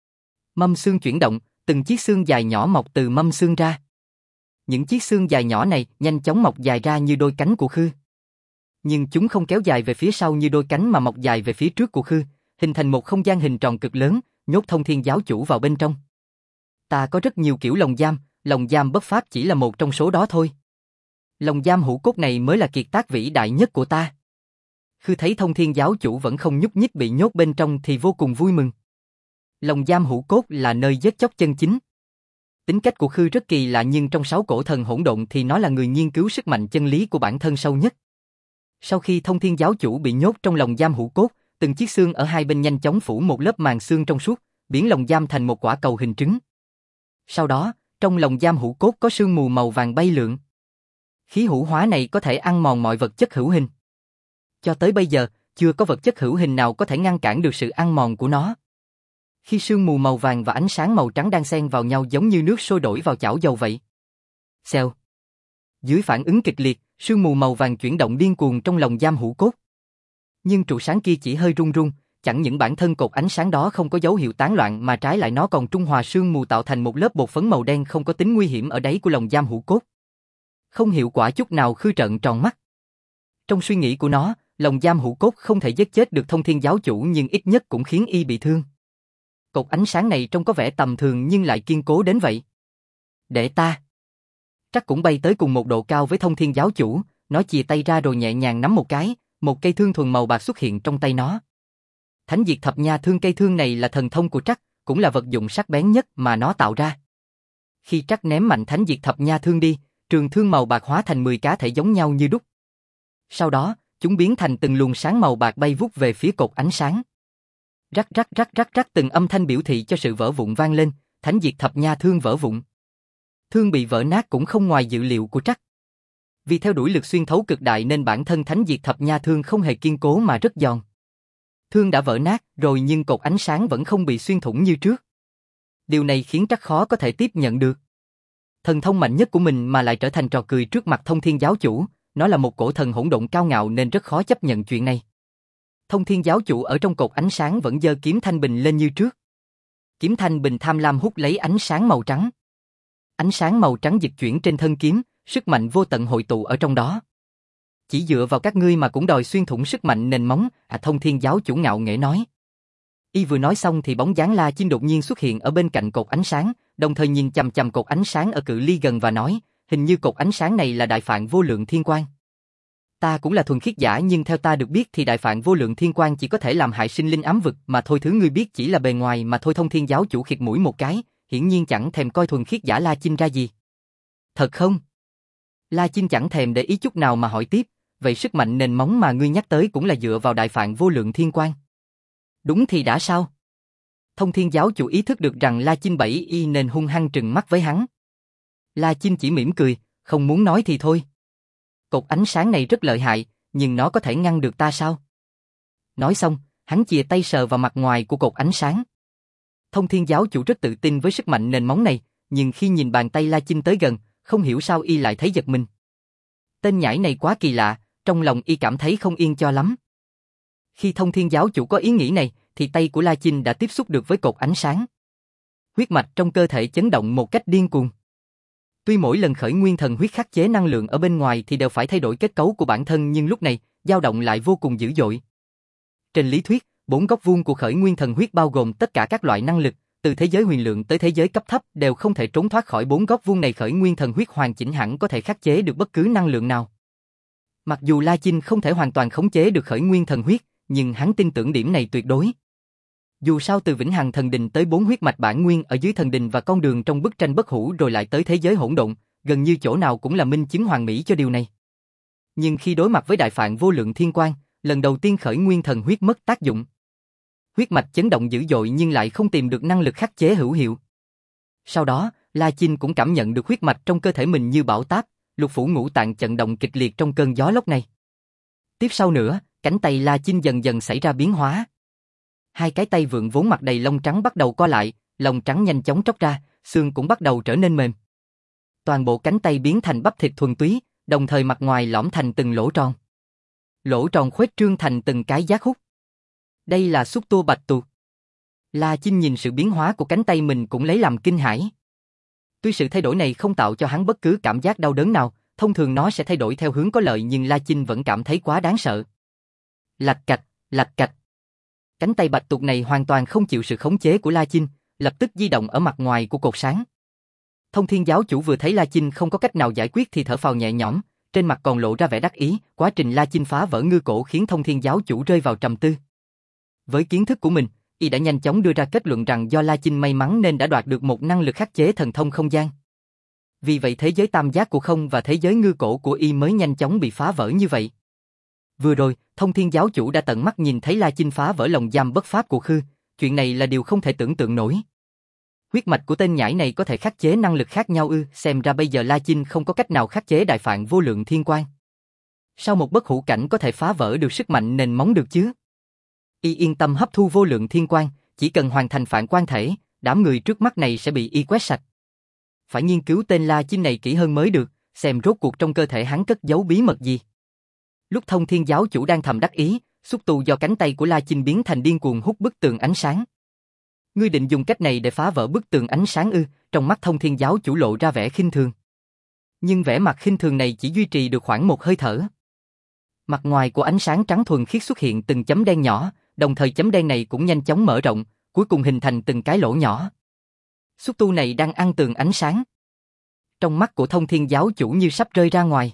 Mâm xương chuyển động, từng chiếc xương dài nhỏ mọc từ mâm xương ra. Những chiếc xương dài nhỏ này nhanh chóng mọc dài ra như đôi cánh của Khư. Nhưng chúng không kéo dài về phía sau như đôi cánh mà mọc dài về phía trước của Khư, hình thành một không gian hình tròn cực lớn, nhốt Thông Thiên giáo chủ vào bên trong. Ta có rất nhiều kiểu lồng giam bất pháp chỉ là một trong số đó thôi. Lồng giam hữu cốt này mới là kiệt tác vĩ đại nhất của ta. Khư thấy Thông Thiên giáo chủ vẫn không nhúc nhích bị nhốt bên trong thì vô cùng vui mừng. Lồng giam hữu cốt là nơi giết chóc chân chính. Tính cách của Khư rất kỳ lạ nhưng trong 6 cổ thần hỗn độn thì nó là người nghiên cứu sức mạnh chân lý của bản thân sâu nhất. Sau khi Thông Thiên giáo chủ bị nhốt trong lồng giam hữu cốt, từng chiếc xương ở hai bên nhanh chóng phủ một lớp màng xương trong suốt, biến lồng giam thành một quả cầu hình trứng. Sau đó, trong lồng giam hữu cốt có sương mù màu vàng bay lượn. Khí hữu hóa này có thể ăn mòn mọi vật chất hữu hình. Cho tới bây giờ, chưa có vật chất hữu hình nào có thể ngăn cản được sự ăn mòn của nó. Khi sương mù màu vàng và ánh sáng màu trắng đang xen vào nhau giống như nước sôi đổi vào chảo dầu vậy. Xèo. Dưới phản ứng kịch liệt, sương mù màu vàng chuyển động điên cuồng trong lồng giam hữu cốt. Nhưng trụ sáng kia chỉ hơi rung rung, chẳng những bản thân cột ánh sáng đó không có dấu hiệu tán loạn mà trái lại nó còn trung hòa sương mù tạo thành một lớp bột phấn màu đen không có tính nguy hiểm ở đáy của lồng giam hữu cốt. Không hiệu quả chút nào. Khư trợn tròn mắt. Trong suy nghĩ của nó, lồng giam hữu cốt không thể giết chết được Thông Thiên giáo chủ nhưng ít nhất cũng khiến y bị thương. Cột ánh sáng này trông có vẻ tầm thường nhưng lại kiên cố đến vậy. Để ta. Trắc cũng bay tới cùng một độ cao với Thông Thiên giáo chủ, nó chìa tay ra rồi nhẹ nhàng nắm một cái, một cây thương thuần màu bạc xuất hiện trong tay nó. Thánh diệt thập nha thương. Cây thương này là thần thông của Trắc, cũng là vật dụng sắc bén nhất mà nó tạo ra. Khi Trắc ném mạnh thánh diệt thập nha thương đi, trường thương màu bạc hóa thành 10 cá thể giống nhau như đúc. Sau đó, chúng biến thành từng luồng sáng màu bạc bay vút về phía cột ánh sáng. Rắc rắc rắc rắc rắc từng âm thanh biểu thị cho sự vỡ vụn vang lên, Thánh Diệt Thập Nha Thương vỡ vụn. Thương bị vỡ nát cũng không ngoài dự liệu của Trắc. Vì theo đuổi lực xuyên thấu cực đại nên bản thân Thánh Diệt Thập Nha Thương không hề kiên cố mà rất giòn. Thương đã vỡ nát rồi nhưng cột ánh sáng vẫn không bị xuyên thủng như trước. Điều này khiến Trắc khó có thể tiếp nhận được. Thần thông mạnh nhất của mình mà lại trở thành trò cười trước mặt Thông Thiên Giáo Chủ, nó là một cổ thần hỗn độn cao ngạo nên rất khó chấp nhận chuyện này. Thông Thiên Giáo Chủ ở trong cột ánh sáng vẫn giơ kiếm thanh bình lên như trước. Kiếm thanh bình tham lam hút lấy ánh sáng màu trắng. Ánh sáng màu trắng dịch chuyển trên thân kiếm, sức mạnh vô tận hội tụ ở trong đó. Chỉ dựa vào các ngươi mà cũng đòi xuyên thủng sức mạnh nền móng, Thông Thiên Giáo Chủ ngạo nghễ nói. Y vừa nói xong thì bóng dáng La Chinh đột nhiên xuất hiện ở bên cạnh cột ánh sáng, đồng thời nhìn chằm chằm cột ánh sáng ở cự ly gần và nói, hình như cột ánh sáng này là Đại Phạn Vô Lượng Thiên Quang. Ta cũng là thuần khiết giả nhưng theo ta được biết thì Đại Phạn Vô Lượng Thiên Quang chỉ có thể làm hại sinh linh ám vực mà thôi, thứ ngươi biết chỉ là bề ngoài mà thôi. Thông Thiên Giáo Chủ khịt mũi một cái, hiển nhiên chẳng thèm coi thuần khiết giả La Chinh ra gì. Thật không? La Chinh chẳng thèm để ý chút nào mà hỏi tiếp, vậy sức mạnh nền móng mà ngươi nhắc tới cũng là dựa vào Đại Phạn Vô Lượng Thiên Quang. Đúng thì đã sao? Thông Thiên Giáo Chủ ý thức được rằng La Chinh bẫy y nên hung hăng trừng mắt với hắn. La Chinh chỉ mỉm cười, không muốn nói thì thôi. Cột ánh sáng này rất lợi hại, nhưng nó có thể ngăn được ta sao? Nói xong, hắn chìa tay sờ vào mặt ngoài của cột ánh sáng. Thông Thiên Giáo Chủ rất tự tin với sức mạnh nền móng này, nhưng khi nhìn bàn tay La Chinh tới gần, không hiểu sao y lại thấy giật mình. Tên nhãi này quá kỳ lạ, trong lòng y cảm thấy không yên cho lắm. Khi Thông Thiên Giáo Chủ có ý nghĩ này, thì tay của La Chinh đã tiếp xúc được với cột ánh sáng. Huyết mạch trong cơ thể chấn động một cách điên cuồng. Tuy mỗi lần khởi nguyên thần huyết khắc chế năng lượng ở bên ngoài thì đều phải thay đổi kết cấu của bản thân, nhưng lúc này, dao động lại vô cùng dữ dội. Trên lý thuyết, 4 góc vuông của khởi nguyên thần huyết bao gồm tất cả các loại năng lực, từ thế giới huyền lượng tới thế giới cấp thấp đều không thể trốn thoát khỏi 4 góc vuông này. Khởi nguyên thần huyết hoàn chỉnh hẳn có thể khắc chế được bất cứ năng lượng nào. Mặc dù La Chinh không thể hoàn toàn khống chế được khởi nguyên thần huyết, nhưng hắn tin tưởng điểm này tuyệt đối. Dù sao từ Vĩnh Hằng Thần Đình tới 4 huyết mạch bản nguyên ở dưới thần đình và con đường trong bức tranh bất hủ rồi lại tới thế giới hỗn độn, gần như chỗ nào cũng là minh chứng hoàn mỹ cho điều này. Nhưng khi đối mặt với Đại Phạn Vô Lượng Thiên Quang, lần đầu tiên khởi nguyên thần huyết mất tác dụng. Huyết mạch chấn động dữ dội nhưng lại không tìm được năng lực khắc chế hữu hiệu. Sau đó, La Chinh cũng cảm nhận được huyết mạch trong cơ thể mình như bão táp, lục phủ ngũ tạng chấn động kịch liệt trong cơn gió lốc này. Tiếp sau nữa, cánh tay La Chinh dần dần xảy ra biến hóa. Hai cái tay vượn vốn mặt đầy lông trắng bắt đầu co lại, lông trắng nhanh chóng tróc ra, xương cũng bắt đầu trở nên mềm. Toàn bộ cánh tay biến thành bắp thịt thuần túy, đồng thời mặt ngoài lõm thành từng lỗ tròn. Lỗ tròn khuếch trương thành từng cái giác hút. Đây là xúc tua bạch tuộc. La Chinh nhìn sự biến hóa của cánh tay mình cũng lấy làm kinh hãi. Tuy sự thay đổi này không tạo cho hắn bất cứ cảm giác đau đớn nào, thông thường nó sẽ thay đổi theo hướng có lợi nhưng La Chinh vẫn cảm thấy quá đáng sợ. Lạch cạch, lạch cạch. Cánh tay bạch tuộc này hoàn toàn không chịu sự khống chế của La Chinh, lập tức di động ở mặt ngoài của cột sáng. Thông Thiên Giáo Chủ vừa thấy La Chinh không có cách nào giải quyết thì thở phào nhẹ nhõm, trên mặt còn lộ ra vẻ đắc ý. Quá trình La Chinh phá vỡ ngư cổ khiến Thông Thiên Giáo Chủ rơi vào trầm tư. Với kiến thức của mình, y đã nhanh chóng đưa ra kết luận rằng do La Chinh may mắn nên đã đoạt được một năng lực khắc chế thần thông không gian. Vì vậy thế giới tam giác của không và thế giới ngư cổ của y mới nhanh chóng bị phá vỡ như vậy. Vừa rồi, Thông Thiên Giáo Chủ đã tận mắt nhìn thấy La Chinh phá vỡ lồng giam bất pháp của Khư, chuyện này là điều không thể tưởng tượng nổi. Huyết mạch của tên nhãi này có thể khắc chế năng lực khác nhau ư? Xem ra bây giờ La Chinh không có cách nào khắc chế Đại Phạn Vô Lượng Thiên Quang. Sao một bất hủ cảnh có thể phá vỡ được sức mạnh nền móng được chứ? Y yên tâm hấp thu Vô Lượng Thiên Quang, chỉ cần hoàn thành phản quan thể, đám người trước mắt này sẽ bị y quét sạch. Phải nghiên cứu tên La Chinh này kỹ hơn mới được, xem rốt cuộc trong cơ thể hắn cất giấu bí mật gì. Lúc Thông Thiên Giáo Chủ đang thầm đắc ý, xúc tu do cánh tay của La Chinh biến thành điên cuồng hút bức tường ánh sáng. Ngươi định dùng cách này để phá vỡ bức tường ánh sáng ư? Trong mắt Thông Thiên Giáo Chủ lộ ra vẻ khinh thường. Nhưng vẻ mặt khinh thường này chỉ duy trì được khoảng một hơi thở. Mặt ngoài của ánh sáng trắng thuần khiết xuất hiện từng chấm đen nhỏ, đồng thời chấm đen này cũng nhanh chóng mở rộng, cuối cùng hình thành từng cái lỗ nhỏ. Xúc tu này đang ăn tường ánh sáng. Trong mắt của Thông Thiên Giáo Chủ như sắp rơi ra ngoài.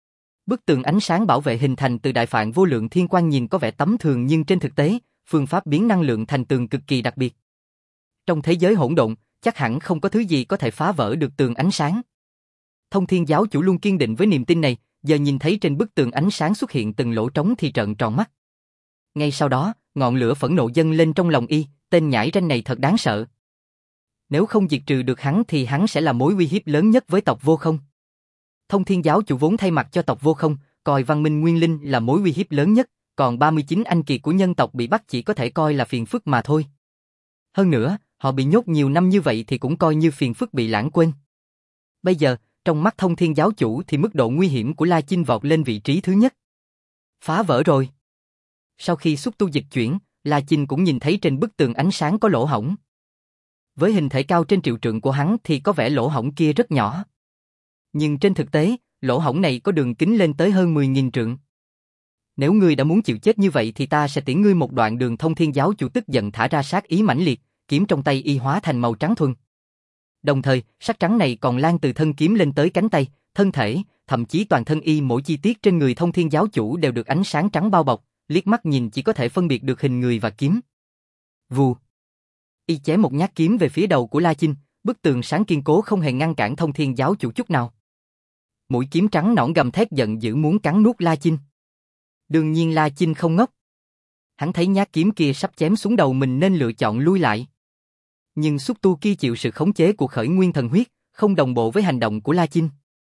Bức tường ánh sáng bảo vệ hình thành từ Đại Phạn Vô Lượng Thiên Quang nhìn có vẻ tầm thường nhưng trên thực tế, phương pháp biến năng lượng thành tường cực kỳ đặc biệt. Trong thế giới hỗn độn, chắc hẳn không có thứ gì có thể phá vỡ được tường ánh sáng. Thông Thiên Giáo Chủ luôn kiên định với niềm tin này, giờ nhìn thấy trên bức tường ánh sáng xuất hiện từng lỗ trống thì trợn tròn mắt. Ngay sau đó, ngọn lửa phẫn nộ dâng lên trong lòng y, tên nhãi ranh này thật đáng sợ. Nếu không diệt trừ được hắn thì hắn sẽ là mối uy hiếp lớn nhất với tộc Vô Không. Thông Thiên giáo chủ vốn thay mặt cho tộc Vô Không, coi văn minh nguyên linh là mối uy hiếp lớn nhất, còn 39 anh kiệt của nhân tộc bị bắt chỉ có thể coi là phiền phức mà thôi. Hơn nữa, họ bị nhốt nhiều năm như vậy thì cũng coi như phiền phức bị lãng quên. Bây giờ, trong mắt Thông Thiên giáo chủ thì mức độ nguy hiểm của La Chinh vọt lên vị trí thứ nhất. Phá vỡ rồi. Sau khi xúc tu dịch chuyển, La Chinh cũng nhìn thấy trên bức tường ánh sáng có lỗ hổng. Với hình thể cao trên triệu trượng của hắn thì có vẻ lỗ hổng kia rất nhỏ. Nhưng trên thực tế, lỗ hổng này có đường kính lên tới hơn 10.000 trượng. Nếu ngươi đã muốn chịu chết như vậy thì ta sẽ tiễn ngươi một đoạn đường. Thông Thiên giáo chủ tức giận thả ra sát ý mãnh liệt, kiếm trong tay y hóa thành màu trắng thuần. Đồng thời, sắc trắng này còn lan từ thân kiếm lên tới cánh tay, thân thể, thậm chí toàn thân y, mỗi chi tiết trên người Thông Thiên giáo chủ đều được ánh sáng trắng bao bọc, liếc mắt nhìn chỉ có thể phân biệt được hình người và kiếm. Vù. Y chém một nhát kiếm về phía đầu của La Chinh, bức tường sáng kiên cố không hề ngăn cản Thông Thiên giáo chủ chút nào. Mũi kiếm trắng nõn gầm thét giận dữ muốn cắn nuốt La Chinh. Đương nhiên La Chinh không ngốc. Hắn thấy nhát kiếm kia sắp chém xuống đầu mình nên lựa chọn lui lại. Nhưng xúc tu kia chịu sự khống chế của khởi nguyên thần huyết, không đồng bộ với hành động của La Chinh.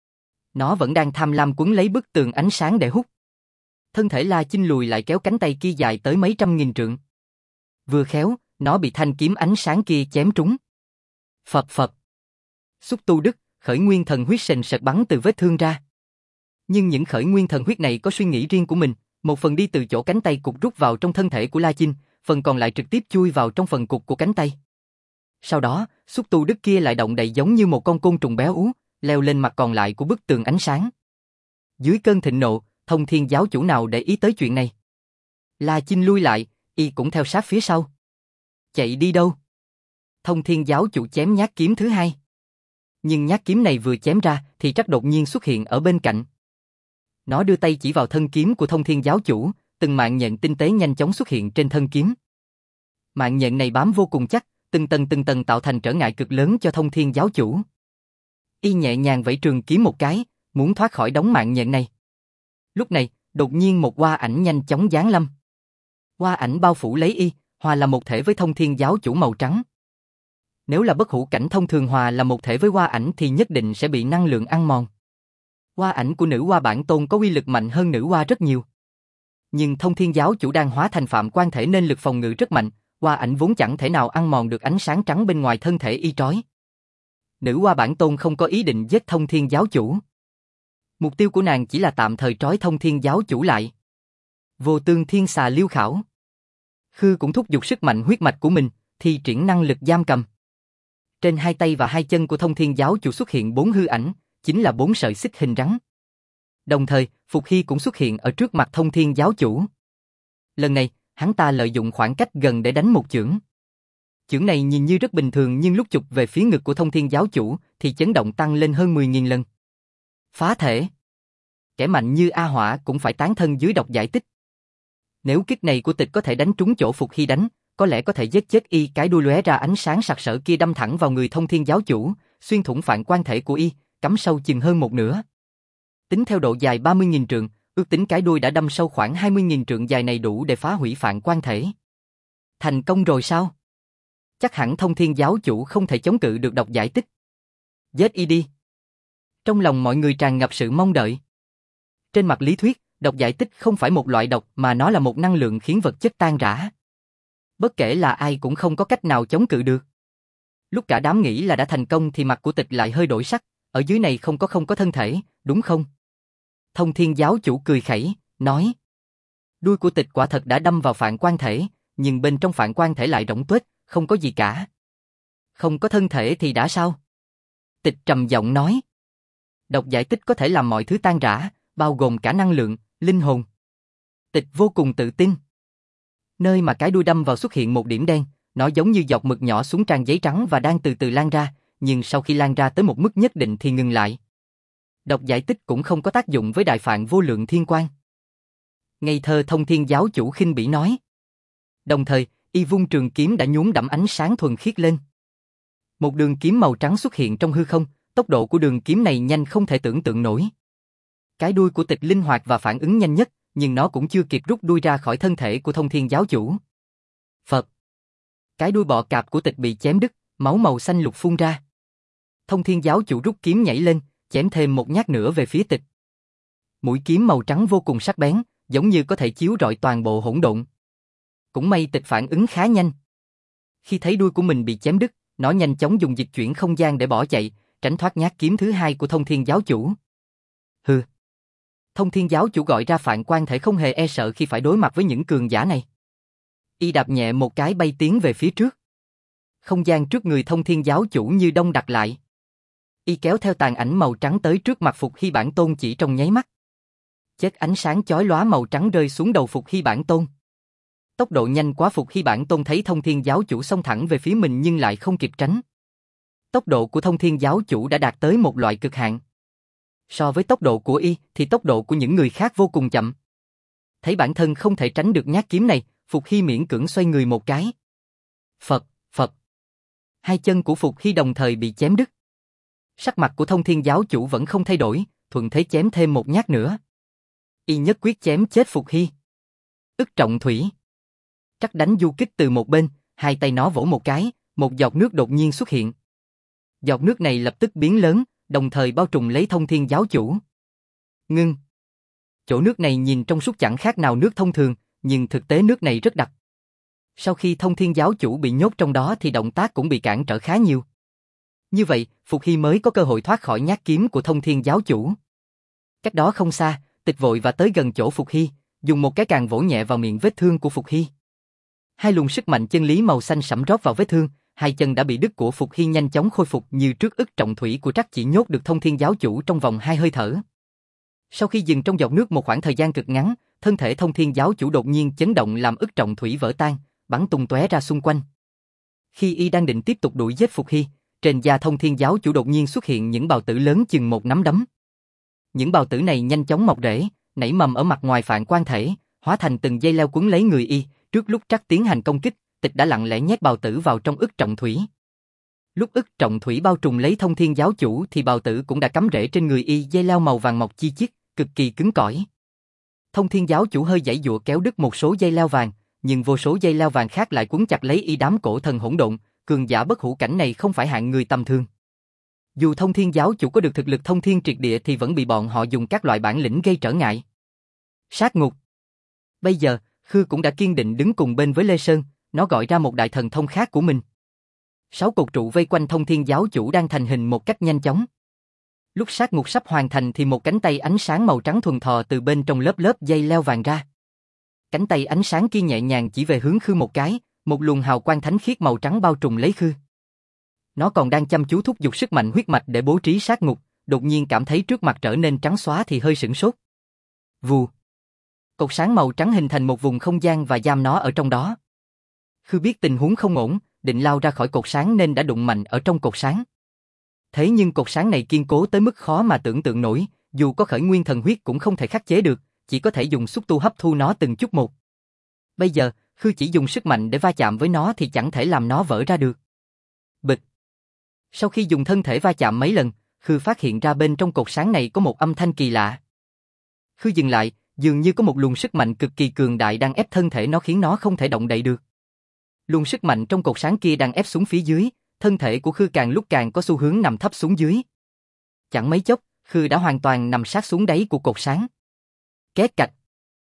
Nó vẫn đang tham lam quấn lấy bức tường ánh sáng để hút. Thân thể La Chinh lùi lại kéo cánh tay kia dài tới mấy trăm nghìn trượng. Vừa khéo, nó bị thanh kiếm ánh sáng kia chém trúng. Phập phập. Xúc tu đứt, khởi nguyên thần huyết sền sệt bắn từ vết thương ra. Nhưng những khởi nguyên thần huyết này có suy nghĩ riêng của mình, một phần đi từ chỗ cánh tay cụt rút vào trong thân thể của La Chinh, phần còn lại trực tiếp chui vào trong phần cụt của cánh tay. Sau đó, xúc tu đứt kia lại động đậy giống như một con côn trùng béo ú, leo lên mặt còn lại của bức tường ánh sáng. Dưới cơn thịnh nộ, Thông Thiên giáo chủ nào để ý tới chuyện này. La Chinh lui lại, y cũng theo sát phía sau. Chạy đi đâu? Thông Thiên giáo chủ chém nhát kiếm thứ hai. Nhưng nhát kiếm này vừa chém ra thì Trắc đột nhiên xuất hiện ở bên cạnh. Nó đưa tay chỉ vào thân kiếm của Thông Thiên giáo chủ, từng mạng nhện tinh tế nhanh chóng xuất hiện trên thân kiếm. Mạng nhện này bám vô cùng chắc, từng tầng tạo thành trở ngại cực lớn cho Thông Thiên giáo chủ. Y nhẹ nhàng vẫy trường kiếm một cái, muốn thoát khỏi đống mạng nhện này. Lúc này, đột nhiên một hoa ảnh nhanh chóng giáng lâm. Hoa ảnh bao phủ lấy y, hòa là một thể với Thông Thiên giáo chủ màu trắng. Nếu là bất hủ cảnh thông thường hòa là một thể với hoa ảnh thì nhất định sẽ bị năng lượng ăn mòn. Hoa ảnh của nữ hoa bản tôn có uy lực mạnh hơn nữ hoa rất nhiều. Nhưng Thông Thiên giáo chủ đang hóa thành phạm quan thể nên lực phòng ngự rất mạnh, hoa ảnh vốn chẳng thể nào ăn mòn được ánh sáng trắng bên ngoài thân thể y trói. Nữ hoa bản tôn không có ý định giết Thông Thiên giáo chủ. Mục tiêu của nàng chỉ là tạm thời trói Thông Thiên giáo chủ lại. Vô tương thiên xà liêu khảo. Khư cũng thúc giục sức mạnh huyết mạch của mình, thi triển năng lực giam cầm. Trên hai tay và hai chân của Thông Thiên giáo chủ xuất hiện 4 hư ảnh, chính là 4 sợi xích hình rắn. Đồng thời, Phục Hy cũng xuất hiện ở trước mặt Thông Thiên giáo chủ. Lần này, hắn ta lợi dụng khoảng cách gần để đánh một chưởng. Chưởng này nhìn như rất bình thường nhưng lúc chụp về phía ngực của Thông Thiên giáo chủ thì chấn động tăng lên hơn 10.000 lần. Phá thể. Kẻ mạnh như A Hỏa cũng phải tán thân dưới độc giải tích. Nếu kích này của tịch có thể đánh trúng chỗ Phục Hy đánh, có lẽ có thể giết chết y. Cái đuôi lóe ra ánh sáng sặc sỡ kia đâm thẳng vào người Thông Thiên giáo chủ, xuyên thủng phản quan thể của y, cắm sâu chừng hơn một nửa. Tính theo độ dài 30.000 trượng, ước tính cái đuôi đã đâm sâu khoảng 20.000 trượng dài này đủ để phá hủy phản quan thể. Thành công rồi sao? Chắc hẳn Thông Thiên giáo chủ không thể chống cự được độc giải tích. Giết y đi. Trong lòng mọi người tràn ngập sự mong đợi. Trên mặt lý thuyết, độc giải tích không phải một loại độc mà nó là một năng lượng khiến vật chất tan rã. Bất kể là ai cũng không có cách nào chống cự được. Lúc cả đám nghĩ là đã thành công thì mặt của tịch lại hơi đổi sắc, ở dưới này không có thân thể, đúng không? Thông Thiên giáo chủ cười khẩy, nói. Đuôi của tịch quả thật đã đâm vào phản quan thể, nhưng bên trong phản quan thể lại rỗng tuếch, không có gì cả. Không có thân thể thì đã sao? Tịch trầm giọng nói. Độc giải tích có thể làm mọi thứ tan rã, bao gồm cả năng lượng, linh hồn. Tịch vô cùng tự tin. Nơi mà cái đuôi đâm vào xuất hiện một điểm đen, nó giống như giọt mực nhỏ xuống trang giấy trắng và đang từ từ lan ra, nhưng sau khi lan ra tới một mức nhất định thì ngừng lại. Độc giải tích cũng không có tác dụng với đại phạn vô lượng thiên quang. Ngây thơ Thông Thiên giáo chủ khinh bỉ nói. Đồng thời, y vung trường kiếm đã nhuốm đẫm ánh sáng thuần khiết lên. Một đường kiếm màu trắng xuất hiện trong hư không, tốc độ của đường kiếm này nhanh không thể tưởng tượng nổi. Cái đuôi của tịch linh hoạt và phản ứng nhanh nhất, nhưng nó cũng chưa kịp rút đuôi ra khỏi thân thể của Thông Thiên giáo chủ. Phật. Cái đuôi bọ cạp của tịch bị chém đứt, Máu màu xanh lục phun ra. Thông Thiên giáo chủ rút kiếm nhảy lên, chém thêm một nhát nữa về phía Tịch. Mũi kiếm màu trắng vô cùng sắc bén, giống như có thể chiếu rọi toàn bộ hỗn độn. Cũng may Tịch phản ứng khá nhanh. Khi thấy đuôi của mình bị chém đứt, nó nhanh chóng dùng dịch chuyển không gian để bỏ chạy, tránh thoát nhát kiếm thứ hai của Thông Thiên giáo chủ. Hừ. Thông Thiên giáo chủ gọi ra Phạn Quan Thể không hề e sợ khi phải đối mặt với những cường giả này. Y đạp nhẹ một cái bay tiến về phía trước. Không gian trước người Thông Thiên giáo chủ như đông đặc lại. Y kéo theo tàn ảnh màu trắng tới trước mặt Phục Hy Bản Tôn chỉ trong nháy mắt. Chết ánh sáng chói lóa màu trắng rơi xuống đầu Phục Hy Bản Tôn. Tốc độ nhanh quá, Phục Hy Bản Tôn thấy Thông Thiên giáo chủ xông thẳng về phía mình nhưng lại không kịp tránh. Tốc độ của Thông Thiên giáo chủ đã đạt tới một loại cực hạn. So với tốc độ của Y thì tốc độ của những người khác vô cùng chậm. Thấy bản thân không thể tránh được nhát kiếm này, Phục Hy miễn cưỡng xoay người một cái. Phật, Phật. Hai chân của Phục Hy đồng thời bị chém đứt. Sắc mặt của Thông Thiên giáo chủ vẫn không thay đổi, thuận thế chém thêm một nhát nữa. Y nhất quyết chém chết Phục Hy. Ức Trọng Thủy. Trắc đánh du kích từ một bên, hai tay nó vỗ một cái, một giọt nước đột nhiên xuất hiện. Giọt nước này lập tức biến lớn, đồng thời bao trùm lấy Thông Thiên giáo chủ. Ngưng. Chỗ nước này nhìn trong suốt chẳng khác nào nước thông thường, nhưng thực tế nước này rất đặc. Sau khi Thông Thiên giáo chủ bị nhốt trong đó thì động tác cũng bị cản trở khá nhiều. Như vậy, Phục Hy mới có cơ hội thoát khỏi nhát kiếm của Thông Thiên giáo chủ. Cách đó không xa, Tịch vội và tới gần chỗ Phục Hy, dùng một cái càng vỗ nhẹ vào miệng vết thương của Phục Hy. Hai luồng sức mạnh chân lý màu xanh sẫm rót vào vết thương, hai chân đã bị đứt của Phục Hy nhanh chóng khôi phục như trước. Ức Trọng Thủy của Trắc chỉ nhốt được Thông Thiên giáo chủ trong vòng 2 hơi thở. Sau khi dừng trong giọt nước một khoảng thời gian cực ngắn, thân thể Thông Thiên giáo chủ đột nhiên chấn động làm Ức Trọng Thủy vỡ tan, bắn tung tóe ra xung quanh. Khi Y đang định tiếp tục đuổi giết Phục Hy, trên da Thông Thiên giáo chủ đột nhiên xuất hiện những bào tử lớn chừng một nắm đấm. Những bào tử này nhanh chóng mọc rễ, nảy mầm ở mặt ngoài Phạn Quan Thể, hóa thành từng dây leo quấn lấy người Y. Trước lúc Trắc tiến hành công kích, Tịch đã lặng lẽ nhét bào tử vào trong Ức Trọng Thủy. Lúc Ức Trọng Thủy bao trùm lấy Thông Thiên giáo chủ thì bào tử cũng đã cắm rễ trên người Y, dây leo màu vàng mọc chi chít, cực kỳ cứng cỏi. Thông Thiên giáo chủ hơi giãy giụa kéo đứt một số dây leo vàng, nhưng vô số dây leo vàng khác lại quấn chặt lấy Y. Đám cổ thần hỗn độn, cường giả bất hủ cảnh này không phải hạng người tầm thường. Dù Thông Thiên giáo chủ có được thực lực thông thiên triệt địa thì vẫn bị bọn họ dùng các loại bản lĩnh gây trở ngại. Sát ngục. Bây giờ, Khư cũng đã kiên định đứng cùng bên với Lê Sơn, nó gọi ra một đại thần thông khác của mình. 6 cột trụ vây quanh Thông Thiên giáo chủ đang thành hình một cách nhanh chóng. Lúc sát ngục sắp hoàn thành thì một cánh tay ánh sáng màu trắng thuần thò từ bên trong lớp lớp dây leo vàng ra. Cánh tay ánh sáng kia nhẹ nhàng chỉ về hướng Khư một cái, một luồng hào quang thánh khiết màu trắng bao trùm lấy Khư. Nó còn đang chăm chú thúc giục sức mạnh huyết mạch để bố trí sát ngục, đột nhiên cảm thấy trước mặt trở nên trắng xóa thì hơi sửng sốt. Vù. Cột sáng màu trắng hình thành một vùng không gian và giam nó ở trong đó. Khư biết tình huống không ổn, định lao ra khỏi cột sáng nên đã đụng mạnh ở trong cột sáng. Thế nhưng cột sáng này kiên cố tới mức khó mà tưởng tượng nổi, dù có khởi nguyên thần huyết cũng không thể khắc chế được, chỉ có thể dùng xúc tu hấp thu nó từng chút một. Bây giờ, Khư chỉ dùng sức mạnh để va chạm với nó thì chẳng thể làm nó vỡ ra được. Bịch. Sau khi dùng thân thể va chạm mấy lần, Khư phát hiện ra bên trong cột sáng này có một âm thanh kỳ lạ. Khư dừng lại, dường như có một luồng sức mạnh cực kỳ cường đại đang ép thân thể nó khiến nó không thể động đậy được. Luồng sức mạnh trong cột sáng kia đang ép xuống phía dưới, thân thể của Khư càng lúc càng có xu hướng nằm thấp xuống dưới. Chẳng mấy chốc, Khư đã hoàn toàn nằm sát xuống đáy của cột sáng. Két cạch.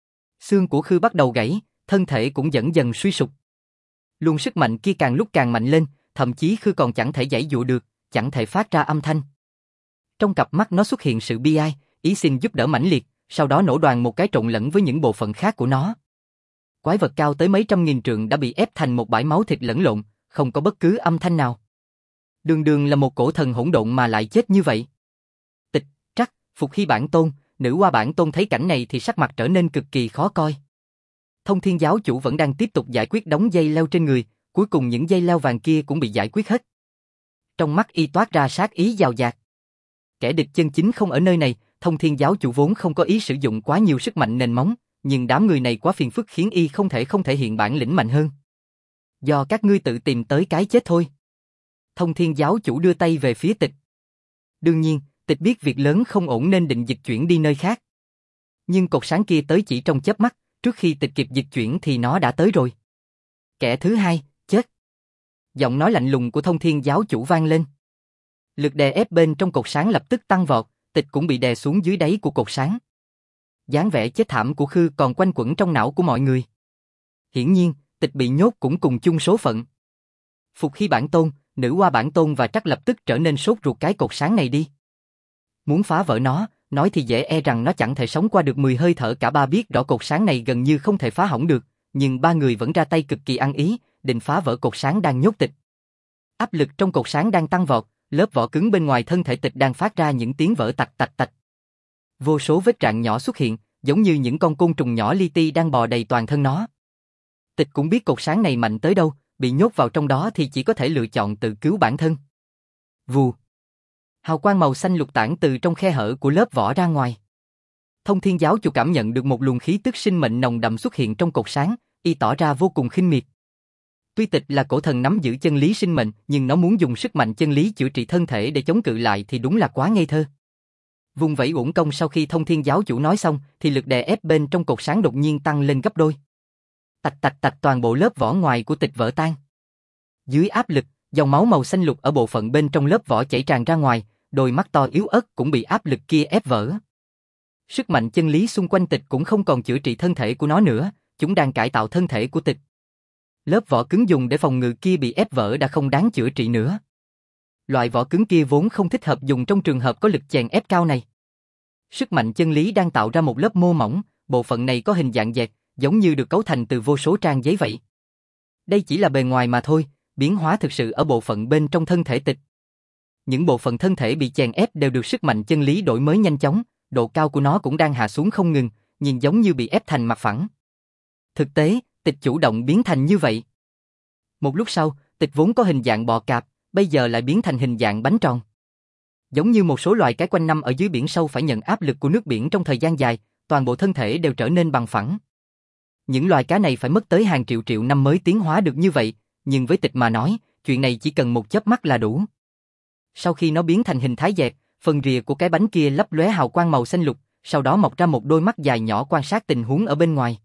Xương của Khư bắt đầu gãy, thân thể cũng dần dần suy sụp. Luồng sức mạnh kia càng lúc càng mạnh lên, thậm chí Khư còn chẳng thể giãy giụa được, chẳng thể phát ra âm thanh. Trong cặp mắt nó xuất hiện sự bi ai, ý xin giúp đỡ mãnh liệt, sau đó nổ đoàng một cái trộn lẫn với những bộ phận khác của nó. Quái vật cao tới mấy trăm nghìn trượng đã bị ép thành một bãi máu thịt lẫn lộn, không có bất cứ âm thanh nào. Đường đường là một cổ thần hỗn độn mà lại chết như vậy. Tịch, Trắc, Phục Hy Bản Tôn, Nữ Hoa Bản Tôn thấy cảnh này thì sắc mặt trở nên cực kỳ khó coi. Thông Thiên giáo chủ vẫn đang tiếp tục giải quyết đống dây leo trên người, cuối cùng những dây leo vàng kia cũng bị giải quyết hết. Trong mắt Y toát ra sát ý giàu dạt. Kẻ địch chân chính không ở nơi này, Thông Thiên giáo chủ vốn không có ý sử dụng quá nhiều sức mạnh nền móng, nhưng đám người này quá phiền phức khiến Y không thể hiện bản lĩnh mạnh hơn. Do các ngươi tự tìm tới cái chết thôi. Thông Thiên giáo chủ đưa tay về phía Tịch. Đương nhiên, Tịch biết việc lớn không ổn nên định dịch chuyển đi nơi khác. Nhưng cột sáng kia tới chỉ trong chớp mắt, trước khi Tịch kịp dịch chuyển thì nó đã tới rồi. Kẻ thứ hai, chết. Giọng nói lạnh lùng của Thông Thiên giáo chủ vang lên. Lực đè ép bên trong cột sáng lập tức tăng vọt, Tịch cũng bị đè xuống dưới đáy của cột sáng. Dáng vẻ chết thảm của Khư còn quanh quẩn trong não của mọi người. Hiển nhiên, Tịch bị nhốt cũng cùng chung số phận. Phục Hy bản tôn, Nữ Hoa bản tôn và Trắc lập tức trở nên sốt ruột cái cột sáng này đi. Muốn phá vỡ nó, nói thì dễ, e rằng nó chẳng thể sống qua được 10 hơi thở. Cả ba biết rõ cột sáng này gần như không thể phá hỏng được, nhưng ba người vẫn ra tay cực kỳ ăn ý, định phá vỡ cột sáng đang nhốt Tịch. Áp lực trong cột sáng đang tăng vọt, lớp vỏ cứng bên ngoài thân thể Tịch đang phát ra những tiếng vỡ tạch tạch tạch. Vô số vết rạn nhỏ xuất hiện, giống như những con côn trùng nhỏ li ti đang bò đầy toàn thân nó. Tịch cũng biết cột sáng này mạnh tới đâu, bị nhốt vào trong đó thì chỉ có thể lựa chọn tự cứu bản thân. Vù. Hào quang màu xanh lục tản từ trong khe hở của lớp vỏ ra ngoài. Thông Thiên giáo chủ cảm nhận được một luồng khí tức sinh mệnh nồng đậm xuất hiện trong cột sáng, y tỏ ra vô cùng khinh miệt. Tuy Tịch là cổ thần nắm giữ chân lý sinh mệnh, nhưng nó muốn dùng sức mạnh chân lý chữa trị thân thể để chống cự lại thì đúng là quá ngây thơ. Vùng vẫy uổng công. Sau khi Thông Thiên giáo chủ nói xong, thì lực đè ép bên trong cột sáng đột nhiên tăng lên gấp đôi. Tạch tạch tạch, toàn bộ lớp vỏ ngoài của Tịch vỡ tan. Dưới áp lực, dòng máu màu xanh lục ở bộ phận bên trong lớp vỏ chảy tràn ra ngoài, đôi mắt to yếu ớt cũng bị áp lực kia ép vỡ. Sức mạnh chân lý xung quanh Tịch cũng không còn chữa trị thân thể của nó nữa, chúng đang cải tạo thân thể của Tịch. Lớp vỏ cứng dùng để phòng ngự kia bị ép vỡ đã không đáng chữa trị nữa. Loại vỏ cứng kia vốn không thích hợp dùng trong trường hợp có lực chèn ép cao này. Sức mạnh chân lý đang tạo ra một lớp mô mỏng, bộ phận này có hình dạng dẹt, giống như được cấu thành từ vô số trang giấy vậy. Đây chỉ là bề ngoài mà thôi, biến hóa thực sự ở bộ phận bên trong thân thể Tịch. Những bộ phận thân thể bị chèn ép đều được sức mạnh chân lý đổi mới nhanh chóng, độ cao của nó cũng đang hạ xuống không ngừng, nhìn giống như bị ép thành mặt phẳng. Thực tế, Tịch chủ động biến thành như vậy. Một lúc sau, Tịch vốn có hình dạng bò cạp, bây giờ lại biến thành hình dạng bánh tròn. Giống như một số loài cá quanh năm ở dưới biển sâu phải nhận áp lực của nước biển trong thời gian dài, toàn bộ thân thể đều trở nên bằng phẳng. Những loài cá này phải mất tới hàng triệu triệu năm mới tiến hóa được như vậy, nhưng với Tịch mà nói, chuyện này chỉ cần một chớp mắt là đủ. Sau khi nó biến thành hình thái dẹt, phần rìa của cái bánh kia lấp lóe hào quang màu xanh lục, sau đó mọc ra một đôi mắt dài nhỏ quan sát tình huống ở bên ngoài.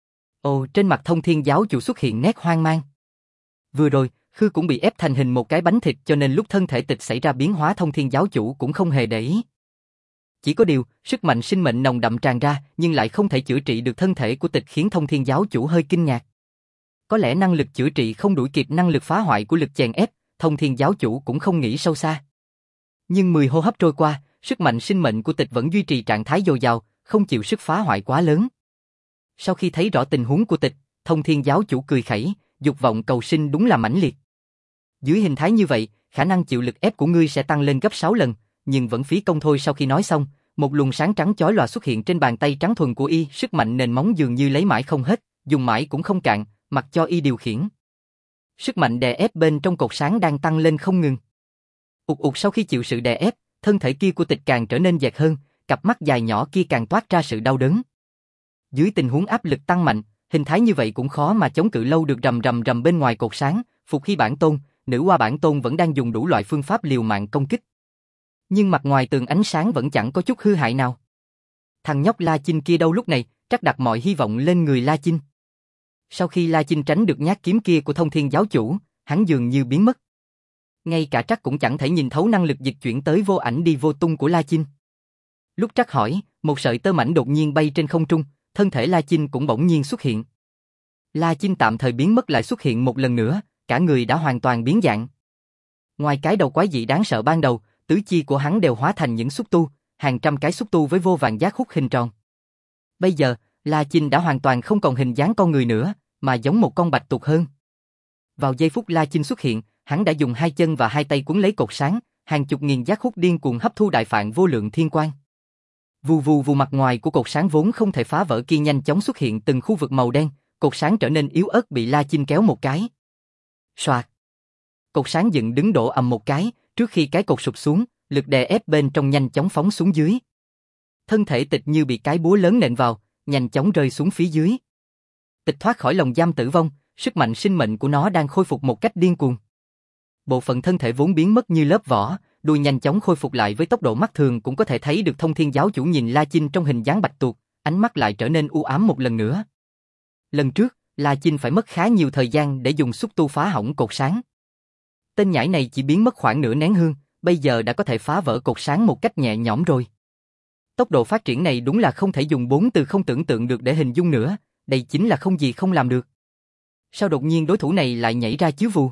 Ồ, trên mặt Thông Thiên giáo chủ xuất hiện nét hoang mang. Vừa rồi, Khư cũng bị ép thành hình một cái bánh thịt, cho nên lúc thân thể Tịch xảy ra biến hóa Thông Thiên giáo chủ cũng không hề để ý. Chỉ có điều, sức mạnh sinh mệnh nồng đậm tràn ra, nhưng lại không thể chữa trị được thân thể của Tịch, khiến Thông Thiên giáo chủ hơi kinh ngạc. Có lẽ năng lực chữa trị không đuổi kịp năng lực phá hoại của lực chèn ép, Thông Thiên giáo chủ cũng không nghĩ sâu xa. Nhưng 10 hô hấp trôi qua, sức mạnh sinh mệnh của Tịch vẫn duy trì trạng thái dồi dào, không chịu sức phá hoại quá lớn. Sau khi thấy rõ tình huống của Tịch, Thông Thiên giáo chủ cười khẩy, dục vọng cầu sinh đúng là mãnh liệt. Dưới hình thái như vậy, khả năng chịu lực ép của ngươi sẽ tăng lên gấp 6 lần, nhưng vẫn phí công thôi. Sau khi nói xong, một luồng sáng trắng chói lòa xuất hiện trên bàn tay trắng thuần của y, sức mạnh nền móng dường như lấy mãi không hết, dùng mãi cũng không cạn, mặc cho y điều khiển. Sức mạnh đè ép bên trong cột sáng đang tăng lên không ngừng. Ụt ụt, sau khi chịu sự đè ép, thân thể kia của Tịch càng trở nên dẹt hơn, cặp mắt dài nhỏ kia càng toát ra sự đau đớn. Dưới tình huống áp lực tăng mạnh, hình thái như vậy cũng khó mà chống cự lâu được. Rầm rầm rầm, bên ngoài cột sáng, Phục Hy bản tôn, Nữ Hoa bản tôn vẫn đang dùng đủ loại phương pháp liều mạng công kích. Nhưng mặt ngoài tường ánh sáng vẫn chẳng có chút hư hại nào. Thằng nhóc La Chinh kia đâu lúc này, Trắc đặt mọi hy vọng lên người La Chinh. Sau khi La Chinh tránh được nhát kiếm kia của Thông Thiên giáo chủ, hắn dường như biến mất. Ngay cả Trắc cũng chẳng thể nhìn thấu năng lực dịch chuyển tới vô ảnh đi vô tung của La Chinh. Lúc Trắc hỏi, một sợi tơ mảnh đột nhiên bay trên không trung, thân thể La Chinh cũng bỗng nhiên xuất hiện. La Chinh tạm thời biến mất lại xuất hiện một lần nữa, cả người đã hoàn toàn biến dạng. Ngoài cái đầu quái dị đáng sợ ban đầu, tứ chi của hắn đều hóa thành những xúc tu, hàng trăm cái xúc tu với vô vàn giác hút hình tròn. Bây giờ, La Chinh đã hoàn toàn không còn hình dáng con người nữa, mà giống một con bạch tuộc hơn. Vào giây phút La Chinh xuất hiện, hắn đã dùng hai chân và hai tay cuốn lấy cột sáng, hàng chục nghìn giác hút điên cuồng hấp thu đại phạn vô lượng thiên quang. Vù vù vù, mặt ngoài của cột sáng vốn không thể phá vỡ kia nhanh chóng xuất hiện từng khu vực màu đen, cột sáng trở nên yếu ớt bị La Chinh kéo một cái. Soạt. Cột sáng dựng đứng đổ ầm một cái, trước khi cái cột sụp xuống, lực đè ép bên trong nhanh chóng phóng xuống dưới. Thân thể Tịch như bị cái búa lớn nện vào, nhanh chóng rơi xuống phía dưới. Tịch thoát khỏi lồng giam tử vong, sức mạnh sinh mệnh của nó đang khôi phục một cách điên cuồng. Bộ phận thân thể vốn biến mất như lớp vỏ, đuôi nhanh chóng khôi phục lại với tốc độ mắt thường cũng có thể thấy được. Thông Thiên giáo chủ nhìn La Chinh trong hình dáng bạch tuộc, ánh mắt lại trở nên u ám một lần nữa. Lần trước, La Chinh phải mất khá nhiều thời gian để dùng xúc tu phá hỏng cột sáng. Tên nhãi này chỉ biến mất khoảng nửa nén hương, bây giờ đã có thể phá vỡ cột sáng một cách nhẹ nhõm rồi. Tốc độ phát triển này đúng là không thể dùng 4 từ không tưởng tượng được để hình dung nữa, đây chính là không gì không làm được. Sao đột nhiên đối thủ này lại nhảy ra chứ vù?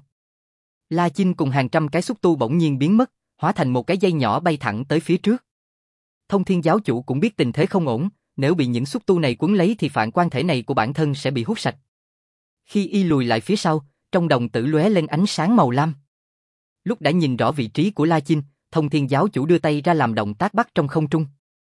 La Chinh cùng hàng trăm cái xúc tu bỗng nhiên biến mất, hóa thành một cái dây nhỏ bay thẳng tới phía trước. Thông Thiên giáo chủ cũng biết tình thế không ổn, nếu bị những xúc tu này quấn lấy thì phản quan thể này của bản thân sẽ bị hút sạch. Khi y lùi lại phía sau, trong đồng tử lóe lên ánh sáng màu lam. Lúc đã nhìn rõ vị trí của La Chinh, Thông Thiên giáo chủ đưa tay ra làm động tác bắt trong không trung.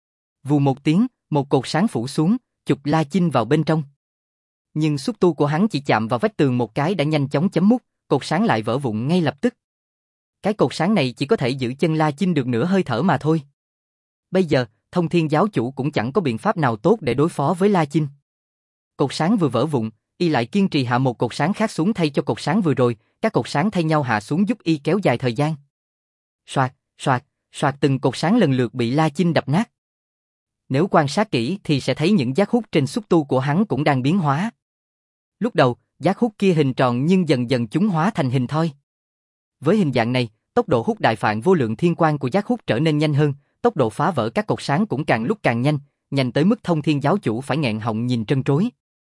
Vù một tiếng, một cột sáng phủ xuống, chụp La Chinh vào bên trong. Nhưng xúc tu của hắn chỉ chạm vào vách tường một cái đã nhanh chóng chấm mút, cột sáng lại vỡ vụn ngay lập tức. Cái cột sáng này chỉ có thể giữ chân La Chinh được nửa hơi thở mà thôi. Bây giờ, Thông Thiên giáo chủ cũng chẳng có biện pháp nào tốt để đối phó với La Chinh. Cột sáng vừa vỡ vụn, y lại kiên trì hạ một cột sáng khác xuống thay cho cột sáng vừa rồi, các cột sáng thay nhau hạ xuống giúp y kéo dài thời gian. Soạt, soạt, soạt từng cột sáng lần lượt bị La Chinh đập nát. Nếu quan sát kỹ thì sẽ thấy những giác hút trên xúc tu của hắn cũng đang biến hóa. Lúc đầu, giác hút kia hình tròn nhưng dần dần chúng hóa thành hình thoi. Với hình dạng này, tốc độ hút đại phạn vô lượng thiên quang của giác hút trở nên nhanh hơn, tốc độ phá vỡ các cột sáng cũng càng lúc càng nhanh, nhanh tới mức Thông Thiên giáo chủ phải nghẹn họng nhìn trân trối.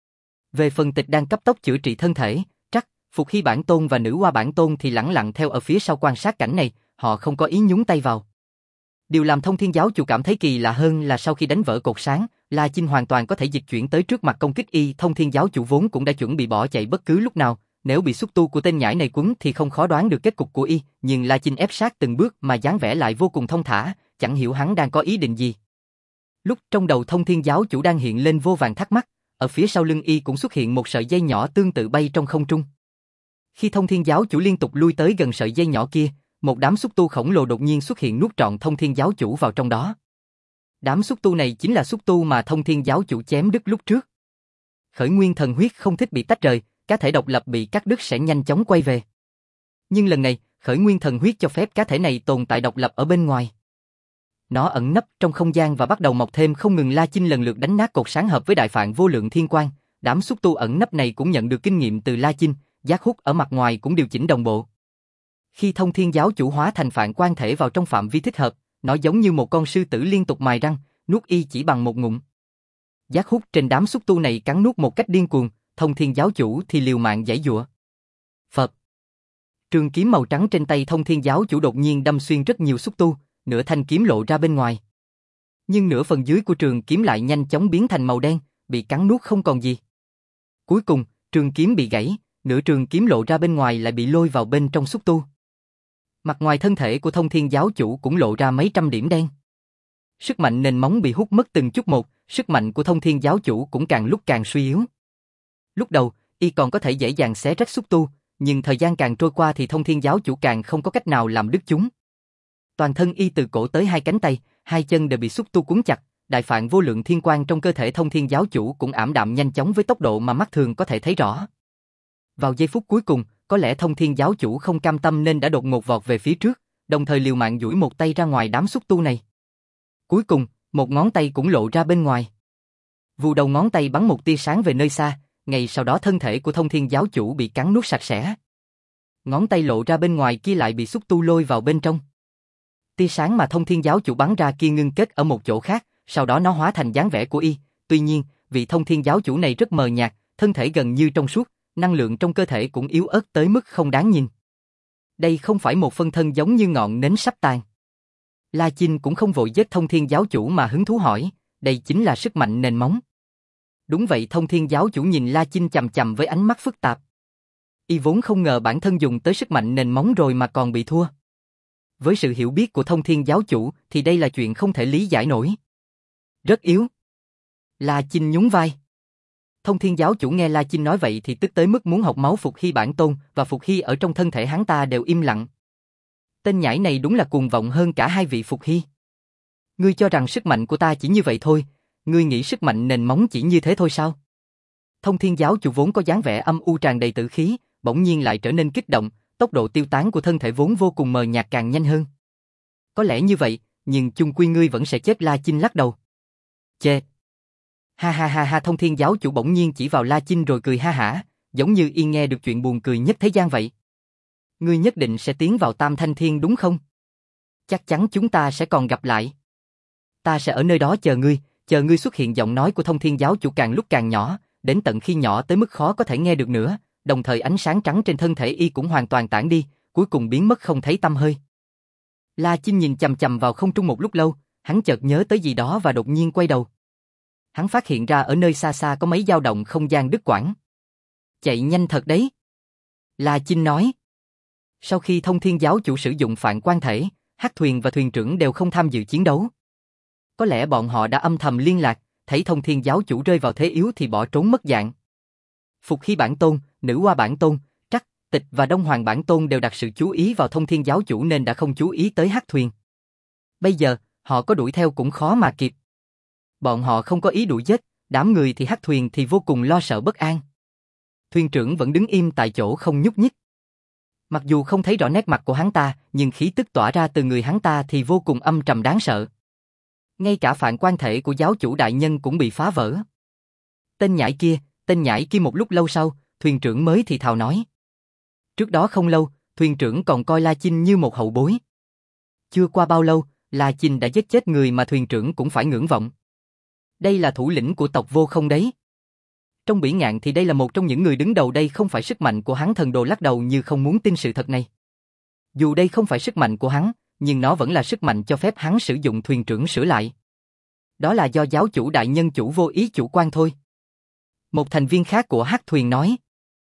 Về phần Tịch đang cấp tốc chữa trị thân thể, Trắc, Phục Hy bản tôn và Nữ Hoa bản tôn thì lẳng lặng theo ở phía sau quan sát cảnh này, họ không có ý nhúng tay vào. Điều làm Thông Thiên giáo chủ cảm thấy kỳ lạ hơn là sau khi đánh vỡ cột sáng, La Chinh hoàn toàn có thể dịch chuyển tới trước mặt công kích y. Thông Thiên giáo chủ vốn cũng đã chuẩn bị bỏ chạy bất cứ lúc nào, nếu bị xúc tu của tên nhãi này quấn thì không khó đoán được kết cục của y, nhưng La Chinh ép sát từng bước mà dáng vẻ lại vô cùng thông thả, chẳng hiểu hắn đang có ý định gì. Lúc trong đầu Thông Thiên giáo chủ đang hiện lên vô vàn thắc mắc, ở phía sau lưng y cũng xuất hiện một sợi dây nhỏ tương tự bay trong không trung. Khi Thông Thiên giáo chủ liên tục lui tới gần sợi dây nhỏ kia, một đám xúc tu khổng lồ đột nhiên xuất hiện nuốt trọn Thông Thiên giáo chủ vào trong đó. Đám xúc tu này chính là xúc tu mà Thông Thiên giáo chủ chém đứt lúc trước. Khởi nguyên thần huyết không thích bị tách rời, cá thể độc lập bị cắt đứt sẽ nhanh chóng quay về. Nhưng lần này, khởi nguyên thần huyết cho phép cá thể này tồn tại độc lập ở bên ngoài. Nó ẩn nấp trong không gian và bắt đầu mọc thêm không ngừng. La Chinh lần lượt đánh nát cột sáng hợp với đại phạn vô lượng thiên quang, đám xúc tu ẩn nấp này cũng nhận được kinh nghiệm từ La Chinh, giác hút ở mặt ngoài cũng điều chỉnh đồng bộ. Khi Thông Thiên giáo chủ hóa thành phạn quan thể vào trong phạm vi thích hợp, nó giống như một con sư tử liên tục mài răng, nuốt y chỉ bằng một ngụm. Giác hút trên đám xúc tu này cắn nuốt một cách điên cuồng, Thông Thiên giáo chủ thì liều mạng giãy giụa. Phật. Trường kiếm màu trắng trên tay Thông Thiên giáo chủ đột nhiên đâm xuyên rất nhiều xúc tu, nửa thanh kiếm lộ ra bên ngoài. Nhưng nửa phần dưới của trường kiếm lại nhanh chóng biến thành màu đen, bị cắn nuốt không còn gì. Cuối cùng, trường kiếm bị gãy, nửa trường kiếm lộ ra bên ngoài lại bị lôi vào bên trong xúc tu. Mặt ngoài thân thể của Thông Thiên giáo chủ cũng lộ ra mấy trăm điểm đen. Sức mạnh nền móng bị hút mất từng chút một, sức mạnh của Thông Thiên giáo chủ cũng càng lúc càng suy yếu. Lúc đầu, y còn có thể dễ dàng xé rách xúc tu, nhưng thời gian càng trôi qua thì Thông Thiên giáo chủ càng không có cách nào làm đứt chúng. Toàn thân y từ cổ tới hai cánh tay, hai chân đều bị xúc tu cuốn chặt, đại phạn vô lượng thiên quang trong cơ thể Thông Thiên giáo chủ cũng ảm đạm nhanh chóng với tốc độ mà mắt thường có thể thấy rõ. Vào giây phút cuối cùng, có lẽ Thông Thiên giáo chủ không cam tâm nên đã đột ngột vọt về phía trước, đồng thời liều mạng duỗi một tay ra ngoài đám xúc tu này. Cuối cùng, một ngón tay cũng lộ ra bên ngoài. Vù đầu ngón tay bắn một tia sáng về nơi xa, ngay sau đó thân thể của Thông Thiên giáo chủ bị cắn nuốt sạch sẽ. Ngón tay lộ ra bên ngoài kia lại bị xúc tu lôi vào bên trong. Tia sáng mà Thông Thiên giáo chủ bắn ra kia ngưng kết ở một chỗ khác, sau đó nó hóa thành dáng vẻ của y. Tuy nhiên, vị Thông Thiên giáo chủ này rất mờ nhạt, thân thể gần như trong suốt, năng lượng trong cơ thể cũng yếu ớt tới mức không đáng nhìn. Đây không phải một phân thân giống như ngọn nến sắp tàn. La Chinh cũng không vội giết Thông Thiên giáo chủ mà hứng thú hỏi, đây chính là sức mạnh nền móng. Đúng vậy, Thông Thiên giáo chủ nhìn La Chinh chằm chằm với ánh mắt phức tạp. Y vốn không ngờ bản thân dùng tới sức mạnh nền móng rồi mà còn bị thua. Với sự hiểu biết của Thông Thiên giáo chủ thì đây là chuyện không thể lý giải nổi. Rất yếu. La Chinh nhún vai. Thông Thiên giáo chủ nghe La Chinh nói vậy thì tức tới mức muốn học máu. Phục Hy bản tôn và Phục Hy ở trong thân thể hắn ta đều im lặng. Tên nhãi này đúng là cuồng vọng hơn cả hai vị Phục Hy. Ngươi cho rằng sức mạnh của ta chỉ như vậy thôi, ngươi nghĩ sức mạnh nền móng chỉ như thế thôi sao? Thông Thiên giáo chủ vốn có dáng vẻ âm u tràn đầy tử khí, bỗng nhiên lại trở nên kích động, tốc độ tiêu tán của thân thể vốn vô cùng mờ nhạt càng nhanh hơn. Có lẽ như vậy, nhưng chung quy ngươi vẫn sẽ chết. La Chinh lắc đầu. Chê. Ha ha ha ha. Thông Thiên giáo chủ bỗng nhiên chỉ vào La Chinh rồi cười ha hả, giống như y nghe được chuyện buồn cười nhất thế gian vậy. Ngươi nhất định sẽ tiến vào Tam Thanh Thiên đúng không? Chắc chắn chúng ta sẽ còn gặp lại. Ta sẽ ở nơi đó chờ ngươi xuất hiện. Giọng nói của Thông Thiên giáo chủ càng lúc càng nhỏ, đến tận khi nhỏ tới mức khó có thể nghe được nữa, đồng thời ánh sáng trắng trên thân thể y cũng hoàn toàn tản đi, cuối cùng biến mất không thấy tăm hơi. La Chinh nhìn chằm chằm vào không trung một lúc lâu, hắn chợt nhớ tới gì đó và đột nhiên quay đầu. Hắn phát hiện ra ở nơi xa xa có mấy dao động không gian đứt quãng. Chạy nhanh thật đấy. La Chinh nói. Sau khi Thông Thiên giáo chủ sử dụng Phạn Quan Thể, Hắc Thuyền và thuyền trưởng đều không tham dự chiến đấu. Có lẽ bọn họ đã âm thầm liên lạc, thấy Thông Thiên giáo chủ rơi vào thế yếu thì bỏ trốn mất dạng. Phục Hy bản tôn, Nữ Hoa bản tôn, Trắc, Tịch và Đông Hoàng bản tôn đều đặt sự chú ý vào Thông Thiên giáo chủ nên đã không chú ý tới Hắc Thuyền. Bây giờ, họ có đuổi theo cũng khó mà kịp. Bọn họ không có ý đuổi giết, đám người thì Hắc Thuyền thì vô cùng lo sợ bất an. Thuyền trưởng vẫn đứng im tại chỗ không nhúc nhích. Mặc dù không thấy rõ nét mặt của hắn ta, nhưng khí tức tỏa ra từ người hắn ta thì vô cùng âm trầm đáng sợ. Ngay cả Phạn Quan Thể của giáo chủ đại nhân cũng bị phá vỡ. Tên nhãi kia một lúc lâu sau, thuyền trưởng mới thì thào nói. Trước đó không lâu, thuyền trưởng còn coi La Chinh như một hậu bối. Chưa qua bao lâu, La Chinh đã giết chết người mà thuyền trưởng cũng phải ngưỡng vọng. Đây là thủ lĩnh của tộc Vô Không đấy. Trong Bỉ Ngạn thì đây là một trong những người đứng đầu, đây không phải sức mạnh của hắn. Thần Đồ lắc đầu như không muốn tin sự thật này. Dù đây không phải sức mạnh của hắn, nhưng nó vẫn là sức mạnh cho phép hắn sử dụng thuyền trưởng sửa lại. Đó là do giáo chủ đại nhân chủ vô ý chủ quan thôi. Một thành viên khác của Hắc Thuyền nói.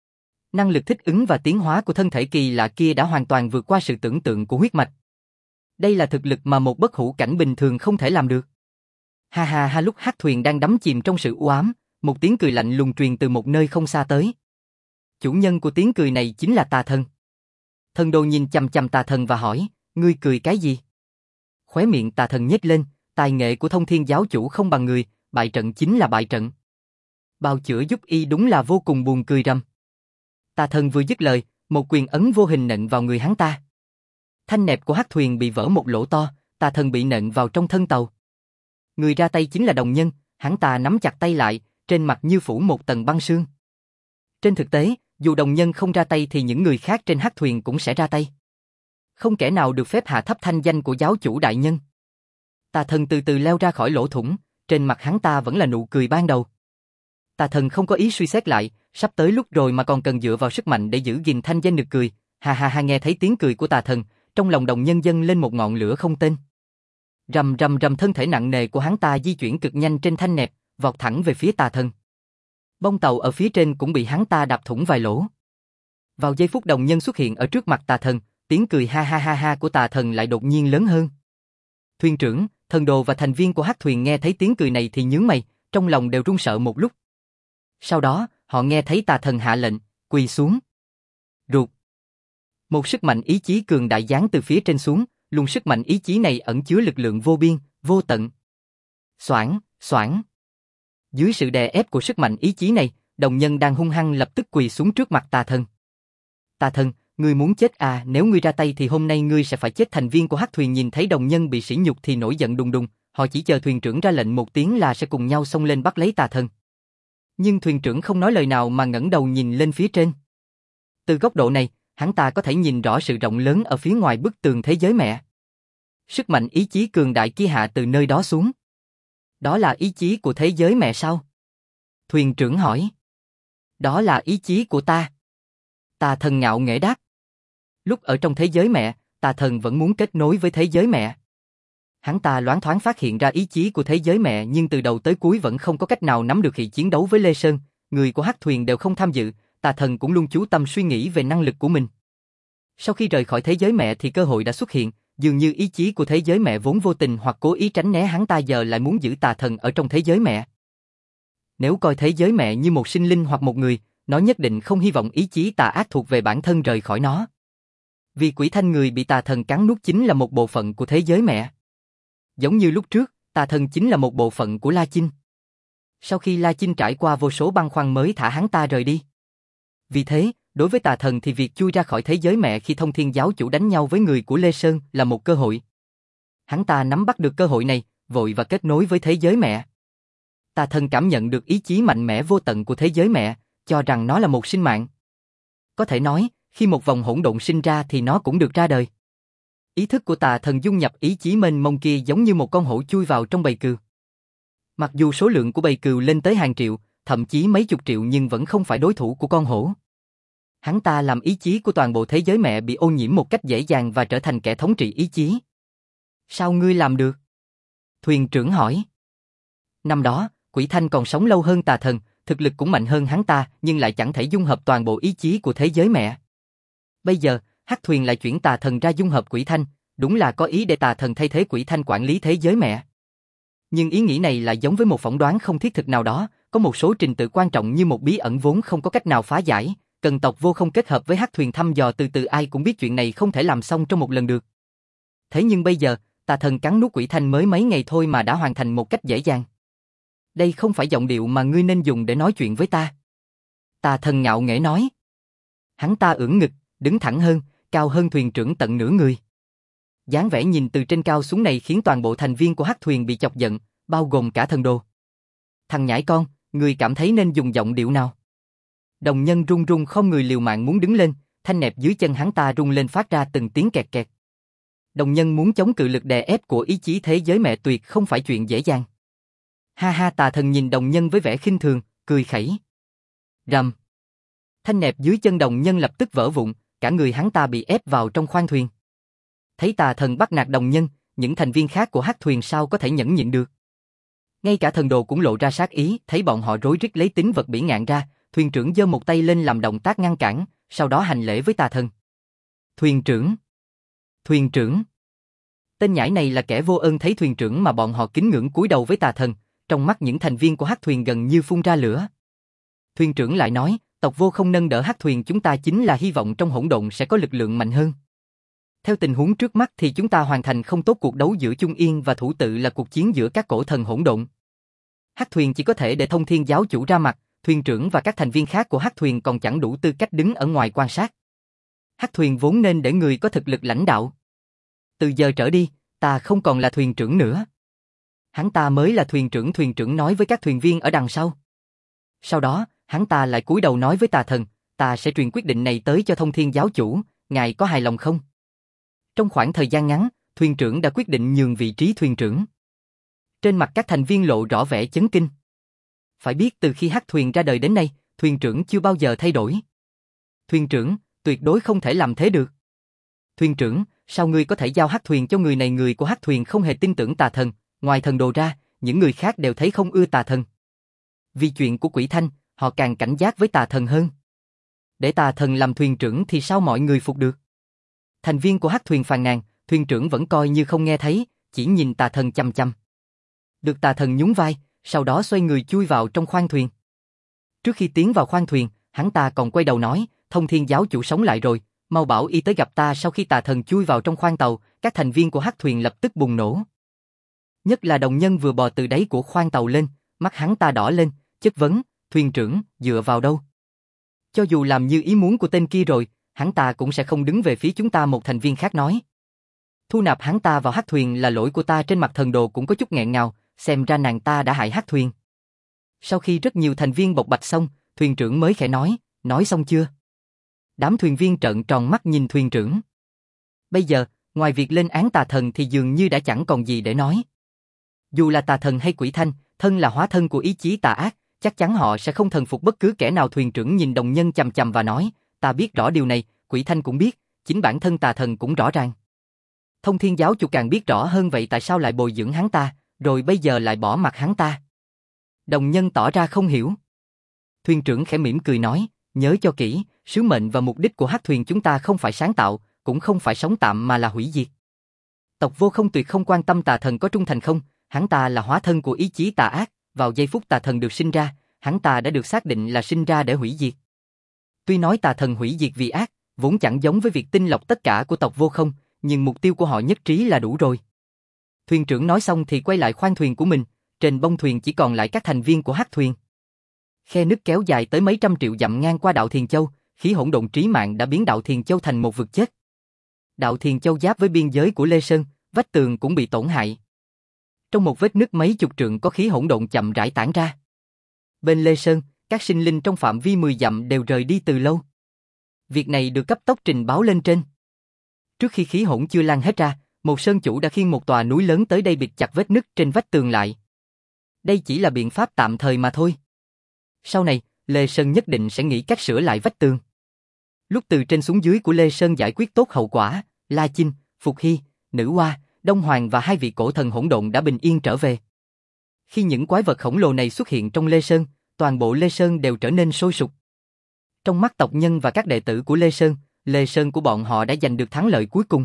Năng lực thích ứng và tiến hóa của thân thể kỳ lạ kia đã hoàn toàn vượt qua sự tưởng tượng của huyết mạch. Đây là thực lực mà một bất hủ cảnh bình thường không thể làm được. Ha ha ha, lúc Hắc Thuyền đang đắm chìm trong sự u ám, một tiếng cười lạnh lùng truyền từ một nơi không xa tới. Chủ nhân của tiếng cười này chính là Tà Thần. Thần Đồ nhìn chằm chằm Tà Thần và hỏi, ngươi cười cái gì? Khóe miệng Tà Thần nhếch lên, tài nghệ của Thông Thiên giáo chủ không bằng người, bại trận chính là bại trận. Bào chữa giúp y đúng là vô cùng buồn cười rầm. Tà Thần vừa dứt lời, một quyền ấn vô hình nện vào người hắn ta. Thanh nẹp của Hắc Thuyền bị vỡ một lỗ to, Tà Thần bị nện vào trong thân tàu. Người ra tay chính là Đồng Nhân, hắn ta nắm chặt tay lại, trên mặt như phủ một tầng băng sương. Trên thực tế, dù Đồng Nhân không ra tay thì những người khác trên Hắc Thuyền cũng sẽ ra tay. Không kẻ nào được phép hạ thấp thanh danh của giáo chủ đại nhân. Tà Thần từ từ leo ra khỏi lỗ thủng, trên mặt hắn ta vẫn là nụ cười ban đầu. Tà Thần không có ý suy xét lại, sắp tới lúc rồi mà còn cần dựa vào sức mạnh để giữ gìn thanh danh nực cười. Ha ha ha, nghe thấy tiếng cười của Tà Thần, trong lòng Đồng Nhân dâng lên một ngọn lửa không tên. Rầm rầm rầm, thân thể nặng nề của hắn ta di chuyển cực nhanh trên thanh nẹp, vọt thẳng về phía Tà Thần. Bông tàu ở phía trên cũng bị hắn ta đạp thủng vài lỗ. Vào giây phút Đồng Nhân xuất hiện ở trước mặt Tà Thần, tiếng cười ha ha ha ha của Tà Thần lại đột nhiên lớn hơn. Thuyền trưởng, Thần Đồ và thành viên của Hắc Thuyền nghe thấy tiếng cười này thì nhướng mày, trong lòng đều run sợ một lúc. Sau đó, họ nghe thấy Tà Thần hạ lệnh, quỳ xuống. Ruột. Một sức mạnh ý chí cường đại giáng từ phía trên xuống, luồng sức mạnh ý chí này ẩn chứa lực lượng vô biên, vô tận. Xoảng, xoảng. Dưới sự đè ép của sức mạnh ý chí này, Đồng Nhân đang hung hăng lập tức quỳ xuống trước mặt Tà Thần. Tà Thần, ngươi muốn chết à? Nếu ngươi ra tay thì hôm nay ngươi sẽ phải chết. Thành viên của Hắc Thuyền nhìn thấy Đồng Nhân bị sỉ nhục thì nổi giận đùng đùng, họ chỉ chờ thuyền trưởng ra lệnh một tiếng là sẽ cùng nhau xông lên bắt lấy Tà Thần. Nhưng thuyền trưởng không nói lời nào mà ngẩng đầu nhìn lên phía trên. Từ góc độ này, hắn ta có thể nhìn rõ sự rộng lớn ở phía ngoài bức tường thế giới mẹ. Sức mạnh ý chí cường đại kia hạ từ nơi đó xuống. Đó là ý chí của thế giới mẹ sao? Thuyền trưởng hỏi. Đó là ý chí của ta. Tà Thần ngạo nghễ đáp. Lúc ở trong thế giới mẹ, Tà Thần vẫn muốn kết nối với thế giới mẹ. Hắn ta loáng thoáng phát hiện ra ý chí của thế giới mẹ nhưng từ đầu tới cuối vẫn không có cách nào nắm được. Khi chiến đấu với Lê Sơn, người của Hắc Thuyền đều không tham dự, Tà Thần cũng luôn chú tâm suy nghĩ về năng lực của mình. Sau khi rời khỏi thế giới mẹ thì cơ hội đã xuất hiện, dường như ý chí của thế giới mẹ vốn vô tình hoặc cố ý tránh né hắn ta giờ lại muốn giữ Tà Thần ở trong thế giới mẹ. Nếu coi thế giới mẹ như một sinh linh hoặc một người, nó nhất định không hy vọng ý chí tà ác thuộc về bản thân rời khỏi nó. Vì quỷ thanh người bị Tà Thần cắn nuốt chính là một bộ phận của thế giới mẹ. Giống như lúc trước, Tà Thần chính là một bộ phận của La Chinh. Sau khi La Chinh trải qua vô số băn khoăn mới thả hắn ta rời đi. Vì thế, đối với Tà Thần thì việc chui ra khỏi thế giới mẹ khi Thông Thiên giáo chủ đánh nhau với người của Lê Sơn là một cơ hội. Hắn ta nắm bắt được cơ hội này, vội và kết nối với thế giới mẹ. Tà Thần cảm nhận được ý chí mạnh mẽ vô tận của thế giới mẹ, cho rằng nó là một sinh mạng. Có thể nói, Khi một vòng hỗn độn sinh ra thì nó cũng được ra đời. Ý thức của tà thần dung nhập ý chí mênh mông kia giống như một con hổ chui vào trong bầy cừu. Mặc dù số lượng của bầy cừu lên tới hàng triệu, thậm chí mấy chục triệu nhưng vẫn không phải đối thủ của con hổ. Hắn ta làm ý chí của toàn bộ thế giới mẹ bị ô nhiễm một cách dễ dàng và trở thành kẻ thống trị ý chí. Sao ngươi làm được? Thuyền trưởng hỏi. Năm đó, Quỷ Thanh còn sống lâu hơn tà thần, thực lực cũng mạnh hơn hắn ta nhưng lại chẳng thể dung hợp toàn bộ ý chí của thế giới mẹ. Bây giờ, Hắc Thuyền lại chuyển tà thần ra dung hợp Quỷ Thanh, đúng là có ý để tà thần thay thế Quỷ Thanh quản lý thế giới mẹ. Nhưng ý nghĩ này lại giống với một phỏng đoán không thiết thực nào đó, có một số trình tự quan trọng như một bí ẩn vốn không có cách nào phá giải, cần tộc vô không kết hợp với Hắc Thuyền thăm dò từ từ ai cũng biết chuyện này không thể làm xong trong một lần được. Thế nhưng bây giờ, tà thần cắn nuốt Quỷ Thanh mới mấy ngày thôi mà đã hoàn thành một cách dễ dàng. Đây không phải giọng điệu mà ngươi nên dùng để nói chuyện với ta. Tà thần ngạo nghễ nói. Hắn ta ưỡn ngực, đứng thẳng hơn, cao hơn thuyền trưởng tận nửa người. Dáng vẻ nhìn từ trên cao xuống này khiến toàn bộ thành viên của Hắc Thuyền bị chọc giận, bao gồm cả thần đồ. Thằng nhãi con, ngươi cảm thấy nên dùng giọng điệu nào? Đồng nhân run run không người liều mạng muốn đứng lên, thanh nẹp dưới chân hắn ta rung lên phát ra từng tiếng kẹt kẹt. Đồng nhân muốn chống cự lực đè ép của ý chí thế giới mẹ tuyệt không phải chuyện dễ dàng. Ha ha, tà thần nhìn đồng nhân với vẻ khinh thường, cười khẩy. Rầm. Thanh nẹp dưới chân đồng nhân lập tức vỡ vụn, cả người hắn ta bị ép vào trong khoang thuyền. Thấy tà thần bắt nạt đồng nhân, những thành viên khác của Hắc Thuyền sao có thể nhẫn nhịn được. Ngay cả thần đồ cũng lộ ra sát ý, thấy bọn họ rối rít lấy tính vật bỉ ngạn ra, thuyền trưởng giơ một tay lên làm động tác ngăn cản, sau đó hành lễ với tà thần. Thuyền trưởng. Thuyền trưởng. Tên nhãi này là kẻ vô ơn, thấy thuyền trưởng mà bọn họ kính ngưỡng cúi đầu với tà thần, trong mắt những thành viên của Hắc Thuyền gần như phun ra lửa. Thuyền trưởng lại nói, tộc vô không nâng đỡ Hắc Thuyền chúng ta chính là hy vọng trong hỗn độn sẽ có lực lượng mạnh hơn. Theo tình huống trước mắt thì chúng ta hoàn thành không tốt cuộc đấu giữa Trung Yên và Thủ Tự là cuộc chiến giữa các cổ thần hỗn độn. Hắc Thuyền chỉ có thể để Thông Thiên giáo chủ ra mặt, thuyền trưởng và các thành viên khác của Hắc Thuyền còn chẳng đủ tư cách đứng ở ngoài quan sát. Hắc Thuyền vốn nên để người có thực lực lãnh đạo. Từ giờ trở đi, ta không còn là thuyền trưởng nữa. Hắn ta mới là thuyền trưởng nói với các thuyền viên ở đằng sau. Sau đó, hắn ta lại cúi đầu nói với tà thần, ta sẽ truyền quyết định này tới cho Thông Thiên giáo chủ, ngài có hài lòng không? Trong khoảng thời gian ngắn, thuyền trưởng đã quyết định nhường vị trí thuyền trưởng. Trên mặt các thành viên lộ rõ vẻ chấn kinh. Phải biết từ khi Hắc Thuyền ra đời đến nay, thuyền trưởng chưa bao giờ thay đổi. Thuyền trưởng, tuyệt đối không thể làm thế được. Thuyền trưởng, sao ngươi có thể giao Hắc Thuyền cho người này? Người của Hắc Thuyền không hề tin tưởng tà thần, ngoài thần đồ ra, những người khác đều thấy không ưa tà thần. Vì chuyện của Quỷ Thanh, họ càng cảnh giác với tà thần hơn. Để tà thần làm thuyền trưởng thì sao mọi người phục được? Thành viên của Hắc Thuyền phàn nàn, thuyền trưởng vẫn coi như không nghe thấy, chỉ nhìn tà thần chăm chăm. Được tà thần nhún vai, sau đó xoay người chui vào trong khoang thuyền. Trước khi tiến vào khoang thuyền, hắn ta còn quay đầu nói, Thông Thiên giáo chủ sống lại rồi, mau bảo y tới gặp ta. Sau khi tà thần chui vào trong khoang tàu, các thành viên của Hắc Thuyền lập tức bùng nổ. Nhất là đồng nhân vừa bò từ đáy của khoang tàu lên, mắt hắn ta đỏ lên, chất vấn, thuyền trưởng, dựa vào đâu? Cho dù làm như ý muốn của tên kia rồi, hắn ta cũng sẽ không đứng về phía chúng ta. Một thành viên khác nói. Thu nạp hắn ta vào Hắc Thuyền là lỗi của ta. Trên mặt thần đồ cũng có chút nghẹn ngào, xem ra nàng ta đã hại Hắc Thuyền. Sau khi rất nhiều thành viên bộc bạch xong, thuyền trưởng mới khẽ nói xong chưa? Đám thuyền viên trợn tròn mắt nhìn thuyền trưởng. Bây giờ, ngoài việc lên án tà thần thì dường như đã chẳng còn gì để nói. Dù là tà thần hay Quỷ Thanh, thân là hóa thân của ý chí tà ác, chắc chắn họ sẽ không thần phục bất cứ kẻ nào. Thuyền trưởng nhìn đồng nhân chằm chằm và nói, ta biết rõ điều này, Quỷ Thanh cũng biết, chính bản thân tà thần cũng rõ ràng. Thông Thiên giáo chủ càng biết rõ hơn, vậy tại sao lại bồi dưỡng hắn ta, rồi bây giờ lại bỏ mặc hắn ta? Đồng nhân tỏ ra không hiểu. Thuyền trưởng khẽ mỉm cười nói, nhớ cho kỹ, sứ mệnh và mục đích của Hắc Thuyền chúng ta không phải sáng tạo, cũng không phải sống tạm mà là hủy diệt. Tộc vô không tuyệt không quan tâm tà thần có trung thành không, hắn ta là hóa thân của ý chí tà ác, vào giây phút tà thần được sinh ra, hắn ta đã được xác định là sinh ra để hủy diệt. Tuy nói tà thần hủy diệt vì ác, vốn chẳng giống với việc tinh lọc tất cả của tộc vô không, nhưng mục tiêu của họ nhất trí là đủ rồi. Thuyền trưởng nói xong thì quay lại khoang thuyền của mình, trên bông thuyền chỉ còn lại các thành viên của Hắc Thuyền. Khe nứt kéo dài tới mấy trăm triệu dặm ngang qua Đạo Thiền Châu, khí hỗn độn trí mạng đã biến Đạo Thiền Châu thành một vực chết. Đạo Thiền Châu giáp với biên giới của Lê Sơn, vách tường cũng bị tổn hại. Trong một vết nứt mấy chục trượng có khí hỗn độn chậm rãi tản ra. Bên Lê Sơn, các sinh linh trong phạm vi 10 dặm đều rời đi từ lâu. Việc này được cấp tốc trình báo lên trên. Trước khi khí hỗn chưa lan hết ra, một sơn chủ đã khiêng một tòa núi lớn tới đây bịt chặt vết nứt trên vách tường lại. Đây chỉ là biện pháp tạm thời mà thôi. Sau này, Lê Sơn nhất định sẽ nghĩ cách sửa lại vách tường. Lúc từ trên xuống dưới của Lê Sơn giải quyết tốt hậu quả, La Chinh, Phục Hy, Nữ Hoa, Đông Hoàng và hai vị cổ thần hỗn độn đã bình yên trở về. Khi những quái vật khổng lồ này xuất hiện trong Lê Sơn, toàn bộ Lê Sơn đều trở nên sôi sục. Trong mắt tộc nhân và các đệ tử của Lê Sơn của bọn họ đã giành được thắng lợi cuối cùng.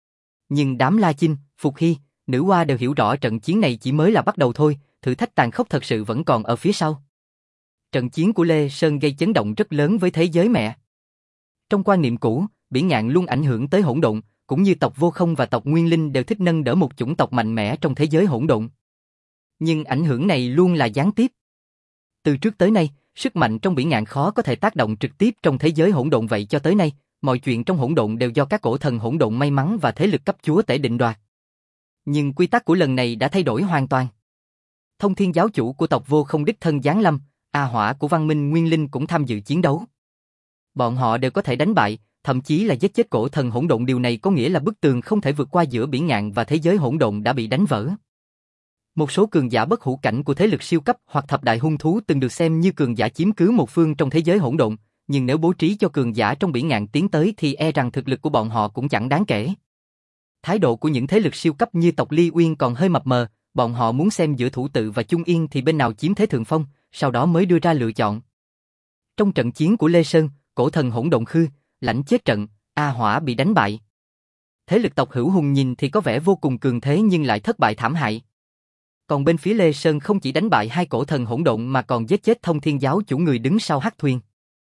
Nhưng đám La Chinh, Phục Hy, Nữ Hoa đều hiểu rõ trận chiến này chỉ mới là bắt đầu thôi, thử thách tàn khốc thật sự vẫn còn ở phía sau. Trận chiến của Lê Sơn gây chấn động rất lớn với thế giới mẹ. Trong quan niệm cũ, Bỉ Ngạn luôn ảnh hưởng tới hỗn độn, cũng như tộc Vô Không và tộc Nguyên Linh đều thích nâng đỡ một chủng tộc mạnh mẽ trong thế giới hỗn độn. Nhưng ảnh hưởng này luôn là gián tiếp. Từ trước tới nay, sức mạnh trong Bỉ Ngạn khó có thể tác động trực tiếp trong thế giới hỗn độn, vậy cho tới nay, mọi chuyện trong hỗn độn đều do các cổ thần hỗn độn may mắn và thế lực cấp chúa tể định đoạt. Nhưng quy tắc của lần này đã thay đổi hoàn toàn. Thông Thiên giáo chủ của tộc Vô Không đích thân giáng lâm, A Hỏa của văn minh Nguyên Linh cũng tham dự chiến đấu. Bọn họ đều có thể đánh bại, thậm chí là giết chết cổ thần hỗn độn, điều này có nghĩa là bức tường không thể vượt qua giữa Bỉ Ngạn và thế giới hỗn độn đã bị đánh vỡ. Một số cường giả bất hủ cảnh của thế lực siêu cấp hoặc thập đại hung thú từng được xem như cường giả chiếm cứ một phương trong thế giới hỗn độn, nhưng nếu bố trí cho cường giả trong Bỉ Ngạn tiến tới thì e rằng thực lực của bọn họ cũng chẳng đáng kể. Thái độ của những thế lực siêu cấp như tộc Ly Uyên còn hơi mập mờ, bọn họ muốn xem giữa Thủ Tự và Chung Yên thì bên nào chiếm thế thượng phong, sau đó mới đưa ra lựa chọn. Trong trận chiến của Lê Sơn, cổ thần hỗn độn Khư, Lãnh chết trận, A Hỏa bị đánh bại. Thế lực tộc Hữu Hùng nhìn thì có vẻ vô cùng cường thế nhưng lại thất bại thảm hại. Còn bên phía Lê Sơn không chỉ đánh bại hai cổ thần hỗn độn mà còn giết chết Thông Thiên giáo chủ người đứng sau Hắc Thuyền.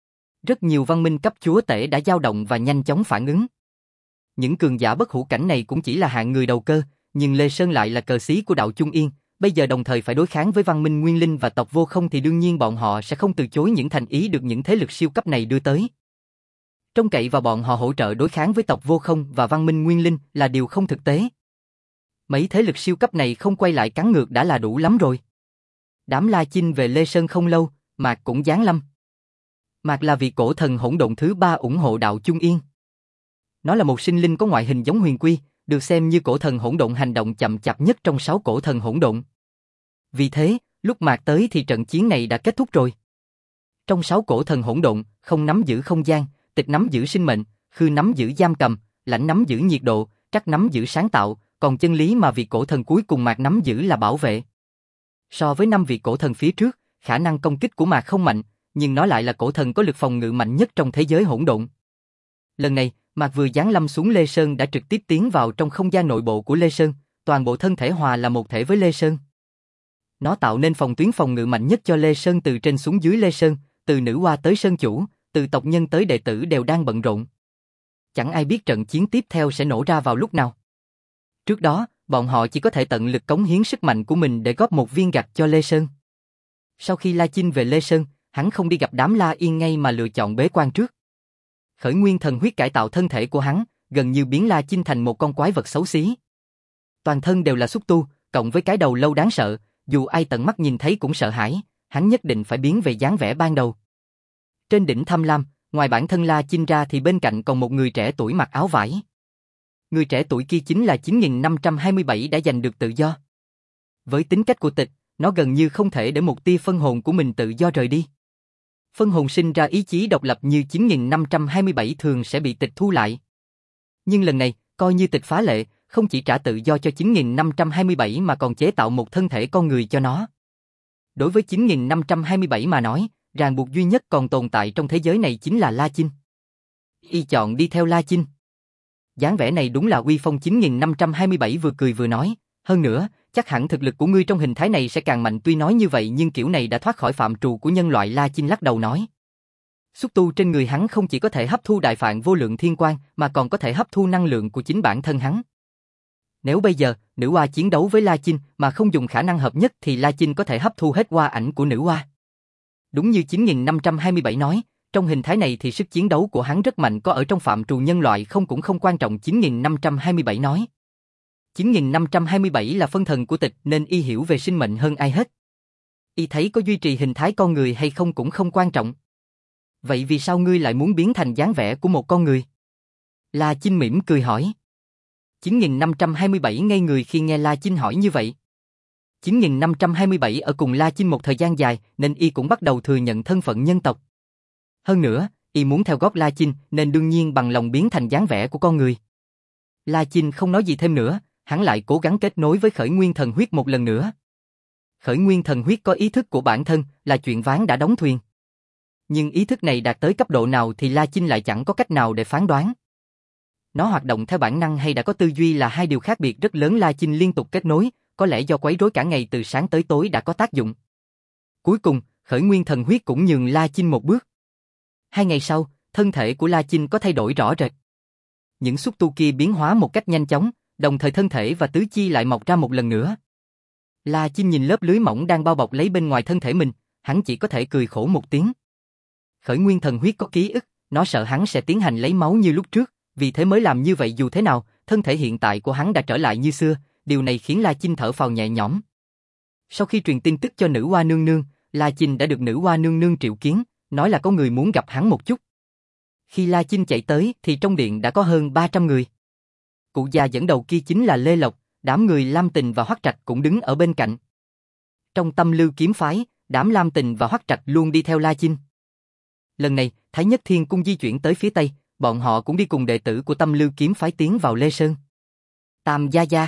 Rất nhiều văn minh cấp chúa tể đã dao động và nhanh chóng phản ứng. Những cường giả bất hủ cảnh này cũng chỉ là hạng người đầu cơ, nhưng Lê Sơn lại là cờ xí của đạo Chung Yên, bây giờ đồng thời phải đối kháng với văn minh Nguyên Linh và tộc Vô Không thì đương nhiên bọn họ sẽ không từ chối những thành ý được những thế lực siêu cấp này đưa tới. Trông cậy vào bọn họ hỗ trợ đối kháng với tộc Vô Không và văn minh Nguyên Linh là điều không thực tế. Mấy thế lực siêu cấp này không quay lại cắn ngược đã là đủ lắm rồi. Đám La Chinh về Lê Sơn không lâu, Mạc cũng giáng lâm. Mạc là vị cổ thần hỗn độn thứ 3 ủng hộ đạo Chung Yên. Nó là một sinh linh có ngoại hình giống huyền quy, được xem như cổ thần hỗn độn hành động chậm chạp nhất trong 6 cổ thần hỗn độn. Vì thế, lúc Mạc tới thì trận chiến này đã kết thúc rồi. Trong 6 cổ thần hỗn độn, Không nắm giữ không gian, Tịch nắm giữ sinh mệnh, Khư nắm giữ giam cầm, Lãnh nắm giữ nhiệt độ, Trắc nắm giữ sáng tạo, còn chân lý mà vị cổ thần cuối cùng Mạc nắm giữ là bảo vệ. So với 5 vị cổ thần phía trước, khả năng công kích của Mạc không mạnh, nhưng nó lại là cổ thần có lực phòng ngự mạnh nhất trong thế giới hỗn độn. Lần này, Mạc vừa giáng lâm xuống Lê Sơn đã trực tiếp tiến vào trong không gian nội bộ của Lê Sơn, toàn bộ thân thể hòa là một thể với Lê Sơn. Nó tạo nên phòng tuyến phòng ngự mạnh nhất cho Lê Sơn từ trên xuống dưới Lê Sơn, từ Nữ Hoa tới Sơn Chủ, từ tộc nhân tới đệ tử đều đang bận rộn. Chẳng ai biết trận chiến tiếp theo sẽ nổ ra vào lúc nào. Trước đó, bọn họ chỉ có thể tận lực cống hiến sức mạnh của mình để góp một viên gạch cho Lê Sơn. Sau khi La Chinh về Lê Sơn, hắn không đi gặp đám La Yên ngay mà lựa chọn bế quan trước. Khởi nguyên thần huyết cải tạo thân thể của hắn, gần như biến La Chinh thành một con quái vật xấu xí. Toàn thân đều là xúc tu, cộng với cái đầu lâu đáng sợ, dù ai tận mắt nhìn thấy cũng sợ hãi, hắn nhất định phải biến về dáng vẻ ban đầu. Trên đỉnh Tham Lam, ngoài bản thân La Chinh ra thì bên cạnh còn một người trẻ tuổi mặc áo vải. Người trẻ tuổi kia chính là 9527 đã giành được tự do. Với tính cách của Tịch, nó gần như không thể để một tia phân hồn của mình tự do rời đi. Phân hồn sinh ra ý chí độc lập như 9527 thường sẽ bị Tịch thu lại. Nhưng lần này, coi như Tịch phá lệ, không chỉ trả tự do cho 9527 mà còn chế tạo một thân thể con người cho nó. Đối với 9527 mà nói, ràng buộc duy nhất còn tồn tại trong thế giới này chính là La Chinh. Y chọn đi theo La Chinh. Dáng vẻ này đúng là uy phong. 9527 vừa cười vừa nói, hơn nữa, chắc hẳn thực lực của ngươi trong hình thái này sẽ càng mạnh. Tuy nói như vậy nhưng kiểu này đã thoát khỏi phạm trù của nhân loại. La Chinh lắc đầu nói. Xúc tu trên người hắn không chỉ có thể hấp thu đại phạn vô lượng thiên quang mà còn có thể hấp thu năng lượng của chính bản thân hắn. Nếu bây giờ, Nữ Hoa chiến đấu với La Chinh mà không dùng khả năng hợp nhất thì La Chinh có thể hấp thu hết hoa ảnh của Nữ Hoa. Đúng như 9527 nói, trong hình thái này thì sức chiến đấu của hắn rất mạnh, có ở trong phạm trù nhân loại không cũng không quan trọng. 9527 nói. 9527 là phân thần của Tịch nên y hiểu về sinh mệnh hơn ai hết. Y thấy có duy trì hình thái con người hay không cũng không quan trọng. Vậy vì sao ngươi lại muốn biến thành dáng vẻ của một con người? La Chinh mỉm cười hỏi. 9527 ngây người khi nghe La Chinh hỏi như vậy. 9527 ở cùng La Chinh một thời gian dài nên y cũng bắt đầu thừa nhận thân phận nhân tộc. Hơn nữa, y muốn theo gót La Chinh nên đương nhiên bằng lòng biến thành dáng vẻ của con người. La Chinh không nói gì thêm nữa, hắn lại cố gắng kết nối với khởi nguyên thần huyết một lần nữa. Khởi nguyên thần huyết có ý thức của bản thân là chuyện ván đã đóng thuyền. Nhưng ý thức này đạt tới cấp độ nào thì La Chinh lại chẳng có cách nào để phán đoán. Nó hoạt động theo bản năng hay đã có tư duy là hai điều khác biệt rất lớn. La Chinh liên tục kết nối, có lẽ do quấy rối cả ngày từ sáng tới tối đã có tác dụng. Cuối cùng, khởi nguyên thần huyết cũng nhường La Chinh một bước. 2 ngày sau, thân thể của La Chinh có thay đổi rõ rệt. Những xúc tu kia biến hóa một cách nhanh chóng, đồng thời thân thể và tứ chi lại mọc ra một lần nữa. La Chinh nhìn lớp lưới mỏng đang bao bọc lấy bên ngoài thân thể mình, hắn chỉ có thể cười khổ một tiếng. Khởi nguyên thần huyết có ký ức, nó sợ hắn sẽ tiến hành lấy máu như lúc trước, vì thế mới làm như vậy. Dù thế nào, thân thể hiện tại của hắn đã trở lại như xưa, điều này khiến La Chinh thở phào nhẹ nhõm. Sau khi truyền tin tức cho nữ hoa nương nương, La Chinh đã được nữ hoa nương nương triệu kiến, nói là có người muốn gặp hắn một chút. Khi La Chinh chạy tới thì trong điện đã có hơn 300 người. Cụ già dẫn đầu kia chính là Lê Lộc, đám người Lam Tình và Hoắc Trạch cũng đứng ở bên cạnh. Trong Tâm Lưu kiếm phái, đám Lam Tình và Hoắc Trạch luôn đi theo La Chinh. Lần này, Thái Nhất Thiên Cung di chuyển tới phía Tây, bọn họ cũng đi cùng đệ tử của Tâm Lưu kiếm phái tiến vào Lê Sơn. Tam gia gia.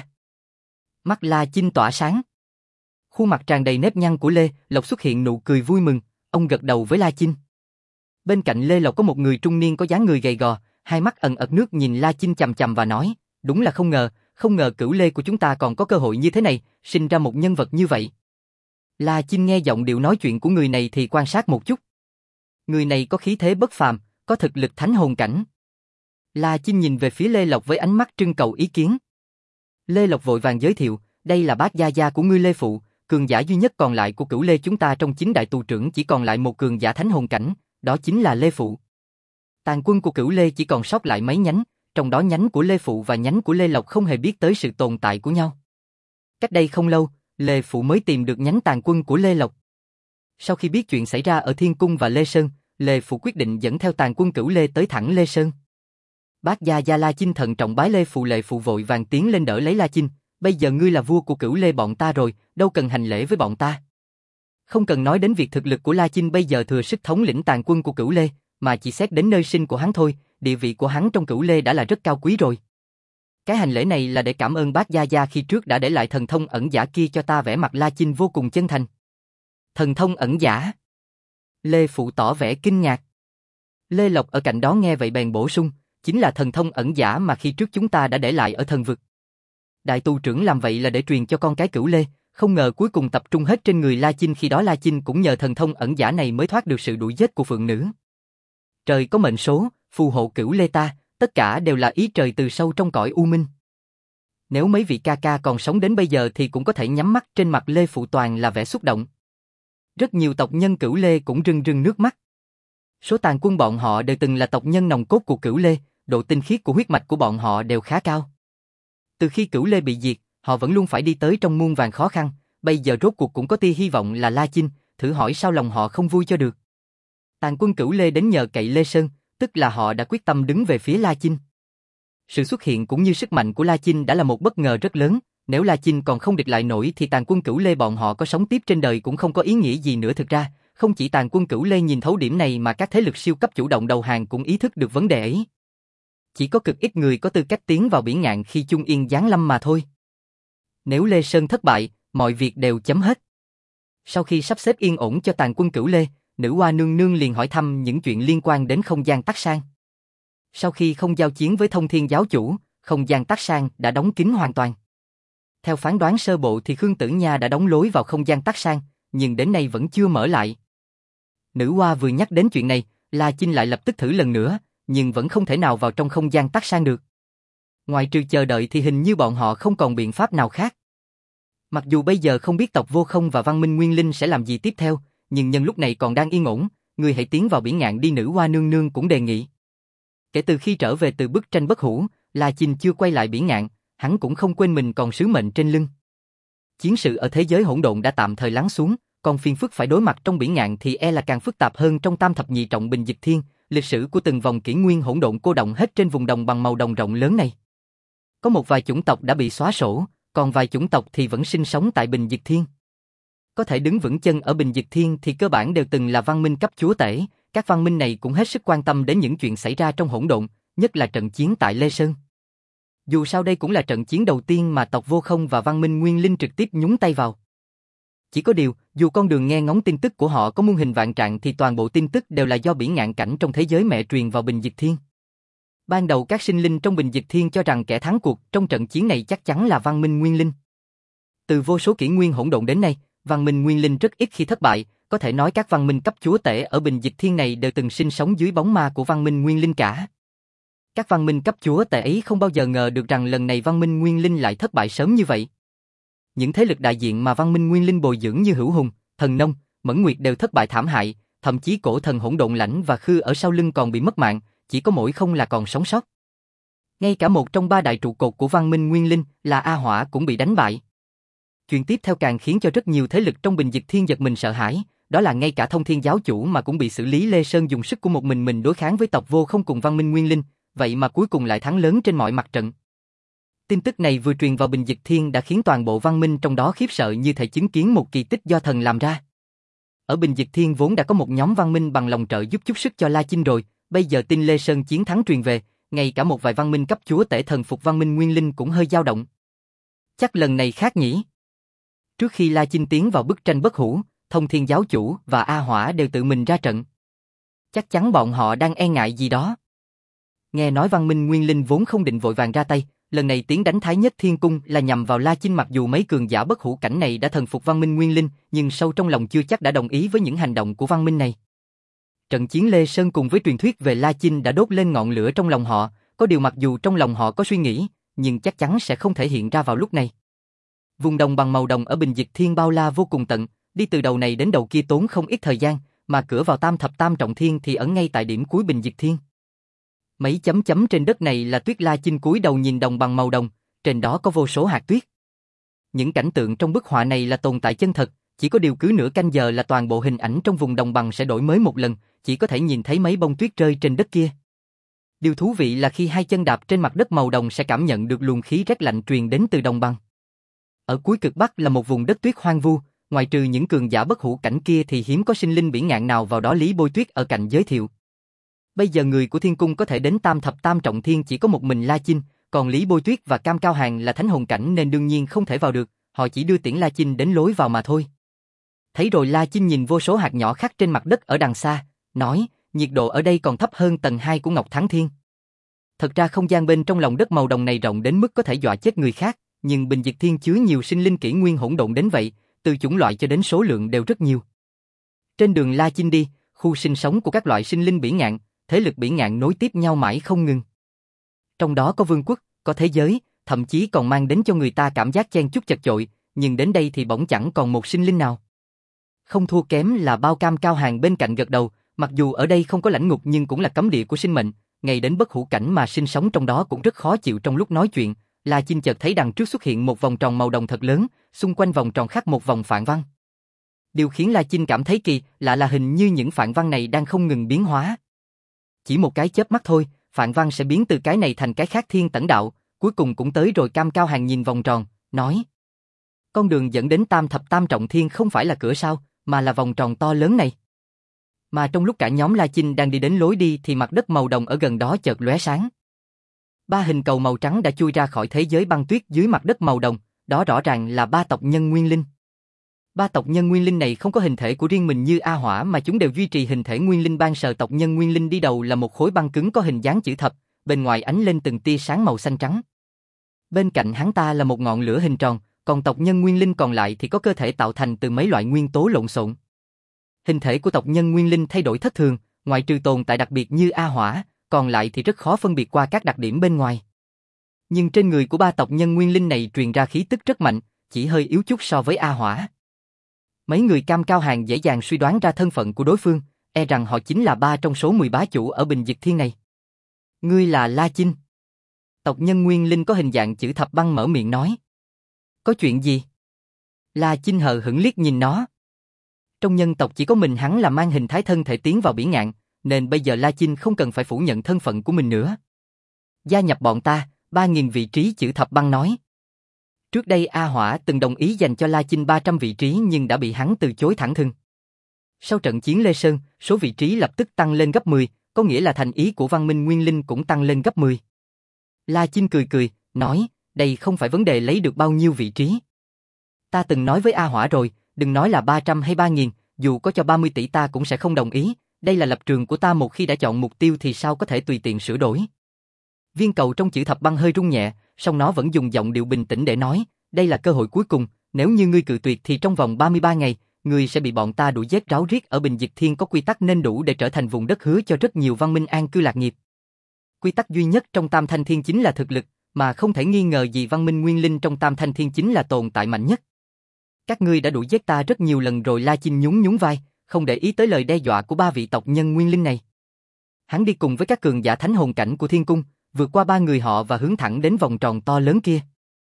Mắt La Chinh tỏa sáng. Khuôn mặt tràn đầy nếp nhăn của Lê Lộc xuất hiện nụ cười vui mừng, ông gật đầu với La Chinh. Bên cạnh Lê Lộc có một người trung niên có dáng người gầy gò, hai mắt ẩn ẩn nước nhìn La Chinh chằm chằm và nói, đúng là không ngờ Cửu Lê của chúng ta còn có cơ hội như thế này, sinh ra một nhân vật như vậy. La Chinh nghe giọng điệu nói chuyện của người này thì quan sát một chút. Người này có khí thế bất phàm, có thực lực thánh hồn cảnh. La Chinh nhìn về phía Lê Lộc với ánh mắt trưng cầu ý kiến. Lê Lộc vội vàng giới thiệu, đây là bác gia gia của ngươi Lê Phụ, cường giả duy nhất còn lại của Cửu Lê chúng ta. Trong 9 đại tù trưởng chỉ còn lại một cường giả thánh hồn cảnh, đó chính là Lê Phụ. Tàn quân của Cửu Lê chỉ còn sót lại mấy nhánh, trong đó nhánh của Lê Phụ và nhánh của Lê Lộc không hề biết tới sự tồn tại của nhau. Cách đây không lâu, Lê Phụ mới tìm được nhánh tàn quân của Lê Lộc. Sau khi biết chuyện xảy ra ở Thiên Cung và Lê Sơn, Lê Phụ quyết định dẫn theo tàn quân Cửu Lê tới thẳng Lê Sơn. Bác gia gia La Chinh thận trọng bái Lê Phụ. Lê Phụ vội vàng tiến lên đỡ lấy La Chinh, bây giờ ngươi là vua của Cửu Lê bọn ta rồi, đâu cần hành lễ với bọn ta. Không cần nói đến việc thực lực của La Chinh bây giờ thừa sức thống lĩnh tàn quân của Cửu Lê, mà chỉ xét đến nơi sinh của hắn thôi, địa vị của hắn trong Cửu Lê đã là rất cao quý rồi. Cái hành lễ này là để cảm ơn bác gia gia khi trước đã để lại thần thông ẩn giả kia cho ta. Vẻ mặt La Chinh vô cùng chân thành. Thần thông ẩn giả? Lê Phụ tỏ vẻ kinh ngạc. Lê Lộc ở cạnh đó nghe vậy bèn bổ sung, chính là thần thông ẩn giả mà khi trước chúng ta đã để lại ở thần vực. Đại tu trưởng làm vậy là để truyền cho con cái Cửu Lê, không ngờ cuối cùng tập trung hết trên người La Chinh. Khi đó La Chinh cũng nhờ thần thông ẩn giả này mới thoát được sự đuổi giết của phượng nữ. Trời có mệnh số, phù hộ Cửu Lê ta, tất cả đều là ý trời từ sâu trong cõi u minh. Nếu mấy vị ca ca còn sống đến bây giờ thì cũng có thể nhắm mắt. Trên mặt Lê Phụ toàn là vẻ xúc động. Rất nhiều tộc nhân Cửu Lê cũng rưng rưng nước mắt. Số tàn quân bọn họ đều từng là tộc nhân nòng cốt của Cửu Lê, độ tinh khiết của huyết mạch của bọn họ đều khá cao. Từ khi Cửu Lê bị diệt, họ vẫn luôn phải đi tới trong muôn vàn khó khăn, bây giờ rốt cuộc cũng có tia hy vọng là La Chinh, thử hỏi sao lòng họ không vui cho được. Tàn quân Cửu Lê đến nhờ cậy Lê Sơn, tức là họ đã quyết tâm đứng về phía La Chinh. Sự xuất hiện cũng như sức mạnh của La Chinh đã là một bất ngờ rất lớn, nếu La Chinh còn không địch lại nổi thì tàn quân Cửu Lê bọn họ có sống tiếp trên đời cũng không có ý nghĩa gì nữa. Thực ra, không chỉ tàn quân Cửu Lê nhìn thấu điểm này mà các thế lực siêu cấp chủ động đầu hàng cũng ý thức được vấn đề ấy. Chỉ có cực ít người có tư cách tiến vào biển ngạn khi Trung Yên giáng lâm mà thôi. Nếu Lê Sơn thất bại, mọi việc đều chấm hết. Sau khi sắp xếp yên ổn cho tàn quân Cửu Lê, nữ hoa nương nương liền hỏi thăm những chuyện liên quan đến không gian Tắc Sang. Sau khi không giao chiến với Thông Thiên giáo chủ, không gian Tắc Sang đã đóng kín hoàn toàn. Theo phán đoán sơ bộ thì Khương Tử Nha đã đóng lối vào không gian Tắc Sang, nhưng đến nay vẫn chưa mở lại. Nữ hoa vừa nhắc đến chuyện này, La Chinh lại lập tức thử lần nữa, nhưng vẫn không thể nào vào trong không gian Tắc Sang được. Ngoài trừ chờ đợi thì hình như bọn họ không còn biện pháp nào khác. Mặc dù bây giờ không biết tộc Vô Không và Văn Minh Nguyên Linh sẽ làm gì tiếp theo, nhưng nhân lúc này còn đang yên ổn, người hãy tiến vào biển ngạn đi. Nữ hoa nương nương cũng đề nghị. Kể từ khi trở về từ bức tranh bất hủ, La Chinh chưa quay lại biển ngạn, hắn cũng không quên mình còn sứ mệnh trên lưng. Chiến sự ở thế giới hỗn độn đã tạm thời lắng xuống, còn phiền phức phải đối mặt trong biển ngạn thì e là càng phức tạp hơn trong tam thập nhị trọng Bình Dịch Thiên, lịch sử của từng vòng kỷ nguyên hỗn độn cô đọng hết trên vùng đồng bằng màu đồng rộng lớn này. Có một vài chủng tộc đã bị xóa sổ, còn vài chủng tộc thì vẫn sinh sống tại Bình Dịch Thiên. Có thể đứng vững chân ở Bình Dịch Thiên thì cơ bản đều từng là văn minh cấp chúa tể, các văn minh này cũng hết sức quan tâm đến những chuyện xảy ra trong hỗn độn, nhất là trận chiến tại Lê Sơn. Dù sao đây cũng là trận chiến đầu tiên mà tộc Vô Không và văn minh Nguyên Linh trực tiếp nhúng tay vào. Chỉ có điều, dù con đường nghe ngóng tin tức của họ có muôn hình vạn trạng thì toàn bộ tin tức đều là do biển ngạn cảnh trong thế giới mẹ truyền vào Bình Dịch Thiên. Ban đầu các sinh linh trong Bình Dịch Thiên cho rằng kẻ thắng cuộc trong trận chiến này chắc chắn là văn minh Nguyên Linh. Từ vô số kỷ nguyên hỗn độn đến nay, văn minh Nguyên Linh rất ít khi thất bại, có thể nói các văn minh cấp chúa tể ở Bình Dịch Thiên này đều từng sinh sống dưới bóng ma của văn minh Nguyên Linh cả. Các văn minh cấp chúa tể ấy không bao giờ ngờ được rằng lần này văn minh Nguyên Linh lại thất bại sớm như vậy. Những thế lực đại diện mà văn minh Nguyên Linh bồi dưỡng như Hữu Hùng, Thần Nông, Mẫn Nguyệt đều thất bại thảm hại, thậm chí cổ thần hỗn độn lãnh và Khư ở sau lưng còn bị mất mạng, chỉ có mỗi không là còn sống sót. Ngay cả một trong ba đại trụ cột của văn minh Nguyên Linh là A Hỏa cũng bị đánh bại. Chuyện tiếp theo càng khiến cho rất nhiều thế lực trong Bình Dịch Thiên giật mình sợ hãi, đó là ngay cả Thông Thiên giáo chủ mà cũng bị xử lý Lê Sơn dùng sức của một mình đối kháng với tộc Vô Không cùng văn minh Nguyên Linh, vậy mà cuối cùng lại thắng lớn trên mọi mặt trận. Tin tức này vừa truyền vào Bình Dịch Thiên đã khiến toàn bộ văn minh trong đó khiếp sợ như thể chứng kiến một kỳ tích do thần làm ra. Ở Bình Dịch Thiên vốn đã có một nhóm văn minh bằng lòng trợ giúp chút sức cho La Chinh rồi, bây giờ tin Lê Sơn chiến thắng truyền về, ngay cả một vài văn minh cấp chúa tể thần phục văn minh Nguyên Linh cũng hơi dao động. Chắc lần này khác nhỉ? Trước khi La Chinh tiến vào bức tranh bất hủ, Thông Thiên giáo chủ và A Hỏa đều tự mình ra trận. Chắc chắn bọn họ đang e ngại gì đó. Nghe nói văn minh Nguyên Linh vốn không định vội vàng ra tay, lần này tiến đánh Thái Nhất Thiên Cung là nhằm vào La Chinh, mặc dù mấy cường giả bất hủ cảnh này đã thần phục văn minh Nguyên Linh, nhưng sâu trong lòng chưa chắc đã đồng ý với những hành động của văn minh này. Trận chiến Lê Sơn cùng với truyền thuyết về La Chinh đã đốt lên ngọn lửa trong lòng họ, có điều mặc dù trong lòng họ có suy nghĩ, nhưng chắc chắn sẽ không thể hiện ra vào lúc này. Vùng đồng bằng màu đồng ở Bình Dịch Thiên bao la vô cùng tận, đi từ đầu này đến đầu kia tốn không ít thời gian, mà cửa vào tam thập tam trọng thiên thì ẩn ngay tại điểm cuối Bình Dịch Thiên. Mấy chấm chấm trên đất này là tuyết. La Chinh cúi đầu nhìn đồng bằng màu đồng, trên đó có vô số hạt tuyết. Những cảnh tượng trong bức họa này là tồn tại chân thật, chỉ có điều cứ nửa canh giờ là toàn bộ hình ảnh trong vùng đồng bằng sẽ đổi mới một lần, chỉ có thể nhìn thấy mấy bông tuyết rơi trên đất kia. Điều thú vị là khi hai chân đạp trên mặt đất màu đồng sẽ cảm nhận được luồng khí rét lạnh truyền đến từ đồng bằng. Ở cuối cực bắc là một vùng đất tuyết hoang vu, ngoài trừ những cường giả bất hủ cảnh kia thì hiếm có sinh linh biển ngạn nào vào đó. Lý Bôi Tuyết ở cạnh giới thiệu. Bây giờ người của Thiên Cung có thể đến tam thập tam trọng thiên chỉ có một mình La Chinh, còn Lý Bôi Tuyết và Cam Cao Hàng là thánh hồn cảnh nên đương nhiên không thể vào được, họ chỉ đưa tiễn La Chinh đến lối vào mà thôi. Thấy rồi La Chinh nhìn vô số hạt nhỏ khắc trên mặt đất ở đằng xa, nói, nhiệt độ ở đây còn thấp hơn tầng 2 của Ngọc Thắng Thiên. Thật ra không gian bên trong lòng đất màu đồng này rộng đến mức có thể dọa chết người khác, nhưng Bình Dịch Thiên chứa nhiều sinh linh kỷ nguyên hỗn độn đến vậy, từ chủng loại cho đến số lượng đều rất nhiều. Trên đường La Chinh đi, khu sinh sống của các loại sinh linh biển ngạn, thế lực biển ngạn nối tiếp nhau mãi không ngừng. Trong đó có vương quốc, có thế giới, thậm chí còn mang đến cho người ta cảm giác chen chúc chật chội, nhưng đến đây thì bỗng chẳng còn một sinh linh nào. Không thua kém là bao Cam Cao Hàng bên cạnh gật đầu, mặc dù ở đây không có lãnh ngục nhưng cũng là cấm địa của sinh mệnh, ngay đến bất hủ cảnh mà sinh sống trong đó cũng rất khó chịu. Trong lúc nói chuyện, La Chinh chợt thấy đằng trước xuất hiện một vòng tròn màu đồng thật lớn, xung quanh vòng tròn khắc một vòng phạn văn. Điều khiến La Chinh cảm thấy kỳ lạ là hình như những phạn văn này đang không ngừng biến hóa. Chỉ một cái chớp mắt thôi, phạn văn sẽ biến từ cái này thành cái khác. Thiên Tẩn Đạo, cuối cùng cũng tới rồi. Cam Cao Hàng nhìn vòng tròn, nói: con đường dẫn đến tam thập tam trọng thiên không phải là cửa sao, mà là vòng tròn to lớn này. Mà trong lúc cả nhóm La Chinh đang đi đến lối đi thì mặt đất màu đồng ở gần đó chợt lóe sáng. Ba hình cầu màu trắng đã chui ra khỏi thế giới băng tuyết dưới mặt đất màu đồng, đó rõ ràng là ba tộc nhân nguyên linh. Ba tộc nhân nguyên linh này không có hình thể của riêng mình như A Hỏa mà chúng đều duy trì hình thể nguyên linh ban sờ. Tộc nhân nguyên linh đi đầu là một khối băng cứng có hình dáng chữ thập, bên ngoài ánh lên từng tia sáng màu xanh trắng. Bên cạnh hắn ta là một ngọn lửa hình tròn, còn tộc nhân nguyên linh còn lại thì có cơ thể tạo thành từ mấy loại nguyên tố lộn xộn. Hình thể của tộc nhân nguyên linh thay đổi thất thường, ngoại trừ tồn tại đặc biệt như A Hỏa, còn lại thì rất khó phân biệt qua các đặc điểm bên ngoài. Nhưng trên người của ba tộc nhân nguyên linh này truyền ra khí tức rất mạnh, chỉ hơi yếu chút so với A Hỏa. Mấy người Cam Cao Hàng dễ dàng suy đoán ra thân phận của đối phương, e rằng họ chính là ba trong số 10 bá chủ ở Bình Dịch Thiên này. Ngươi là La Chinh. Tộc nhân nguyên linh có hình dạng chữ thập băng mở miệng nói. Có chuyện gì? La Chinh hờ hững liếc nhìn nó. Trong nhân tộc chỉ có mình hắn là mang hình thái thân thể tiến vào bỉ ngạn, nên bây giờ La Chinh không cần phải phủ nhận thân phận của mình nữa. Gia nhập bọn ta, 3.000 vị trí chữ thập băng nói. Trước đây A Hỏa từng đồng ý dành cho La Chinh 300 vị trí nhưng đã bị hắn từ chối thẳng thừng. Sau trận chiến Lê Sơn, số vị trí lập tức tăng lên gấp 10, có nghĩa là thành ý của Văn Minh Nguyên Linh cũng tăng lên gấp 10. La Chinh cười cười, nói, đây không phải vấn đề lấy được bao nhiêu vị trí. Ta từng nói với A Hỏa rồi, đừng nói là 300 hay 3.000, dù có cho 30 tỷ ta cũng sẽ không đồng ý, đây là lập trường của ta một khi đã chọn mục tiêu thì sao có thể tùy tiện sửa đổi. Viên cầu trong chữ thập băng hơi rung nhẹ, song nó vẫn dùng giọng điệu bình tĩnh để nói, đây là cơ hội cuối cùng, nếu như ngươi cự tuyệt thì trong vòng 33 ngày, ngươi sẽ bị bọn ta đuổi giết ráo riết ở Bình Dịch Thiên có quy tắc nên đủ để trở thành vùng đất hứa cho rất nhiều văn minh an cư lạc nghiệp. Quy tắc duy nhất trong Tam Thanh Thiên chính là thực lực, mà không thể nghi ngờ gì văn minh nguyên linh trong Tam Thanh Thiên chính là tồn tại mạnh nhất. Các ngươi đã đuổi giết ta rất nhiều lần rồi. La Chinh nhún nhún vai, không để ý tới lời đe dọa của ba vị tộc nhân nguyên linh này. Hắn đi cùng với các cường giả thánh hồn cảnh của thiên cung, vượt qua ba người họ và hướng thẳng đến vòng tròn to lớn kia.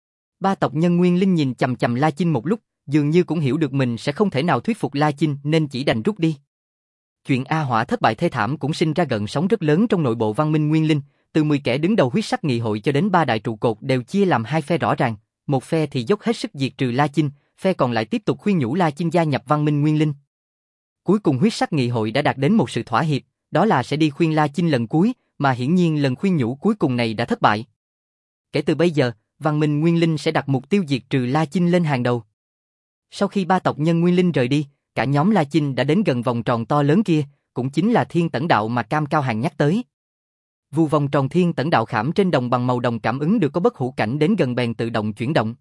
Ba tộc nhân nguyên linh nhìn chằm chằm La Chinh một lúc, dường như cũng hiểu được mình sẽ không thể nào thuyết phục La Chinh nên chỉ đành rút đi. Chuyện A Hỏa thất bại thê thảm cũng sinh ra gợn sóng rất lớn trong nội bộ văn minh nguyên linh, từ 10 kẻ đứng đầu huyết sắc nghị hội cho đến ba đại trụ cột đều chia làm hai phe rõ ràng, một phe thì dốc hết sức diệt trừ La Chinh, phe còn lại tiếp tục khuyên nhủ La Chinh gia nhập văn minh nguyên linh. Cuối cùng huyết sắc nghị hội đã đạt đến một sự thỏa hiệp, đó là sẽ đi khuyên La Chinh lần cuối, mà hiển nhiên lần khuyên nhủ cuối cùng này đã thất bại. Kể từ bây giờ, văn minh nguyên linh sẽ đặt mục tiêu diệt trừ La Chinh lên hàng đầu. Sau khi ba tộc nhân nguyên linh rời đi, cả nhóm La Chinh đã đến gần vòng tròn to lớn kia, cũng chính là Thiên Tẩn Đạo mà Cam Cao Hàng nhắc tới. Vu vòng tròn Thiên Tẩn Đạo khảm trên đồng bằng màu đồng cảm ứng được có bất hủ cảnh đến gần bèn tự động chuyển động.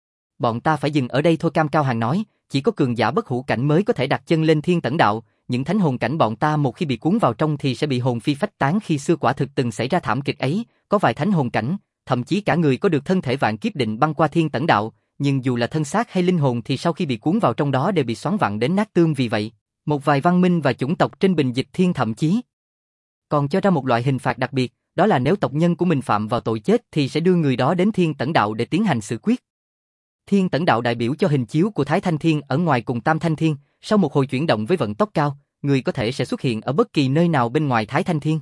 Bọn ta phải dừng ở đây thôi, Cam Cao Hàng nói, chỉ có cường giả bất hủ cảnh mới có thể đặt chân lên Thiên Tẩn Đạo, những thánh hồn cảnh bọn ta một khi bị cuốn vào trong thì sẽ bị hồn phi phách tán. Khi xưa quả thực từng xảy ra thảm kịch ấy, có vài thánh hồn cảnh, thậm chí cả người có được thân thể vạn kiếp định băng qua Thiên Tẩn Đạo, nhưng dù là thân xác hay linh hồn thì sau khi bị cuốn vào trong đó đều bị xoắn vặn đến nát tương. Vì vậy, một vài văn minh và chủng tộc trên Bình Dịch Thiên thậm chí còn cho ra một loại hình phạt đặc biệt, đó là nếu tộc nhân của mình phạm vào tội chết thì sẽ đưa người đó đến Thiên Tẩn Đạo để tiến hành xử quyết. Thiên Tẩn Đạo đại biểu cho hình chiếu của Thái Thanh Thiên ở ngoài cùng Tam Thanh Thiên, sau một hồi chuyển động với vận tốc cao, người có thể sẽ xuất hiện ở bất kỳ nơi nào bên ngoài Thái Thanh Thiên.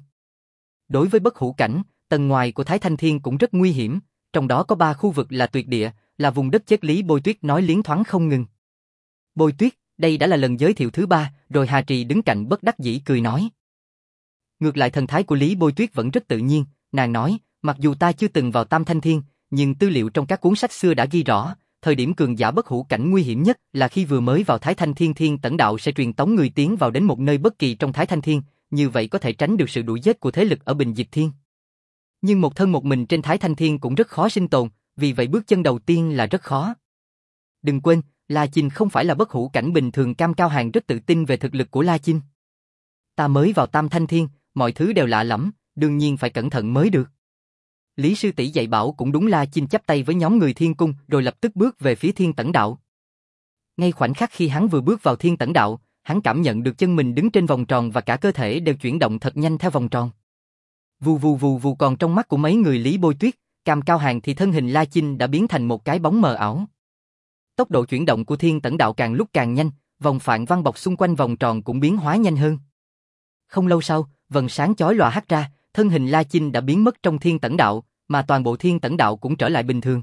Đối với bất hủ cảnh, tầng ngoài của Thái Thanh Thiên cũng rất nguy hiểm, trong đó có 3 khu vực là tuyệt địa, là vùng đất chết. Lý Bôi Tuyết nói liến thoáng không ngừng. Bôi Tuyết, đây đã là lần giới thiệu thứ 3, rồi Hà Trì đứng cạnh bất đắc dĩ cười nói. Ngược lại thần thái của Lý Bôi Tuyết vẫn rất tự nhiên, nàng nói, mặc dù ta chưa từng vào Tam Thanh Thiên, nhưng tư liệu trong các cuốn sách xưa đã ghi rõ, thời điểm cường giả bất hủ cảnh nguy hiểm nhất là khi vừa mới vào Thái Thanh Thiên. Thiên Tẩn Đạo sẽ truyền tống người tiến vào đến một nơi bất kỳ trong Thái Thanh Thiên, như vậy có thể tránh được sự đuổi giết của thế lực ở Bình Dịch Thiên. Nhưng một thân một mình trên Thái Thanh Thiên cũng rất khó sinh tồn, vì vậy bước chân đầu tiên là rất khó. Đừng quên, La Chinh không phải là bất hủ cảnh bình thường. Cam Cao Hàng rất tự tin về thực lực của La Chinh. Ta mới vào Tam Thanh Thiên, mọi thứ đều lạ lẫm, đương nhiên phải cẩn thận mới được. Lý sư tỷ dạy bảo cũng đúng. La Chinh chắp tay với nhóm người Thiên Cung rồi lập tức bước về phía Thiên Tẩn Đạo. Ngay khoảnh khắc khi hắn vừa bước vào Thiên Tẩn Đạo, hắn cảm nhận được chân mình đứng trên vòng tròn và cả cơ thể đều chuyển động thật nhanh theo vòng tròn. Vù vù vù vù. Còn trong mắt của mấy người Lý Bôi Tuyết, Cam Cao Hàng thì thân hình La Chinh đã biến thành một cái bóng mờ ảo. Tốc độ chuyển động của Thiên Tẩn Đạo càng lúc càng nhanh, vòng phạn văn bọc xung quanh vòng tròn cũng biến hóa nhanh hơn. Không lâu sau, vầng sáng chói lòa hắt ra, thân hình La Chinh đã biến mất trong Thiên Tẩn Đạo, mà toàn bộ Thiên Tẩn Đạo cũng trở lại bình thường.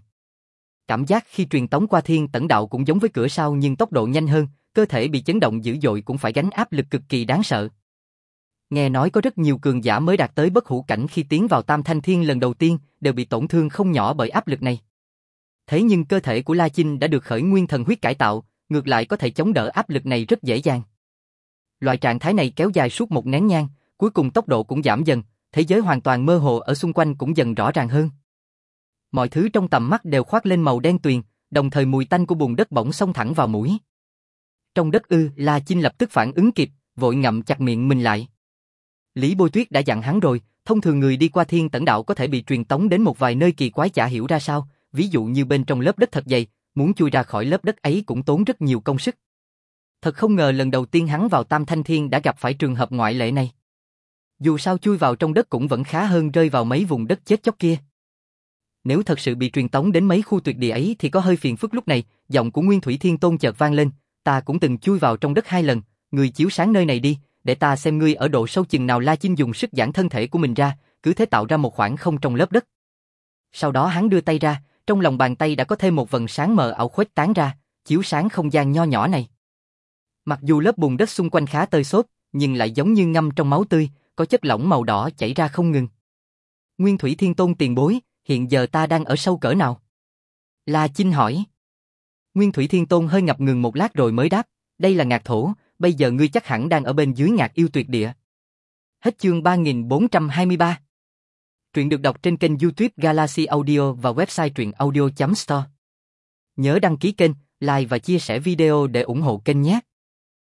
Cảm giác khi truyền tống qua Thiên Tẩn Đạo cũng giống với cửa sau nhưng tốc độ nhanh hơn, cơ thể bị chấn động dữ dội cũng phải gánh áp lực cực kỳ đáng sợ. Nghe nói có rất nhiều cường giả mới đạt tới bất hủ cảnh khi tiến vào Tam Thanh Thiên lần đầu tiên đều bị tổn thương không nhỏ bởi áp lực này. Thế nhưng cơ thể của La Chinh đã được khởi nguyên thần huyết cải tạo, ngược lại có thể chống đỡ áp lực này rất dễ dàng. Loại trạng thái này kéo dài suốt một nén nhang, cuối cùng tốc độ cũng giảm dần, thế giới hoàn toàn mơ hồ ở xung quanh cũng dần rõ ràng hơn. Mọi thứ trong tầm mắt đều khoác lên màu đen tuyền, đồng thời mùi tanh của bùn đất bỗng xông thẳng vào mũi. Trong đất ư? La Chinh lập tức phản ứng kịp, vội ngậm chặt miệng mình lại. Lý Bôi Tuyết đã dặn hắn rồi, thông thường người đi qua Thiên Tẩn Đạo có thể bị truyền tống đến một vài nơi kỳ quái chả hiểu ra sao, ví dụ như bên trong lớp đất thật dày, muốn chui ra khỏi lớp đất ấy cũng tốn rất nhiều công sức. Thật không ngờ lần đầu tiên hắn vào Tam Thanh Thiên đã gặp phải trường hợp ngoại lệ này. Dù sao chui vào trong đất cũng vẫn khá hơn rơi vào mấy vùng đất chết chóc kia. Nếu thật sự bị truyền tống đến mấy khu tuyệt địa ấy thì có hơi phiền phức. Lúc này, giọng của Nguyên Thủy Thiên Tôn chợt vang lên, ta cũng từng chui vào trong đất 2 lần, ngươi chiếu sáng nơi này đi, để ta xem ngươi ở độ sâu chừng nào. La Chinh dùng sức giãn thân thể của mình ra, cứ thế tạo ra một khoảng không trong lớp đất. Sau đó hắn đưa tay ra, trong lòng bàn tay đã có thêm một vầng sáng mờ ảo khuếch tán ra, chiếu sáng không gian nho nhỏ này. Mặc dù lớp bùn đất xung quanh khá tơi xốp, nhưng lại giống như ngâm trong máu tươi, có chất lỏng màu đỏ chảy ra không ngừng. Nguyên Thủy Thiên Tôn tiền bối, hiện giờ ta đang ở sâu cỡ nào? La Chinh hỏi. Nguyên Thủy Thiên Tôn hơi ngập ngừng một lát rồi mới đáp, đây là Ngạc Thổ, bây giờ ngươi chắc hẳn đang ở bên dưới Ngạc Yêu Tuyệt Địa. Hết chương 3423. Truyện được đọc trên kênh YouTube Galaxy Audio và website truyệnaudio.store. Nhớ đăng ký kênh, like và chia sẻ video để ủng hộ kênh nhé.